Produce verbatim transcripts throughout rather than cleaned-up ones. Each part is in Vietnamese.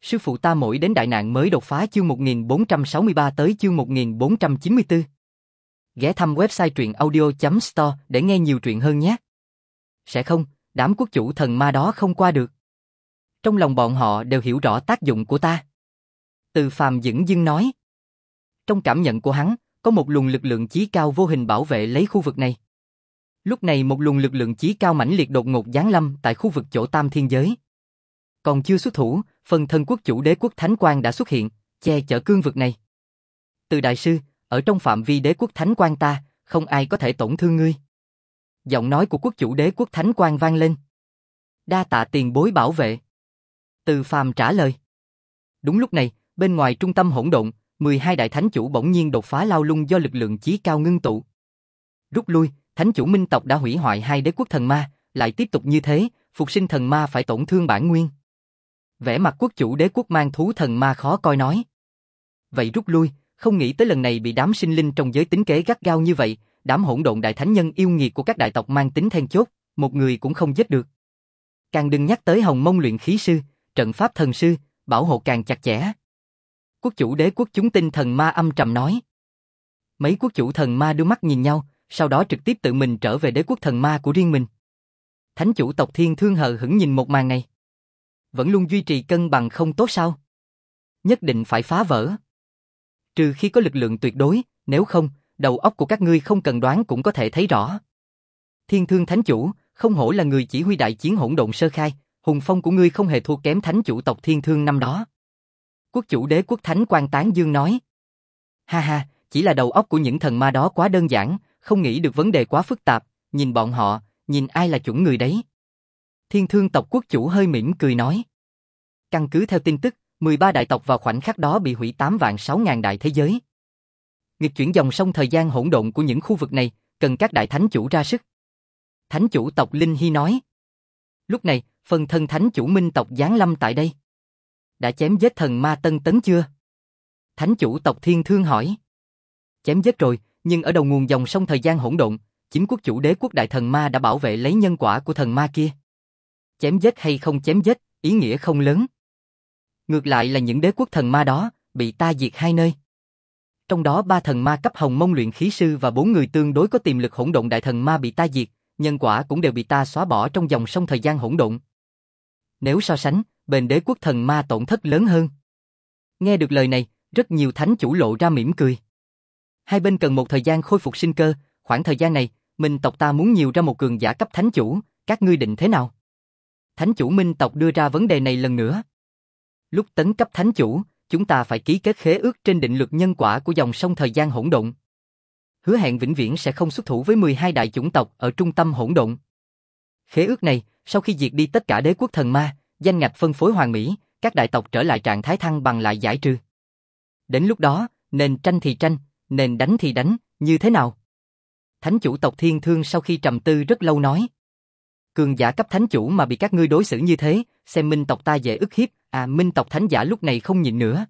Sư phụ ta mỗi đến đại nạn mới đột phá chương một nghìn bốn trăm sáu mươi ba tới chương một nghìn bốn trăm chín mươi tư. Ghé thăm website truyện audio chấm store để nghe nhiều truyện hơn nhé. Sẽ không, đám quốc chủ thần ma đó không qua được. Trong lòng bọn họ đều hiểu rõ tác dụng của ta. Từ Phàm dửng dưng nói. Trong cảm nhận của hắn, có một luồng lực lượng chí cao vô hình bảo vệ lấy khu vực này. Lúc này một luồng lực lượng chí cao mãnh liệt đột ngột giáng lâm tại khu vực chỗ tam thiên giới. Còn chưa xuất thủ, phần thân quốc chủ đế quốc Thánh Quang đã xuất hiện, che chở cương vực này. Từ đại sư, ở trong phạm vi đế quốc Thánh Quang ta, không ai có thể tổn thương ngươi. Giọng nói của quốc chủ đế quốc Thánh Quang vang lên. Đa tạ tiền bối bảo vệ. Từ Phàm trả lời. Đúng lúc này, bên ngoài trung tâm hỗn độn, mười hai đại thánh chủ bỗng nhiên đột phá lao lung do lực lượng chí cao ngưng tụ. Rút lui, thánh chủ minh tộc đã hủy hoại hai đế quốc thần ma, lại tiếp tục như thế, phục sinh thần ma phải tổn thương bản nguyên. Vẻ mặt quốc chủ đế quốc mang thú thần ma khó coi nói. Vậy rút lui, không nghĩ tới lần này bị đám sinh linh trong giới tính kế gắt gao như vậy, đám hỗn độn đại thánh nhân yêu nghiệt của các đại tộc mang tính then chốt, một người cũng không giết được. Càng đừng nhắc tới Hồng Mông luyện khí sư, trận pháp thần sư, bảo hộ càng chặt chẽ. Quốc chủ đế quốc chúng tinh thần ma âm trầm nói. Mấy quốc chủ thần ma đưa mắt nhìn nhau, sau đó trực tiếp tự mình trở về đế quốc thần ma của riêng mình. Thánh chủ tộc Thiên Thương hờ hững nhìn một màn này. Vẫn luôn duy trì cân bằng không tốt sao? Nhất định phải phá vỡ. Trừ khi có lực lượng tuyệt đối, nếu không, đầu óc của các ngươi không cần đoán cũng có thể thấy rõ. Thiên Thương thánh chủ, không hổ là người chỉ huy đại chiến hỗn độn sơ khai, hùng phong của ngươi không hề thua kém thánh chủ tộc Thiên Thương năm đó. Quốc chủ đế quốc Thánh Quang tán dương nói. Ha ha, chỉ là đầu óc của những thần ma đó quá đơn giản, không nghĩ được vấn đề quá phức tạp, nhìn bọn họ, nhìn ai là chuẩn người đấy. Thiên Thương tộc quốc chủ hơi mỉm cười nói. Căn cứ theo tin tức, mười ba đại tộc vào khoảnh khắc đó bị hủy tám vạn sáu ngàn đại thế giới. Nghịch chuyển dòng sông thời gian hỗn độn của những khu vực này, cần các đại thánh chủ ra sức. Thánh chủ tộc Linh Hy nói. Lúc này, phần thân thánh chủ minh tộc giáng lâm tại đây. Đã chém giết thần ma Tân Tấn chưa? Thánh chủ tộc Thiên Thương hỏi. Chém giết rồi, nhưng ở đầu nguồn dòng sông thời gian hỗn độn, chính quốc chủ đế quốc đại thần ma đã bảo vệ lấy nhân quả của thần ma kia. Chém giết hay không chém giết, ý nghĩa không lớn. Ngược lại là những đế quốc thần ma đó, bị ta diệt hai nơi. Trong đó ba thần ma cấp Hồng Mông luyện khí sư và bốn người tương đối có tiềm lực hỗn độn đại thần ma bị ta diệt, nhân quả cũng đều bị ta xóa bỏ trong dòng sông thời gian hỗn độn. Nếu so sánh, bên đế quốc thần ma tổn thất lớn hơn. Nghe được lời này, rất nhiều thánh chủ lộ ra mỉm cười. Hai bên cần một thời gian khôi phục sinh cơ, khoảng thời gian này, minh tộc ta muốn nhiều ra một cường giả cấp thánh chủ, các ngươi định thế nào? Thánh chủ minh tộc đưa ra vấn đề này lần nữa. Lúc tấn cấp thánh chủ, chúng ta phải ký kết khế ước trên định luật nhân quả của dòng sông thời gian hỗn độn. Hứa hẹn vĩnh viễn sẽ không xuất thủ với mười hai đại chủng tộc ở trung tâm hỗn độn. Khế ước này, sau khi diệt đi tất cả đế quốc thần ma, danh ngạch phân phối hoàn mỹ, các đại tộc trở lại trạng thái thăng bằng lại giải trừ. Đến lúc đó, nên tranh thì tranh, nên đánh thì đánh, như thế nào? Thánh chủ tộc Thiên Thương sau khi trầm tư rất lâu nói. Cường giả cấp thánh chủ mà bị các ngươi đối xử như thế, xem minh tộc ta dễ ức hiếp, à minh tộc thánh giả lúc này không nhịn nữa.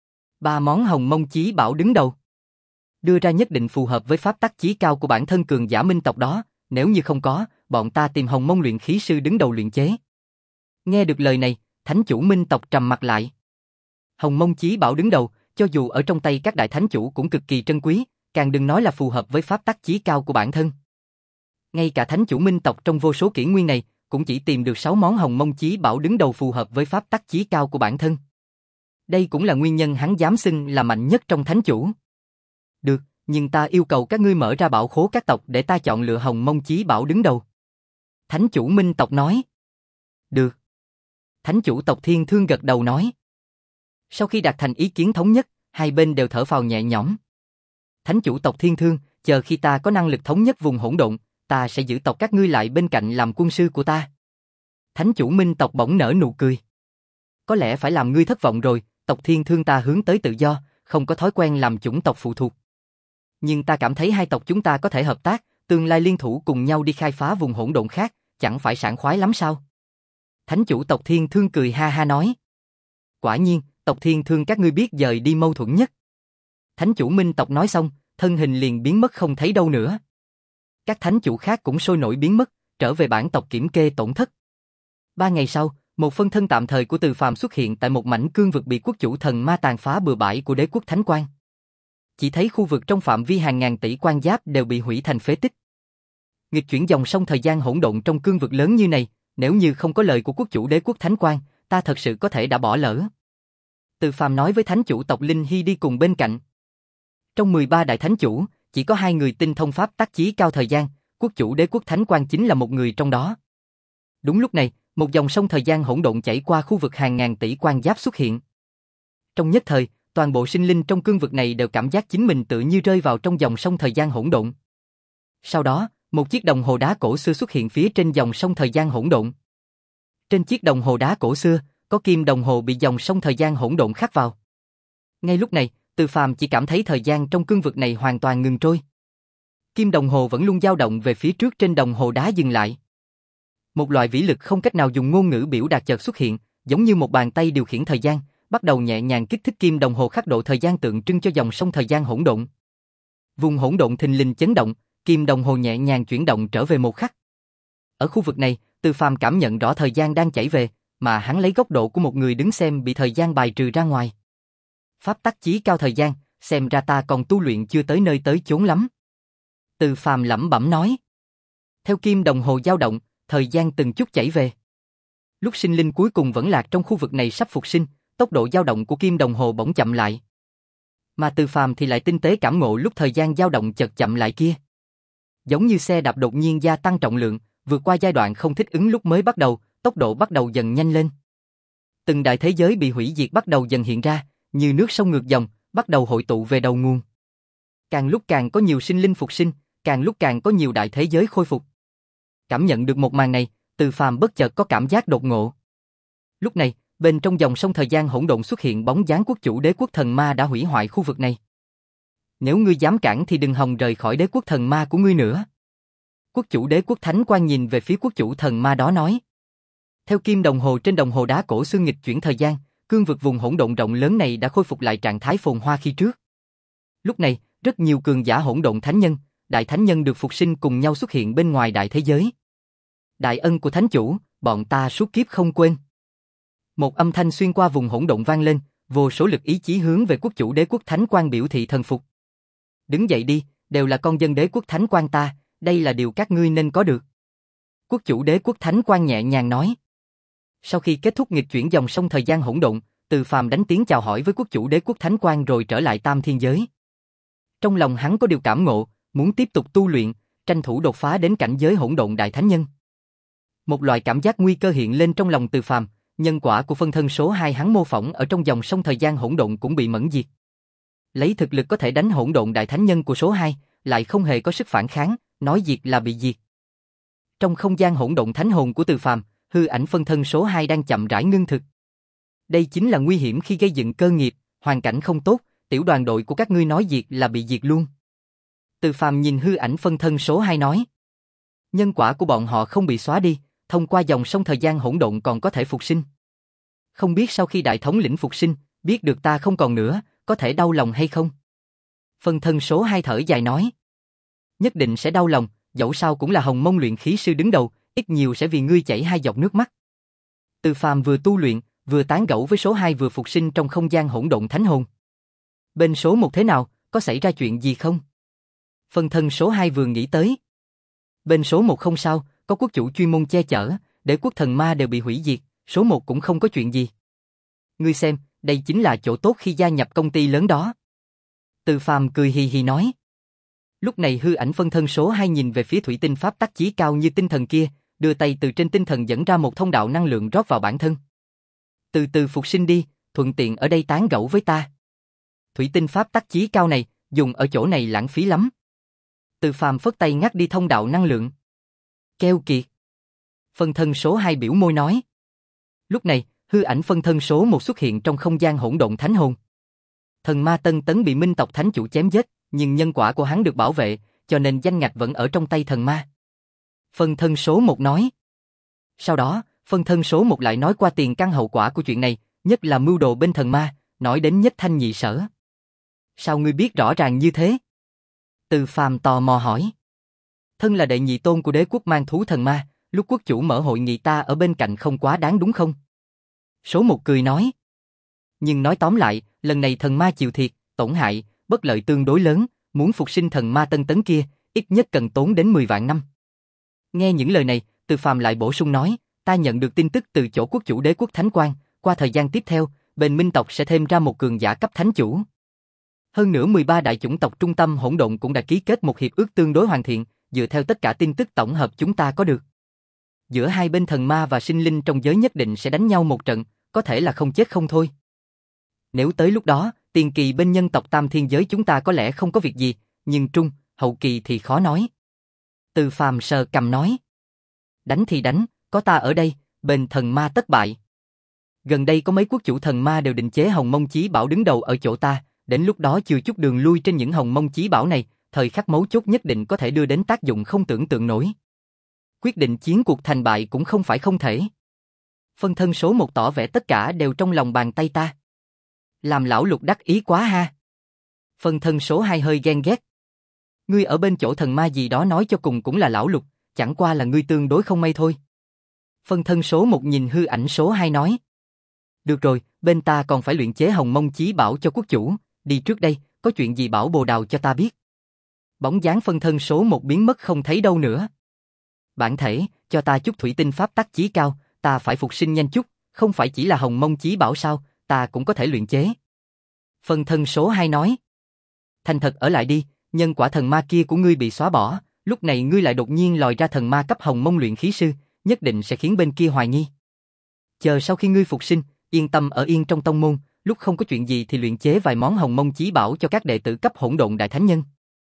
Ba món Hồng Mông chí bảo đứng đầu. Đưa ra nhất định phù hợp với pháp tắc chí cao của bản thân cường giả minh tộc đó, nếu như không có, bọn ta tìm Hồng Mông luyện khí sư đứng đầu luyện chế. Nghe được lời này, thánh chủ minh tộc trầm mặt lại. Hồng Mông chí bảo đứng đầu, cho dù ở trong tay các đại thánh chủ cũng cực kỳ trân quý, càng đừng nói là phù hợp với pháp tắc chí cao của bản thân. Ngay cả thánh chủ minh tộc trong vô số kỷ nguyên này, cũng chỉ tìm được sáu món Hồng Mông chí bảo đứng đầu phù hợp với pháp tắc chí cao của bản thân. Đây cũng là nguyên nhân hắn dám xưng là mạnh nhất trong thánh chủ. Được, nhưng ta yêu cầu các ngươi mở ra bảo khố các tộc để ta chọn lựa Hồng Mông chí bảo đứng đầu. Thánh chủ minh tộc nói. Được. Thánh chủ tộc Thiên Thương gật đầu nói. Sau khi đạt thành ý kiến thống nhất, hai bên đều thở phào nhẹ nhõm. Thánh chủ tộc Thiên Thương, chờ khi ta có năng lực thống nhất vùng hỗn độn, ta sẽ giữ tộc các ngươi lại bên cạnh làm quân sư của ta. Thánh chủ minh tộc bỗng nở nụ cười. Có lẽ phải làm ngươi thất vọng rồi, tộc Thiên Thương ta hướng tới tự do, không có thói quen làm chủng tộc phụ thuộc. Nhưng ta cảm thấy hai tộc chúng ta có thể hợp tác, tương lai liên thủ cùng nhau đi khai phá vùng hỗn độn khác, chẳng phải sảng khoái lắm sao? Thánh chủ tộc Thiên Thương cười ha ha nói. Quả nhiên, tộc Thiên Thương các ngươi biết dời đi mâu thuẫn nhất. Thánh chủ minh tộc nói xong, thân hình liền biến mất không thấy đâu nữa. Các thánh chủ khác cũng sôi nổi biến mất, trở về bản tộc kiểm kê tổn thất. Ba ngày sau, Một phân thân tạm thời của Từ Phàm xuất hiện tại một mảnh cương vực bị quốc chủ thần ma tàn phá bừa bãi của đế quốc Thánh Quang. Chỉ thấy khu vực trong phạm vi hàng ngàn tỷ quan giáp đều bị hủy thành phế tích. Nghịch chuyển dòng sông thời gian hỗn độn trong cương vực lớn như này, nếu như không có lời của quốc chủ đế quốc Thánh Quang, ta thật sự có thể đã bỏ lỡ. Từ Phàm nói với thánh chủ tộc Linh Hy đi cùng bên cạnh. Trong mười ba đại thánh chủ, chỉ có hai người tinh thông pháp tác chí cao thời gian, quốc chủ đế quốc Thánh Quang chính là một người trong đó. Đúng lúc này, một dòng sông thời gian hỗn độn chảy qua khu vực hàng ngàn tỷ quan giáp xuất hiện. Trong nhất thời, toàn bộ sinh linh trong cương vực này đều cảm giác chính mình tự như rơi vào trong dòng sông thời gian hỗn độn. Sau đó, một chiếc đồng hồ đá cổ xưa xuất hiện phía trên dòng sông thời gian hỗn độn. Trên chiếc đồng hồ đá cổ xưa, có kim đồng hồ bị dòng sông thời gian hỗn độn khắc vào. Ngay lúc này, Từ Phàm chỉ cảm thấy thời gian trong cương vực này hoàn toàn ngừng trôi. Kim đồng hồ vẫn luôn dao động về phía trước trên đồng hồ đá dừng lại. Một loại vĩ lực không cách nào dùng ngôn ngữ biểu đạt chợt xuất hiện, giống như một bàn tay điều khiển thời gian, bắt đầu nhẹ nhàng kích thích kim đồng hồ khắc độ thời gian tượng trưng cho dòng sông thời gian hỗn độn. Vùng hỗn độn thình lình chấn động, kim đồng hồ nhẹ nhàng chuyển động trở về một khắc. Ở khu vực này, Từ Phàm cảm nhận rõ thời gian đang chảy về, mà hắn lấy góc độ của một người đứng xem bị thời gian bài trừ ra ngoài. Pháp tắc chí cao thời gian, xem ra ta còn tu luyện chưa tới nơi tới chốn lắm. Từ Phàm lẩm bẩm nói. Theo kim đồng hồ dao động, thời gian từng chút chảy về. Lúc sinh linh cuối cùng vẫn lạc trong khu vực này sắp phục sinh, tốc độ dao động của kim đồng hồ bỗng chậm lại. Mà Từ Phàm thì lại tinh tế cảm ngộ lúc thời gian dao động chợt chậm lại kia. Giống như xe đạp đột nhiên gia tăng trọng lượng, vượt qua giai đoạn không thích ứng lúc mới bắt đầu, tốc độ bắt đầu dần nhanh lên. Từng đại thế giới bị hủy diệt bắt đầu dần hiện ra, như nước sông ngược dòng, bắt đầu hội tụ về đầu nguồn. Càng lúc càng có nhiều sinh linh phục sinh, càng lúc càng có nhiều đại thế giới khôi phục. Cảm nhận được một màn này, Từ Phàm bất chợt có cảm giác đột ngộ. Lúc này, bên trong dòng sông thời gian hỗn độn xuất hiện bóng dáng quốc chủ đế quốc thần ma đã hủy hoại khu vực này. Nếu ngươi dám cản thì đừng hòng rời khỏi đế quốc thần ma của ngươi nữa. Quốc chủ đế quốc Thánh Quang nhìn về phía quốc chủ thần ma đó nói. Theo kim đồng hồ trên đồng hồ đá cổ xưa nghịch chuyển thời gian, cương vực vùng hỗn độn rộng lớn này đã khôi phục lại trạng thái phồn hoa khi trước. Lúc này, rất nhiều cường giả hỗn độn thánh nhân, đại thánh nhân được phục sinh cùng nhau xuất hiện bên ngoài đại thế giới. Đại ân của thánh chủ, bọn ta suốt kiếp không quên. Một âm thanh xuyên qua vùng hỗn độn vang lên, vô số lực ý chí hướng về quốc chủ đế quốc Thánh Quang biểu thị thần phục. Đứng dậy đi, đều là con dân đế quốc Thánh Quang ta, đây là điều các ngươi nên có được. Quốc chủ đế quốc Thánh Quang nhẹ nhàng nói. Sau khi kết thúc nghịch chuyển dòng sông thời gian hỗn độn, Từ Phàm đánh tiếng chào hỏi với quốc chủ đế quốc Thánh Quang rồi trở lại Tam Thiên Giới. Trong lòng hắn có điều cảm ngộ, muốn tiếp tục tu luyện, tranh thủ đột phá đến cảnh giới hỗn độn đại thánh nhân. Một loại cảm giác nguy cơ hiện lên trong lòng Từ Phàm, nhân quả của phân thân số hai hắn mô phỏng ở trong dòng sông thời gian hỗn độn cũng bị mẫn diệt. Lấy thực lực có thể đánh hỗn độn đại thánh nhân của số hai, lại không hề có sức phản kháng, nói diệt là bị diệt. Trong không gian hỗn độn thánh hồn của Từ Phàm, hư ảnh phân thân số hai đang chậm rãi ngưng thực. Đây chính là nguy hiểm khi gây dựng cơ nghiệp, hoàn cảnh không tốt, tiểu đoàn đội của các ngươi nói diệt là bị diệt luôn. Từ Phàm nhìn hư ảnh phân thân số hai nói. Nhân quả của bọn họ không bị xóa đi, thông qua dòng sông thời gian hỗn độn còn có thể phục sinh. Không biết sau khi đại thống lĩnh phục sinh, biết được ta không còn nữa, có thể đau lòng hay không? Phân thân số hai thở dài nói. Nhất định sẽ đau lòng, dẫu sao cũng là Hồng Mông luyện khí sư đứng đầu, ít nhiều sẽ vì ngươi chảy hai giọt nước mắt. Từ Phàm vừa tu luyện, vừa tán gẫu với số hai vừa phục sinh trong không gian hỗn độn thánh hồn. Bên số một thế nào, có xảy ra chuyện gì không? Phân thân số hai vừa nghĩ tới. Bên số một không sao, có quốc chủ chuyên môn che chở, đế quốc thần ma đều bị hủy diệt, số một cũng không có chuyện gì. Ngươi xem, đây chính là chỗ tốt khi gia nhập công ty lớn đó. Từ Phàm cười hì hì nói. Lúc này hư ảnh phân thân số hai nhìn về phía thủy tinh pháp tắc chí cao như tinh thần kia, đưa tay từ trên tinh thần dẫn ra một thông đạo năng lượng rót vào bản thân. Từ từ phục sinh đi, thuận tiện ở đây tán gẫu với ta. Thủy tinh pháp tắc chí cao này, dùng ở chỗ này lãng phí lắm. Từ Phàm phất tay ngắt đi thông đạo năng lượng. Keo kiệt. Phân thân số hai biểu môi nói. Lúc này, hư ảnh phân thân số một xuất hiện trong không gian hỗn độn thánh hồn. Thần ma Tân Tấn bị Minh tộc thánh chủ chém giết, nhưng nhân quả của hắn được bảo vệ, cho nên danh ngạch vẫn ở trong tay thần ma. Phân thân số một nói. Sau đó, phân thân số một lại nói qua tiền căn hậu quả của chuyện này, nhất là mưu đồ bên thần ma, nói đến nhất thanh nhị sở. Sao ngươi biết rõ ràng như thế? Từ Phàm tò mò hỏi. Thân là đệ nhị tôn của đế quốc mang thú thần ma, lúc quốc chủ mở hội nghị ta ở bên cạnh không quá đáng đúng không? Số một cười nói. Nhưng nói tóm lại, lần này thần ma chịu thiệt, tổn hại, bất lợi tương đối lớn, muốn phục sinh thần ma tân tấn kia, ít nhất cần tốn đến mười vạn năm. Nghe những lời này, Từ Phàm lại bổ sung nói, ta nhận được tin tức từ chỗ quốc chủ đế quốc Thánh Quang, qua thời gian tiếp theo, bên Minh tộc sẽ thêm ra một cường giả cấp thánh chủ. Hơn nữa mười ba đại chủng tộc trung tâm hỗn độn cũng đã ký kết một hiệp ước tương đối hoàn thiện, dựa theo tất cả tin tức tổng hợp chúng ta có được. Giữa hai bên thần ma và sinh linh trong giới nhất định sẽ đánh nhau một trận, có thể là không chết không thôi. Nếu tới lúc đó, tiền kỳ bên nhân tộc Tam Thiên giới chúng ta có lẽ không có việc gì, nhưng trung, hậu kỳ thì khó nói. Từ Phàm sờ cằm nói. Đánh thì đánh, có ta ở đây, bên thần ma tất bại. Gần đây có mấy quốc chủ thần ma đều định chế Hồng Mông Chí Bảo đứng đầu ở chỗ ta, đến lúc đó chừa chút đường lui trên những Hồng Mông Chí Bảo này, thời khắc mấu chốt nhất định có thể đưa đến tác dụng không tưởng tượng nổi. Quyết định chiến cuộc thành bại cũng không phải không thể. Phân thân số một tỏ vẻ tất cả đều trong lòng bàn tay ta. Làm lão Lục đắc ý quá ha. Phân thân số hai hơi ghen ghét. Ngươi ở bên chỗ thần ma gì đó nói cho cùng cũng là lão Lục, chẳng qua là ngươi tương đối không may thôi. Phân thân số một nhìn hư ảnh số hai nói. Được rồi, bên ta còn phải luyện chế Hồng Mông Chí Bảo cho quốc chủ, đi trước đây, có chuyện gì bảo bồ đào cho ta biết. Bóng dáng phân thân số một biến mất không thấy đâu nữa. Bản thể, cho ta chút thủy tinh pháp tắc chí cao, ta phải phục sinh nhanh chút, không phải chỉ là Hồng Mông Chí Bảo sao, ta cũng có thể luyện chế. Phân thân số hai nói. Thành thật ở lại đi, nhân quả thần ma kia của ngươi bị xóa bỏ, lúc này ngươi lại đột nhiên lòi ra thần ma cấp Hồng Mông luyện khí sư, nhất định sẽ khiến bên kia hoài nghi. Chờ sau khi ngươi phục sinh, yên tâm ở yên trong tông môn, lúc không có chuyện gì thì luyện chế vài món Hồng Mông Chí Bảo cho các đệ tử cấp hỗn độn đại thánh nhân.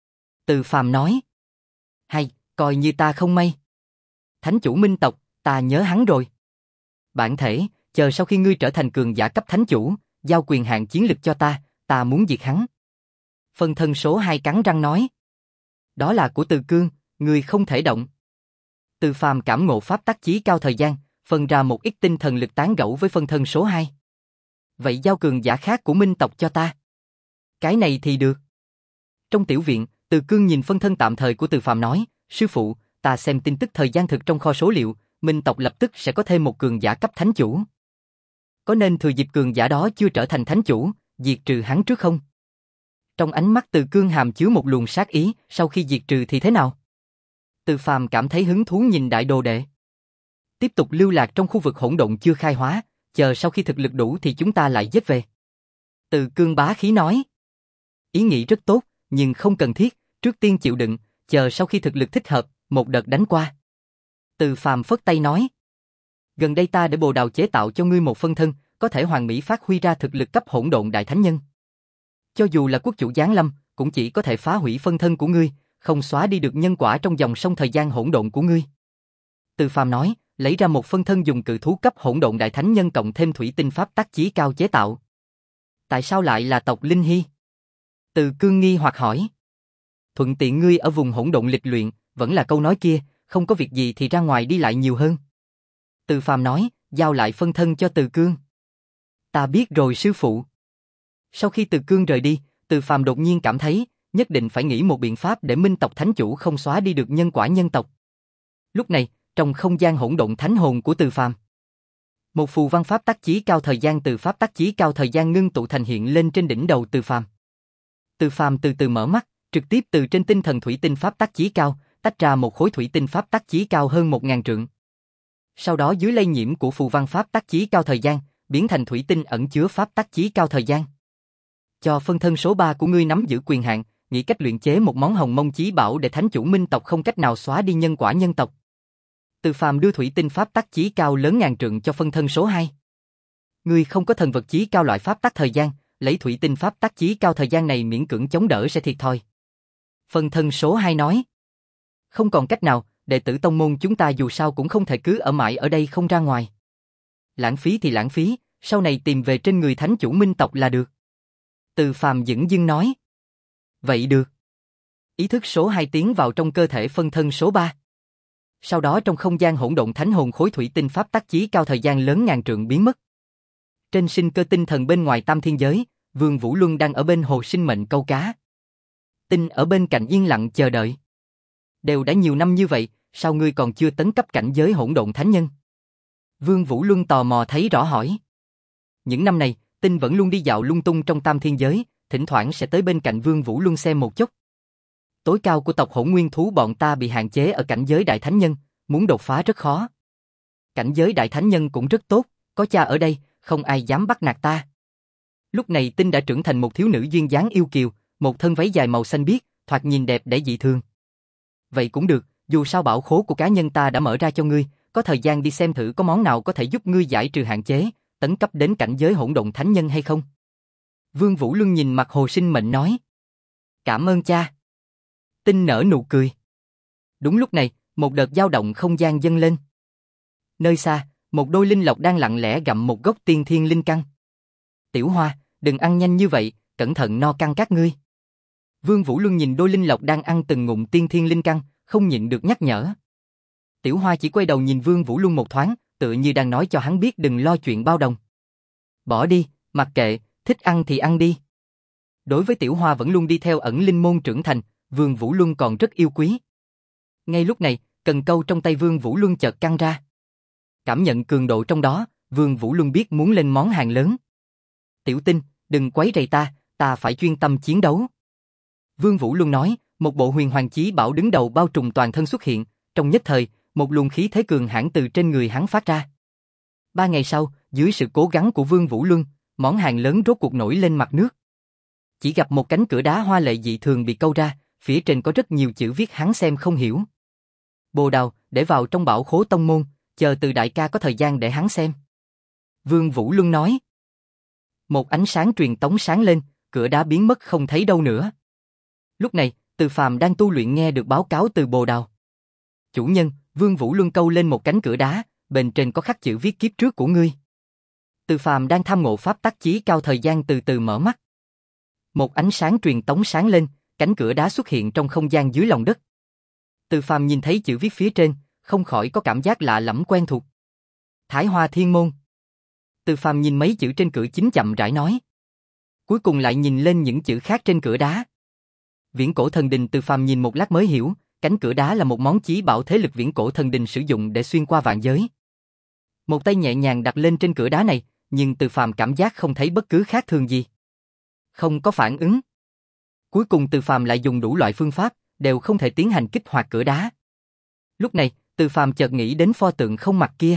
Từ Phàm nói. Hay, coi như ta không may. Thánh chủ Minh tộc, ta nhớ hắn rồi. Bản thể, chờ sau khi ngươi trở thành cường giả cấp thánh chủ, giao quyền hạn chiến lực cho ta, ta muốn diệt hắn. Phân thân số hai cắn răng nói. Đó là của Từ Cương, ngươi không thể động. Từ Phàm cảm ngộ pháp tắc chí cao thời gian, phân ra một ít tinh thần lực tán gẫu với phân thân số hai. Vậy giao cường giả khác của Minh tộc cho ta. Cái này thì được. Trong tiểu viện, Từ Cương nhìn phân thân tạm thời của Từ Phàm nói, sư phụ, ta xem tin tức thời gian thực trong kho số liệu, Minh tộc lập tức sẽ có thêm một cường giả cấp thánh chủ. Có nên thừa dịp cường giả đó chưa trở thành thánh chủ, diệt trừ hắn trước không? Trong ánh mắt Từ Cương hàm chứa một luồng sát ý, sau khi diệt trừ thì thế nào? Từ Phàm cảm thấy hứng thú nhìn đại đồ đệ. Tiếp tục lưu lạc trong khu vực hỗn độn chưa khai hóa, chờ sau khi thực lực đủ thì chúng ta lại giết về. Từ Cương bá khí nói. Ý nghĩ rất tốt, nhưng không cần thiết, trước tiên chịu đựng, chờ sau khi thực lực thích hợp, một đợt đánh qua. Từ Phàm phất tay nói. Gần đây ta để bồ đào chế tạo cho ngươi một phân thân, có thể hoàn mỹ phát huy ra thực lực cấp hỗn độn đại thánh nhân. Cho dù là quốc chủ giáng lâm, cũng chỉ có thể phá hủy phân thân của ngươi, không xóa đi được nhân quả trong dòng sông thời gian hỗn độn của ngươi. Từ Phàm nói, lấy ra một phân thân dùng cự thú cấp hỗn độn đại thánh nhân cộng thêm thủy tinh pháp tắc chí cao chế tạo. Tại sao lại là tộc Linh Hy? Từ Cương nghi hoặc hỏi. Thuận tiện ngươi ở vùng hỗn độn lịch luyện, vẫn là câu nói kia, không có việc gì thì ra ngoài đi lại nhiều hơn. Từ Phàm nói, giao lại phân thân cho Từ Cương. Ta biết rồi sư phụ. Sau khi Từ Cương rời đi, Từ Phàm đột nhiên cảm thấy, nhất định phải nghĩ một biện pháp để Minh tộc thánh chủ không xóa đi được nhân quả nhân tộc. Lúc này, trong không gian hỗn độn thánh hồn của Từ Phàm, một phù văn pháp tắc chí cao thời gian từ pháp tắc chí cao thời gian ngưng tụ thành hiện lên trên đỉnh đầu Từ Phàm. Từ Phàm từ từ mở mắt, trực tiếp từ trên tinh thần thủy tinh pháp tắc chí cao, tách ra một khối thủy tinh pháp tắc chí cao hơn một ngàn trượng. Sau đó dưới lây nhiễm của phù văn pháp tắc chí cao thời gian, biến thành thủy tinh ẩn chứa pháp tắc chí cao thời gian. Cho phân thân số ba của ngươi nắm giữ quyền hạn, nghĩ cách luyện chế một món Hồng Mông Chí Bảo để thánh chủ Minh tộc không cách nào xóa đi nhân quả nhân tộc. Từ Phàm đưa thủy tinh pháp tắc chí cao lớn ngàn trượng cho phân thân số hai. Ngươi không có thần vật chí cao loại pháp tắc thời gian, lấy thủy tinh pháp tắc chí cao thời gian này miễn cưỡng chống đỡ sẽ thiệt thòi. Phân thân số hai nói. Không còn cách nào, đệ tử tông môn chúng ta dù sao cũng không thể cứ ở mãi ở đây không ra ngoài. Lãng phí thì lãng phí, sau này tìm về trên người thánh chủ Minh tộc là được. Từ Phàm dửng dưng nói. Vậy được. Ý thức số hai tiến vào trong cơ thể phân thân số ba. Sau đó trong không gian hỗn độn thánh hồn khối thủy tinh pháp tắc chí cao thời gian lớn ngàn trượng biến mất. Trên sinh cơ tinh thần bên ngoài tam thiên giới, Vương Vũ Luân đang ở bên hồ sinh mệnh câu cá. Tinh ở bên cạnh yên lặng chờ đợi. Đều đã nhiều năm như vậy, sao ngươi còn chưa tấn cấp cảnh giới hỗn độn thánh nhân? Vương Vũ Luân tò mò thấy rõ hỏi. Những năm này, Tinh vẫn luôn đi dạo lung tung trong tam thiên giới, thỉnh thoảng sẽ tới bên cạnh Vương Vũ Luân xem một chút. Tối cao của tộc Hỗn Nguyên thú bọn ta bị hạn chế ở cảnh giới đại thánh nhân, muốn đột phá rất khó. Cảnh giới đại thánh nhân cũng rất tốt, có cha ở đây, không ai dám bắt nạt ta. Lúc này Tinh đã trưởng thành một thiếu nữ duyên dáng yêu kiều, một thân váy dài màu xanh biếc, thoạt nhìn đẹp để dị thường. Vậy cũng được, dù sao bảo khố của cá nhân ta đã mở ra cho ngươi, có thời gian đi xem thử có món nào có thể giúp ngươi giải trừ hạn chế, tấn cấp đến cảnh giới hỗn độn thánh nhân hay không? Vương Vũ Luân nhìn mặt Hồ Sinh Mệnh nói. Cảm ơn cha. Tinh nở nụ cười. Đúng lúc này, một đợt dao động không gian dâng lên. Nơi xa, một đôi linh lộc đang lặng lẽ gặm một gốc tiên thiên linh căn. Tiểu Hoa, đừng ăn nhanh như vậy, cẩn thận no căn các ngươi. Vương Vũ Luân nhìn đôi linh lộc đang ăn từng ngụm tiên thiên linh căn, không nhịn được nhắc nhở. Tiểu Hoa chỉ quay đầu nhìn Vương Vũ Luân một thoáng, tựa như đang nói cho hắn biết đừng lo chuyện bao đồng. Bỏ đi, mặc kệ, thích ăn thì ăn đi. Đối với Tiểu Hoa vẫn luôn đi theo ẩn linh môn trưởng thành, Vương Vũ Luân còn rất yêu quý. Ngay lúc này, cần câu trong tay Vương Vũ Luân chợt căng ra. Cảm nhận cường độ trong đó, Vương Vũ Luân biết muốn lên món hàng lớn. Tiểu Tinh, đừng quấy rầy ta, ta phải chuyên tâm chiến đấu. Vương Vũ Luân nói, một bộ huyền hoàng chí bảo đứng đầu bao trùm toàn thân xuất hiện, trong nhất thời, một luồng khí thế cường hãn từ trên người hắn phát ra. Ba ngày sau, dưới sự cố gắng của Vương Vũ Luân, món hàng lớn rốt cuộc nổi lên mặt nước. Chỉ gặp một cánh cửa đá hoa lệ dị thường bị câu ra, phía trên có rất nhiều chữ viết hắn xem không hiểu. Bồ đào, để vào trong bảo khố tông môn, chờ từ đại ca có thời gian để hắn xem. Vương Vũ Luân nói. Một ánh sáng truyền tống sáng lên, cửa đá biến mất không thấy đâu nữa. Lúc này, Từ Phàm đang tu luyện nghe được báo cáo từ Bồ Đào. Chủ nhân, Vương Vũ Luân câu lên một cánh cửa đá, bên trên có khắc chữ viết kiếp trước của ngươi. Từ Phàm đang tham ngộ pháp tắc chí cao thời gian từ từ mở mắt. Một ánh sáng truyền tống sáng lên, cánh cửa đá xuất hiện trong không gian dưới lòng đất. Từ Phàm nhìn thấy chữ viết phía trên, không khỏi có cảm giác lạ lẫm quen thuộc. Thái Hoa Thiên Môn. Từ Phàm nhìn mấy chữ trên cửa chính chậm rãi nói. Cuối cùng lại nhìn lên những chữ khác trên cửa đá. Viễn cổ thần đình. Từ Phàm nhìn một lát mới hiểu, cánh cửa đá là một món chí bảo thế lực viễn cổ thần đình sử dụng để xuyên qua vạn giới. Một tay nhẹ nhàng đặt lên trên cửa đá này, nhưng Từ Phàm cảm giác không thấy bất cứ khác thường gì. Không có phản ứng. Cuối cùng Từ Phàm lại dùng đủ loại phương pháp, đều không thể tiến hành kích hoạt cửa đá. Lúc này, Từ Phàm chợt nghĩ đến pho tượng không mặt kia.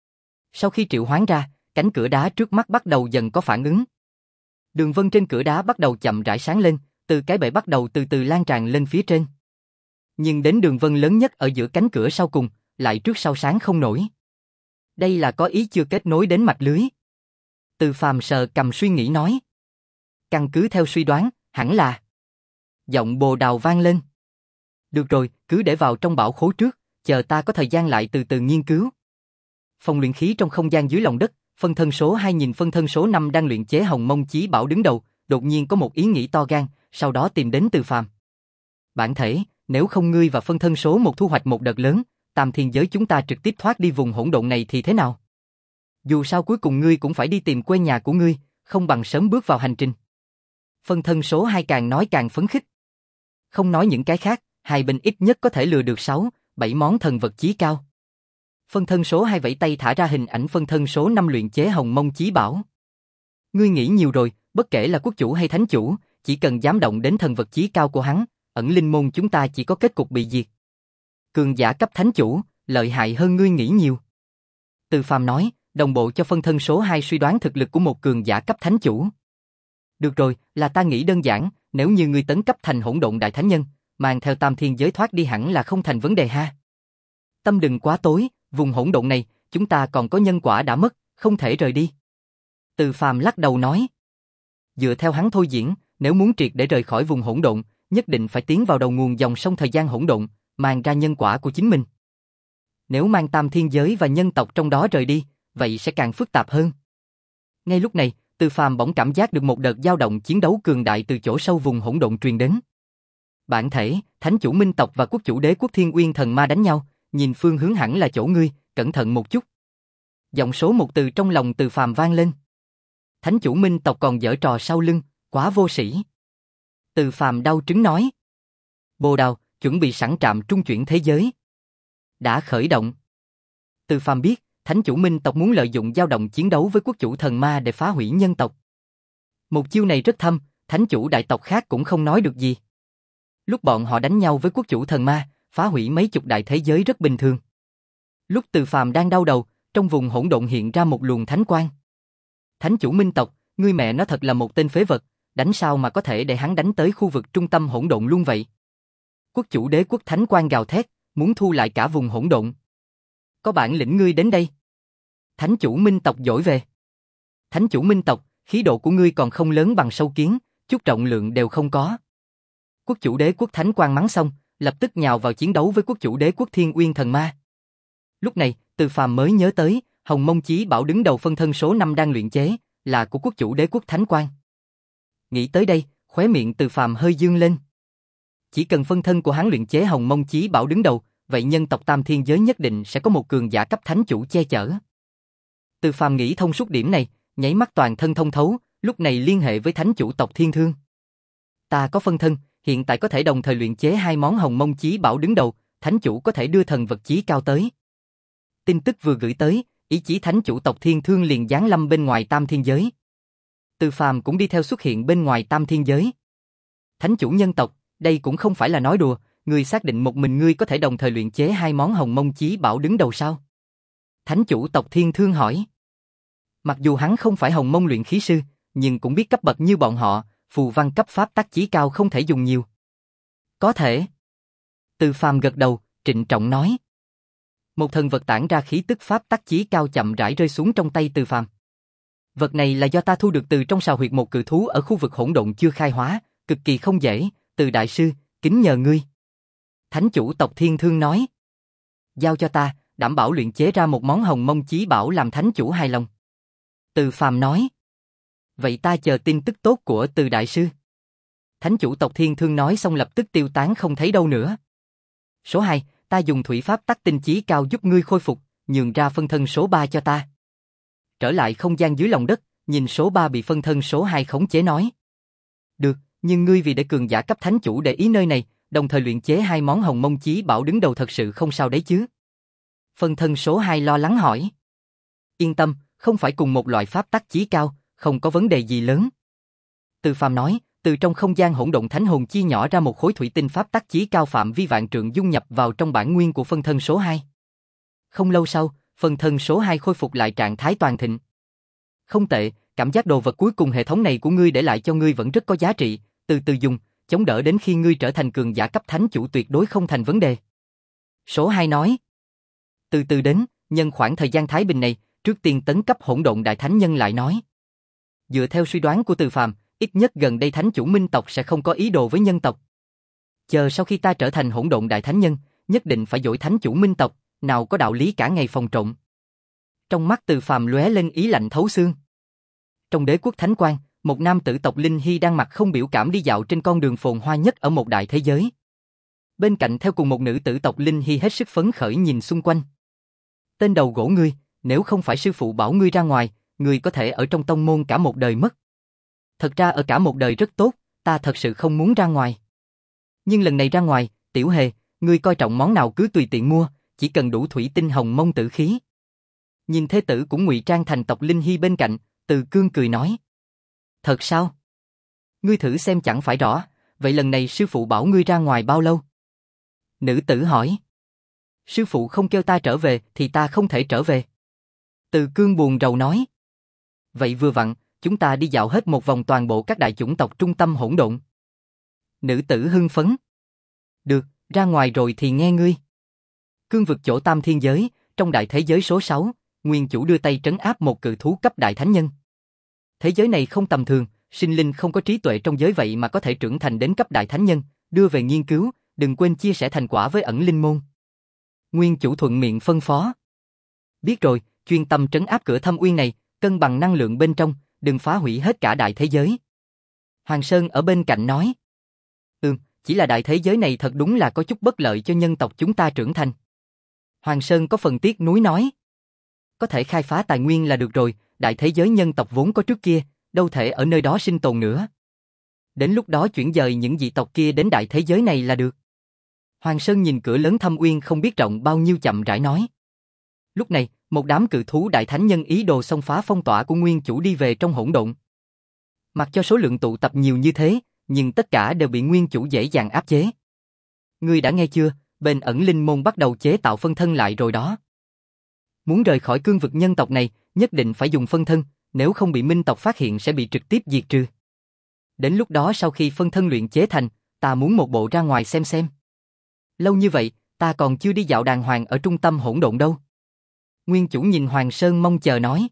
Sau khi triệu hoán ra, cánh cửa đá trước mắt bắt đầu dần có phản ứng. Đường vân trên cửa đá bắt đầu chậm rãi sáng lên, từ cái bể bắt đầu từ từ lan tràn lên phía trên. Nhưng đến đường vân lớn nhất ở giữa cánh cửa sau cùng, lại trước sau sáng không nổi. Đây là có ý chưa kết nối đến mạch lưới. Từ Phàm sờ cầm suy nghĩ nói. Căn cứ theo suy đoán, hẳn là... Giọng Bồ Đào vang lên. Được rồi, cứ để vào trong bảo khố trước, chờ ta có thời gian lại từ từ nghiên cứu. Phòng luyện khí trong không gian dưới lòng đất, phân thân số hai nhìn phân thân số năm đang luyện chế hồng mông chí bảo đứng đầu, đột nhiên có một ý nghĩ to gan, sau đó tìm đến Từ Phàm. Bản thể, nếu không ngươi và phân thân số một thu hoạch một đợt lớn, tam thiên giới chúng ta trực tiếp thoát đi vùng hỗn độn này thì thế nào? Dù sao cuối cùng ngươi cũng phải đi tìm quê nhà của ngươi, không bằng sớm bước vào hành trình. Phân thân số hai càng nói càng phấn khích. Không nói những cái khác, hai bên ít nhất có thể lừa được sáu, bảy món thần vật chí cao. Phân thân số hai vẫy tay thả ra hình ảnh phân thân số năm luyện chế hồng mông chí bảo. Ngươi nghĩ nhiều rồi, bất kể là quốc chủ hay thánh chủ, chỉ cần dám động đến thần vật chí cao của hắn, ẩn linh môn chúng ta chỉ có kết cục bị diệt. Cường giả cấp thánh chủ, lợi hại hơn ngươi nghĩ nhiều. Từ Phàm nói, đồng bộ cho phân thân số hai suy đoán thực lực của một cường giả cấp thánh chủ. Được rồi, là ta nghĩ đơn giản, nếu như ngươi tấn cấp thành hỗn độn đại thánh nhân, mang theo tam thiên giới thoát đi hẳn là không thành vấn đề ha. Tâm đừng quá tối, vùng hỗn độn này, chúng ta còn có nhân quả đã mất, không thể rời đi. Từ Phàm lắc đầu nói. Dựa theo hắn thôi diễn, nếu muốn triệt để rời khỏi vùng hỗn độn, nhất định phải tiến vào đầu nguồn dòng sông thời gian hỗn độn, mang ra nhân quả của chính mình. Nếu mang tam thiên giới và nhân tộc trong đó rời đi, vậy sẽ càng phức tạp hơn. Ngay lúc này, Từ Phàm bỗng cảm giác được một đợt dao động chiến đấu cường đại từ chỗ sâu vùng hỗn độn truyền đến. Bản thể, thánh chủ minh tộc và quốc chủ đế quốc Thiên Uyên thần ma đánh nhau, nhìn phương hướng hẳn là chỗ ngươi, cẩn thận một chút. Giọng số một từ trong lòng Từ Phàm vang lên. Thánh chủ minh tộc còn giở trò sau lưng, quá vô sĩ. Từ Phàm đau trứng nói. Bồ Đào, chuẩn bị sẵn trạm trung chuyển thế giới. Đã khởi động. Từ Phàm biết, thánh chủ minh tộc muốn lợi dụng dao động chiến đấu với quốc chủ thần ma để phá hủy nhân tộc. Một chiêu này rất thâm, thánh chủ đại tộc khác cũng không nói được gì. Lúc bọn họ đánh nhau với quốc chủ thần ma, phá hủy mấy chục đại thế giới rất bình thường. Lúc Từ Phàm đang đau đầu, trong vùng hỗn độn hiện ra một luồng thánh quang. Thánh chủ minh tộc, ngươi mẹ nó thật là một tên phế vật, đánh sao mà có thể để hắn đánh tới khu vực trung tâm hỗn độn luôn vậy? Quốc chủ đế quốc thánh quang gào thét, muốn thu lại cả vùng hỗn độn. Có bản lĩnh ngươi đến đây. Thánh chủ minh tộc dỗi về. Thánh chủ minh tộc, khí độ của ngươi còn không lớn bằng sâu kiến, chút trọng lượng đều không có. Quốc chủ đế quốc thánh quang mắng xong, lập tức nhào vào chiến đấu với quốc chủ đế quốc thiên uyên thần ma. Lúc này, Từ Phàm mới nhớ tới, Hồng Mông Chí Bảo đứng đầu phân thân số năm đang luyện chế, là của quốc chủ đế quốc thánh quang. Nghĩ tới đây, khóe miệng Từ Phàm hơi dương lên. Chỉ cần phân thân của hắn luyện chế Hồng Mông Chí Bảo đứng đầu, vậy nhân tộc Tam Thiên Giới nhất định sẽ có một cường giả cấp thánh chủ che chở. Từ Phàm nghĩ thông suốt điểm này, nháy mắt toàn thân thông thấu, lúc này liên hệ với thánh chủ tộc Thiên Thương. Ta có phân thân, hiện tại có thể đồng thời luyện chế hai món Hồng Mông Chí Bảo đứng đầu, thánh chủ có thể đưa thần vật chí cao tới. Tin tức vừa gửi tới, ý chí thánh chủ tộc Thiên Thương liền giáng lâm bên ngoài Tam Thiên Giới. Từ Phàm cũng đi theo xuất hiện bên ngoài Tam Thiên Giới. Thánh chủ nhân tộc, đây cũng không phải là nói đùa, ngươi xác định một mình ngươi có thể đồng thời luyện chế hai món Hồng Mông Chí Bảo đứng đầu sao? Thánh chủ tộc Thiên Thương hỏi. Mặc dù hắn không phải Hồng Mông luyện khí sư, nhưng cũng biết cấp bậc như bọn họ, phù văn cấp pháp tắc chí cao không thể dùng nhiều. Có thể. Từ Phàm gật đầu, trịnh trọng nói. Một thần vật tản ra khí tức pháp tắc chí cao chậm rãi rơi xuống trong tay Từ Phàm. Vật này là do ta thu được từ trong sào huyệt một cự thú ở khu vực hỗn độn chưa khai hóa, cực kỳ không dễ, Từ đại sư, kính nhờ ngươi. Thánh chủ tộc Thiên Thương nói. Giao cho ta, đảm bảo luyện chế ra một món Hồng Mông Chí Bảo làm thánh chủ hài lòng. Từ Phàm nói. Vậy ta chờ tin tức tốt của Từ đại sư. Thánh chủ tộc Thiên Thương nói xong lập tức tiêu tán không thấy đâu nữa. Số hai, ta dùng thủy pháp tắc tinh chí cao giúp ngươi khôi phục, nhường ra phân thân số ba cho ta. Trở lại không gian dưới lòng đất, nhìn số ba bị phân thân số hai khống chế nói. Được, nhưng ngươi vì để cường giả cấp thánh chủ để ý nơi này, đồng thời luyện chế hai món Hồng Mông Chí Bảo đứng đầu thật sự không sao đấy chứ? Phân thân số hai lo lắng hỏi. Yên tâm, không phải cùng một loại pháp tắc chí cao, không có vấn đề gì lớn. Từ Phàm nói, từ trong không gian hỗn độn thánh hồn chia nhỏ ra một khối thủy tinh pháp tắc chí cao phạm vi vạn trượng dung nhập vào trong bản nguyên của phân thân số hai. Không lâu sau, phân thân số hai khôi phục lại trạng thái toàn thịnh. Không tệ, cảm giác đồ vật cuối cùng hệ thống này của ngươi để lại cho ngươi vẫn rất có giá trị, từ từ dùng, chống đỡ đến khi ngươi trở thành cường giả cấp thánh chủ tuyệt đối không thành vấn đề. Số hai nói. Từ từ đến, nhân khoảng thời gian thái bình này, trước tiên tấn cấp hỗn độn đại thánh nhân lại nói. Dựa theo suy đoán của Từ Phàm, ít nhất gần đây thánh chủ minh tộc sẽ không có ý đồ với nhân tộc. Chờ sau khi ta trở thành hỗn độn đại thánh nhân, nhất định phải dỗi thánh chủ minh tộc, nào có đạo lý cả ngày phòng trộn. Trong mắt Từ Phàm lóe lên ý lạnh thấu xương. Trong đế quốc thánh quang, một nam tử tộc Linh Hy đang mặt không biểu cảm đi dạo trên con đường phồn hoa nhất ở một đại thế giới. Bên cạnh theo cùng một nữ tử tộc Linh Hy hết sức phấn khởi nhìn xung quanh. Tên đầu gỗ ngươi, nếu không phải sư phụ bảo ngươi ra ngoài, ngươi có thể ở trong tông môn cả một đời mất. Thật ra ở cả một đời rất tốt, ta thật sự không muốn ra ngoài. Nhưng lần này ra ngoài, tiểu hề, ngươi coi trọng món nào cứ tùy tiện mua, chỉ cần đủ thủy tinh Hồng Mông tử khí. Nhìn thế tử cũng ngụy trang thành tộc Linh Hy bên cạnh, Từ Cương cười nói. Thật sao? Ngươi thử xem chẳng phải rõ, vậy lần này sư phụ bảo ngươi ra ngoài bao lâu? Nữ tử hỏi. Sư phụ không kêu ta trở về thì ta không thể trở về. Từ Cương buồn rầu nói. Vậy vừa vặn, chúng ta đi dạo hết một vòng toàn bộ các đại chủng tộc trung tâm hỗn độn. Nữ tử hưng phấn. Được, ra ngoài rồi thì nghe ngươi. Cương vực chỗ Tam Thiên Giới, trong đại thế giới số sáu, nguyên chủ đưa tay trấn áp một cự thú cấp đại thánh nhân. Thế giới này không tầm thường, sinh linh không có trí tuệ trong giới vậy mà có thể trưởng thành đến cấp đại thánh nhân, đưa về nghiên cứu, đừng quên chia sẻ thành quả với ẩn linh môn. Nguyên chủ thuận miệng phân phó. Biết rồi, chuyên tâm trấn áp cửa thâm uyên này, cân bằng năng lượng bên trong, đừng phá hủy hết cả đại thế giới. Hoàng Sơn ở bên cạnh nói. Ừm, chỉ là đại thế giới này thật đúng là có chút bất lợi cho nhân tộc chúng ta trưởng thành. Hoàng Sơn có phần tiếc nuối nói. Có thể khai phá tài nguyên là được rồi, đại thế giới nhân tộc vốn có trước kia, đâu thể ở nơi đó sinh tồn nữa. Đến lúc đó chuyển dời những dị tộc kia đến đại thế giới này là được. Hoàng Sơn nhìn cửa lớn thâm uyên không biết rộng bao nhiêu chậm rãi nói. Lúc này, một đám cự thú đại thánh nhân ý đồ xông phá phong tỏa của nguyên chủ đi về trong hỗn độn. Mặc cho số lượng tụ tập nhiều như thế, nhưng tất cả đều bị nguyên chủ dễ dàng áp chế. Ngươi đã nghe chưa, bên ẩn linh môn bắt đầu chế tạo phân thân lại rồi đó. Muốn rời khỏi cương vực nhân tộc này, nhất định phải dùng phân thân, nếu không bị minh tộc phát hiện sẽ bị trực tiếp diệt trừ. Đến lúc đó sau khi phân thân luyện chế thành, ta muốn một bộ ra ngoài xem xem. Lâu như vậy, ta còn chưa đi dạo đàng hoàng ở trung tâm hỗn độn đâu. Nguyên chủ nhìn Hoàng Sơn mong chờ nói.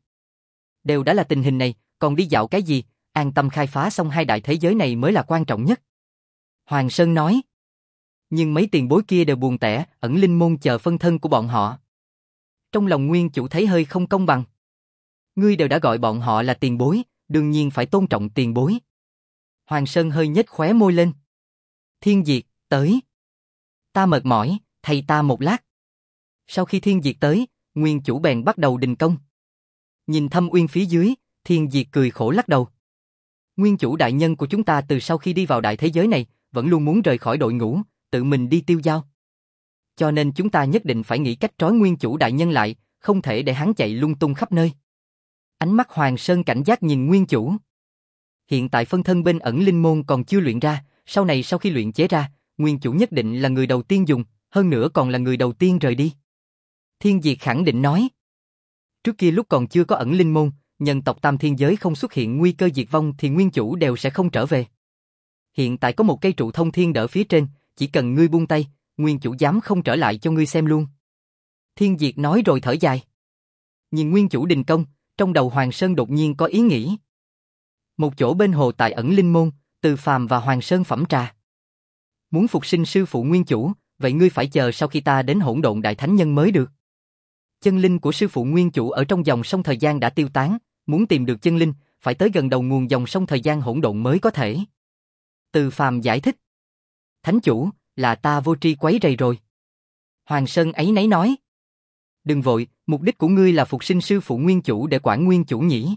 Đều đã là tình hình này, còn đi dạo cái gì, an tâm khai phá xong hai đại thế giới này mới là quan trọng nhất. Hoàng Sơn nói. Nhưng mấy tiền bối kia đều buồn tẻ, ẩn linh môn chờ phân thân của bọn họ. Trong lòng nguyên chủ thấy hơi không công bằng. Ngươi đều đã gọi bọn họ là tiền bối, đương nhiên phải tôn trọng tiền bối. Hoàng Sơn hơi nhếch khóe môi lên. Thiên Diệt, tới. Ta mệt mỏi, thầy ta một lát. Sau khi Thiên Diệt tới, nguyên chủ bèn bắt đầu đình công. Nhìn Thâm Uyên phía dưới, Thiên Diệt cười khổ lắc đầu. Nguyên chủ đại nhân của chúng ta từ sau khi đi vào đại thế giới này, vẫn luôn muốn rời khỏi đội ngũ, tự mình đi tiêu dao. Cho nên chúng ta nhất định phải nghĩ cách trói nguyên chủ đại nhân lại, không thể để hắn chạy lung tung khắp nơi. Ánh mắt Hoàng Sơn cảnh giác nhìn nguyên chủ. Hiện tại phân thân bên ẩn linh môn còn chưa luyện ra, sau này sau khi luyện chế ra, nguyên chủ nhất định là người đầu tiên dùng, hơn nữa còn là người đầu tiên rời đi. Thiên Diệt khẳng định nói. Trước kia lúc còn chưa có ẩn linh môn, nhân tộc tam thiên giới không xuất hiện nguy cơ diệt vong thì nguyên chủ đều sẽ không trở về. Hiện tại có một cây trụ thông thiên đỡ phía trên, chỉ cần ngươi buông tay, nguyên chủ dám không trở lại cho ngươi xem luôn. Thiên Diệt nói rồi thở dài. Nhìn nguyên chủ đình công, trong đầu Hoàng Sơn đột nhiên có ý nghĩ. Một chỗ bên hồ tại ẩn linh môn, Từ Phàm và Hoàng Sơn phẩm trà. Muốn phục sinh sư phụ nguyên chủ, vậy ngươi phải chờ sau khi ta đến hỗn độn đại thánh nhân mới được. Chân linh của sư phụ nguyên chủ ở trong dòng sông thời gian đã tiêu tán, muốn tìm được chân linh, phải tới gần đầu nguồn dòng sông thời gian hỗn độn mới có thể. Từ Phàm giải thích. Thánh chủ, là ta vô tri quấy rầy rồi. Hoàng Sơn áy náy nói. Đừng vội, mục đích của ngươi là phục sinh sư phụ nguyên chủ để quản nguyên chủ nhỉ.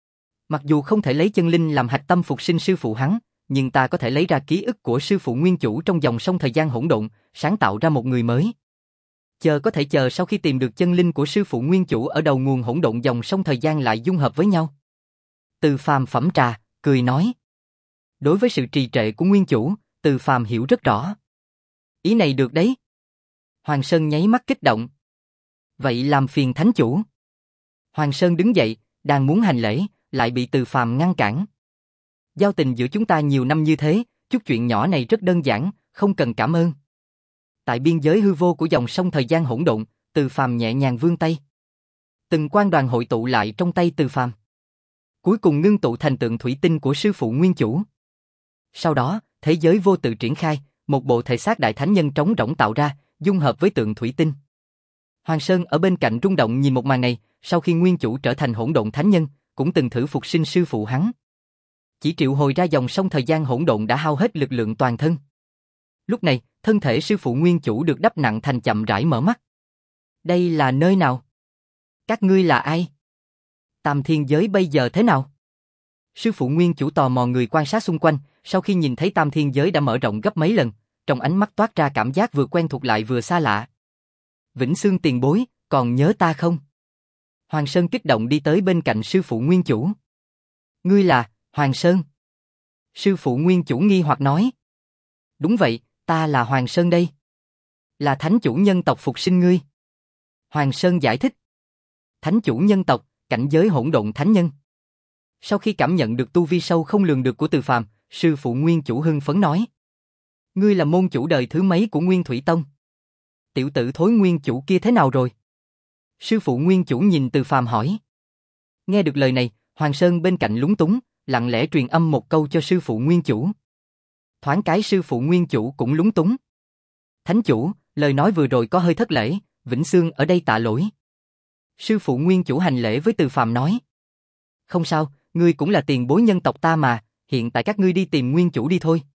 Mặc dù không thể lấy chân linh làm hạch tâm phục sinh sư phụ hắn, nhưng ta có thể lấy ra ký ức của sư phụ nguyên chủ trong dòng sông thời gian hỗn độn, sáng tạo ra một người mới. Chờ có thể chờ sau khi tìm được chân linh của sư phụ nguyên chủ ở đầu nguồn hỗn độn dòng sông thời gian lại dung hợp với nhau. Từ Phàm phẩm trà, cười nói. Đối với sự trì trệ của nguyên chủ, Từ Phàm hiểu rất rõ. Ý này được đấy. Hoàng Sơn nháy mắt kích động. Vậy làm phiền thánh chủ. Hoàng Sơn đứng dậy, đang muốn hành lễ, lại bị Từ Phàm ngăn cản. Giao tình giữa chúng ta nhiều năm như thế, chút chuyện nhỏ này rất đơn giản, không cần cảm ơn. Tại biên giới hư vô của dòng sông thời gian hỗn độn, Từ Phàm nhẹ nhàng vươn tay. Từng quan đoàn hội tụ lại trong tay Từ Phàm. Cuối cùng ngưng tụ thành tượng thủy tinh của sư phụ nguyên chủ. Sau đó, thế giới vô tự triển khai, một bộ thể xác đại thánh nhân trống rỗng tạo ra, dung hợp với tượng thủy tinh. Hoàng Sơn ở bên cạnh rung động nhìn một màn này, sau khi nguyên chủ trở thành hỗn độn thánh nhân, cũng từng thử phục sinh sư phụ hắn. Chỉ triệu hồi ra dòng sông thời gian hỗn độn đã hao hết lực lượng toàn thân. Lúc này, thân thể sư phụ nguyên chủ được đắp nặng thành chậm rãi mở mắt. Đây là nơi nào? Các ngươi là ai? Tam thiên giới bây giờ thế nào? Sư phụ nguyên chủ tò mò người quan sát xung quanh, sau khi nhìn thấy tam thiên giới đã mở rộng gấp mấy lần, trong ánh mắt toát ra cảm giác vừa quen thuộc lại vừa xa lạ. Vĩnh Xương tiền bối, còn nhớ ta không? Hoàng Sơn kích động đi tới bên cạnh sư phụ nguyên chủ. Ngươi là, Hoàng Sơn? Sư phụ nguyên chủ nghi hoặc nói. Đúng vậy, ta là Hoàng Sơn đây. Là thánh chủ nhân tộc phục sinh ngươi. Hoàng Sơn giải thích. Thánh chủ nhân tộc, cảnh giới hỗn độn thánh nhân. Sau khi cảm nhận được tu vi sâu không lường được của Từ Phàm, sư phụ nguyên chủ hưng phấn nói. Ngươi là môn chủ đời thứ mấy của Nguyên Thủy Tông? Tiểu tử thối nguyên chủ kia thế nào rồi? Sư phụ nguyên chủ nhìn Từ Phàm hỏi. Nghe được lời này, Hoàng Sơn bên cạnh lúng túng, lặng lẽ truyền âm một câu cho sư phụ nguyên chủ. Thoáng cái sư phụ nguyên chủ cũng lúng túng. Thánh chủ, lời nói vừa rồi có hơi thất lễ, Vĩnh Xương ở đây tạ lỗi. Sư phụ nguyên chủ hành lễ với Từ Phàm nói. Không sao, ngươi cũng là tiền bối nhân tộc ta mà, hiện tại các ngươi đi tìm nguyên chủ đi thôi.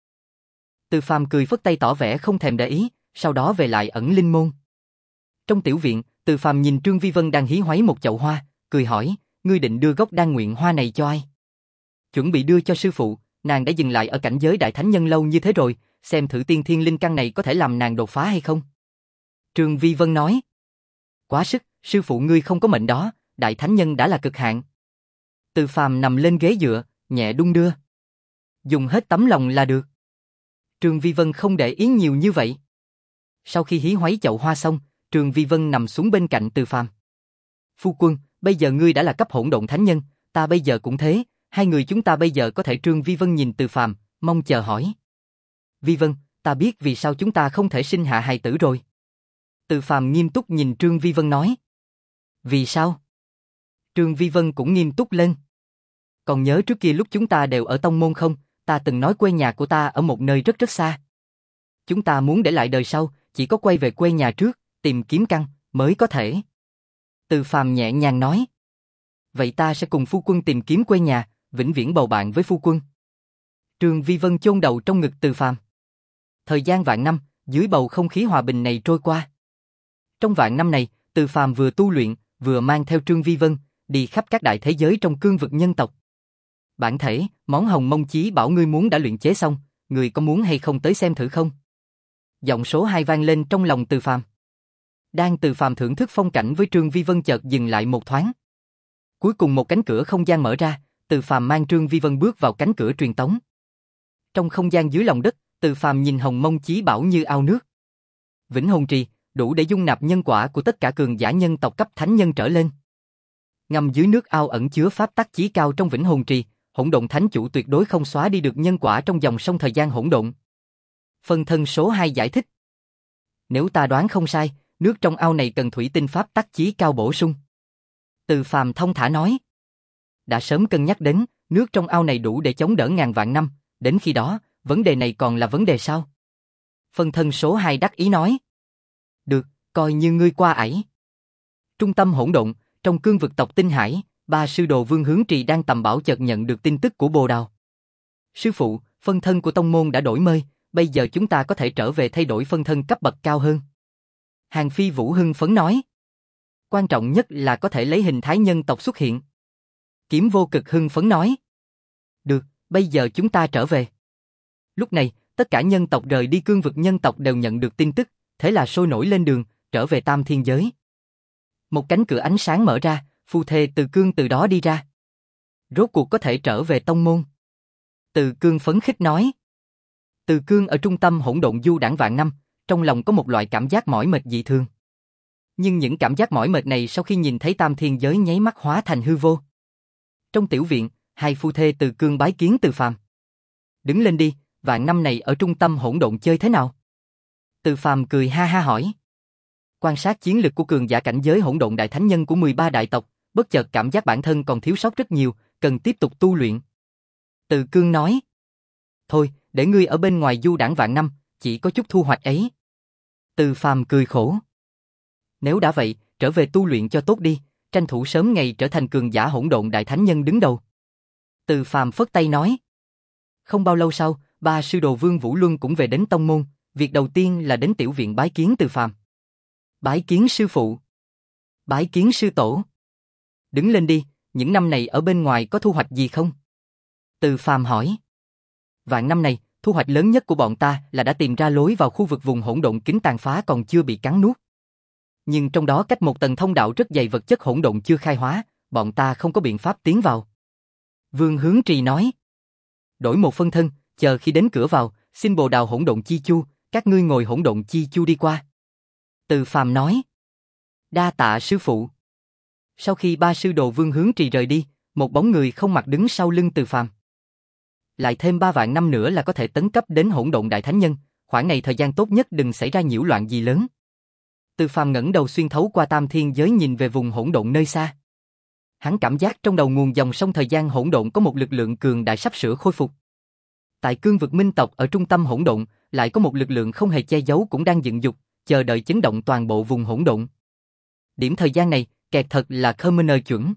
Từ Phàm cười phất tay tỏ vẻ không thèm để ý, sau đó về lại ẩn linh môn. Trong tiểu viện, Từ Phàm nhìn Trương Vi Vân đang hí hoáy một chậu hoa, cười hỏi, ngươi định đưa gốc đan nguyện hoa này cho ai? Chuẩn bị đưa cho sư phụ, nàng đã dừng lại ở cảnh giới đại thánh nhân lâu như thế rồi, xem thử tiên thiên linh căn này có thể làm nàng đột phá hay không. Trương Vi Vân nói. quá sức, sư phụ ngươi không có mệnh đó, đại thánh nhân đã là cực hạn. Từ Phàm nằm lên ghế dựa, nhẹ đung đưa. Dùng hết tấm lòng là được. Trương Vi Vân không để ý nhiều như vậy. Sau khi hí hoáy chậu hoa xong, Trương Vi Vân nằm xuống bên cạnh Từ Phàm. Phu quân, bây giờ ngươi đã là cấp hỗn độn thánh nhân, ta bây giờ cũng thế, hai người chúng ta bây giờ có thể. Trương Vi Vân nhìn Từ Phàm, mong chờ hỏi. Vi Vân, ta biết vì sao chúng ta không thể sinh hạ hài tử rồi. Từ Phàm nghiêm túc nhìn Trương Vi Vân nói. Vì sao? Trương Vi Vân cũng nghiêm túc lên. Còn nhớ trước kia lúc chúng ta đều ở tông môn không, ta từng nói quê nhà của ta ở một nơi rất rất xa. Chúng ta muốn để lại đời sau, chỉ có quay về quê nhà trước, tìm kiếm căn, mới có thể. Từ Phàm nhẹ nhàng nói. Vậy ta sẽ cùng phu quân tìm kiếm quê nhà, vĩnh viễn bầu bạn với phu quân. Trương Vi Vân chôn đầu trong ngực Từ Phàm. Thời gian vạn năm, dưới bầu không khí hòa bình này trôi qua. Trong vạn năm này, Từ Phàm vừa tu luyện, vừa mang theo Trương Vi Vân, đi khắp các đại thế giới trong cương vực nhân tộc. Bản thể, món hồng mông chí bảo ngươi muốn đã luyện chế xong, ngươi có muốn hay không tới xem thử không? Giọng số hai vang lên trong lòng Từ Phàm. Đang Từ Phàm thưởng thức phong cảnh với Trương Vi Vân chợt dừng lại một thoáng. Cuối cùng một cánh cửa không gian mở ra, Từ Phàm mang Trương Vi Vân bước vào cánh cửa truyền tống. Trong không gian dưới lòng đất, Từ Phàm nhìn hồng mông chí bảo như ao nước. Vĩnh hồn trì, đủ để dung nạp nhân quả của tất cả cường giả nhân tộc cấp thánh nhân trở lên. Ngầm dưới nước ao ẩn chứa pháp tắc chí cao trong vĩnh hồn trì, hỗn độn thánh chủ tuyệt đối không xóa đi được nhân quả trong dòng sông thời gian hỗn độn. Phân thân số hai giải thích. Nếu ta đoán không sai, nước trong ao này cần thủy tinh pháp tắc chí cao bổ sung. Từ Phàm thông thả nói. Đã sớm cân nhắc đến, nước trong ao này đủ để chống đỡ ngàn vạn năm, đến khi đó, vấn đề này còn là vấn đề sao? Phân thân số hai đắc ý nói. Được, coi như ngươi qua ải. Trung tâm hỗn độn, trong cương vực tộc Tinh Hải, ba sư đồ Vương Hướng Trì đang tầm bảo chợt nhận được tin tức của Bồ Đào. Sư phụ, phân thân của tông môn đã đổi mới, bây giờ chúng ta có thể trở về thay đổi phân thân cấp bậc cao hơn. Hàng Phi Vũ hưng phấn nói. Quan trọng nhất là có thể lấy hình thái nhân tộc xuất hiện. Kiếm Vô Cực hưng phấn nói. Được, bây giờ chúng ta trở về. Lúc này, tất cả nhân tộc rời đi cương vực nhân tộc đều nhận được tin tức, thế là sôi nổi lên đường, trở về Tam Thiên Giới. Một cánh cửa ánh sáng mở ra, phu thê Từ Cương từ đó đi ra. Rốt cuộc có thể trở về tông môn. Từ Cương phấn khích nói. Từ Cương ở trung tâm hỗn độn du đãng vạn năm, trong lòng có một loại cảm giác mỏi mệt dị thường. Nhưng những cảm giác mỏi mệt này sau khi nhìn thấy Tam Thiên Giới nháy mắt hóa thành hư vô. Trong tiểu viện, hai phu thê Từ Cương bái kiến Từ Phàm. Đứng lên đi, vạn năm này ở trung tâm hỗn độn chơi thế nào? Từ Phàm cười ha ha hỏi. Quan sát chiến lực của cường giả cảnh giới hỗn độn đại thánh nhân của mười ba đại tộc, bất chợt cảm giác bản thân còn thiếu sót rất nhiều, cần tiếp tục tu luyện. Từ Cương nói. Thôi, để ngươi ở bên ngoài du đãng vạn năm, chỉ có chút thu hoạch ấy. Từ Phàm cười khổ. Nếu đã vậy, trở về tu luyện cho tốt đi, tranh thủ sớm ngày trở thành cường giả hỗn độn đại thánh nhân đứng đầu. Từ Phàm phất tay nói. Không bao lâu sau, ba sư đồ Vương Vũ Luân cũng về đến tông môn, việc đầu tiên là đến tiểu viện bái kiến Từ Phàm. Bái kiến sư phụ. Bái kiến sư tổ. Đứng lên đi, những năm này ở bên ngoài có thu hoạch gì không? Từ Phàm hỏi. Vạn năm này, thu hoạch lớn nhất của bọn ta là đã tìm ra lối vào khu vực vùng hỗn độn kính tàn phá còn chưa bị cắn nuốt. Nhưng trong đó cách một tầng thông đạo rất dày vật chất hỗn độn chưa khai hóa, bọn ta không có biện pháp tiến vào. Vương Hướng Trì nói. Đổi một phân thân, chờ khi đến cửa vào, xin Bồ Đào hỗn độn chi chu, các ngươi ngồi hỗn độn chi chu đi qua. Từ Phàm nói. Đa tạ sư phụ. Sau khi ba sư đồ Vương Hướng Trì rời đi, một bóng người không mặt đứng sau lưng Từ Phàm. Lại thêm ba vạn năm nữa là có thể tấn cấp đến hỗn độn đại thánh nhân, khoảng này thời gian tốt nhất đừng xảy ra nhiễu loạn gì lớn. Từ Phàm ngẩng đầu xuyên thấu qua Tam Thiên Giới nhìn về vùng hỗn độn nơi xa. Hắn cảm giác trong đầu nguồn dòng sông thời gian hỗn độn có một lực lượng cường đại sắp sửa khôi phục. Tại cương vực minh tộc ở trung tâm hỗn độn, lại có một lực lượng không hề che giấu cũng đang dựng dục, chờ đợi chấn động toàn bộ vùng hỗn độn. Điểm thời gian này, kẹt thật là Khmer chuẩn.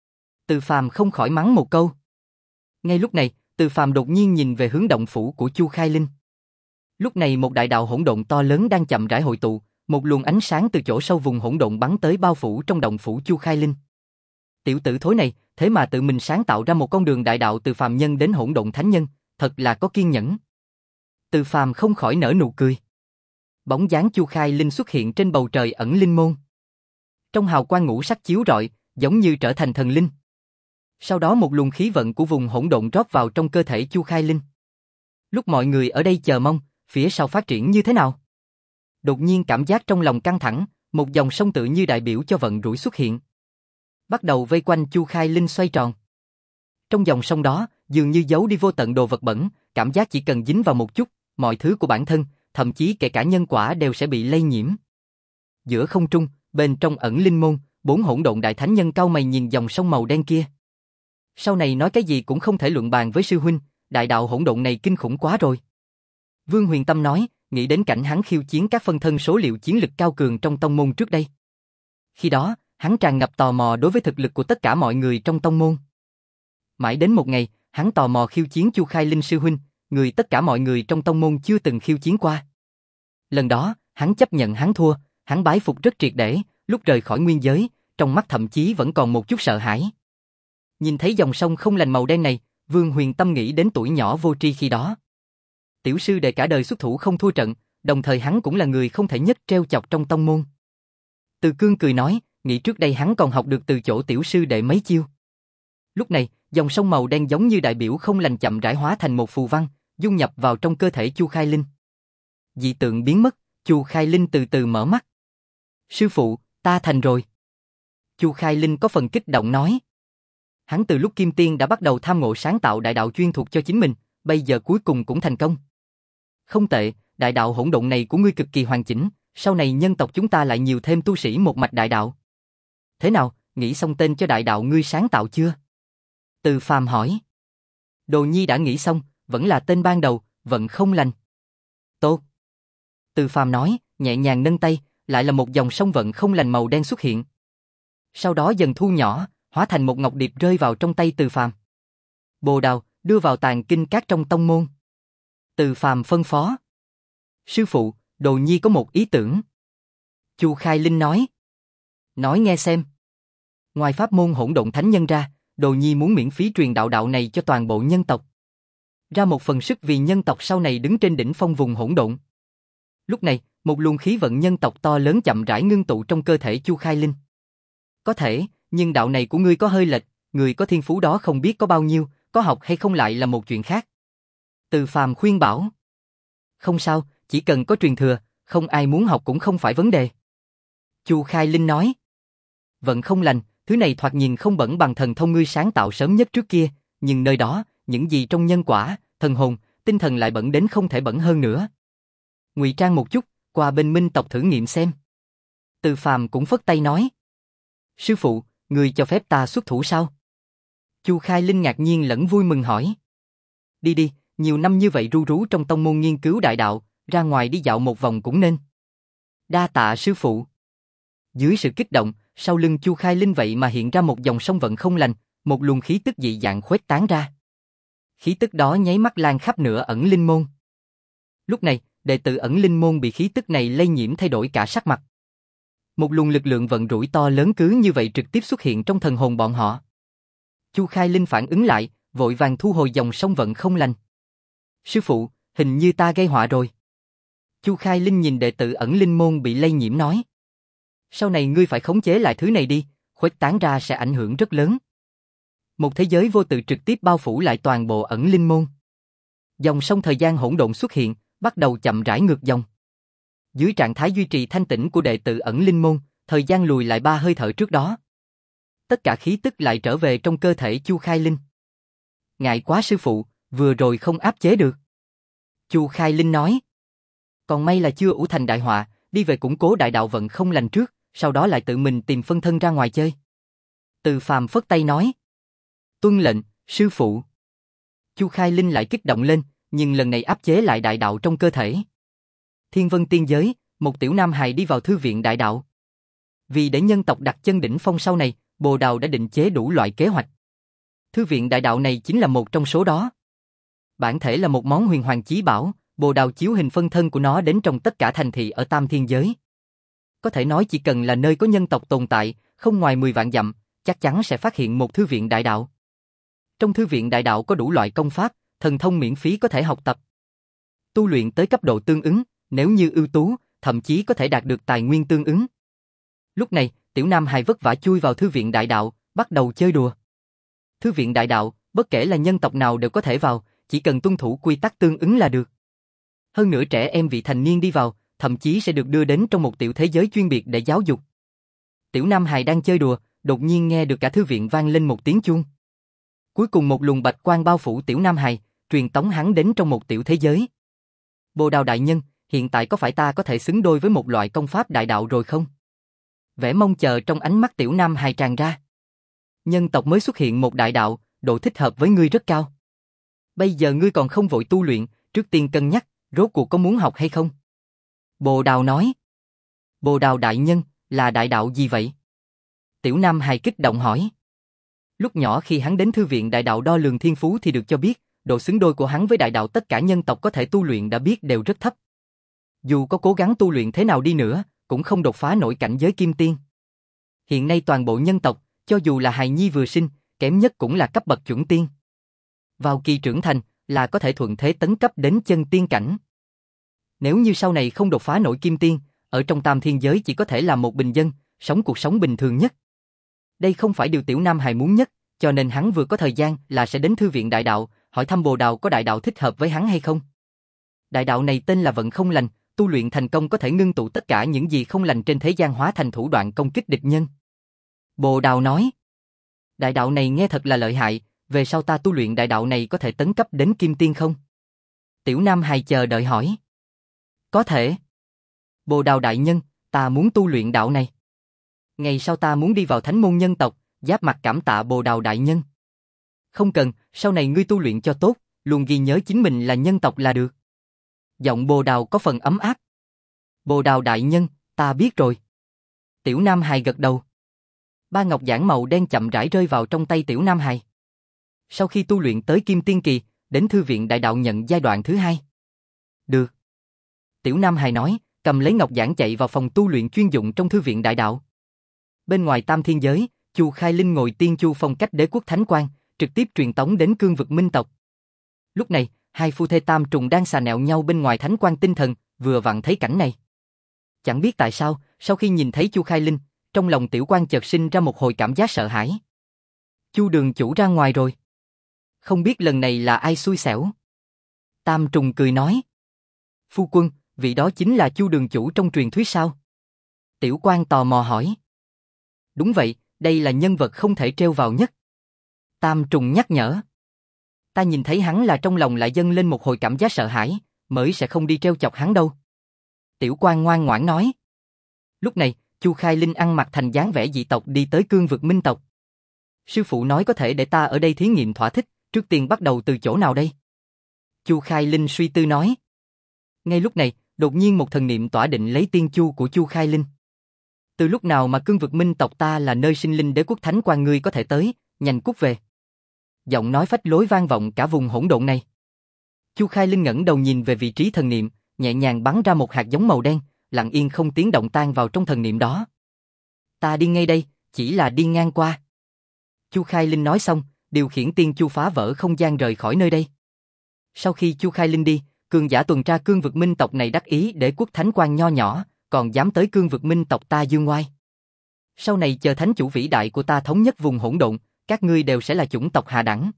Từ Phàm không khỏi mắng một câu. Ngay lúc này, Từ Phàm đột nhiên nhìn về hướng động phủ của Chu Khai Linh. Lúc này một đại đạo hỗn độn to lớn đang chậm rãi hội tụ, một luồng ánh sáng từ chỗ sâu vùng hỗn độn bắn tới bao phủ trong động phủ Chu Khai Linh. Tiểu tử thối này, thế mà tự mình sáng tạo ra một con đường đại đạo từ phàm nhân đến hỗn độn thánh nhân, thật là có kiên nhẫn. Từ Phàm không khỏi nở nụ cười. Bóng dáng Chu Khai Linh xuất hiện trên bầu trời ẩn linh môn. Trong hào quang ngũ sắc chiếu rọi, giống như trở thành thần linh. Sau đó một luồng khí vận của vùng hỗn độn rót vào trong cơ thể Chu Khai Linh. Lúc mọi người ở đây chờ mong, phía sau phát triển như thế nào? Đột nhiên cảm giác trong lòng căng thẳng, một dòng sông tự như đại biểu cho vận rủi xuất hiện. Bắt đầu vây quanh Chu Khai Linh xoay tròn. Trong dòng sông đó, dường như giấu đi vô tận đồ vật bẩn, cảm giác chỉ cần dính vào một chút, mọi thứ của bản thân, thậm chí kể cả nhân quả đều sẽ bị lây nhiễm. Giữa không trung, bên trong ẩn linh môn, bốn hỗn độn đại thánh nhân cau mày nhìn dòng sông màu đen kia. Sau này nói cái gì cũng không thể luận bàn với sư huynh, đại đạo hỗn độn này kinh khủng quá rồi. Vương Huyền Tâm nói, nghĩ đến cảnh hắn khiêu chiến các phân thân số liệu chiến lực cao cường trong tông môn trước đây. Khi đó, hắn tràn ngập tò mò đối với thực lực của tất cả mọi người trong tông môn. Mãi đến một ngày, hắn tò mò khiêu chiến Chu Khai Linh sư huynh, người tất cả mọi người trong tông môn chưa từng khiêu chiến qua. Lần đó, hắn chấp nhận hắn thua, hắn bái phục rất triệt để, lúc rời khỏi nguyên giới, trong mắt thậm chí vẫn còn một chút sợ hãi. Nhìn thấy dòng sông không lành màu đen này, Vương Huyền Tâm nghĩ đến tuổi nhỏ vô tri khi đó. Tiểu sư đệ cả đời xuất thủ không thua trận, đồng thời hắn cũng là người không thể nhất treo chọc trong tông môn. Từ Cương cười nói, nghĩ trước đây hắn còn học được từ chỗ tiểu sư đệ mấy chiêu. Lúc này, dòng sông màu đen giống như đại biểu không lành chậm rãi hóa thành một phù văn, dung nhập vào trong cơ thể Chu Khai Linh. Dị tượng biến mất, Chu Khai Linh từ từ mở mắt. Sư phụ, ta thành rồi. Chu Khai Linh có phần kích động nói. Hắn từ lúc Kim Tiên đã bắt đầu tham ngộ sáng tạo đại đạo chuyên thuộc cho chính mình, bây giờ cuối cùng cũng thành công. Không tệ, đại đạo hỗn độn này của ngươi cực kỳ hoàn chỉnh, sau này nhân tộc chúng ta lại nhiều thêm tu sĩ một mạch đại đạo. Thế nào, nghĩ xong tên cho đại đạo ngươi sáng tạo chưa? Từ Phàm hỏi. Đồ Nhi đã nghĩ xong, vẫn là tên ban đầu, vận không lành. Tốt. Từ Phàm nói, nhẹ nhàng nâng tay, lại là một dòng sông vận không lành màu đen xuất hiện. Sau đó dần thu nhỏ, hóa thành một ngọc điệp rơi vào trong tay Từ Phàm. Bồ đào, đưa vào tàng kinh các trong tông môn. Từ Phàm phân phó. Sư phụ, Đồ Nhi có một ý tưởng. Chu Khai Linh nói. Nói nghe xem. Ngoài pháp môn hỗn độn thánh nhân ra, Đồ Nhi muốn miễn phí truyền đạo đạo này cho toàn bộ nhân tộc. Ra một phần sức vì nhân tộc sau này đứng trên đỉnh phong vùng hỗn độn. Lúc này, một luồng khí vận nhân tộc to lớn chậm rãi ngưng tụ trong cơ thể Chu Khai Linh. Có thể, nhưng đạo này của ngươi có hơi lệch, người có thiên phú đó không biết có bao nhiêu, có học hay không lại là một chuyện khác. Từ Phàm khuyên bảo. Không sao, chỉ cần có truyền thừa, không ai muốn học cũng không phải vấn đề. Chu Khai Linh nói. Vận không lành, thứ này thoạt nhìn không bẩn bằng thần thông ngươi sáng tạo sớm nhất trước kia, nhưng nơi đó, những gì trong nhân quả, thần hồn, tinh thần lại bẩn đến không thể bẩn hơn nữa. Ngụy trang một chút, qua bên Minh tộc thử nghiệm xem. Từ Phàm cũng phất tay nói. Sư phụ, người cho phép ta xuất thủ sao? Chu Khai Linh ngạc nhiên lẫn vui mừng hỏi. Đi đi, nhiều năm như vậy ru rú trong tông môn nghiên cứu đại đạo, ra ngoài đi dạo một vòng cũng nên. Đa tạ sư phụ. Dưới sự kích động, sau lưng Chu Khai Linh vậy mà hiện ra một dòng sông vận không lành, một luồng khí tức dị dạng khuếch tán ra. Khí tức đó nháy mắt lan khắp nửa ẩn linh môn. Lúc này, đệ tử ẩn linh môn bị khí tức này lây nhiễm thay đổi cả sắc mặt. Một luồng lực lượng vận rủi to lớn cứ như vậy trực tiếp xuất hiện trong thần hồn bọn họ. Chu Khai Linh phản ứng lại, vội vàng thu hồi dòng sông vận không lành. Sư phụ, hình như ta gây họa rồi. Chu Khai Linh nhìn đệ tử ẩn linh môn bị lây nhiễm nói. Sau này ngươi phải khống chế lại thứ này đi, khuếch tán ra sẽ ảnh hưởng rất lớn. Một thế giới vô tự trực tiếp bao phủ lại toàn bộ ẩn linh môn. Dòng sông thời gian hỗn độn xuất hiện, bắt đầu chậm rãi ngược dòng. Dưới trạng thái duy trì thanh tĩnh của đệ tử ẩn linh môn, thời gian lùi lại ba hơi thở trước đó. Tất cả khí tức lại trở về trong cơ thể Chu Khai Linh. Ngại quá sư phụ, vừa rồi không áp chế được. Chu Khai Linh nói. Còn may là chưa ủ thành đại họa, đi về củng cố đại đạo vận không lành trước, sau đó lại tự mình tìm phân thân ra ngoài chơi. Từ Phàm phất tay nói. Tuân lệnh, sư phụ. Chu Khai Linh lại kích động lên, nhưng lần này áp chế lại đại đạo trong cơ thể. Thiên Vân Tiên Giới, một tiểu nam hài đi vào thư viện đại đạo. Vì để nhân tộc đặt chân đỉnh phong sau này, Bồ Đào đã định chế đủ loại kế hoạch. Thư viện đại đạo này chính là một trong số đó. Bản thể là một món huyền hoàng chí bảo, Bồ Đào chiếu hình phân thân của nó đến trong tất cả thành thị ở Tam Thiên Giới. Có thể nói chỉ cần là nơi có nhân tộc tồn tại, không ngoài mười vạn dặm, chắc chắn sẽ phát hiện một thư viện đại đạo. Trong thư viện đại đạo có đủ loại công pháp, thần thông miễn phí có thể học tập. Tu luyện tới cấp độ tương ứng, nếu như ưu tú, thậm chí có thể đạt được tài nguyên tương ứng. Lúc này, Tiểu Nam Hải vất vả chui vào thư viện đại đạo, bắt đầu chơi đùa. Thư viện đại đạo, bất kể là nhân tộc nào đều có thể vào, chỉ cần tuân thủ quy tắc tương ứng là được. Hơn nữa trẻ em vị thành niên đi vào, thậm chí sẽ được đưa đến trong một tiểu thế giới chuyên biệt để giáo dục. Tiểu Nam Hải đang chơi đùa, đột nhiên nghe được cả thư viện vang lên một tiếng chuông. Cuối cùng một luồng bạch quang bao phủ Tiểu Nam Hải, truyền tống hắn đến trong một tiểu thế giới. Bồ Đào đại nhân, hiện tại có phải ta có thể xứng đôi với một loại công pháp đại đạo rồi không? Vẻ mong chờ trong ánh mắt Tiểu Nam Hải tràn ra. Nhân tộc mới xuất hiện một đại đạo, độ thích hợp với ngươi rất cao. Bây giờ ngươi còn không vội tu luyện, trước tiên cân nhắc, rốt cuộc có muốn học hay không? Bồ Đào nói. Bồ Đào đại nhân, là đại đạo gì vậy? Tiểu Nam Hải kích động hỏi. Lúc nhỏ khi hắn đến thư viện đại đạo đo lường thiên phú thì được cho biết, độ xứng đôi của hắn với đại đạo tất cả nhân tộc có thể tu luyện đã biết đều rất thấp. Dù có cố gắng tu luyện thế nào đi nữa, cũng không đột phá nổi cảnh giới kim tiên. Hiện nay toàn bộ nhân tộc, cho dù là hài nhi vừa sinh, kém nhất cũng là cấp bậc chuẩn tiên. Vào kỳ trưởng thành, là có thể thuận thế tấn cấp đến chân tiên cảnh. Nếu như sau này không đột phá nổi kim tiên, ở trong tam thiên giới chỉ có thể là một bình dân, sống cuộc sống bình thường nhất. Đây không phải điều Tiểu Nam Hải muốn nhất, cho nên hắn vừa có thời gian là sẽ đến thư viện đại đạo, hỏi thăm Bồ Đào có đại đạo thích hợp với hắn hay không. Đại đạo này tên là vận không lành, tu luyện thành công có thể ngưng tụ tất cả những gì không lành trên thế gian hóa thành thủ đoạn công kích địch nhân. Bồ Đào nói, đại đạo này nghe thật là lợi hại, về sau ta tu luyện đại đạo này có thể tấn cấp đến kim tiên không? Tiểu Nam Hải chờ đợi hỏi. Có thể. Bồ Đào đại nhân, ta muốn tu luyện đạo này. Ngày sau ta muốn đi vào thánh môn nhân tộc, giáp mặt cảm tạ Bồ Đào đại nhân. Không cần, sau này ngươi tu luyện cho tốt, luôn ghi nhớ chính mình là nhân tộc là được. Giọng Bồ Đào có phần ấm áp. Bồ Đào đại nhân, ta biết rồi. Tiểu Nam Hải gật đầu. Ba ngọc giản màu đen chậm rãi rơi vào trong tay Tiểu Nam Hải. Sau khi tu luyện tới kim tiên kỳ, đến thư viện đại đạo nhận giai đoạn thứ hai. Được. Tiểu Nam Hải nói, cầm lấy ngọc giản chạy vào phòng tu luyện chuyên dụng trong thư viện đại đạo. Bên ngoài tam thiên giới, Chu Khai Linh ngồi tiên chu phong cách đế quốc thánh quan, trực tiếp truyền tống đến cương vực minh tộc. Lúc này, hai phu thê Tam Trùng đang xà nẹo nhau bên ngoài thánh quan tinh thần, vừa vặn thấy cảnh này. Chẳng biết tại sao, sau khi nhìn thấy Chu Khai Linh, trong lòng tiểu quan chợt sinh ra một hồi cảm giác sợ hãi. Chu đường chủ ra ngoài rồi. Không biết lần này là ai xui xẻo. Tam Trùng cười nói. Phu quân, vị đó chính là Chu đường chủ trong truyền thuyết sao? Tiểu quan tò mò hỏi. Đúng vậy, đây là nhân vật không thể trêu vào nhất. Tam Trùng nhắc nhở. Ta nhìn thấy hắn là trong lòng lại dâng lên một hồi cảm giác sợ hãi, mới sẽ không đi trêu chọc hắn đâu. Tiểu quan ngoan ngoãn nói. Lúc này, Chu Khai Linh ăn mặc thành dáng vẻ dị tộc đi tới cương vực minh tộc. Sư phụ nói có thể để ta ở đây thí nghiệm thỏa thích, trước tiên bắt đầu từ chỗ nào đây? Chu Khai Linh suy tư nói. Ngay lúc này, đột nhiên một thần niệm tỏa định lấy tiên chu của Chu Khai Linh. Từ lúc nào mà cương vực minh tộc ta là nơi sinh linh đế quốc thánh quan ngươi có thể tới, nhanh cút về. Giọng nói phách lối vang vọng cả vùng hỗn độn này. Chu Khai Linh ngẩng đầu nhìn về vị trí thần niệm, nhẹ nhàng bắn ra một hạt giống màu đen, lặng yên không tiếng động tan vào trong thần niệm đó. Ta đi ngay đây, chỉ là đi ngang qua. Chu Khai Linh nói xong, điều khiển tiên chu phá vỡ không gian rời khỏi nơi đây. Sau khi Chu Khai Linh đi, cường giả tuần tra cương vực minh tộc này đắc ý để quốc thánh quan nho nhỏ, còn dám tới cương vực minh tộc ta dương ngoai. Sau này chờ thánh chủ vĩ đại của ta thống nhất vùng hỗn độn, các ngươi đều sẽ là chủng tộc hạ đẳng.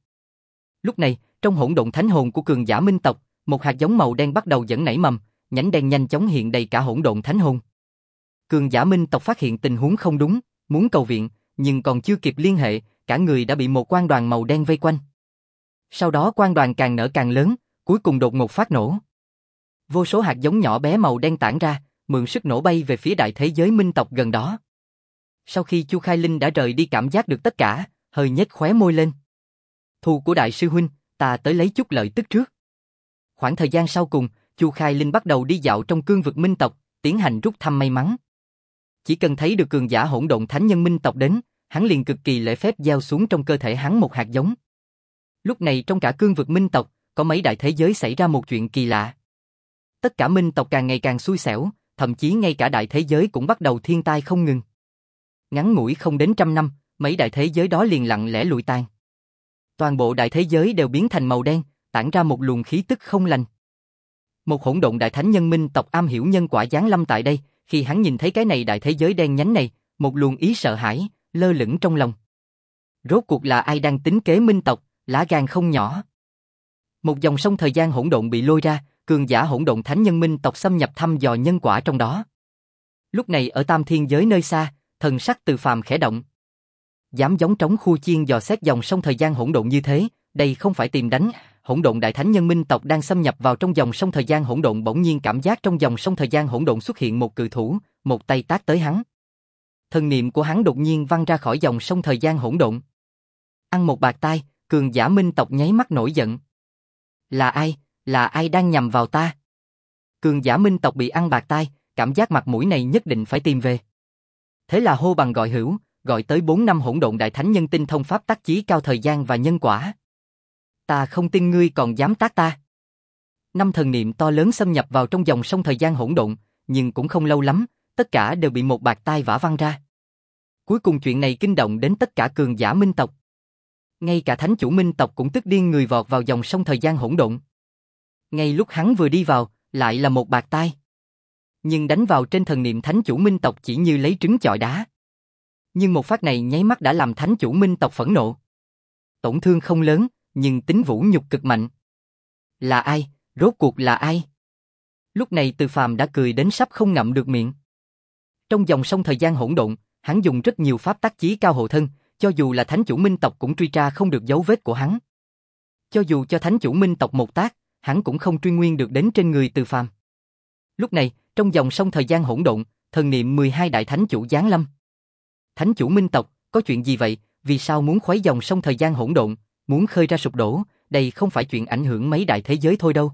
Lúc này, trong hỗn độn thánh hồn của cường giả minh tộc, một hạt giống màu đen bắt đầu dẫn nảy mầm, nhánh đen nhanh chóng hiện đầy cả hỗn độn thánh hồn. Cường giả minh tộc phát hiện tình huống không đúng, muốn cầu viện, nhưng còn chưa kịp liên hệ, cả người đã bị một quang đoàn màu đen vây quanh. Sau đó quang đoàn càng nở càng lớn, cuối cùng đột ngột phát nổ. Vô số hạt giống nhỏ bé màu đen tản ra, mượn sức nổ bay về phía đại thế giới minh tộc gần đó. Sau khi Chu Khai Linh đã rời đi cảm giác được tất cả, hơi nhếch khóe môi lên. Thù của đại sư huynh, ta tới lấy chút lợi tức trước. Khoảng thời gian sau cùng, Chu Khai Linh bắt đầu đi dạo trong cương vực minh tộc, tiến hành rút thăm may mắn. Chỉ cần thấy được cường giả hỗn độn thánh nhân minh tộc đến, hắn liền cực kỳ lễ phép gieo xuống trong cơ thể hắn một hạt giống. Lúc này trong cả cương vực minh tộc, có mấy đại thế giới xảy ra một chuyện kỳ lạ. Tất cả minh tộc càng ngày càng xui xẻo, thậm chí ngay cả đại thế giới cũng bắt đầu thiên tai không ngừng. Ngắn ngủi không đến trăm năm, mấy đại thế giới đó liền lặng lẽ lụi tàn. Toàn bộ đại thế giới đều biến thành màu đen, tản ra một luồng khí tức không lành. Một hỗn độn đại thánh nhân minh tộc am hiểu nhân quả giáng lâm tại đây, khi hắn nhìn thấy cái này đại thế giới đen nhánh này, một luồng ý sợ hãi, lơ lửng trong lòng. Rốt cuộc là ai đang tính kế minh tộc, lá gan không nhỏ. Một dòng sông thời gian hỗn độn bị lôi ra, cường giả hỗn độn thánh nhân minh tộc xâm nhập thăm dò nhân quả trong đó. Lúc này ở Tam Thiên giới nơi xa, thần sắc Từ Phàm khẽ động. Dám giống trống khu chiên dò xét dòng sông thời gian hỗn độn như thế, đây không phải tìm đánh. Hỗn độn đại thánh nhân minh tộc đang xâm nhập vào trong dòng sông thời gian hỗn độn, bỗng nhiên cảm giác trong dòng sông thời gian hỗn độn xuất hiện một cự thủ, một tay tát tới hắn. Thần niệm của hắn đột nhiên văng ra khỏi dòng sông thời gian hỗn độn. Ăn một bạt tai, cường giả minh tộc nháy mắt nổi giận. Là ai? Là ai đang nhằm vào ta? Cường giả minh tộc bị ăn bạt tai, cảm giác mặt mũi này nhất định phải tìm về. Thế là hô bằng gọi hữu, gọi tới bốn năm hỗn độn đại thánh nhân tinh thông pháp tác chí cao thời gian và nhân quả. Ta không tin ngươi còn dám tác ta. Năm thần niệm to lớn xâm nhập vào trong dòng sông thời gian hỗn độn, nhưng cũng không lâu lắm, tất cả đều bị một bạt tai vả văng ra. Cuối cùng chuyện này kinh động đến tất cả cường giả minh tộc. Ngay cả thánh chủ minh tộc cũng tức điên người vọt vào dòng sông thời gian hỗn độn. Ngay lúc hắn vừa đi vào, lại là một bạt tai. Nhưng đánh vào trên thần niệm thánh chủ minh tộc chỉ như lấy trứng chọi đá. Nhưng một phát này nháy mắt đã làm thánh chủ minh tộc phẫn nộ. Tổn thương không lớn, nhưng tính vũ nhục cực mạnh. Là ai? Rốt cuộc là ai? Lúc này Từ Phàm đã cười đến sắp không ngậm được miệng. Trong dòng sông thời gian hỗn độn, hắn dùng rất nhiều pháp tác chí cao hộ thân, cho dù là thánh chủ minh tộc cũng truy tra không được dấu vết của hắn. Cho dù cho thánh chủ minh tộc một tác, hắn cũng không truy nguyên được đến trên người Từ Phàm. Lúc này, trong dòng sông thời gian hỗn độn, thần niệm mười hai đại thánh chủ giáng lâm. Thánh chủ minh tộc, có chuyện gì vậy? Vì sao muốn khuấy dòng sông thời gian hỗn độn, muốn khơi ra sụp đổ? Đây không phải chuyện ảnh hưởng mấy đại thế giới thôi đâu.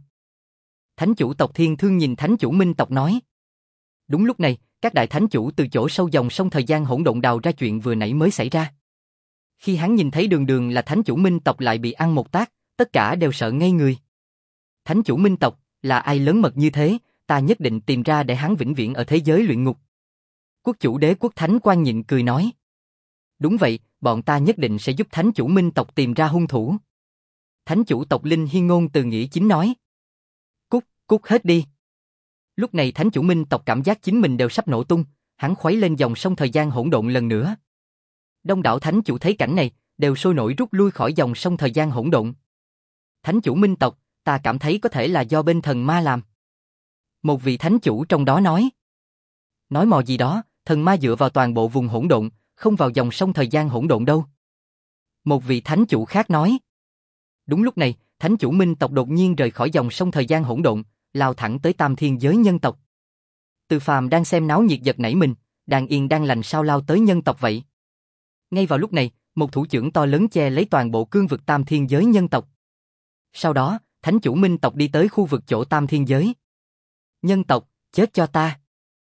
Thánh chủ tộc Thiên Thương nhìn thánh chủ minh tộc nói. Đúng lúc này, các đại thánh chủ từ chỗ sâu dòng sông thời gian hỗn độn đào ra chuyện vừa nãy mới xảy ra. Khi hắn nhìn thấy đường đường là thánh chủ minh tộc lại bị ăn một tác, tất cả đều sợ ngây người. Thánh chủ minh tộc, là ai lớn mật như thế? Ta nhất định tìm ra để hắn vĩnh viễn ở thế giới luyện ngục. Quốc chủ đế quốc thánh Quan Nhịn cười nói. Đúng vậy, bọn ta nhất định sẽ giúp thánh chủ minh tộc tìm ra hung thủ. Thánh chủ tộc Linh Hiên ngôn từ nghĩa chính nói. Cút, cút hết đi. Lúc này thánh chủ minh tộc cảm giác chính mình đều sắp nổ tung, hắn khuấy lên dòng sông thời gian hỗn độn lần nữa. Đông đảo thánh chủ thấy cảnh này, đều sôi nổi rút lui khỏi dòng sông thời gian hỗn độn. Thánh chủ minh tộc, ta cảm thấy có thể là do bên thần ma làm. Một vị thánh chủ trong đó nói. Nói mò gì đó, thần ma dựa vào toàn bộ vùng hỗn độn, không vào dòng sông thời gian hỗn độn đâu. Một vị thánh chủ khác nói. Đúng lúc này, thánh chủ minh tộc đột nhiên rời khỏi dòng sông thời gian hỗn độn, lao thẳng tới Tam Thiên giới nhân tộc. Từ Phàm đang xem náo nhiệt giật nảy mình, đang yên đang lành sao lao tới nhân tộc vậy. Ngay vào lúc này, một thủ trưởng to lớn che lấy toàn bộ cương vực Tam Thiên giới nhân tộc. Sau đó, thánh chủ minh tộc đi tới khu vực chỗ Tam Thiên giới. Nhân tộc, chết cho ta.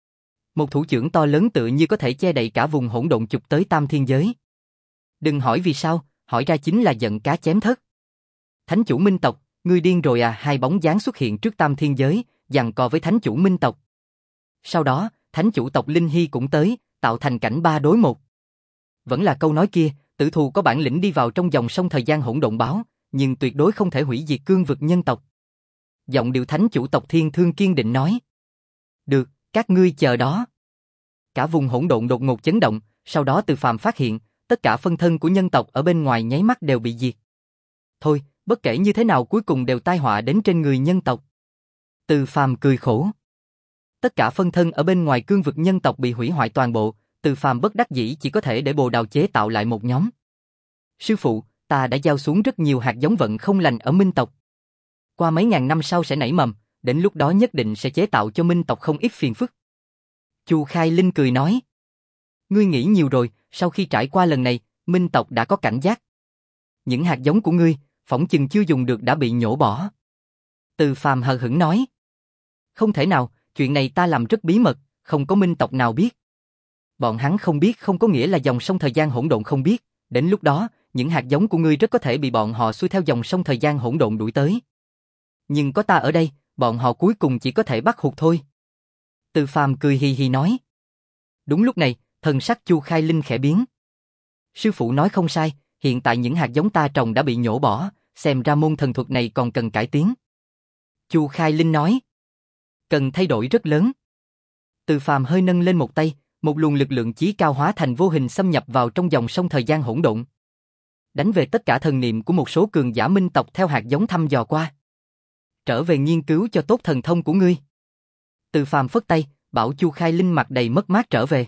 Một thủ trưởng to lớn tựa như có thể che đậy cả vùng hỗn độn chụp tới Tam Thiên giới. Đừng hỏi vì sao, hỏi ra chính là giận cá chém thớt. Thánh chủ minh tộc, ngươi điên rồi à? Hai bóng dáng xuất hiện trước Tam Thiên giới, giằng co với thánh chủ minh tộc. Sau đó, thánh chủ tộc Linh Hy cũng tới, tạo thành cảnh ba đối một. Vẫn là câu nói kia, tử thù có bản lĩnh đi vào trong dòng sông thời gian hỗn độn báo, nhưng tuyệt đối không thể hủy diệt cương vực nhân tộc. Giọng điệu thánh chủ tộc Thiên Thương kiên định nói. Được, các ngươi chờ đó. Cả vùng hỗn độn đột ngột chấn động, sau đó Từ Phàm phát hiện, tất cả phân thân của nhân tộc ở bên ngoài nháy mắt đều bị diệt. Thôi, bất kể như thế nào cuối cùng đều tai họa đến trên người nhân tộc. Từ Phàm cười khổ. Tất cả phân thân ở bên ngoài cương vực nhân tộc bị hủy hoại toàn bộ, Từ Phàm bất đắc dĩ chỉ có thể để Bồ Đào chế tạo lại một nhóm. Sư phụ, ta đã gieo xuống rất nhiều hạt giống vận không lành ở minh tộc. Qua mấy ngàn năm sau sẽ nảy mầm, đến lúc đó nhất định sẽ chế tạo cho minh tộc không ít phiền phức. Chu Khai Linh cười nói. Ngươi nghĩ nhiều rồi, sau khi trải qua lần này, minh tộc đã có cảnh giác. Những hạt giống của ngươi, phỏng chừng chưa dùng được đã bị nhổ bỏ. Từ Phàm hờ hững nói. Không thể nào, chuyện này ta làm rất bí mật, không có minh tộc nào biết. Bọn hắn không biết không có nghĩa là dòng sông thời gian hỗn độn không biết, đến lúc đó, những hạt giống của ngươi rất có thể bị bọn họ xuôi theo dòng sông thời gian hỗn độn đuổi tới. Nhưng có ta ở đây, bọn họ cuối cùng chỉ có thể bắt hụt thôi. Từ Phàm cười hì hì nói. Đúng lúc này, thần sắc Chu Khai Linh khẽ biến. Sư phụ nói không sai, hiện tại những hạt giống ta trồng đã bị nhổ bỏ, xem ra môn thần thuật này còn cần cải tiến. Chu Khai Linh nói. Cần thay đổi rất lớn. Từ Phàm hơi nâng lên một tay, một luồng lực lượng chí cao hóa thành vô hình xâm nhập vào trong dòng sông thời gian hỗn độn, đánh về tất cả thần niệm của một số cường giả minh tộc theo hạt giống thăm dò qua. Trở về nghiên cứu cho tốt thần thông của ngươi. Từ Phàm phất tay, bảo Chu Khai Linh mặt đầy mất mát trở về.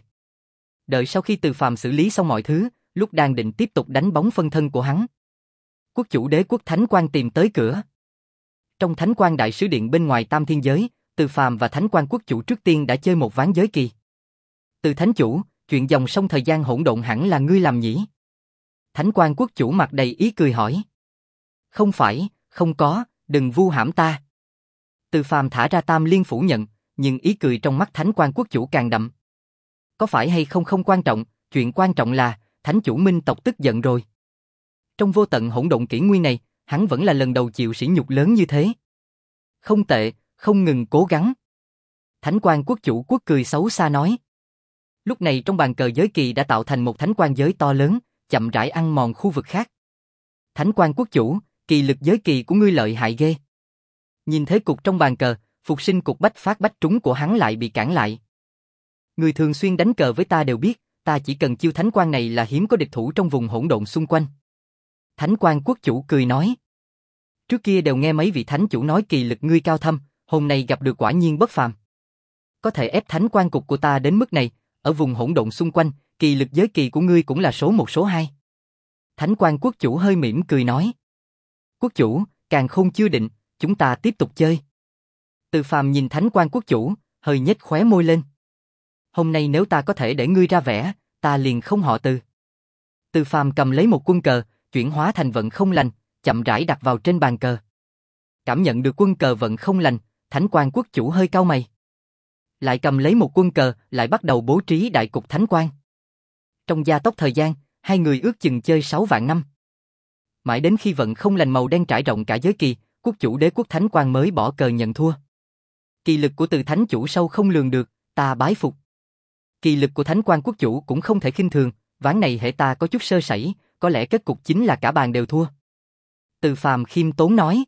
Đợi sau khi Từ Phàm xử lý xong mọi thứ, lúc đang định tiếp tục đánh bóng phân thân của hắn, quốc chủ Đế Quốc Thánh Quang tìm tới cửa. Trong Thánh Quang Đại Sứ Điện bên ngoài Tam Thiên Giới, Từ Phàm và Thánh Quang quốc chủ trước tiên đã chơi một ván giới kỳ. Từ Thánh Chủ, chuyện dòng sông thời gian hỗn độn hẳn là ngươi làm nhỉ? Thánh Quang quốc chủ mặt đầy ý cười hỏi. Không phải, không có, đừng vu hãm ta. Từ Phàm thả ra Tam Liên phủ nhận, nhưng ý cười trong mắt Thánh Quang quốc chủ càng đậm. Có phải hay không không quan trọng, chuyện quan trọng là Thánh chủ minh tộc tức giận rồi. Trong vô tận hỗn độn kỷ nguyên này, hắn vẫn là lần đầu chịu sỉ nhục lớn như thế. Không tệ, không ngừng cố gắng. Thánh Quang quốc chủ quốc cười xấu xa nói. Lúc này trong bàn cờ giới kỳ đã tạo thành một thánh quang giới to lớn, chậm rãi ăn mòn khu vực khác. Thánh Quang quốc chủ, kỳ lực giới kỳ của ngươi lợi hại ghê. Nhìn thế cục trong bàn cờ, phục sinh cục bách phát bách trúng của hắn lại bị cản lại. Người thường xuyên đánh cờ với ta đều biết, ta chỉ cần chiêu thánh quang này là hiếm có địch thủ trong vùng hỗn độn xung quanh. Thánh Quang quốc chủ cười nói. Trước kia đều nghe mấy vị thánh chủ nói kỳ lực ngươi cao thâm, hôm nay gặp được quả nhiên bất phàm. Có thể ép thánh quang cục của ta đến mức này, ở vùng hỗn độn xung quanh, kỳ lực giới kỳ của ngươi cũng là số một số hai. Thánh Quang quốc chủ hơi mỉm cười nói. Quốc chủ, càng khôn chưa định, chúng ta tiếp tục chơi. Từ Phàm nhìn Thánh Quang quốc chủ, hơi nhếch khóe môi lên. Hôm nay nếu ta có thể để ngươi ra vẻ, ta liền không họ Từ. Từ Phàm cầm lấy một quân cờ, chuyển hóa thành vận không lành, chậm rãi đặt vào trên bàn cờ. Cảm nhận được quân cờ vận không lành, Thánh Quang quốc chủ hơi cau mày. Lại cầm lấy một quân cờ, lại bắt đầu bố trí đại cục thánh quang. Trong gia tốc thời gian, hai người ước chừng chơi sáu vạn năm. Mãi đến khi vận không lành màu đen trải rộng cả giới kỳ, quốc chủ Đế Quốc Thánh Quang mới bỏ cờ nhận thua. Kỳ lực của Từ thánh chủ sâu không lường được, ta bái phục. Kỳ lực của Thánh Quang quốc chủ cũng không thể khinh thường, ván này hệ ta có chút sơ sẩy, có lẽ kết cục chính là cả bàn đều thua. Từ Phàm khiêm tốn nói.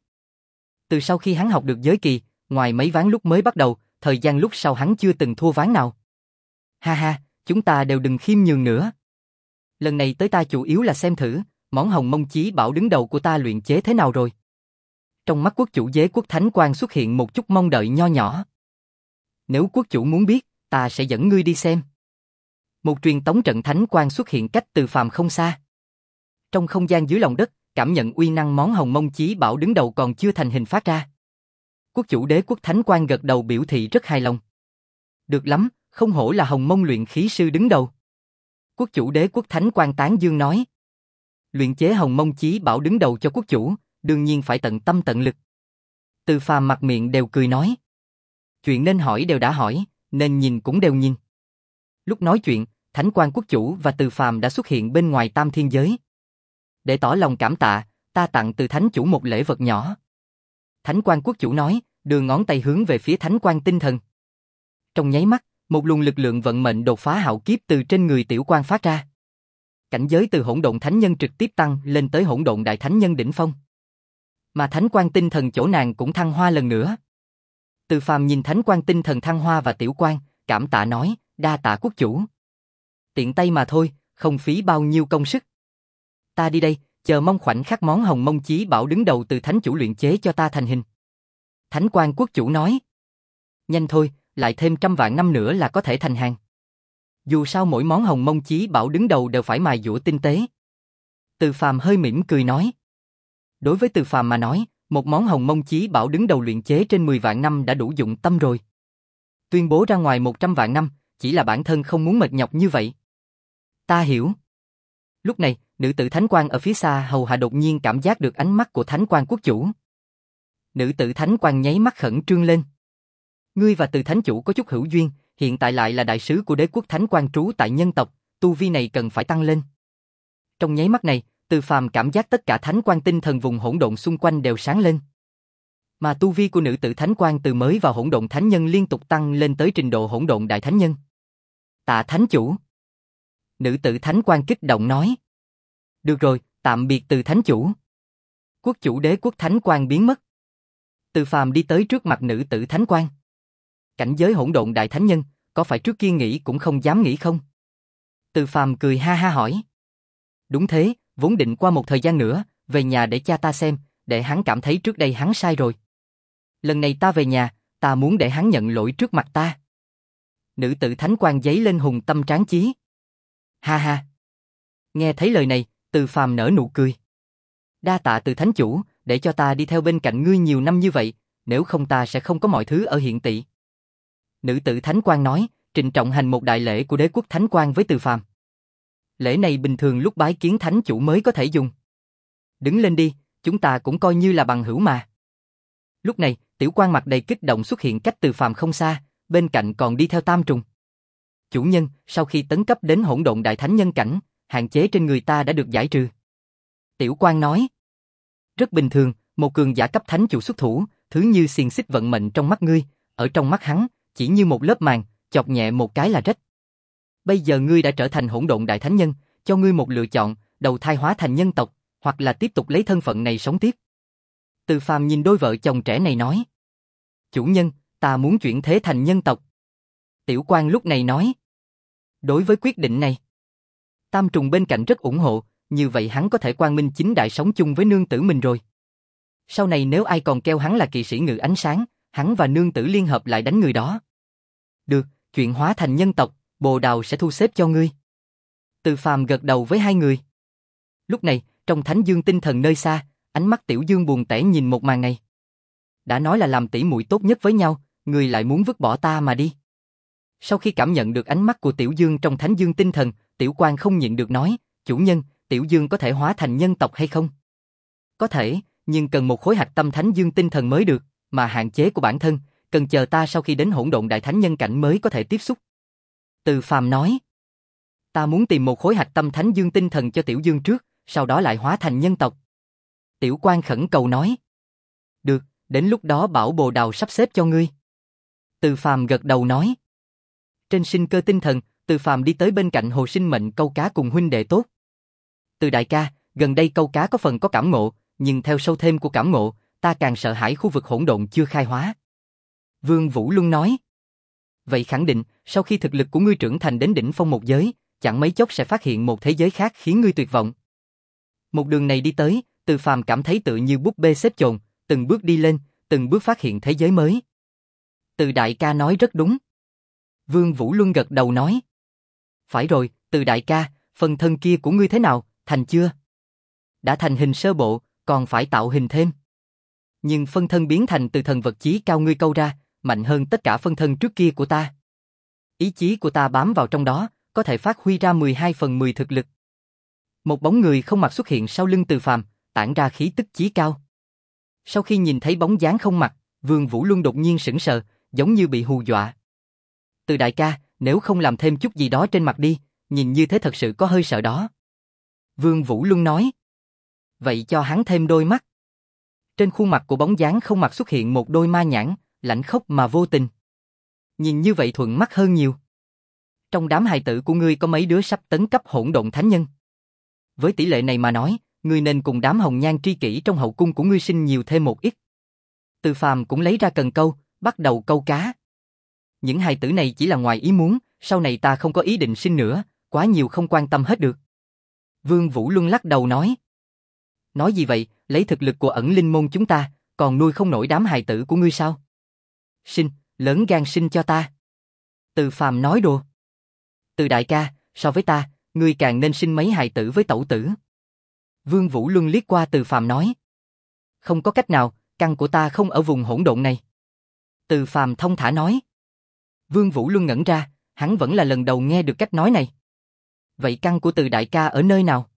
Từ sau khi hắn học được giới kỳ, ngoài mấy ván lúc mới bắt đầu, thời gian lúc sau hắn chưa từng thua ván nào. Ha ha, chúng ta đều đừng khiêm nhường nữa. Lần này tới ta chủ yếu là xem thử, món hồng mông chí bảo đứng đầu của ta luyện chế thế nào rồi. Trong mắt quốc chủ Đế Quốc Thánh Quang xuất hiện một chút mong đợi nho nhỏ. Nếu quốc chủ muốn biết, ta sẽ dẫn ngươi đi xem. Một truyền tống trận Thánh Quang xuất hiện cách Từ Phàm không xa. Trong không gian dưới lòng đất, cảm nhận uy năng món hồng mông chí bảo đứng đầu còn chưa thành hình phát ra. Quốc chủ Đế Quốc Thánh Quang gật đầu biểu thị rất hài lòng. Được lắm, không hổ là hồng mông luyện khí sư đứng đầu. Quốc chủ Đế Quốc Thánh Quang tán dương nói. Luyện chế hồng mông chí bảo đứng đầu cho quốc chủ, đương nhiên phải tận tâm tận lực. Từ Phàm mặt miệng đều cười nói. Chuyện nên hỏi đều đã hỏi, nên nhìn cũng đều nhìn. Lúc nói chuyện, Thánh Quang quốc chủ và Từ Phàm đã xuất hiện bên ngoài Tam Thiên Giới. Để tỏ lòng cảm tạ, ta tặng Từ thánh chủ một lễ vật nhỏ. Thánh Quang quốc chủ nói, đưa ngón tay hướng về phía Thánh Quang tinh thần. Trong nháy mắt, một luồng lực lượng vận mệnh đột phá hạo kiếp từ trên người Tiểu Quang phát ra. Cảnh giới từ hỗn độn thánh nhân trực tiếp tăng lên tới hỗn độn đại thánh nhân đỉnh phong. Mà Thánh Quang tinh thần chỗ nàng cũng thăng hoa lần nữa. Từ Phàm nhìn Thánh Quang tinh thần thăng hoa và Tiểu Quang, cảm tạ nói, đa tạ quốc chủ. Tiện tay mà thôi, không phí bao nhiêu công sức. Ta đi đây, chờ mong khoảnh khắc món hồng mông chí bảo đứng đầu từ thánh chủ luyện chế cho ta thành hình. Thánh Quang quốc chủ nói. Nhanh thôi, lại thêm trăm vạn năm nữa là có thể thành hàng. Dù sao mỗi món hồng mông chí bảo đứng đầu đều phải mài dũa tinh tế. Từ Phàm hơi mỉm cười nói. Đối với Từ Phàm mà nói, một món hồng mông chí bảo đứng đầu luyện chế trên mười vạn năm đã đủ dụng tâm rồi. Tuyên bố ra ngoài một trăm vạn năm, chỉ là bản thân không muốn mệt nhọc như vậy. Ta hiểu. Lúc này, nữ tử Thánh Quang ở phía xa hầu hạ đột nhiên cảm giác được ánh mắt của Thánh Quang quốc chủ. Nữ tử Thánh Quang nháy mắt khẩn trương lên. Ngươi và Từ thánh chủ có chút hữu duyên, hiện tại lại là đại sứ của Đế Quốc Thánh Quang trú tại nhân tộc, tu vi này cần phải tăng lên. Trong nháy mắt này, Từ Phàm cảm giác tất cả Thánh Quang tinh thần vùng hỗn độn xung quanh đều sáng lên. Mà tu vi của nữ tử Thánh Quang từ mới vào hỗn độn thánh nhân liên tục tăng lên tới trình độ hỗn độn đại thánh nhân. Tạ thánh chủ. Nữ tử Thánh Quang kích động nói. Được rồi, tạm biệt Từ thánh chủ. Quốc chủ Đế Quốc Thánh Quang biến mất. Từ Phàm đi tới trước mặt nữ tử Thánh Quang. Cảnh giới hỗn độn đại thánh nhân, có phải trước kia nghĩ cũng không dám nghĩ không? Từ Phàm cười ha ha hỏi. Đúng thế, vốn định qua một thời gian nữa, về nhà để cha ta xem, để hắn cảm thấy trước đây hắn sai rồi. Lần này ta về nhà, ta muốn để hắn nhận lỗi trước mặt ta. Nữ tử thánh quang giấy lên hùng tâm tráng chí. Ha ha. Nghe thấy lời này, Từ Phàm nở nụ cười. Đa tạ Từ thánh chủ, để cho ta đi theo bên cạnh ngươi nhiều năm như vậy, nếu không ta sẽ không có mọi thứ ở hiện tị. Nữ tử thánh quang nói, trịnh trọng hành một đại lễ của đế quốc thánh quang với Từ Phàm. Lễ này bình thường lúc bái kiến thánh chủ mới có thể dùng. Đứng lên đi, chúng ta cũng coi như là bằng hữu mà. Lúc này, Tiểu Quang mặt đầy kích động xuất hiện cách Từ Phàm không xa, bên cạnh còn đi theo Tam Trùng. Chủ nhân, sau khi tấn cấp đến hỗn độn đại thánh nhân cảnh, hạn chế trên người ta đã được giải trừ. Tiểu Quang nói. Rất bình thường, một cường giả cấp thánh chủ xuất thủ, thứ như xiềng xích vận mệnh trong mắt ngươi, ở trong mắt hắn, chỉ như một lớp màng, chọc nhẹ một cái là rách. Bây giờ ngươi đã trở thành hỗn độn đại thánh nhân, cho ngươi một lựa chọn, đầu thai hóa thành nhân tộc, hoặc là tiếp tục lấy thân phận này sống tiếp. Từ Phàm nhìn đôi vợ chồng trẻ này nói. Chủ nhân, ta muốn chuyển thế thành nhân tộc. Tiểu Quang lúc này nói. Đối với quyết định này, Tam Trùng bên cạnh rất ủng hộ, như vậy hắn có thể quang minh chính đại sống chung với nương tử mình rồi. Sau này nếu ai còn kêu hắn là kỵ sĩ ngự ánh sáng, hắn và nương tử liên hợp lại đánh người đó. Được, chuyện hóa thành nhân tộc, Bồ Đào sẽ thu xếp cho ngươi. Từ Phàm gật đầu với hai người. Lúc này, trong Thánh Dương tinh thần nơi xa, ánh mắt Tiểu Dương buồn tẻ nhìn một màn này. Đã nói là làm tỷ muội tốt nhất với nhau, người lại muốn vứt bỏ ta mà đi. Sau khi cảm nhận được ánh mắt của Tiểu Dương trong Thánh Dương tinh thần, Tiểu Quang không nhịn được nói, chủ nhân, Tiểu Dương có thể hóa thành nhân tộc hay không? Có thể, nhưng cần một khối hạch tâm Thánh Dương tinh thần mới được, mà hạn chế của bản thân, cần chờ ta sau khi đến hỗn độn đại thánh nhân cảnh mới có thể tiếp xúc. Từ Phàm nói, ta muốn tìm một khối hạch tâm Thánh Dương tinh thần cho Tiểu Dương trước, sau đó lại hóa thành nhân tộc. Tiểu Quang khẩn cầu nói, được, đến lúc đó bảo Bồ Đào sắp xếp cho ngươi. Từ Phàm gật đầu nói. Trên sinh cơ tinh thần, Từ Phàm đi tới bên cạnh hồ sinh mệnh câu cá cùng huynh đệ tốt. Từ đại ca, gần đây câu cá có phần có cảm ngộ, nhưng theo sâu thêm của cảm ngộ, ta càng sợ hãi khu vực hỗn độn chưa khai hóa. Vương Vũ Luân nói. Vậy khẳng định, sau khi thực lực của ngươi trưởng thành đến đỉnh phong một giới, chẳng mấy chốc sẽ phát hiện một thế giới khác khiến ngươi tuyệt vọng. Một đường này đi tới, Từ Phàm cảm thấy tự như búp bê xếp chồn, từng bước đi lên, từng bước phát hiện thế giới mới. Từ đại ca nói rất đúng. Vương Vũ Luân gật đầu nói. Phải rồi, Từ đại ca, phần thân kia của ngươi thế nào, thành chưa? Đã thành hình sơ bộ, còn phải tạo hình thêm. Nhưng phân thân biến thành từ thần vật chí cao ngươi câu ra, mạnh hơn tất cả phân thân trước kia của ta. Ý chí của ta bám vào trong đó, có thể phát huy ra mười hai phần mười thực lực. Một bóng người không mặt xuất hiện sau lưng Từ Phàm, tản ra khí tức chí cao. Sau khi nhìn thấy bóng dáng không mặt, Vương Vũ Luân đột nhiên sững sờ, giống như bị hù dọa. Từ đại ca, nếu không làm thêm chút gì đó trên mặt đi, nhìn như thế thật sự có hơi sợ đó. Vương Vũ Luân nói. Vậy cho hắn thêm đôi mắt. Trên khuôn mặt của bóng dáng không mặt xuất hiện một đôi ma nhãn, lãnh khốc mà vô tình. Nhìn như vậy thuận mắt hơn nhiều. Trong đám hài tử của ngươi có mấy đứa sắp tấn cấp hỗn độn thánh nhân. Với tỷ lệ này mà nói, ngươi nên cùng đám hồng nhan tri kỷ trong hậu cung của ngươi sinh nhiều thêm một ít. Từ Phàm cũng lấy ra cần câu, bắt đầu câu cá. Những hài tử này chỉ là ngoài ý muốn, sau này ta không có ý định sinh nữa, quá nhiều không quan tâm hết được. Vương Vũ Luân lắc đầu nói. Nói gì vậy, lấy thực lực của ẩn linh môn chúng ta, còn nuôi không nổi đám hài tử của ngươi sao? Sinh, lớn gan sinh cho ta. Từ Phàm nói đùa. Từ đại ca, so với ta, ngươi càng nên sinh mấy hài tử với tẩu tử. Vương Vũ Luân liếc qua Từ Phàm nói. Không có cách nào, căn của ta không ở vùng hỗn độn này. Từ Phàm thông thả nói. Vương Vũ Luân ngẩn ra, hắn vẫn là lần đầu nghe được cách nói này. Vậy căn của Từ đại ca ở nơi nào?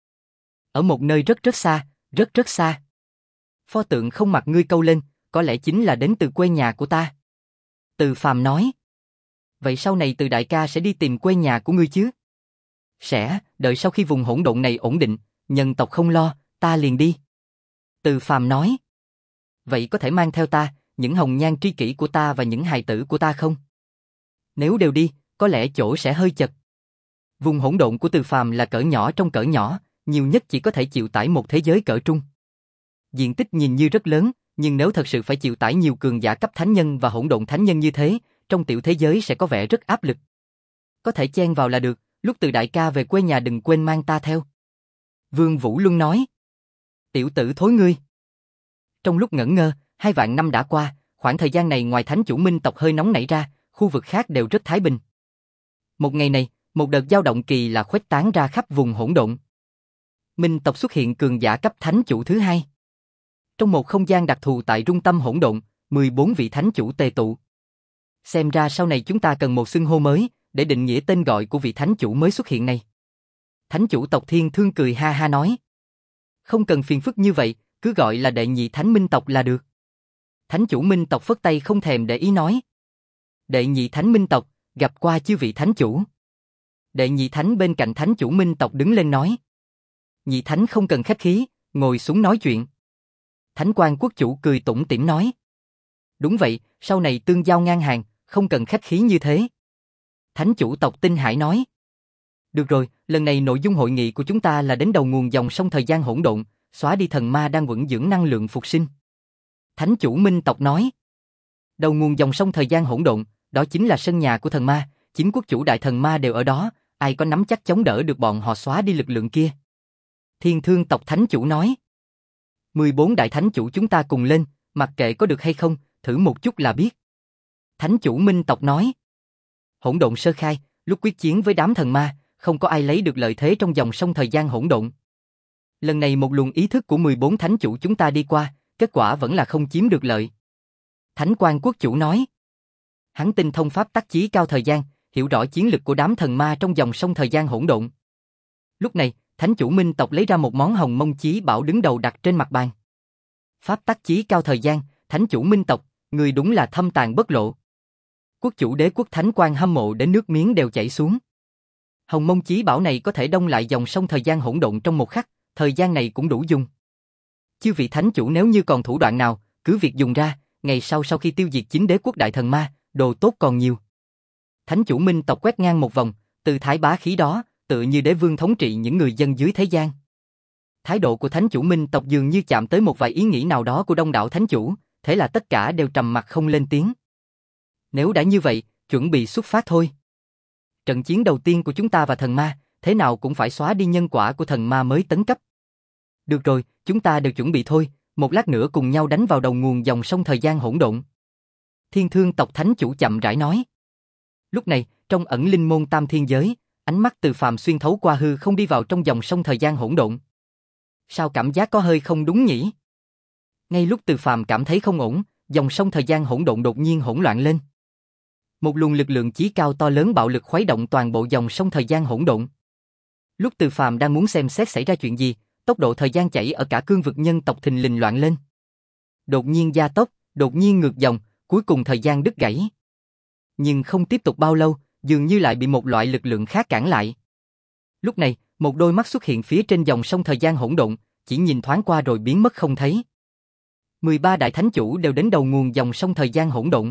Ở một nơi rất rất xa, rất rất xa. Pho tượng không mặt ngươi câu lên, có lẽ chính là đến từ quê nhà của ta. Từ Phàm nói. Vậy sau này Từ đại ca sẽ đi tìm quê nhà của ngươi chứ? Sẽ, đợi sau khi vùng hỗn độn này ổn định, nhân tộc không lo, ta liền đi. Từ Phàm nói. Vậy có thể mang theo ta, những hồng nhan tri kỷ của ta và những hài tử của ta không? Nếu đều đi, có lẽ chỗ sẽ hơi chật. Vùng hỗn độn của Từ Phàm là cỡ nhỏ trong cỡ nhỏ, nhiều nhất chỉ có thể chịu tải một thế giới cỡ trung. Diện tích nhìn như rất lớn, nhưng nếu thật sự phải chịu tải nhiều cường giả cấp thánh nhân và hỗn độn thánh nhân như thế, trong tiểu thế giới sẽ có vẻ rất áp lực. Có thể chen vào là được, lúc Từ đại ca về quê nhà đừng quên mang ta theo. Vương Vũ Luân nói. Tiểu tử thối ngươi. Trong lúc ngẩn ngơ, hai vạn năm đã qua, khoảng thời gian này ngoài thánh chủ minh tộc hơi nóng nảy ra, khu vực khác đều rất thái bình. Một ngày này, một đợt dao động kỳ lạ khuếch tán ra khắp vùng hỗn độn. Minh tộc xuất hiện cường giả cấp thánh chủ thứ hai. Trong một không gian đặc thù tại trung tâm hỗn độn, mười bốn vị thánh chủ tề tụ. Xem ra sau này chúng ta cần một xưng hô mới, để định nghĩa tên gọi của vị thánh chủ mới xuất hiện này. Thánh chủ tộc Thiên Thương cười ha ha nói. Không cần phiền phức như vậy, cứ gọi là đệ nhị thánh minh tộc là được. Thánh chủ minh tộc phất tay không thèm để ý nói. Đệ nhị thánh minh tộc, gặp qua chư vị thánh chủ. Đệ nhị thánh bên cạnh thánh chủ minh tộc đứng lên nói. Nhị thánh không cần khách khí, ngồi xuống nói chuyện. Thánh quan quốc chủ cười tủm tỉm nói. Đúng vậy, sau này tương giao ngang hàng, không cần khách khí như thế. Thánh chủ tộc Tinh Hải nói. Được rồi, lần này nội dung hội nghị của chúng ta là đến đầu nguồn dòng sông thời gian hỗn độn, xóa đi thần ma đang vững dưỡng năng lượng phục sinh. Thánh chủ minh tộc nói. Đầu nguồn dòng sông thời gian hỗn độn, đó chính là sân nhà của thần ma, chính quốc chủ đại thần ma đều ở đó, ai có nắm chắc chống đỡ được bọn họ xóa đi lực lượng kia. Thiên Thương tộc thánh chủ nói. mười bốn đại thánh chủ chúng ta cùng lên, mặc kệ có được hay không, thử một chút là biết. Thánh chủ minh tộc nói. Hỗn độn sơ khai, lúc quyết chiến với đám thần ma, không có ai lấy được lợi thế trong dòng sông thời gian hỗn độn. Lần này một luồng ý thức của mười bốn thánh chủ chúng ta đi qua, kết quả vẫn là không chiếm được lợi. Thánh quan quốc chủ nói. Hắn tinh thông pháp tắc chí cao thời gian, hiểu rõ chiến lực của đám thần ma trong dòng sông thời gian hỗn độn. Lúc này, thánh chủ minh tộc lấy ra một món hồng mông chí bảo đứng đầu đặt trên mặt bàn. Pháp tắc chí cao thời gian, thánh chủ minh tộc, người đúng là thâm tàng bất lộ. Quốc chủ đế quốc thánh quan hâm mộ đến nước miếng đều chảy xuống. Hồng mông chí bảo này có thể đông lại dòng sông thời gian hỗn độn trong một khắc, thời gian này cũng đủ dùng. Chư vị thánh chủ nếu như còn thủ đoạn nào, cứ việc dùng ra, ngày sau sau khi tiêu diệt chính đế quốc đại thần ma, đồ tốt còn nhiều. Thánh chủ minh tộc quét ngang một vòng, từ thái bá khí đó, tựa như đế vương thống trị những người dân dưới thế gian. Thái độ của thánh chủ minh tộc dường như chạm tới một vài ý nghĩ nào đó của đông đảo thánh chủ, thế là tất cả đều trầm mặc không lên tiếng. Nếu đã như vậy, chuẩn bị xuất phát thôi. Trận chiến đầu tiên của chúng ta và thần ma, thế nào cũng phải xóa đi nhân quả của thần ma mới tấn cấp. Được rồi, chúng ta đều chuẩn bị thôi, một lát nữa cùng nhau đánh vào đầu nguồn dòng sông thời gian hỗn độn. Thiên Thương tộc thánh chủ chậm rãi nói. Lúc này, trong ẩn linh môn tam thiên giới, ánh mắt Từ Phàm xuyên thấu qua hư không đi vào trong dòng sông thời gian hỗn độn. Sao cảm giác có hơi không đúng nhỉ? Ngay lúc Từ Phàm cảm thấy không ổn, dòng sông thời gian hỗn độn đột nhiên hỗn loạn lên. Một luồng lực lượng chí cao to lớn bạo lực khuấy động toàn bộ dòng sông thời gian hỗn độn. Lúc Từ Phàm đang muốn xem xét xảy ra chuyện gì, tốc độ thời gian chảy ở cả cương vực nhân tộc thình lình loạn lên. Đột nhiên gia tốc, đột nhiên ngược dòng, cuối cùng thời gian đứt gãy. Nhưng không tiếp tục bao lâu, dường như lại bị một loại lực lượng khác cản lại. Lúc này, một đôi mắt xuất hiện phía trên dòng sông thời gian hỗn độn, chỉ nhìn thoáng qua rồi biến mất không thấy. mười ba đại thánh chủ đều đến đầu nguồn dòng sông thời gian hỗn độn.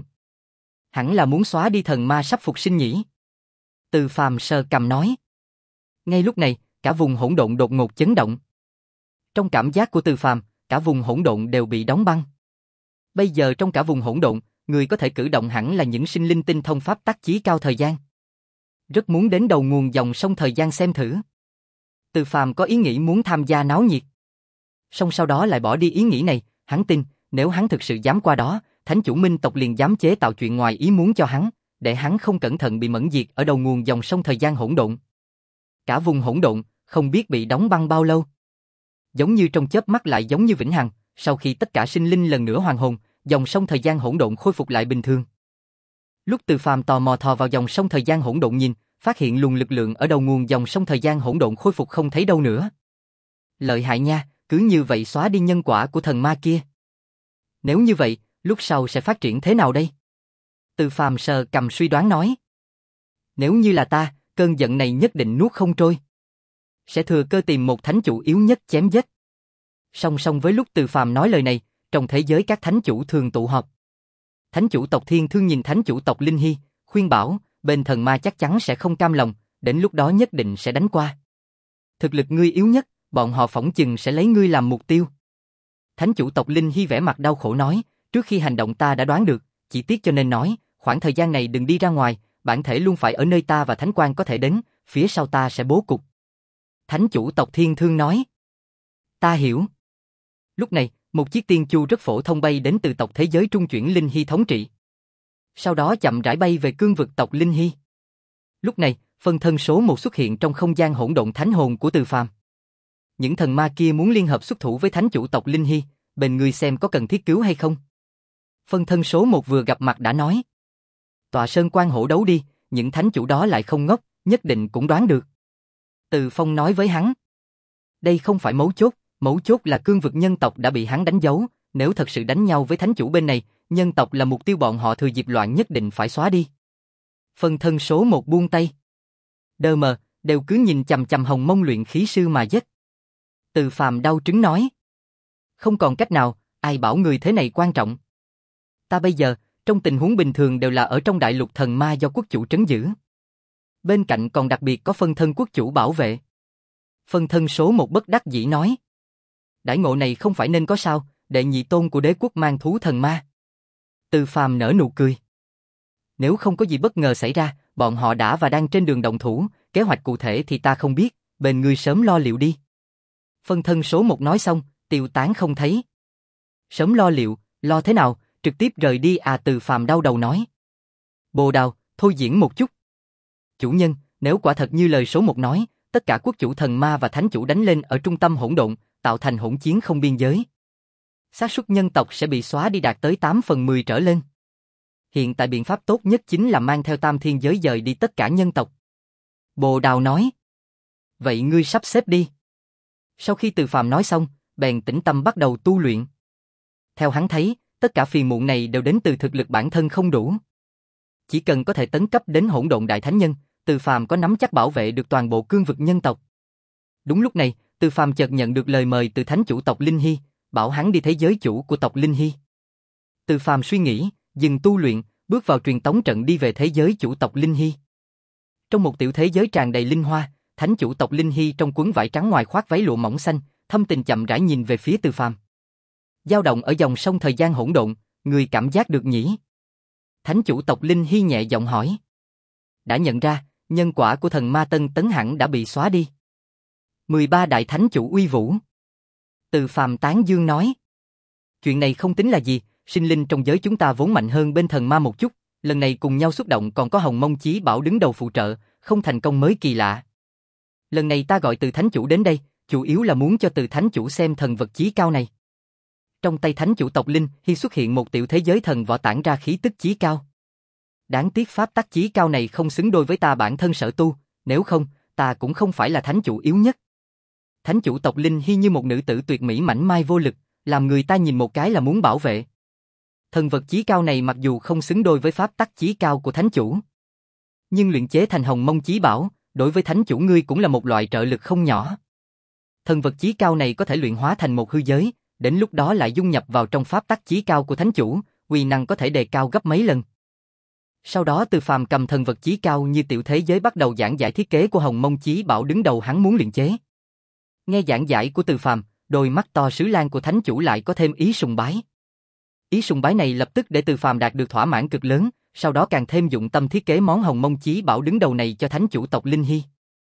Hẳn là muốn xóa đi thần ma sắp phục sinh nhỉ? Từ Phàm sờ cằm nói. Ngay lúc này, cả vùng hỗn độn đột ngột chấn động. Trong cảm giác của Từ Phàm, cả vùng hỗn độn đều bị đóng băng. Bây giờ trong cả vùng hỗn độn, người có thể cử động hẳn là những sinh linh tinh thông pháp tắc chí cao thời gian. Rất muốn đến đầu nguồn dòng sông thời gian xem thử. Từ Phàm có ý nghĩ muốn tham gia náo nhiệt. Song sau đó lại bỏ đi ý nghĩ này, hắn tin, nếu hắn thực sự dám qua đó, thánh chủ minh tộc liền dám chế tạo chuyện ngoài ý muốn cho hắn, để hắn không cẩn thận bị mẫn diệt ở đầu nguồn dòng sông thời gian hỗn độn. Cả vùng hỗn độn, không biết bị đóng băng bao lâu. Giống như trong chớp mắt lại giống như vĩnh hằng, sau khi tất cả sinh linh lần nữa hoàn hồn, dòng sông thời gian hỗn độn khôi phục lại bình thường. Lúc Từ Phàm tò mò thò vào dòng sông thời gian hỗn độn nhìn, phát hiện luồng lực lượng ở đầu nguồn dòng sông thời gian hỗn độn khôi phục không thấy đâu nữa. Lợi hại nha, cứ như vậy xóa đi nhân quả của thần ma kia. Nếu như vậy, lúc sau sẽ phát triển thế nào đây? Từ Phàm sờ cầm suy đoán nói. Nếu như là ta, cơn giận này nhất định nuốt không trôi. Sẽ thừa cơ tìm một thánh chủ yếu nhất chém giết. Song song với lúc Từ Phàm nói lời này, trong thế giới các thánh chủ thường tụ họp. Thánh chủ tộc Thiên Thương nhìn thánh chủ tộc Linh Hy, khuyên bảo, bên thần ma chắc chắn sẽ không cam lòng, đến lúc đó nhất định sẽ đánh qua. Thực lực ngươi yếu nhất, bọn họ phỏng chừng sẽ lấy ngươi làm mục tiêu. Thánh chủ tộc Linh Hy vẻ mặt đau khổ nói, trước khi hành động ta đã đoán được, chỉ tiếc cho nên nói, khoảng thời gian này đừng đi ra ngoài, bản thể luôn phải ở nơi ta và thánh quan có thể đến, phía sau ta sẽ bố cục. Thánh chủ tộc Thiên Thương nói. Ta hiểu. Lúc này, một chiếc tiên chu rất phổ thông bay đến từ tộc thế giới trung chuyển Linh Hy thống trị. Sau đó chậm rãi bay về cương vực tộc Linh Hy. Lúc này, phân thân số một xuất hiện trong không gian hỗn độn thánh hồn của Từ Phàm. Những thần ma kia muốn liên hợp xuất thủ với thánh chủ tộc Linh Hy, bên người xem có cần thiết cứu hay không. Phân thân số một vừa gặp mặt đã nói. Tọa sơn quan hổ đấu đi, những thánh chủ đó lại không ngốc, nhất định cũng đoán được. Từ Phong nói với hắn. Đây không phải mấu chốt, mấu chốt là cương vực nhân tộc đã bị hắn đánh dấu, nếu thật sự đánh nhau với thánh chủ bên này, nhân tộc là mục tiêu bọn họ thừa dịp loạn nhất định phải xóa đi. Phân thân số một buông tay. Đơ mờ, đều cứ nhìn chằm chằm Hồng Mông luyện khí sư mà giết. Từ Phàm đau trứng nói. Không còn cách nào, ai bảo người thế này quan trọng. Ta bây giờ, trong tình huống bình thường đều là ở trong đại lục thần ma do quốc chủ trấn giữ. Bên cạnh còn đặc biệt có phân thân quốc chủ bảo vệ. Phân thân số một bất đắc dĩ nói. Đãi ngộ này không phải nên có sao, đệ nhị tôn của đế quốc mang thú thần ma. Từ Phàm nở nụ cười. Nếu không có gì bất ngờ xảy ra, bọn họ đã và đang trên đường động thủ, kế hoạch cụ thể thì ta không biết, bên ngươi sớm lo liệu đi. Phân thân số một nói xong, tiêu tán không thấy. Sớm lo liệu, lo thế nào, trực tiếp rời đi à? Từ Phàm đau đầu nói. Bồ Đào, thôi diễn một chút. Chủ nhân, nếu quả thật như lời số một nói, tất cả quốc chủ thần ma và thánh chủ đánh lên ở trung tâm hỗn độn, tạo thành hỗn chiến không biên giới. Xác suất nhân tộc sẽ bị xóa đi đạt tới tám phần mười trở lên. Hiện tại biện pháp tốt nhất chính là mang theo tam thiên giới dời đi tất cả nhân tộc. Bồ Đào nói. Vậy ngươi sắp xếp đi. Sau khi Từ Phàm nói xong, bèn tĩnh tâm bắt đầu tu luyện. Theo hắn thấy, tất cả phiền muộn này đều đến từ thực lực bản thân không đủ. Chỉ cần có thể tấn cấp đến hỗn độn đại thánh nhân, Từ Phàm có nắm chắc bảo vệ được toàn bộ cương vực nhân tộc. Đúng lúc này, Từ Phàm chợt nhận được lời mời từ thánh chủ tộc Linh Hy, bảo hắn đi thế giới chủ của tộc Linh Hy. Từ Phàm suy nghĩ, dừng tu luyện, bước vào truyền tống trận đi về thế giới chủ tộc Linh Hy. Trong một tiểu thế giới tràn đầy linh hoa, thánh chủ tộc Linh Hy trong quấn vải trắng ngoài khoác váy lụa mỏng xanh, thâm tình chậm rãi nhìn về phía Từ Phàm. Dao động ở dòng sông thời gian hỗn độn, người cảm giác được nhỉ? Thánh chủ tộc Linh Hy nhẹ giọng hỏi. Đã nhận ra, nhân quả của thần ma Tân Tấn hẳn đã bị xóa đi. mười ba đại thánh chủ uy vũ. Từ Phàm tán dương nói. Chuyện này không tính là gì, sinh linh trong giới chúng ta vốn mạnh hơn bên thần ma một chút, lần này cùng nhau xuất động còn có Hồng Mông Chí Bảo đứng đầu phụ trợ, không thành công mới kỳ lạ. Lần này ta gọi Từ Thánh Chủ đến đây, chủ yếu là muốn cho Từ Thánh Chủ xem thần vật chí cao này. Trong tay Thánh Chủ tộc Linh Hy xuất hiện một tiểu thế giới thần võ tản ra khí tức chí cao. Đáng tiếc pháp tắc chí cao này không xứng đôi với ta bản thân sở tu, nếu không, ta cũng không phải là Thánh Chủ yếu nhất. Thánh Chủ tộc Linh Hy như một nữ tử tuyệt mỹ mảnh mai vô lực, làm người ta nhìn một cái là muốn bảo vệ. Thần vật chí cao này mặc dù không xứng đôi với pháp tắc chí cao của Thánh Chủ, nhưng luyện chế thành Hồng Mông Chí Bảo, đối với Thánh Chủ ngươi cũng là một loại trợ lực không nhỏ. Thần vật chí cao này có thể luyện hóa thành một hư giới, đến lúc đó lại dung nhập vào trong pháp tắc chí cao của Thánh Chủ, uy năng có thể đề cao gấp mấy lần. Sau đó Từ Phàm cầm thần vật chí cao như tiểu thế giới bắt đầu giảng giải thiết kế của Hồng Mông Chí Bảo đứng đầu hắn muốn luyện chế. Nghe giảng giải của Từ Phàm, đôi mắt to sứ lan của Thánh Chủ lại có thêm ý sùng bái. Ý sùng bái này lập tức để Từ Phàm đạt được thỏa mãn cực lớn, sau đó càng thêm dụng tâm thiết kế món Hồng Mông Chí Bảo đứng đầu này cho Thánh Chủ tộc Linh Hy.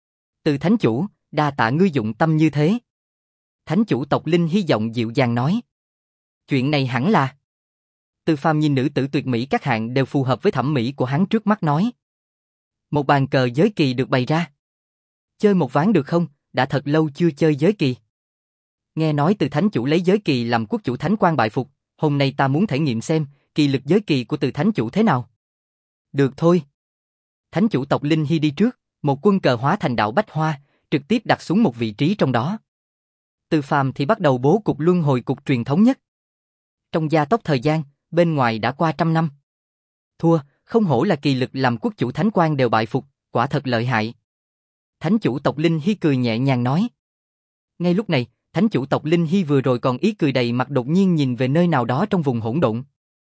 Từ Thánh Chủ, đa tạ ngươi dụng tâm như thế. Thánh Chủ tộc Linh Hy giọng dịu dàng nói. Chuyện này hẳn là... Từ Phàm nhìn nữ tử tuyệt mỹ các hạng đều phù hợp với thẩm mỹ của hắn trước mắt nói. Một bàn cờ giới kỳ được bày ra. Chơi một ván được không, đã thật lâu chưa chơi giới kỳ. Nghe nói Từ Thánh Chủ lấy giới kỳ làm quốc chủ thánh quan bại phục, hôm nay ta muốn thể nghiệm xem, kỳ lực giới kỳ của Từ Thánh Chủ thế nào. Được thôi. Thánh Chủ tộc Linh Hy đi trước, một quân cờ hóa thành đạo bách hoa, trực tiếp đặt xuống một vị trí trong đó. Từ Phàm thì bắt đầu bố cục luân hồi cục truyền thống nhất. Trong gia tốc thời gian, bên ngoài đã qua trăm năm. Thua, không hổ là kỳ lực làm quốc chủ thánh quan đều bại phục, quả thật lợi hại. Thánh Chủ tộc Linh Hy cười nhẹ nhàng nói. Ngay lúc này, Thánh Chủ tộc Linh Hy vừa rồi còn ý cười đầy mặt đột nhiên nhìn về nơi nào đó trong vùng hỗn độn.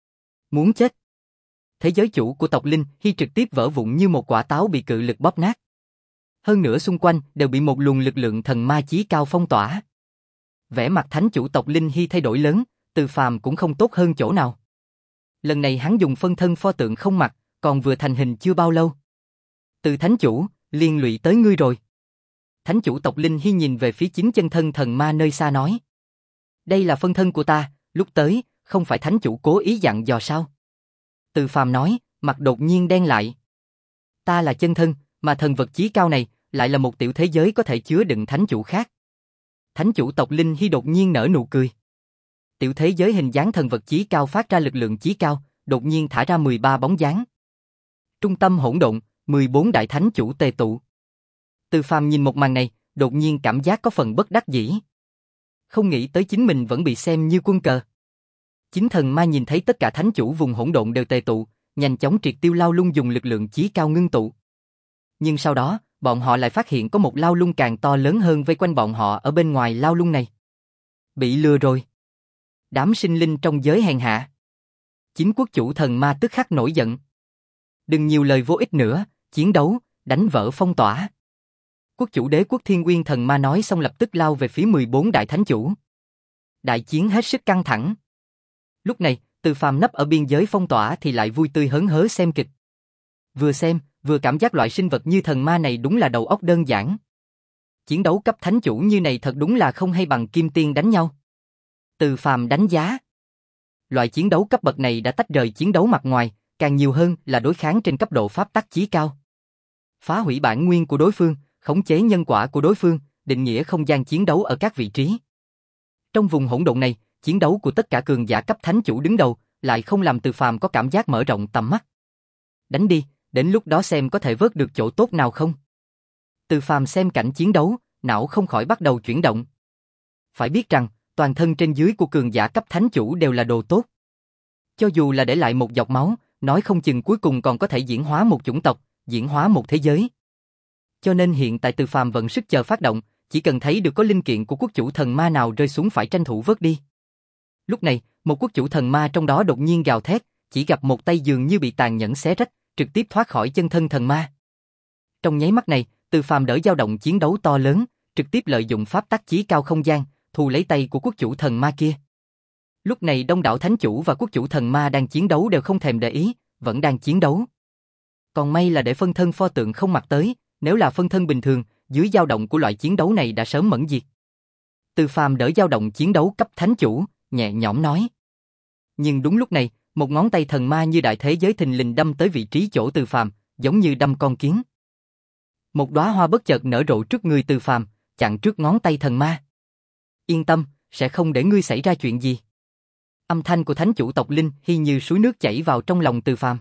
Muốn chết. Thế giới chủ của tộc Linh Hy trực tiếp vỡ vụn như một quả táo bị cự lực bóp nát. Hơn nữa xung quanh đều bị một luồng lực lượng thần ma chí cao phong tỏa. Vẻ mặt Thánh Chủ tộc Linh Hy thay đổi lớn, Từ Phàm cũng không tốt hơn chỗ nào. Lần này hắn dùng phân thân pho tượng không mặt, còn vừa thành hình chưa bao lâu. Từ thánh chủ, liên lụy tới ngươi rồi. Thánh chủ tộc Linh Hy nhìn về phía chính chân thân thần ma nơi xa nói. Đây là phân thân của ta, lúc tới, không phải thánh chủ cố ý dặn dò sao? Từ Phàm nói, mặt đột nhiên đen lại. Ta là chân thân, mà thần vật chí cao này, lại là một tiểu thế giới có thể chứa đựng thánh chủ khác. Thánh chủ tộc Linh Hy đột nhiên nở nụ cười. Tiểu thế giới hình dáng thần vật chí cao phát ra lực lượng chí cao, đột nhiên thả ra mười ba bóng dáng. Trung tâm hỗn độn, mười bốn đại thánh chủ tề tụ. Từ Phàm nhìn một màn này, đột nhiên cảm giác có phần bất đắc dĩ. Không nghĩ tới chính mình vẫn bị xem như quân cờ. Chính thần ma nhìn thấy tất cả thánh chủ vùng hỗn độn đều tề tụ, nhanh chóng triệt tiêu lao lung dùng lực lượng chí cao ngưng tụ. Nhưng sau đó, bọn họ lại phát hiện có một lao lung càng to lớn hơn vây quanh bọn họ ở bên ngoài lao lung này. Bị lừa rồi. Đám sinh linh trong giới hèn hạ. Chính quốc chủ thần ma tức khắc nổi giận. Đừng nhiều lời vô ích nữa, chiến đấu, đánh vỡ phong tỏa. Quốc chủ đế quốc Thiên Uyên thần ma nói xong lập tức lao về phía mười bốn đại thánh chủ. Đại chiến hết sức căng thẳng. Lúc này, Từ Phàm nấp ở biên giới phong tỏa thì lại vui tươi hớn hớ xem kịch. Vừa xem, vừa cảm giác loại sinh vật như thần ma này đúng là đầu óc đơn giản. Chiến đấu cấp thánh chủ như này thật đúng là không hay bằng kim tiên đánh nhau. Từ Phàm đánh giá. Loại chiến đấu cấp bậc này đã tách rời chiến đấu mặt ngoài, càng nhiều hơn là đối kháng trên cấp độ pháp tắc chí cao. Phá hủy bản nguyên của đối phương, khống chế nhân quả của đối phương, định nghĩa không gian chiến đấu ở các vị trí. Trong vùng hỗn độn này, chiến đấu của tất cả cường giả cấp thánh chủ đứng đầu, lại không làm Từ Phàm có cảm giác mở rộng tầm mắt. Đánh đi, đến lúc đó xem có thể vớt được chỗ tốt nào không. Từ Phàm xem cảnh chiến đấu, não không khỏi bắt đầu chuyển động. Phải biết rằng, toàn thân trên dưới của cường giả cấp thánh chủ đều là đồ tốt. Cho dù là để lại một giọt máu, nói không chừng cuối cùng còn có thể diễn hóa một chủng tộc, diễn hóa một thế giới. Cho nên hiện tại Từ Phàm vận sức chờ phát động, chỉ cần thấy được có linh kiện của quốc chủ thần ma nào rơi xuống phải tranh thủ vớt đi. Lúc này, một quốc chủ thần ma trong đó đột nhiên gào thét, chỉ gặp một tay dường như bị tàn nhẫn xé rách, trực tiếp thoát khỏi chân thân thần ma. Trong nháy mắt này, Từ Phàm đỡ dao động chiến đấu to lớn, trực tiếp lợi dụng pháp tắc chí cao không gian, thu lấy tay của quốc chủ thần ma kia. Lúc này đông đảo thánh chủ và quốc chủ thần ma đang chiến đấu đều không thèm để ý, vẫn đang chiến đấu. Còn may là để phân thân pho tượng không mặc tới, nếu là phân thân bình thường, dưới dao động của loại chiến đấu này đã sớm mẫn diệt. Từ Phàm đỡ dao động chiến đấu cấp thánh chủ, nhẹ nhõm nói. Nhưng đúng lúc này, một ngón tay thần ma như đại thế giới thình lình đâm tới vị trí chỗ Từ Phàm, giống như đâm con kiến. Một đóa hoa bất chợt nở rộ trước người Từ Phàm, chặn trước ngón tay thần ma. Yên tâm, sẽ không để ngươi xảy ra chuyện gì. Âm thanh của thánh chủ tộc Linh Hy như suối nước chảy vào trong lòng Từ Phàm.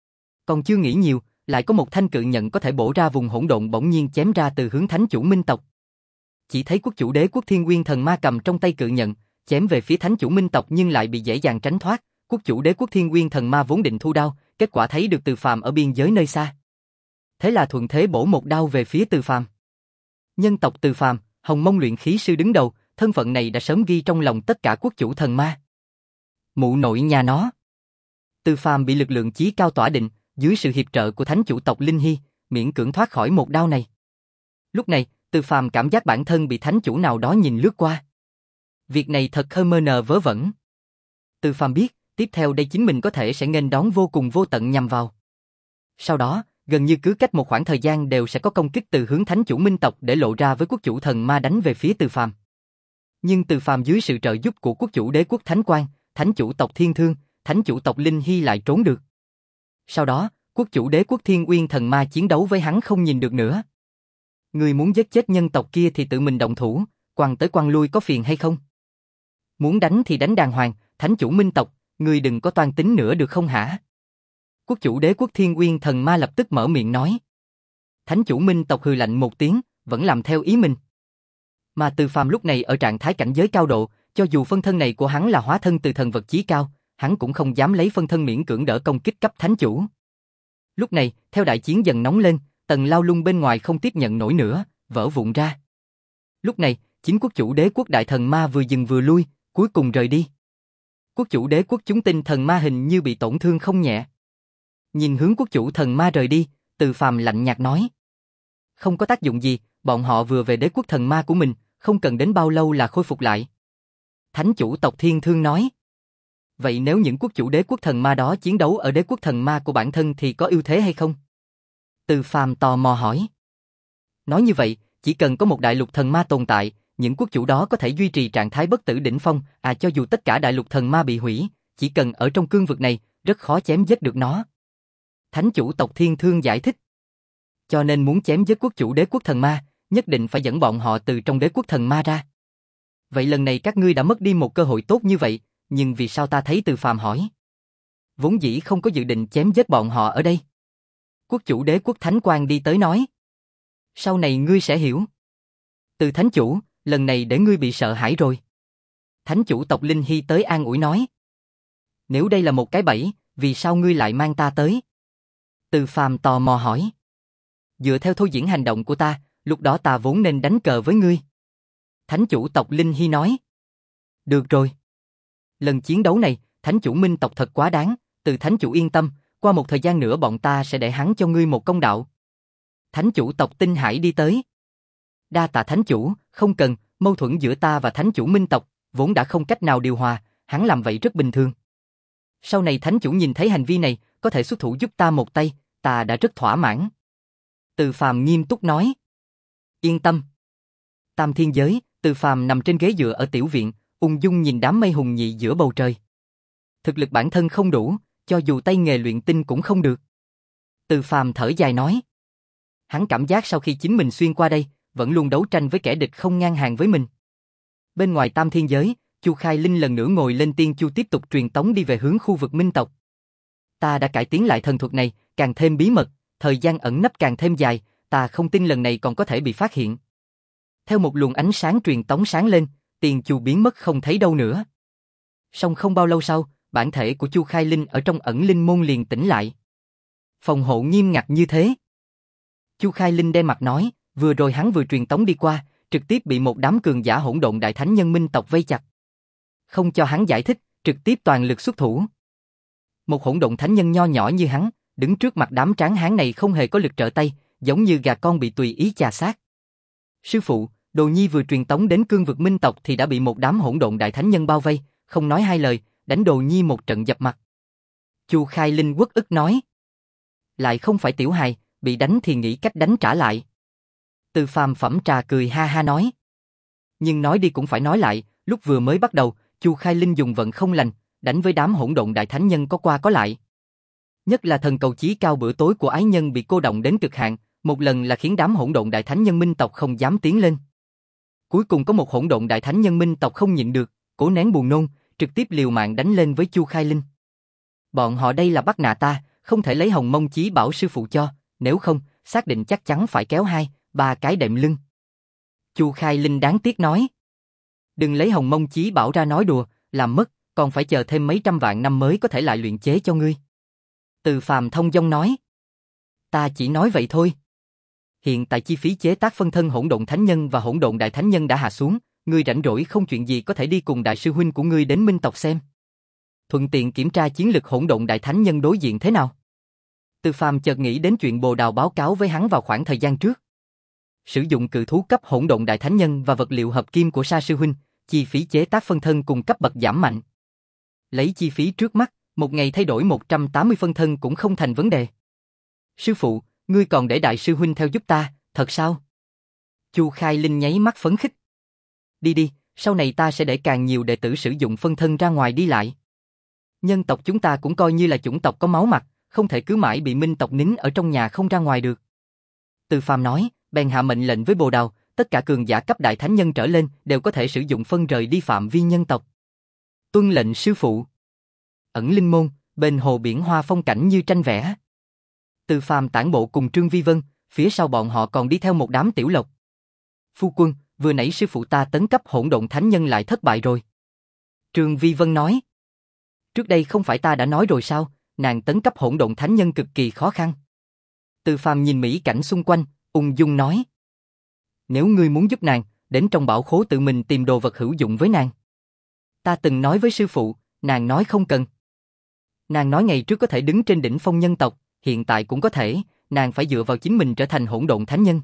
Còn chưa nghĩ nhiều, lại có một thanh cự nhận có thể bổ ra vùng hỗn độn bỗng nhiên chém ra từ hướng thánh chủ minh tộc. Chỉ thấy quốc chủ đế quốc Thiên Uyên thần ma cầm trong tay cự nhận, chém về phía thánh chủ minh tộc nhưng lại bị dễ dàng tránh thoát. Quốc chủ đế quốc Thiên Uyên thần ma vốn định thu đao, kết quả thấy được Từ Phàm ở biên giới nơi xa. Thế là thuận thế bổ một đao về phía Từ Phàm. Nhân tộc Từ Phàm, Hồng Mông luyện khí sư đứng đầu, thân phận này đã sớm ghi trong lòng tất cả quốc chủ thần ma. Mụ nội nhà nó. Từ Phàm bị lực lượng chí cao tỏa định, dưới sự hiệp trợ của thánh chủ tộc Linh Hy, miễn cưỡng thoát khỏi một đao này. Lúc này, Từ Phàm cảm giác bản thân bị thánh chủ nào đó nhìn lướt qua. Việc này thật hơi mơ nờ vớ vẩn. Từ Phàm biết, tiếp theo đây chính mình có thể sẽ nghênh đón vô cùng vô tận nhằm vào. Sau đó, gần như cứ cách một khoảng thời gian đều sẽ có công kích từ hướng thánh chủ minh tộc để lộ ra với quốc chủ thần ma đánh về phía Từ Phàm. Nhưng Từ Phàm dưới sự trợ giúp của quốc chủ đế quốc Thánh Quang, thánh chủ tộc Thiên Thương, thánh chủ tộc Linh Hy lại trốn được. Sau đó, quốc chủ đế quốc Thiên Uyên thần ma chiến đấu với hắn không nhìn được nữa. Người muốn giết chết nhân tộc kia thì tự mình động thủ, quăng tới quăng lui có phiền hay không? Muốn đánh thì đánh đàng hoàng, thánh chủ minh tộc, người đừng có toan tính nữa được không hả? Quốc chủ đế quốc Thiên Uyên thần ma lập tức mở miệng nói. Thánh chủ minh tộc hừ lạnh một tiếng, vẫn làm theo ý mình. Mà Từ Phàm lúc này ở trạng thái cảnh giới cao độ, cho dù phân thân này của hắn là hóa thân từ thần vật chí cao, hắn cũng không dám lấy phân thân miễn cưỡng đỡ công kích cấp thánh chủ. Lúc này, theo đại chiến dần nóng lên, tầng lao lung bên ngoài không tiếp nhận nổi nữa, vỡ vụn ra. Lúc này, chính quốc chủ đế quốc đại thần ma vừa dừng vừa lui, cuối cùng rời đi. Quốc chủ đế quốc chúng tinh thần ma hình như bị tổn thương không nhẹ. Nhìn hướng quốc chủ thần ma rời đi, Từ Phàm lạnh nhạt nói. Không có tác dụng gì, bọn họ vừa về đế quốc thần ma của mình, không cần đến bao lâu là khôi phục lại. Thánh chủ tộc Thiên Thương nói. Vậy nếu những quốc chủ đế quốc thần ma đó chiến đấu ở đế quốc thần ma của bản thân thì có ưu thế hay không? Từ Phàm tò mò hỏi. Nói như vậy, chỉ cần có một đại lục thần ma tồn tại, những quốc chủ đó có thể duy trì trạng thái bất tử đỉnh phong, à cho dù tất cả đại lục thần ma bị hủy, chỉ cần ở trong cương vực này, rất khó chém giết được nó. Thánh chủ tộc Thiên Thương giải thích. Cho nên muốn chém giết quốc chủ đế quốc thần ma, nhất định phải dẫn bọn họ từ trong đế quốc thần ma ra. Vậy lần này các ngươi đã mất đi một cơ hội tốt như vậy, nhưng vì sao ta thấy Từ Phàm hỏi? Vốn dĩ không có dự định chém giết bọn họ ở đây. Quốc chủ đế quốc Thánh Quang đi tới nói. Sau này ngươi sẽ hiểu. Từ thánh chủ, lần này để ngươi bị sợ hãi rồi. Thánh chủ tộc Linh Hy tới an ủi nói. Nếu đây là một cái bẫy, vì sao ngươi lại mang ta tới? Từ Phàm tò mò hỏi. Dựa theo thôi diễn hành động của ta, lúc đó ta vốn nên đánh cờ với ngươi. Thánh chủ tộc Linh Hy nói. Được rồi. Lần chiến đấu này, thánh chủ minh tộc thật quá đáng, Từ thánh chủ yên tâm, qua một thời gian nữa bọn ta sẽ để hắn cho ngươi một công đạo. Thánh chủ tộc Tinh Hải đi tới. Đa tạ thánh chủ, không cần, mâu thuẫn giữa ta và thánh chủ minh tộc, vốn đã không cách nào điều hòa, hắn làm vậy rất bình thường. Sau này thánh chủ nhìn thấy hành vi này, có thể xuất thủ giúp ta một tay, ta đã rất thỏa mãn. Từ Phàm nghiêm túc nói. Yên tâm. Tam thiên giới, Từ Phàm nằm trên ghế dựa ở tiểu viện, ung dung nhìn đám mây hùng nhị giữa bầu trời. Thực lực bản thân không đủ, cho dù tay nghề luyện tinh cũng không được. Từ Phàm thở dài nói. Hắn cảm giác sau khi chính mình xuyên qua đây, vẫn luôn đấu tranh với kẻ địch không ngang hàng với mình. Bên ngoài tam thiên giới, Chu Khai Linh lần nữa ngồi lên tiên chu tiếp tục truyền tống đi về hướng khu vực minh tộc. Ta đã cải tiến lại thần thuật này, càng thêm bí mật, thời gian ẩn nấp càng thêm dài, ta không tin lần này còn có thể bị phát hiện. Theo một luồng ánh sáng truyền tống sáng lên, tiền chu biến mất không thấy đâu nữa. Song không bao lâu sau, bản thể của Chu Khai Linh ở trong ẩn linh môn liền tỉnh lại. Phòng hộ nghiêm ngặt như thế. Chu Khai Linh đe mặt nói, vừa rồi hắn vừa truyền tống đi qua, trực tiếp bị một đám cường giả hỗn độn đại thánh nhân minh tộc vây chặt. Không cho hắn giải thích, trực tiếp toàn lực xuất thủ. Một hỗn độn thánh nhân nho nhỏ như hắn, đứng trước mặt đám tráng hán này không hề có lực trợ tay, giống như gà con bị tùy ý chà sát. Sư phụ, Đồ Nhi vừa truyền tống đến cương vực minh tộc thì đã bị một đám hỗn độn đại thánh nhân bao vây, không nói hai lời, đánh Đồ Nhi một trận dập mặt. Chu Khai Linh uất ức nói. Lại không phải tiểu hài, bị đánh thì nghĩ cách đánh trả lại. Từ Phàm phẩm trà cười ha ha nói. Nhưng nói đi cũng phải nói lại, lúc vừa mới bắt đầu, Chu Khai Linh dùng vận không lành, đánh với đám hỗn độn đại thánh nhân có qua có lại. Nhất là thần cầu chí cao bữa tối của ái nhân bị cô động đến cực hạn, một lần là khiến đám hỗn độn đại thánh nhân minh tộc không dám tiến lên. Cuối cùng có một hỗn độn đại thánh nhân minh tộc không nhịn được, cố nén buồn nôn, trực tiếp liều mạng đánh lên với Chu Khai Linh. Bọn họ đây là bắt nạt ta, không thể lấy hồng mông chí bảo sư phụ cho, nếu không, xác định chắc chắn phải kéo hai, ba cái đệm lưng. Chu Khai Linh đáng tiếc nói. Đừng lấy hồng mông chí bảo ra nói đùa, làm mất, còn phải chờ thêm mấy trăm vạn năm mới có thể lại luyện chế cho ngươi. Từ Phàm thông dong nói. Ta chỉ nói vậy thôi. Hiện tại chi phí chế tác phân thân hỗn độn thánh nhân và hỗn độn đại thánh nhân đã hạ xuống, ngươi rảnh rỗi không chuyện gì có thể đi cùng đại sư huynh của ngươi đến minh tộc xem. Thuận tiện kiểm tra chiến lực hỗn độn đại thánh nhân đối diện thế nào. Từ Phàm chợt nghĩ đến chuyện Bồ Đào báo cáo với hắn vào khoảng thời gian trước. Sử dụng cự thú cấp hỗn độn đại thánh nhân và vật liệu hợp kim của Sa sư huynh, chi phí chế tác phân thân cùng cấp bậc giảm mạnh. Lấy chi phí trước mắt, một ngày thay đổi một trăm tám mươi phân thân cũng không thành vấn đề. Sư phụ, ngươi còn để đại sư huynh theo giúp ta, thật sao? Chu Khai Linh nháy mắt phấn khích. Đi đi, sau này ta sẽ để càng nhiều đệ tử sử dụng phân thân ra ngoài đi lại. Nhân tộc chúng ta cũng coi như là chủng tộc có máu mặt, không thể cứ mãi bị minh tộc nín ở trong nhà không ra ngoài được. Từ Phàm nói, bèn hạ mệnh lệnh với Bồ Đào, tất cả cường giả cấp đại thánh nhân trở lên đều có thể sử dụng phân rời đi phạm vi nhân tộc. Tuân lệnh sư phụ. Ẩn linh môn, bên hồ biển hoa phong cảnh như tranh vẽ. Từ Phàm tản bộ cùng Trương Vi Vân, phía sau bọn họ còn đi theo một đám tiểu lộc. Phu quân, vừa nãy sư phụ ta tấn cấp hỗn độn thánh nhân lại thất bại rồi. Trương Vi Vân nói. Trước đây không phải ta đã nói rồi sao, nàng tấn cấp hỗn độn thánh nhân cực kỳ khó khăn. Từ Phàm nhìn mỹ cảnh xung quanh, ung dung nói. Nếu ngươi muốn giúp nàng, đến trong bảo khố tự mình tìm đồ vật hữu dụng với nàng. Ta từng nói với sư phụ, nàng nói không cần. Nàng nói ngày trước có thể đứng trên đỉnh phong nhân tộc, hiện tại cũng có thể, nàng phải dựa vào chính mình trở thành hỗn độn thánh nhân.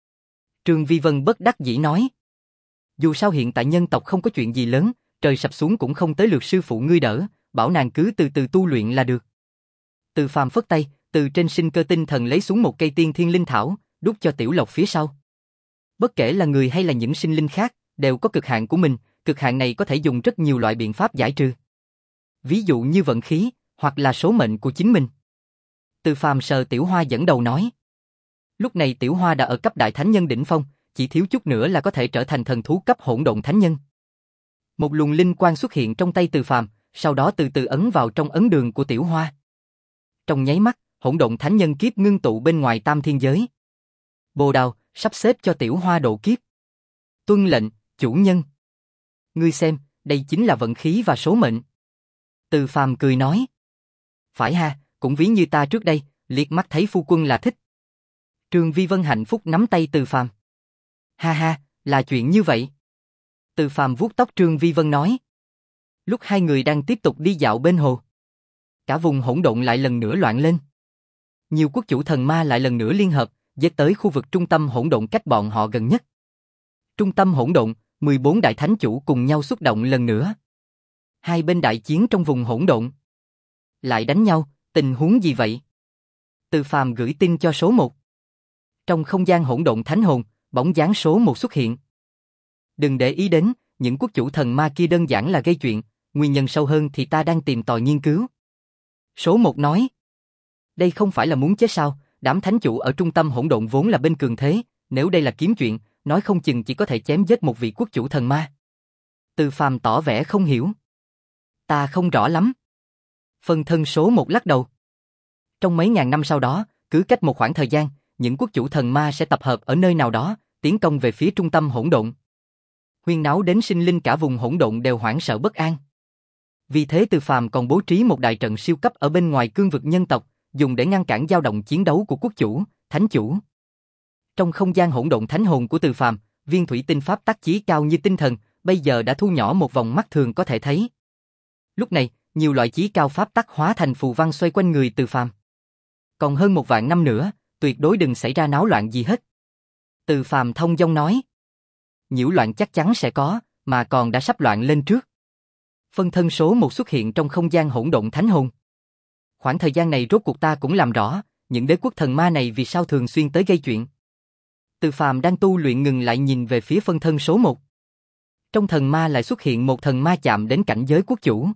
Trương Vi Vân bất đắc dĩ nói. Dù sao hiện tại nhân tộc không có chuyện gì lớn, trời sập xuống cũng không tới lượt sư phụ ngươi đỡ, bảo nàng cứ từ từ tu luyện là được. Từ Phàm phất tay, từ trên sinh cơ tinh thần lấy xuống một cây tiên thiên linh thảo, đút cho Tiểu Lộc phía sau. Bất kể là người hay là những sinh linh khác, đều có cực hạn của mình, cực hạn này có thể dùng rất nhiều loại biện pháp giải trừ. Ví dụ như vận khí, hoặc là số mệnh của chính mình. Từ Phàm sờ Tiểu Hoa dẫn đầu nói. Lúc này Tiểu Hoa đã ở cấp đại thánh nhân đỉnh phong, chỉ thiếu chút nữa là có thể trở thành thần thú cấp hỗn độn thánh nhân. Một luồng linh quang xuất hiện trong tay Từ Phàm, sau đó từ từ ấn vào trong ấn đường của Tiểu Hoa. Trong nháy mắt, hỗn độn thánh nhân kiếp ngưng tụ bên ngoài tam thiên giới. Bồ Đào, sắp xếp cho Tiểu Hoa độ kiếp. Tuân lệnh, chủ nhân. Ngươi xem, đây chính là vận khí và số mệnh. Từ Phàm cười nói. Phải ha, cũng ví như ta trước đây, liếc mắt thấy phu quân là thích. Trương Vi Vân hạnh phúc nắm tay Từ Phàm. Ha ha, là chuyện như vậy. Từ Phàm vuốt tóc Trương Vi Vân nói. Lúc hai người đang tiếp tục đi dạo bên hồ, cả vùng hỗn độn lại lần nữa loạn lên. Nhiều quốc chủ thần ma lại lần nữa liên hợp, giết tới khu vực trung tâm hỗn độn cách bọn họ gần nhất. Trung tâm hỗn độn, mười bốn đại thánh chủ cùng nhau xuất động lần nữa. Hai bên đại chiến trong vùng hỗn độn. Lại đánh nhau, tình huống gì vậy? Từ Phàm gửi tin cho số một. Trong không gian hỗn độn thánh hồn, bóng dáng số một xuất hiện. Đừng để ý đến, những quốc chủ thần ma kia đơn giản là gây chuyện, nguyên nhân sâu hơn thì ta đang tìm tòi nghiên cứu. Số một nói. Đây không phải là muốn chết sao, đám thánh chủ ở trung tâm hỗn độn vốn là bên cường thế, nếu đây là kiếm chuyện, nói không chừng chỉ có thể chém giết một vị quốc chủ thần ma. Từ Phàm tỏ vẻ không hiểu. Ta không rõ lắm. Phân thân số một lắc đầu. Trong mấy ngàn năm sau đó, cứ cách một khoảng thời gian, những quốc chủ thần ma sẽ tập hợp ở nơi nào đó, tiến công về phía trung tâm hỗn độn. Huyên náo đến sinh linh cả vùng hỗn độn đều hoảng sợ bất an. Vì thế Từ Phàm còn bố trí một đại trận siêu cấp ở bên ngoài cương vực nhân tộc, dùng để ngăn cản dao động chiến đấu của quốc chủ, thánh chủ. Trong không gian hỗn độn thánh hồn của Từ Phàm, viên thủy tinh pháp tắc chí cao như tinh thần, bây giờ đã thu nhỏ một vòng mắt thường có thể thấy. Lúc này, nhiều loại chí cao pháp tắc hóa thành phù văn xoay quanh người Từ Phàm. Còn hơn một vạn năm nữa, tuyệt đối đừng xảy ra náo loạn gì hết. Từ Phàm thông dong nói. Nhiễu loạn chắc chắn sẽ có, mà còn đã sắp loạn lên trước. Phân thân số một xuất hiện trong không gian hỗn độn thánh hồn. Khoảng thời gian này rốt cuộc ta cũng làm rõ, những đế quốc thần ma này vì sao thường xuyên tới gây chuyện. Từ Phàm đang tu luyện ngừng lại nhìn về phía phân thân số một. Trong thần ma lại xuất hiện một thần ma chạm đến cảnh giới quốc chủ.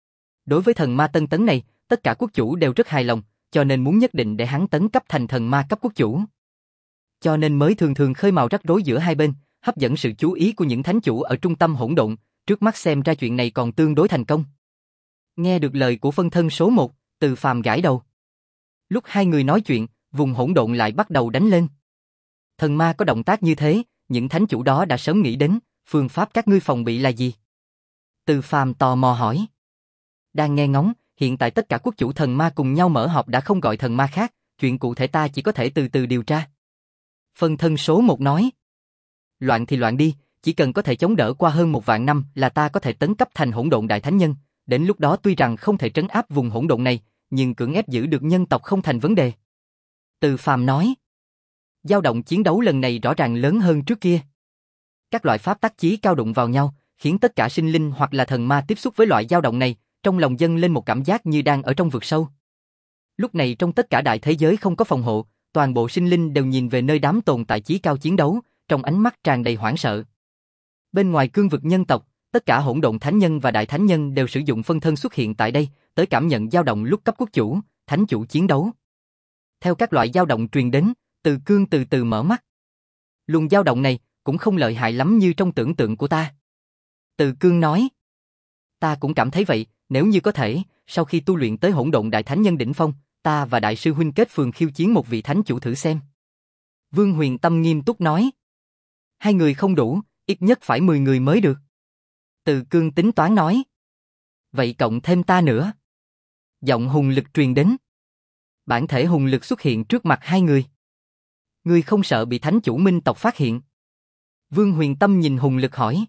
Đối với thần ma tân tấn này, tất cả quốc chủ đều rất hài lòng, cho nên muốn nhất định để hắn tấn cấp thành thần ma cấp quốc chủ. Cho nên mới thường thường khơi mào rắc rối giữa hai bên, hấp dẫn sự chú ý của những thánh chủ ở trung tâm hỗn độn, trước mắt xem ra chuyện này còn tương đối thành công. Nghe được lời của phân thân số một, Từ Phàm gãi đầu. Lúc hai người nói chuyện, vùng hỗn độn lại bắt đầu đánh lên. Thần ma có động tác như thế, những thánh chủ đó đã sớm nghĩ đến, phương pháp các ngươi phòng bị là gì? Từ Phàm tò mò hỏi. Đang nghe ngóng, hiện tại tất cả quốc chủ thần ma cùng nhau mở họp đã không gọi thần ma khác, chuyện cụ thể ta chỉ có thể từ từ điều tra. Phân thân số một nói. Loạn thì loạn đi, chỉ cần có thể chống đỡ qua hơn một vạn năm là ta có thể tấn cấp thành hỗn độn đại thánh nhân, đến lúc đó tuy rằng không thể trấn áp vùng hỗn độn này, nhưng cưỡng ép giữ được nhân tộc không thành vấn đề. Từ Phàm nói. Dao động chiến đấu lần này rõ ràng lớn hơn trước kia. Các loại pháp tắc chí cao đụng vào nhau, khiến tất cả sinh linh hoặc là thần ma tiếp xúc với loại dao động này, trong lòng dâng lên một cảm giác như đang ở trong vực sâu. Lúc này trong tất cả đại thế giới không có phòng hộ, toàn bộ sinh linh đều nhìn về nơi đám tồn tại chí cao chiến đấu, trong ánh mắt tràn đầy hoảng sợ. Bên ngoài cương vực nhân tộc, tất cả hỗn độn thánh nhân và đại thánh nhân đều sử dụng phân thân xuất hiện tại đây, tới cảm nhận dao động lúc cấp quốc chủ, thánh chủ chiến đấu. Theo các loại dao động truyền đến, Từ Cương từ từ mở mắt. Luồng dao động này cũng không lợi hại lắm như trong tưởng tượng của ta. Từ Cương nói. Ta cũng cảm thấy vậy, nếu như có thể, sau khi tu luyện tới hỗn độn đại thánh nhân đỉnh phong, ta và đại sư huynh kết phường khiêu chiến một vị thánh chủ thử xem. Vương Huyền Tâm nghiêm túc nói. Hai người không đủ, ít nhất phải mười người mới được. Từ Cương tính toán nói. Vậy cộng thêm ta nữa. Giọng hùng lực truyền đến. Bản thể hùng lực xuất hiện trước mặt hai người. Ngươi không sợ bị thánh chủ minh tộc phát hiện? Vương Huyền Tâm nhìn hùng lực hỏi.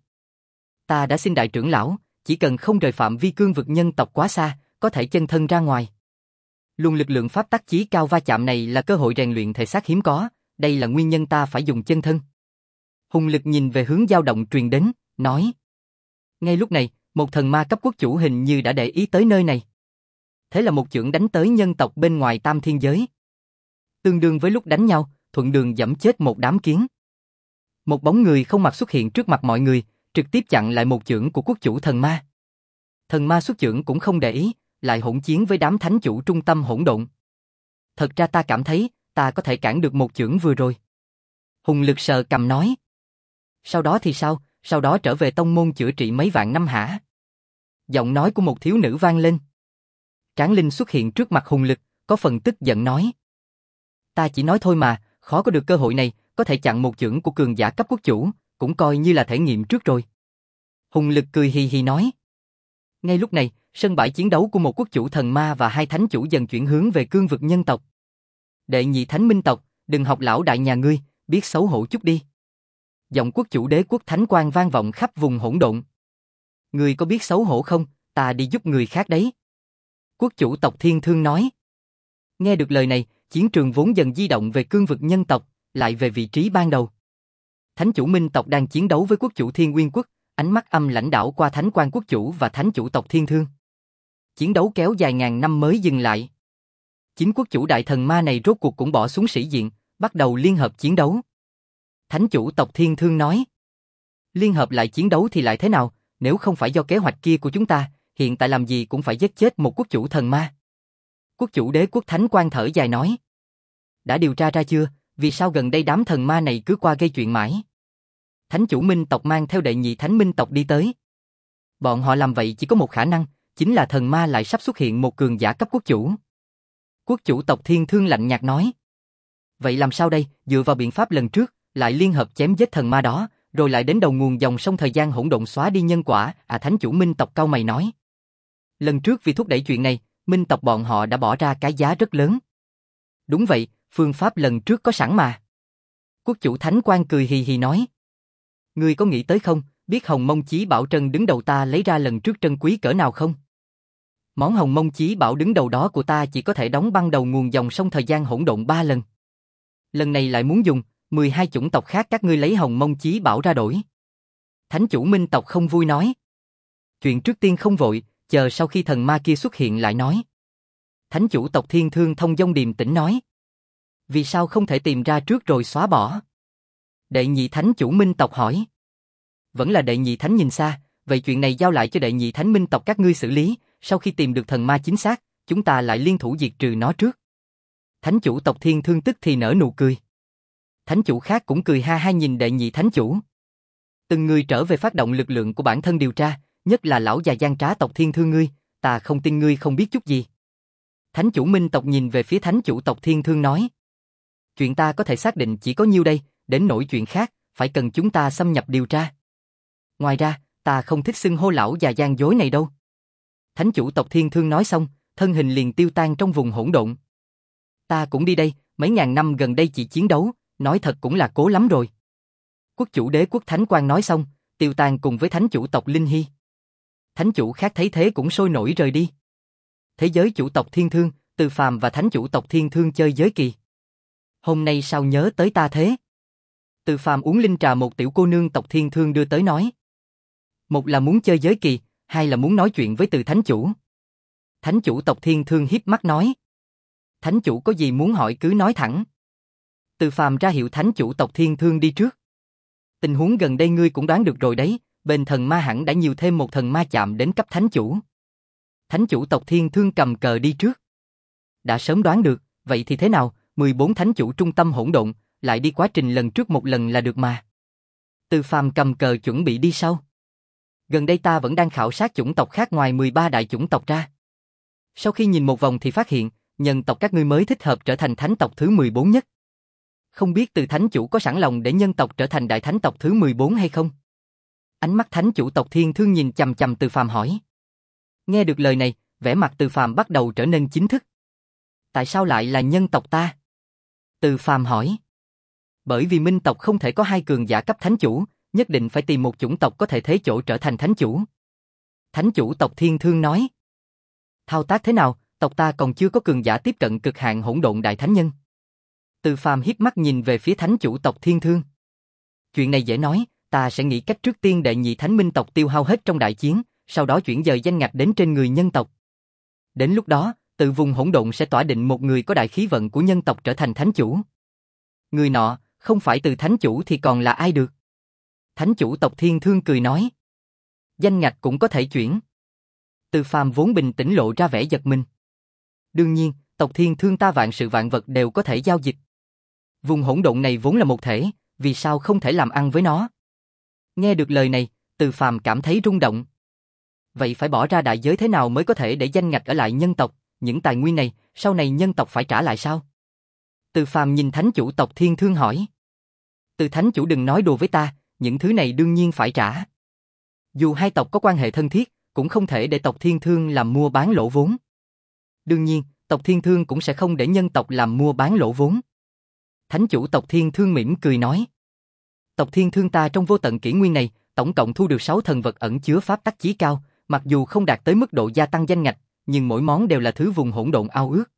Ta đã xin đại trưởng lão, chỉ cần không rời phạm vi cương vực nhân tộc quá xa, có thể chân thân ra ngoài. Luồng lực lượng pháp tắc chí cao va chạm này là cơ hội rèn luyện thể xác hiếm có, đây là nguyên nhân ta phải dùng chân thân. Hùng lực nhìn về hướng dao động truyền đến, nói. Ngay lúc này, một thần ma cấp quốc chủ hình như đã để ý tới nơi này. Thế là một chưởng đánh tới nhân tộc bên ngoài tam thiên giới. Tương đương với lúc đánh nhau, thuận đường giẫm chết một đám kiến. Một bóng người không mặt xuất hiện trước mặt mọi người, trực tiếp chặn lại một chưởng của quốc chủ thần ma. Thần ma xuất chưởng cũng không để ý, lại hỗn chiến với đám thánh chủ trung tâm hỗn độn. Thật ra ta cảm thấy, ta có thể cản được một chưởng vừa rồi. Hùng Lực sờ cằm nói. Sau đó thì sao, sau đó trở về tông môn chữa trị mấy vạn năm hả? Giọng nói của một thiếu nữ vang lên. Tráng Linh xuất hiện trước mặt Hùng Lực, có phần tức giận nói. Ta chỉ nói thôi mà, khó có được cơ hội này, có thể chặn một chưởng của cường giả cấp quốc chủ, cũng coi như là thể nghiệm trước rồi. Hùng Lực cười hì hì nói. Ngay lúc này, sân bãi chiến đấu của một quốc chủ thần ma và hai thánh chủ dần chuyển hướng về cương vực nhân tộc. Đệ nhị thánh minh tộc, đừng học lão đại nhà ngươi, biết xấu hổ chút đi. Giọng quốc chủ đế quốc thánh quang vang vọng khắp vùng hỗn độn. Ngươi có biết xấu hổ không, ta đi giúp người khác đấy. Quốc chủ tộc Thiên Thương nói. Nghe được lời này, chiến trường vốn dần di động về cương vực nhân tộc, lại về vị trí ban đầu. Thánh chủ minh tộc đang chiến đấu với quốc chủ Thiên Nguyên quốc, ánh mắt âm lãnh đảo qua thánh quan quốc chủ và thánh chủ tộc Thiên Thương. Chiến đấu kéo dài ngàn năm mới dừng lại. Chính quốc chủ đại thần ma này rốt cuộc cũng bỏ xuống sĩ diện, bắt đầu liên hợp chiến đấu. Thánh chủ tộc Thiên Thương nói. Liên hợp lại chiến đấu thì lại thế nào, nếu không phải do kế hoạch kia của chúng ta, hiện tại làm gì cũng phải giết chết một quốc chủ thần ma. Quốc chủ đế quốc thánh quan thở dài nói. Đã điều tra ra chưa, vì sao gần đây đám thần ma này cứ qua gây chuyện mãi? Thánh chủ minh tộc mang theo đệ nhị thánh minh tộc đi tới. Bọn họ làm vậy chỉ có một khả năng, chính là thần ma lại sắp xuất hiện một cường giả cấp quốc chủ. Quốc chủ tộc Thiên Thương lạnh nhạt nói. Vậy làm sao đây, dựa vào biện pháp lần trước, lại liên hợp chém giết thần ma đó, rồi lại đến đầu nguồn dòng sông thời gian hỗn độn xóa đi nhân quả, à thánh chủ minh tộc cau mày nói. Lần trước vì thúc đẩy chuyện này, minh tộc bọn họ đã bỏ ra cái giá rất lớn. Đúng vậy, phương pháp lần trước có sẵn mà. Quốc chủ thánh quan cười hì hì nói. Ngươi có nghĩ tới không, biết hồng mông chí bảo trân đứng đầu ta lấy ra lần trước trân quý cỡ nào không? Món hồng mông chí bảo đứng đầu đó của ta chỉ có thể đóng băng đầu nguồn dòng sông thời gian hỗn độn ba lần. Lần này lại muốn dùng, mười hai chủng tộc khác các ngươi lấy hồng mông chí bảo ra đổi. Thánh chủ minh tộc không vui nói. Chuyện trước tiên không vội, chờ sau khi thần ma kia xuất hiện lại nói. Thánh chủ tộc Thiên Thương thông dong điềm tĩnh nói. Vì sao không thể tìm ra trước rồi xóa bỏ? Đệ nhị thánh chủ minh tộc hỏi. Vẫn là đệ nhị thánh nhìn xa, vậy chuyện này giao lại cho đệ nhị thánh minh tộc các ngươi xử lý, sau khi tìm được thần ma chính xác, chúng ta lại liên thủ diệt trừ nó trước. Thánh chủ tộc Thiên Thương tức thì nở nụ cười. Thánh chủ khác cũng cười ha ha nhìn đệ nhị thánh chủ. Từng người trở về phát động lực lượng của bản thân điều tra, nhất là lão già gian trá tộc Thiên Thương ngươi, ta không tin ngươi không biết chút gì. Thánh chủ minh tộc nhìn về phía thánh chủ tộc Thiên Thương nói. Chuyện ta có thể xác định chỉ có nhiêu đây, đến nỗi chuyện khác, phải cần chúng ta xâm nhập điều tra. Ngoài ra, ta không thích xưng hô lão già gian dối này đâu. Thánh chủ tộc Thiên Thương nói xong, thân hình liền tiêu tan trong vùng hỗn độn. Ta cũng đi đây, mấy ngàn năm gần đây chỉ chiến đấu, nói thật cũng là cố lắm rồi. Quốc chủ đế quốc thánh quan nói xong, tiêu tan cùng với thánh chủ tộc Linh Hy. Thánh chủ khác thấy thế cũng sôi nổi rời đi. Thế giới chủ tộc Thiên Thương, Từ Phàm và thánh chủ tộc Thiên Thương chơi giới kỳ. Hôm nay sao nhớ tới ta thế? Từ Phàm uống linh trà một tiểu cô nương tộc Thiên Thương đưa tới nói. Một là muốn chơi giới kỳ, hai là muốn nói chuyện với Từ thánh chủ. Thánh chủ tộc Thiên Thương híp mắt nói. Thánh chủ có gì muốn hỏi cứ nói thẳng. Từ Phàm ra hiệu thánh chủ tộc Thiên Thương đi trước. Tình huống gần đây ngươi cũng đoán được rồi đấy, bên thần ma hẳn đã nhiều thêm một thần ma chạm đến cấp thánh chủ. Thánh chủ tộc Thiên Thương cầm cờ đi trước. Đã sớm đoán được, vậy thì thế nào, mười bốn thánh chủ trung tâm hỗn độn, lại đi quá trình lần trước một lần là được mà. Từ Phàm cầm cờ chuẩn bị đi sau. Gần đây ta vẫn đang khảo sát chủng tộc khác ngoài mười ba đại chủng tộc ra. Sau khi nhìn một vòng thì phát hiện, nhân tộc các ngươi mới thích hợp trở thành thánh tộc thứ mười bốn nhất. Không biết Từ thánh chủ có sẵn lòng để nhân tộc trở thành đại thánh tộc thứ mười bốn hay không? Ánh mắt thánh chủ tộc Thiên Thương nhìn chằm chằm Từ Phàm hỏi. Nghe được lời này, vẻ mặt Từ Phàm bắt đầu trở nên chính thức. Tại sao lại là nhân tộc ta? Từ Phàm hỏi. Bởi vì minh tộc không thể có hai cường giả cấp thánh chủ, nhất định phải tìm một chủng tộc có thể thế chỗ trở thành thánh chủ. Thánh chủ tộc Thiên Thương nói. Thao tác thế nào, tộc ta còn chưa có cường giả tiếp cận cực hạn hỗn độn đại thánh nhân. Từ Phàm hiếp mắt nhìn về phía thánh chủ tộc Thiên Thương. Chuyện này dễ nói, ta sẽ nghĩ cách trước tiên đệ nhị thánh minh tộc tiêu hao hết trong đại chiến, sau đó chuyển dời danh ngạch đến trên người nhân tộc. Đến lúc đó, từ vùng hỗn độn sẽ tỏa định một người có đại khí vận của nhân tộc trở thành thánh chủ. Người nọ, không phải từ thánh chủ thì còn là ai được? Thánh chủ tộc Thiên Thương cười nói. Danh ngạch cũng có thể chuyển. Từ Phàm vốn bình tĩnh lộ ra vẻ giật mình. Đương nhiên, tộc Thiên Thương ta vạn sự vạn vật đều có thể giao dịch. Vùng hỗn độn này vốn là một thể, vì sao không thể làm ăn với nó? Nghe được lời này, Từ Phàm cảm thấy rung động. Vậy phải bỏ ra đại giới thế nào mới có thể để danh ngạch ở lại nhân tộc, những tài nguyên này, sau này nhân tộc phải trả lại sao? Từ Phàm nhìn thánh chủ tộc Thiên Thương hỏi. Từ thánh chủ đừng nói đùa với ta, những thứ này đương nhiên phải trả. Dù hai tộc có quan hệ thân thiết, cũng không thể để tộc Thiên Thương làm mua bán lỗ vốn. Đương nhiên, tộc Thiên Thương cũng sẽ không để nhân tộc làm mua bán lỗ vốn. Thánh chủ tộc Thiên Thương mỉm cười nói. Tộc Thiên Thương ta trong vô tận kỷ nguyên này, tổng cộng thu được sáu thần vật ẩn chứa pháp tắc chí cao, mặc dù không đạt tới mức độ gia tăng danh ngạch, nhưng mỗi món đều là thứ vùng hỗn độn ao ước.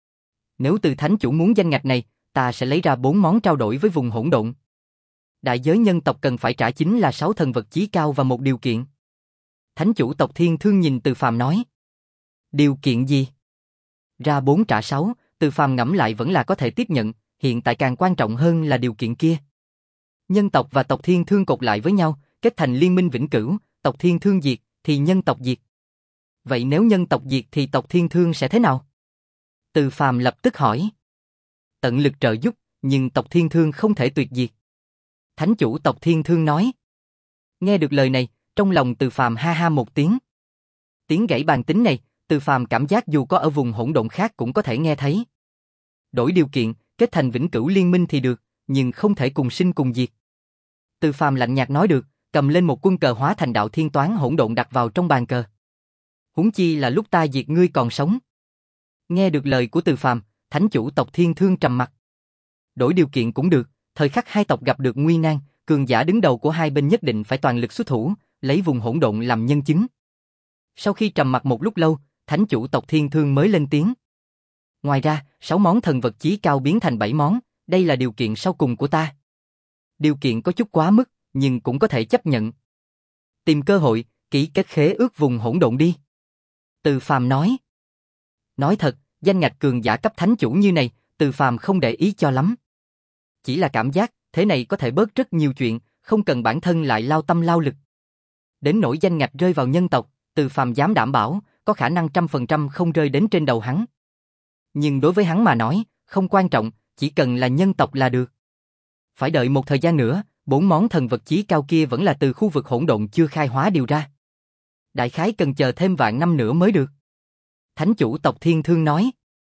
Nếu từ thánh chủ muốn danh ngạch này, ta sẽ lấy ra bốn món trao đổi với vùng hỗn độn. Đại giới nhân tộc cần phải trả chính là sáu thần vật chí cao và một điều kiện. Thánh chủ tộc Thiên Thương nhìn Từ Phàm nói. Điều kiện gì? Ra bốn trả sáu, Từ Phàm ngẫm lại vẫn là có thể tiếp nhận, hiện tại càng quan trọng hơn là điều kiện kia. Nhân tộc và tộc Thiên Thương cột lại với nhau, kết thành liên minh vĩnh cửu, tộc Thiên Thương diệt, thì nhân tộc diệt. Vậy nếu nhân tộc diệt thì tộc Thiên Thương sẽ thế nào? Từ Phàm lập tức hỏi. Tận lực trợ giúp, nhưng tộc Thiên Thương không thể tuyệt diệt. Thánh chủ tộc Thiên Thương nói. Nghe được lời này, trong lòng Từ Phàm ha ha một tiếng. Tiếng gãy bàn tính này, Từ Phàm cảm giác dù có ở vùng hỗn độn khác cũng có thể nghe thấy. Đổi điều kiện, kết thành vĩnh cửu liên minh thì được, nhưng không thể cùng sinh cùng diệt. Từ Phàm lạnh nhạt nói được, cầm lên một quân cờ hóa thành đạo thiên toán hỗn độn đặt vào trong bàn cờ. Huống chi là lúc ta diệt ngươi còn sống. Nghe được lời của Từ Phàm, thánh chủ tộc Thiên Thương trầm mặt. Đổi điều kiện cũng được, thời khắc hai tộc gặp được nguy nan, cường giả đứng đầu của hai bên nhất định phải toàn lực xuất thủ, lấy vùng hỗn độn làm nhân chứng. Sau khi trầm mặc một lúc lâu, thánh chủ tộc Thiên Thương mới lên tiếng. Ngoài ra, sáu món thần vật chí cao biến thành bảy món, đây là điều kiện sau cùng của ta. Điều kiện có chút quá mức, nhưng cũng có thể chấp nhận. Tìm cơ hội, ký kết khế ước vùng hỗn độn đi. Từ Phàm nói. Nói thật, danh ngạch cường giả cấp thánh chủ như này, Từ Phàm không để ý cho lắm. Chỉ là cảm giác, thế này có thể bớt rất nhiều chuyện, không cần bản thân lại lao tâm lao lực. Đến nỗi danh ngạch rơi vào nhân tộc, Từ Phàm dám đảm bảo, có khả năng trăm phần trăm không rơi đến trên đầu hắn. Nhưng đối với hắn mà nói, không quan trọng, chỉ cần là nhân tộc là được. Phải đợi một thời gian nữa, bốn món thần vật chí cao kia vẫn là từ khu vực hỗn độn chưa khai hóa điều ra. Đại khái cần chờ thêm vạn năm nữa mới được. Thánh chủ tộc Thiên Thương nói.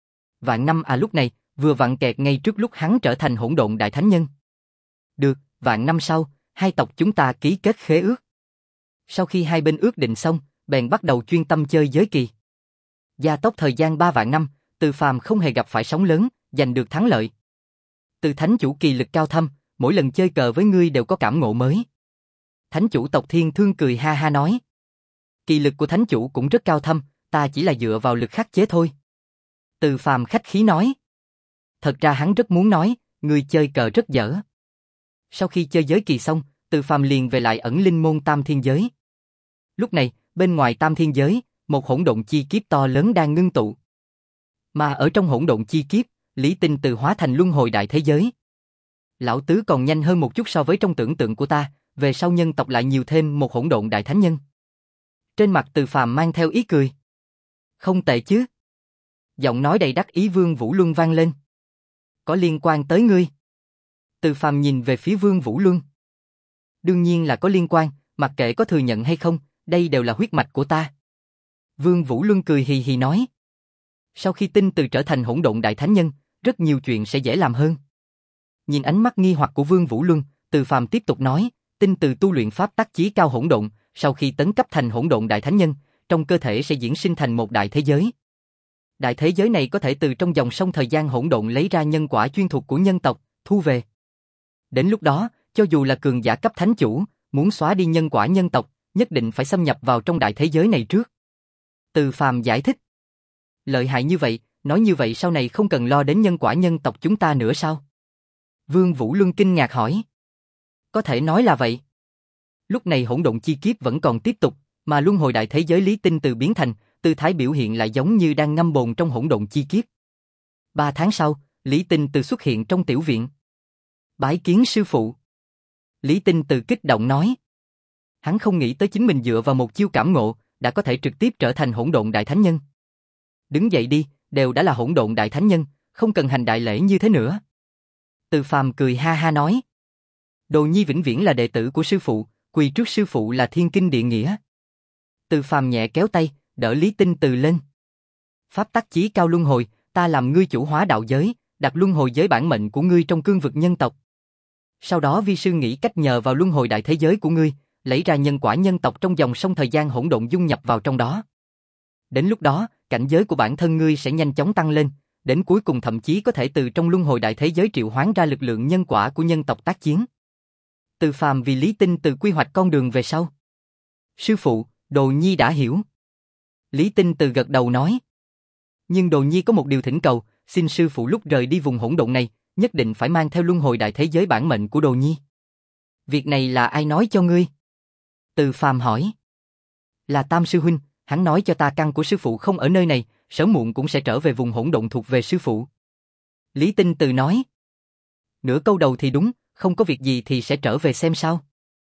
Vạn năm à, lúc này, vừa vặn kẹt ngay trước lúc hắn trở thành hỗn độn đại thánh nhân. Được, vạn năm sau, hai tộc chúng ta ký kết khế ước. Sau khi hai bên ước định xong, bèn bắt đầu chuyên tâm chơi giới kỳ. Gia tốc thời gian ba vạn năm, Từ Phàm không hề gặp phải sóng lớn, giành được thắng lợi. Từ thánh chủ kỳ lực cao thâm, mỗi lần chơi cờ với ngươi đều có cảm ngộ mới. Thánh chủ tộc Thiên Thương cười ha ha nói. Kỳ lực của thánh chủ cũng rất cao thâm, ta chỉ là dựa vào lực khắc chế thôi. Từ Phàm khách khí nói. Thật ra hắn rất muốn nói, ngươi chơi cờ rất dở. Sau khi chơi giới kỳ xong, Từ Phàm liền về lại ẩn linh môn tam thiên giới. Lúc này, bên ngoài tam thiên giới, một hỗn độn chi kiếp to lớn đang ngưng tụ. Mà ở trong hỗn độn chi kiếp, Lý Tinh Từ hóa thành luân hồi đại thế giới. Lão tứ còn nhanh hơn một chút so với trong tưởng tượng của ta, về sau nhân tộc lại nhiều thêm một hỗn độn đại thánh nhân. Trên mặt Từ Phàm mang theo ý cười. Không tệ chứ. Giọng nói đầy đắc ý Vương Vũ Luân vang lên. Có liên quan tới ngươi. Từ Phàm nhìn về phía Vương Vũ Luân. Đương nhiên là có liên quan, mặc kệ có thừa nhận hay không, đây đều là huyết mạch của ta. Vương Vũ Luân cười hì hì nói. Sau khi Tinh Từ trở thành hỗn độn đại thánh nhân, rất nhiều chuyện sẽ dễ làm hơn. Nhìn ánh mắt nghi hoặc của Vương Vũ Luân, Từ Phàm tiếp tục nói, Tinh Từ tu luyện pháp tắc chí cao hỗn độn, sau khi tấn cấp thành hỗn độn đại thánh nhân, trong cơ thể sẽ diễn sinh thành một đại thế giới. Đại thế giới này có thể từ trong dòng sông thời gian hỗn độn lấy ra nhân quả chuyên thuộc của nhân tộc, thu về. Đến lúc đó, cho dù là cường giả cấp thánh chủ, muốn xóa đi nhân quả nhân tộc, nhất định phải xâm nhập vào trong đại thế giới này trước. Từ Phàm giải thích. Lợi hại như vậy, nói như vậy sau này không cần lo đến nhân quả nhân tộc chúng ta nữa sao? Vương Vũ Luân kinh ngạc hỏi. Có thể nói là vậy. Lúc này hỗn độn chi kiếp vẫn còn tiếp tục, Mà luân hồi đại thế giới Lý Tinh Từ biến thành, tư thái biểu hiện lại giống như đang ngâm bồn trong hỗn độn chi kiếp. Ba tháng sau, Lý Tinh Từ xuất hiện trong tiểu viện. Bái kiến sư phụ. Lý Tinh Từ kích động nói. Hắn không nghĩ tới chính mình dựa vào một chiêu cảm ngộ, đã có thể trực tiếp trở thành hỗn độn đại thánh nhân. Đứng dậy đi, đều đã là hỗn độn đại thánh nhân, không cần hành đại lễ như thế nữa. Từ Phàm cười ha ha nói. Đồ nhi vĩnh viễn là đệ tử của sư phụ, quỳ trước sư phụ là thiên kinh địa nghĩa. Từ Phàm nhẹ kéo tay, đỡ Lý Tinh Từ lên. Pháp tắc chí cao luân hồi, ta làm ngươi chủ hóa đạo giới, đặt luân hồi giới bản mệnh của ngươi trong cương vực nhân tộc. Sau đó vi sư nghĩ cách nhờ vào luân hồi đại thế giới của ngươi, lấy ra nhân quả nhân tộc trong dòng sông thời gian hỗn độn dung nhập vào trong đó. Đến lúc đó, cảnh giới của bản thân ngươi sẽ nhanh chóng tăng lên, đến cuối cùng thậm chí có thể từ trong luân hồi đại thế giới triệu hoán ra lực lượng nhân quả của nhân tộc tác chiến. Từ Phàm vì Lý Tinh Từ quy hoạch con đường về sau. Sư phụ, Đồ nhi đã hiểu. Lý Tinh Từ gật đầu nói. Nhưng Đồ nhi có một điều thỉnh cầu, xin sư phụ lúc rời đi vùng hỗn độn này, nhất định phải mang theo luân hồi đại thế giới bản mệnh của Đồ nhi. Việc này là ai nói cho ngươi? Từ Phàm hỏi. Là Tam sư huynh, hắn nói cho ta căn của sư phụ không ở nơi này, sớm muộn cũng sẽ trở về vùng hỗn độn thuộc về sư phụ. Lý Tinh Từ nói. Nửa câu đầu thì đúng, không có việc gì thì sẽ trở về xem sao.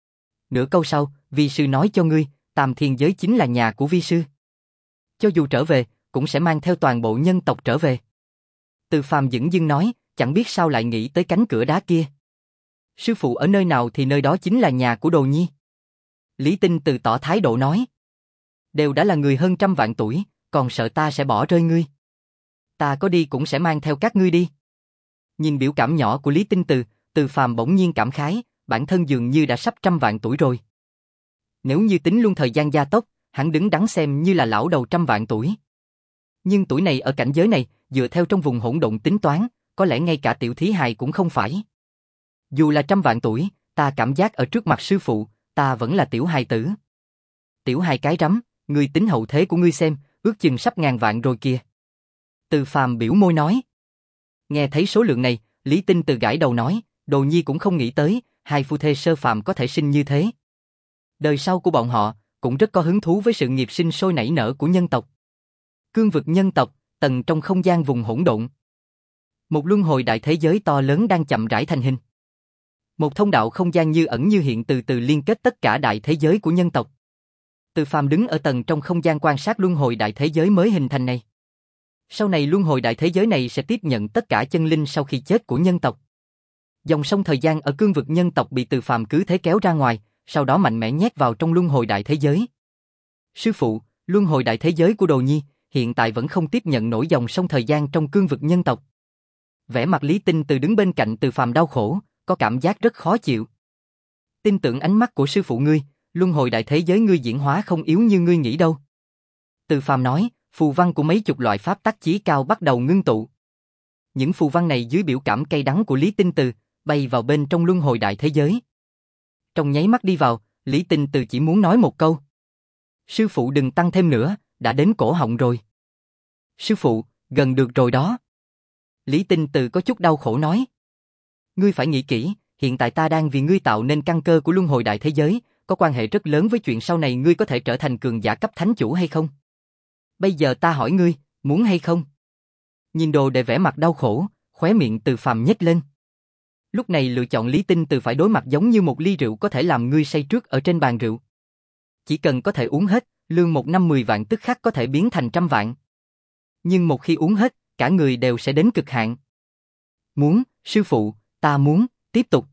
Nửa câu sau, vi sư nói cho ngươi, Tam thiên giới chính là nhà của vi sư. Cho dù trở về, cũng sẽ mang theo toàn bộ nhân tộc trở về. Từ Phàm dửng dưng nói, chẳng biết sao lại nghĩ tới cánh cửa đá kia. Sư phụ ở nơi nào thì nơi đó chính là nhà của Đồ nhi. Lý Tinh Từ tỏ thái độ nói. Đều đã là người hơn trăm vạn tuổi, còn sợ ta sẽ bỏ rơi ngươi. Ta có đi cũng sẽ mang theo các ngươi đi. Nhìn biểu cảm nhỏ của Lý Tinh Từ, Từ Phàm bỗng nhiên cảm khái, bản thân dường như đã sắp trăm vạn tuổi rồi. Nếu như tính luôn thời gian gia tốc, hắn đứng đắn xem như là lão đầu trăm vạn tuổi. Nhưng tuổi này ở cảnh giới này, dựa theo trong vùng hỗn độn tính toán, có lẽ ngay cả tiểu thí hài cũng không phải. Dù là trăm vạn tuổi, ta cảm giác ở trước mặt sư phụ, ta vẫn là tiểu hài tử. Tiểu hài cái rắm, ngươi tính hậu thế của ngươi xem, ước chừng sắp ngàn vạn rồi kìa. Từ Phàm biểu môi nói. Nghe thấy số lượng này, Lý Tinh Từ gãi đầu nói, Đồ nhi cũng không nghĩ tới, hai phu thê sơ phàm có thể sinh như thế. Đời sau của bọn họ, cũng rất có hứng thú với sự nghiệp sinh sôi nảy nở của nhân tộc. Cương vực nhân tộc, tầng trong không gian vùng hỗn độn. Một luân hồi đại thế giới to lớn đang chậm rãi thành hình. Một thông đạo không gian như ẩn như hiện từ từ liên kết tất cả đại thế giới của nhân tộc. Từ Phàm đứng ở tầng trong không gian quan sát luân hồi đại thế giới mới hình thành này. Sau này luân hồi đại thế giới này sẽ tiếp nhận tất cả chân linh sau khi chết của nhân tộc. Dòng sông thời gian ở cương vực nhân tộc bị Từ Phàm cứ thế kéo ra ngoài, sau đó mạnh mẽ nhét vào trong luân hồi đại thế giới. Sư phụ, luân hồi đại thế giới của Đồ nhi, hiện tại vẫn không tiếp nhận nổi dòng sông thời gian trong cương vực nhân tộc. Vẻ mặt Lý Tinh Từ đứng bên cạnh Từ Phàm đau khổ, có cảm giác rất khó chịu. Tin tưởng ánh mắt của sư phụ ngươi, luân hồi đại thế giới ngươi diễn hóa không yếu như ngươi nghĩ đâu. Từ Phàm nói, phù văn của mấy chục loại pháp tắc chí cao bắt đầu ngưng tụ. Những phù văn này dưới biểu cảm cay đắng của Lý Tinh Từ, bay vào bên trong luân hồi đại thế giới. Trong nháy mắt đi vào, Lý Tinh Từ chỉ muốn nói một câu. Sư phụ đừng tăng thêm nữa, đã đến cổ họng rồi. Sư phụ, gần được rồi đó. Lý Tinh Từ có chút đau khổ nói. Ngươi phải nghĩ kỹ, hiện tại ta đang vì ngươi tạo nên căn cơ của luân hồi đại thế giới, có quan hệ rất lớn với chuyện sau này ngươi có thể trở thành cường giả cấp thánh chủ hay không. Bây giờ ta hỏi ngươi, muốn hay không? Nhìn Đồ Đệ vẻ mặt đau khổ, khóe miệng Từ Phàm nhếch lên. Lúc này lựa chọn Lý Tinh Từ phải đối mặt giống như một ly rượu có thể làm ngươi say trước ở trên bàn rượu. Chỉ cần có thể uống hết, lương một năm mười vạn tức khắc có thể biến thành trăm vạn. Nhưng một khi uống hết, cả người đều sẽ đến cực hạn. Muốn, sư phụ, ta muốn, tiếp tục.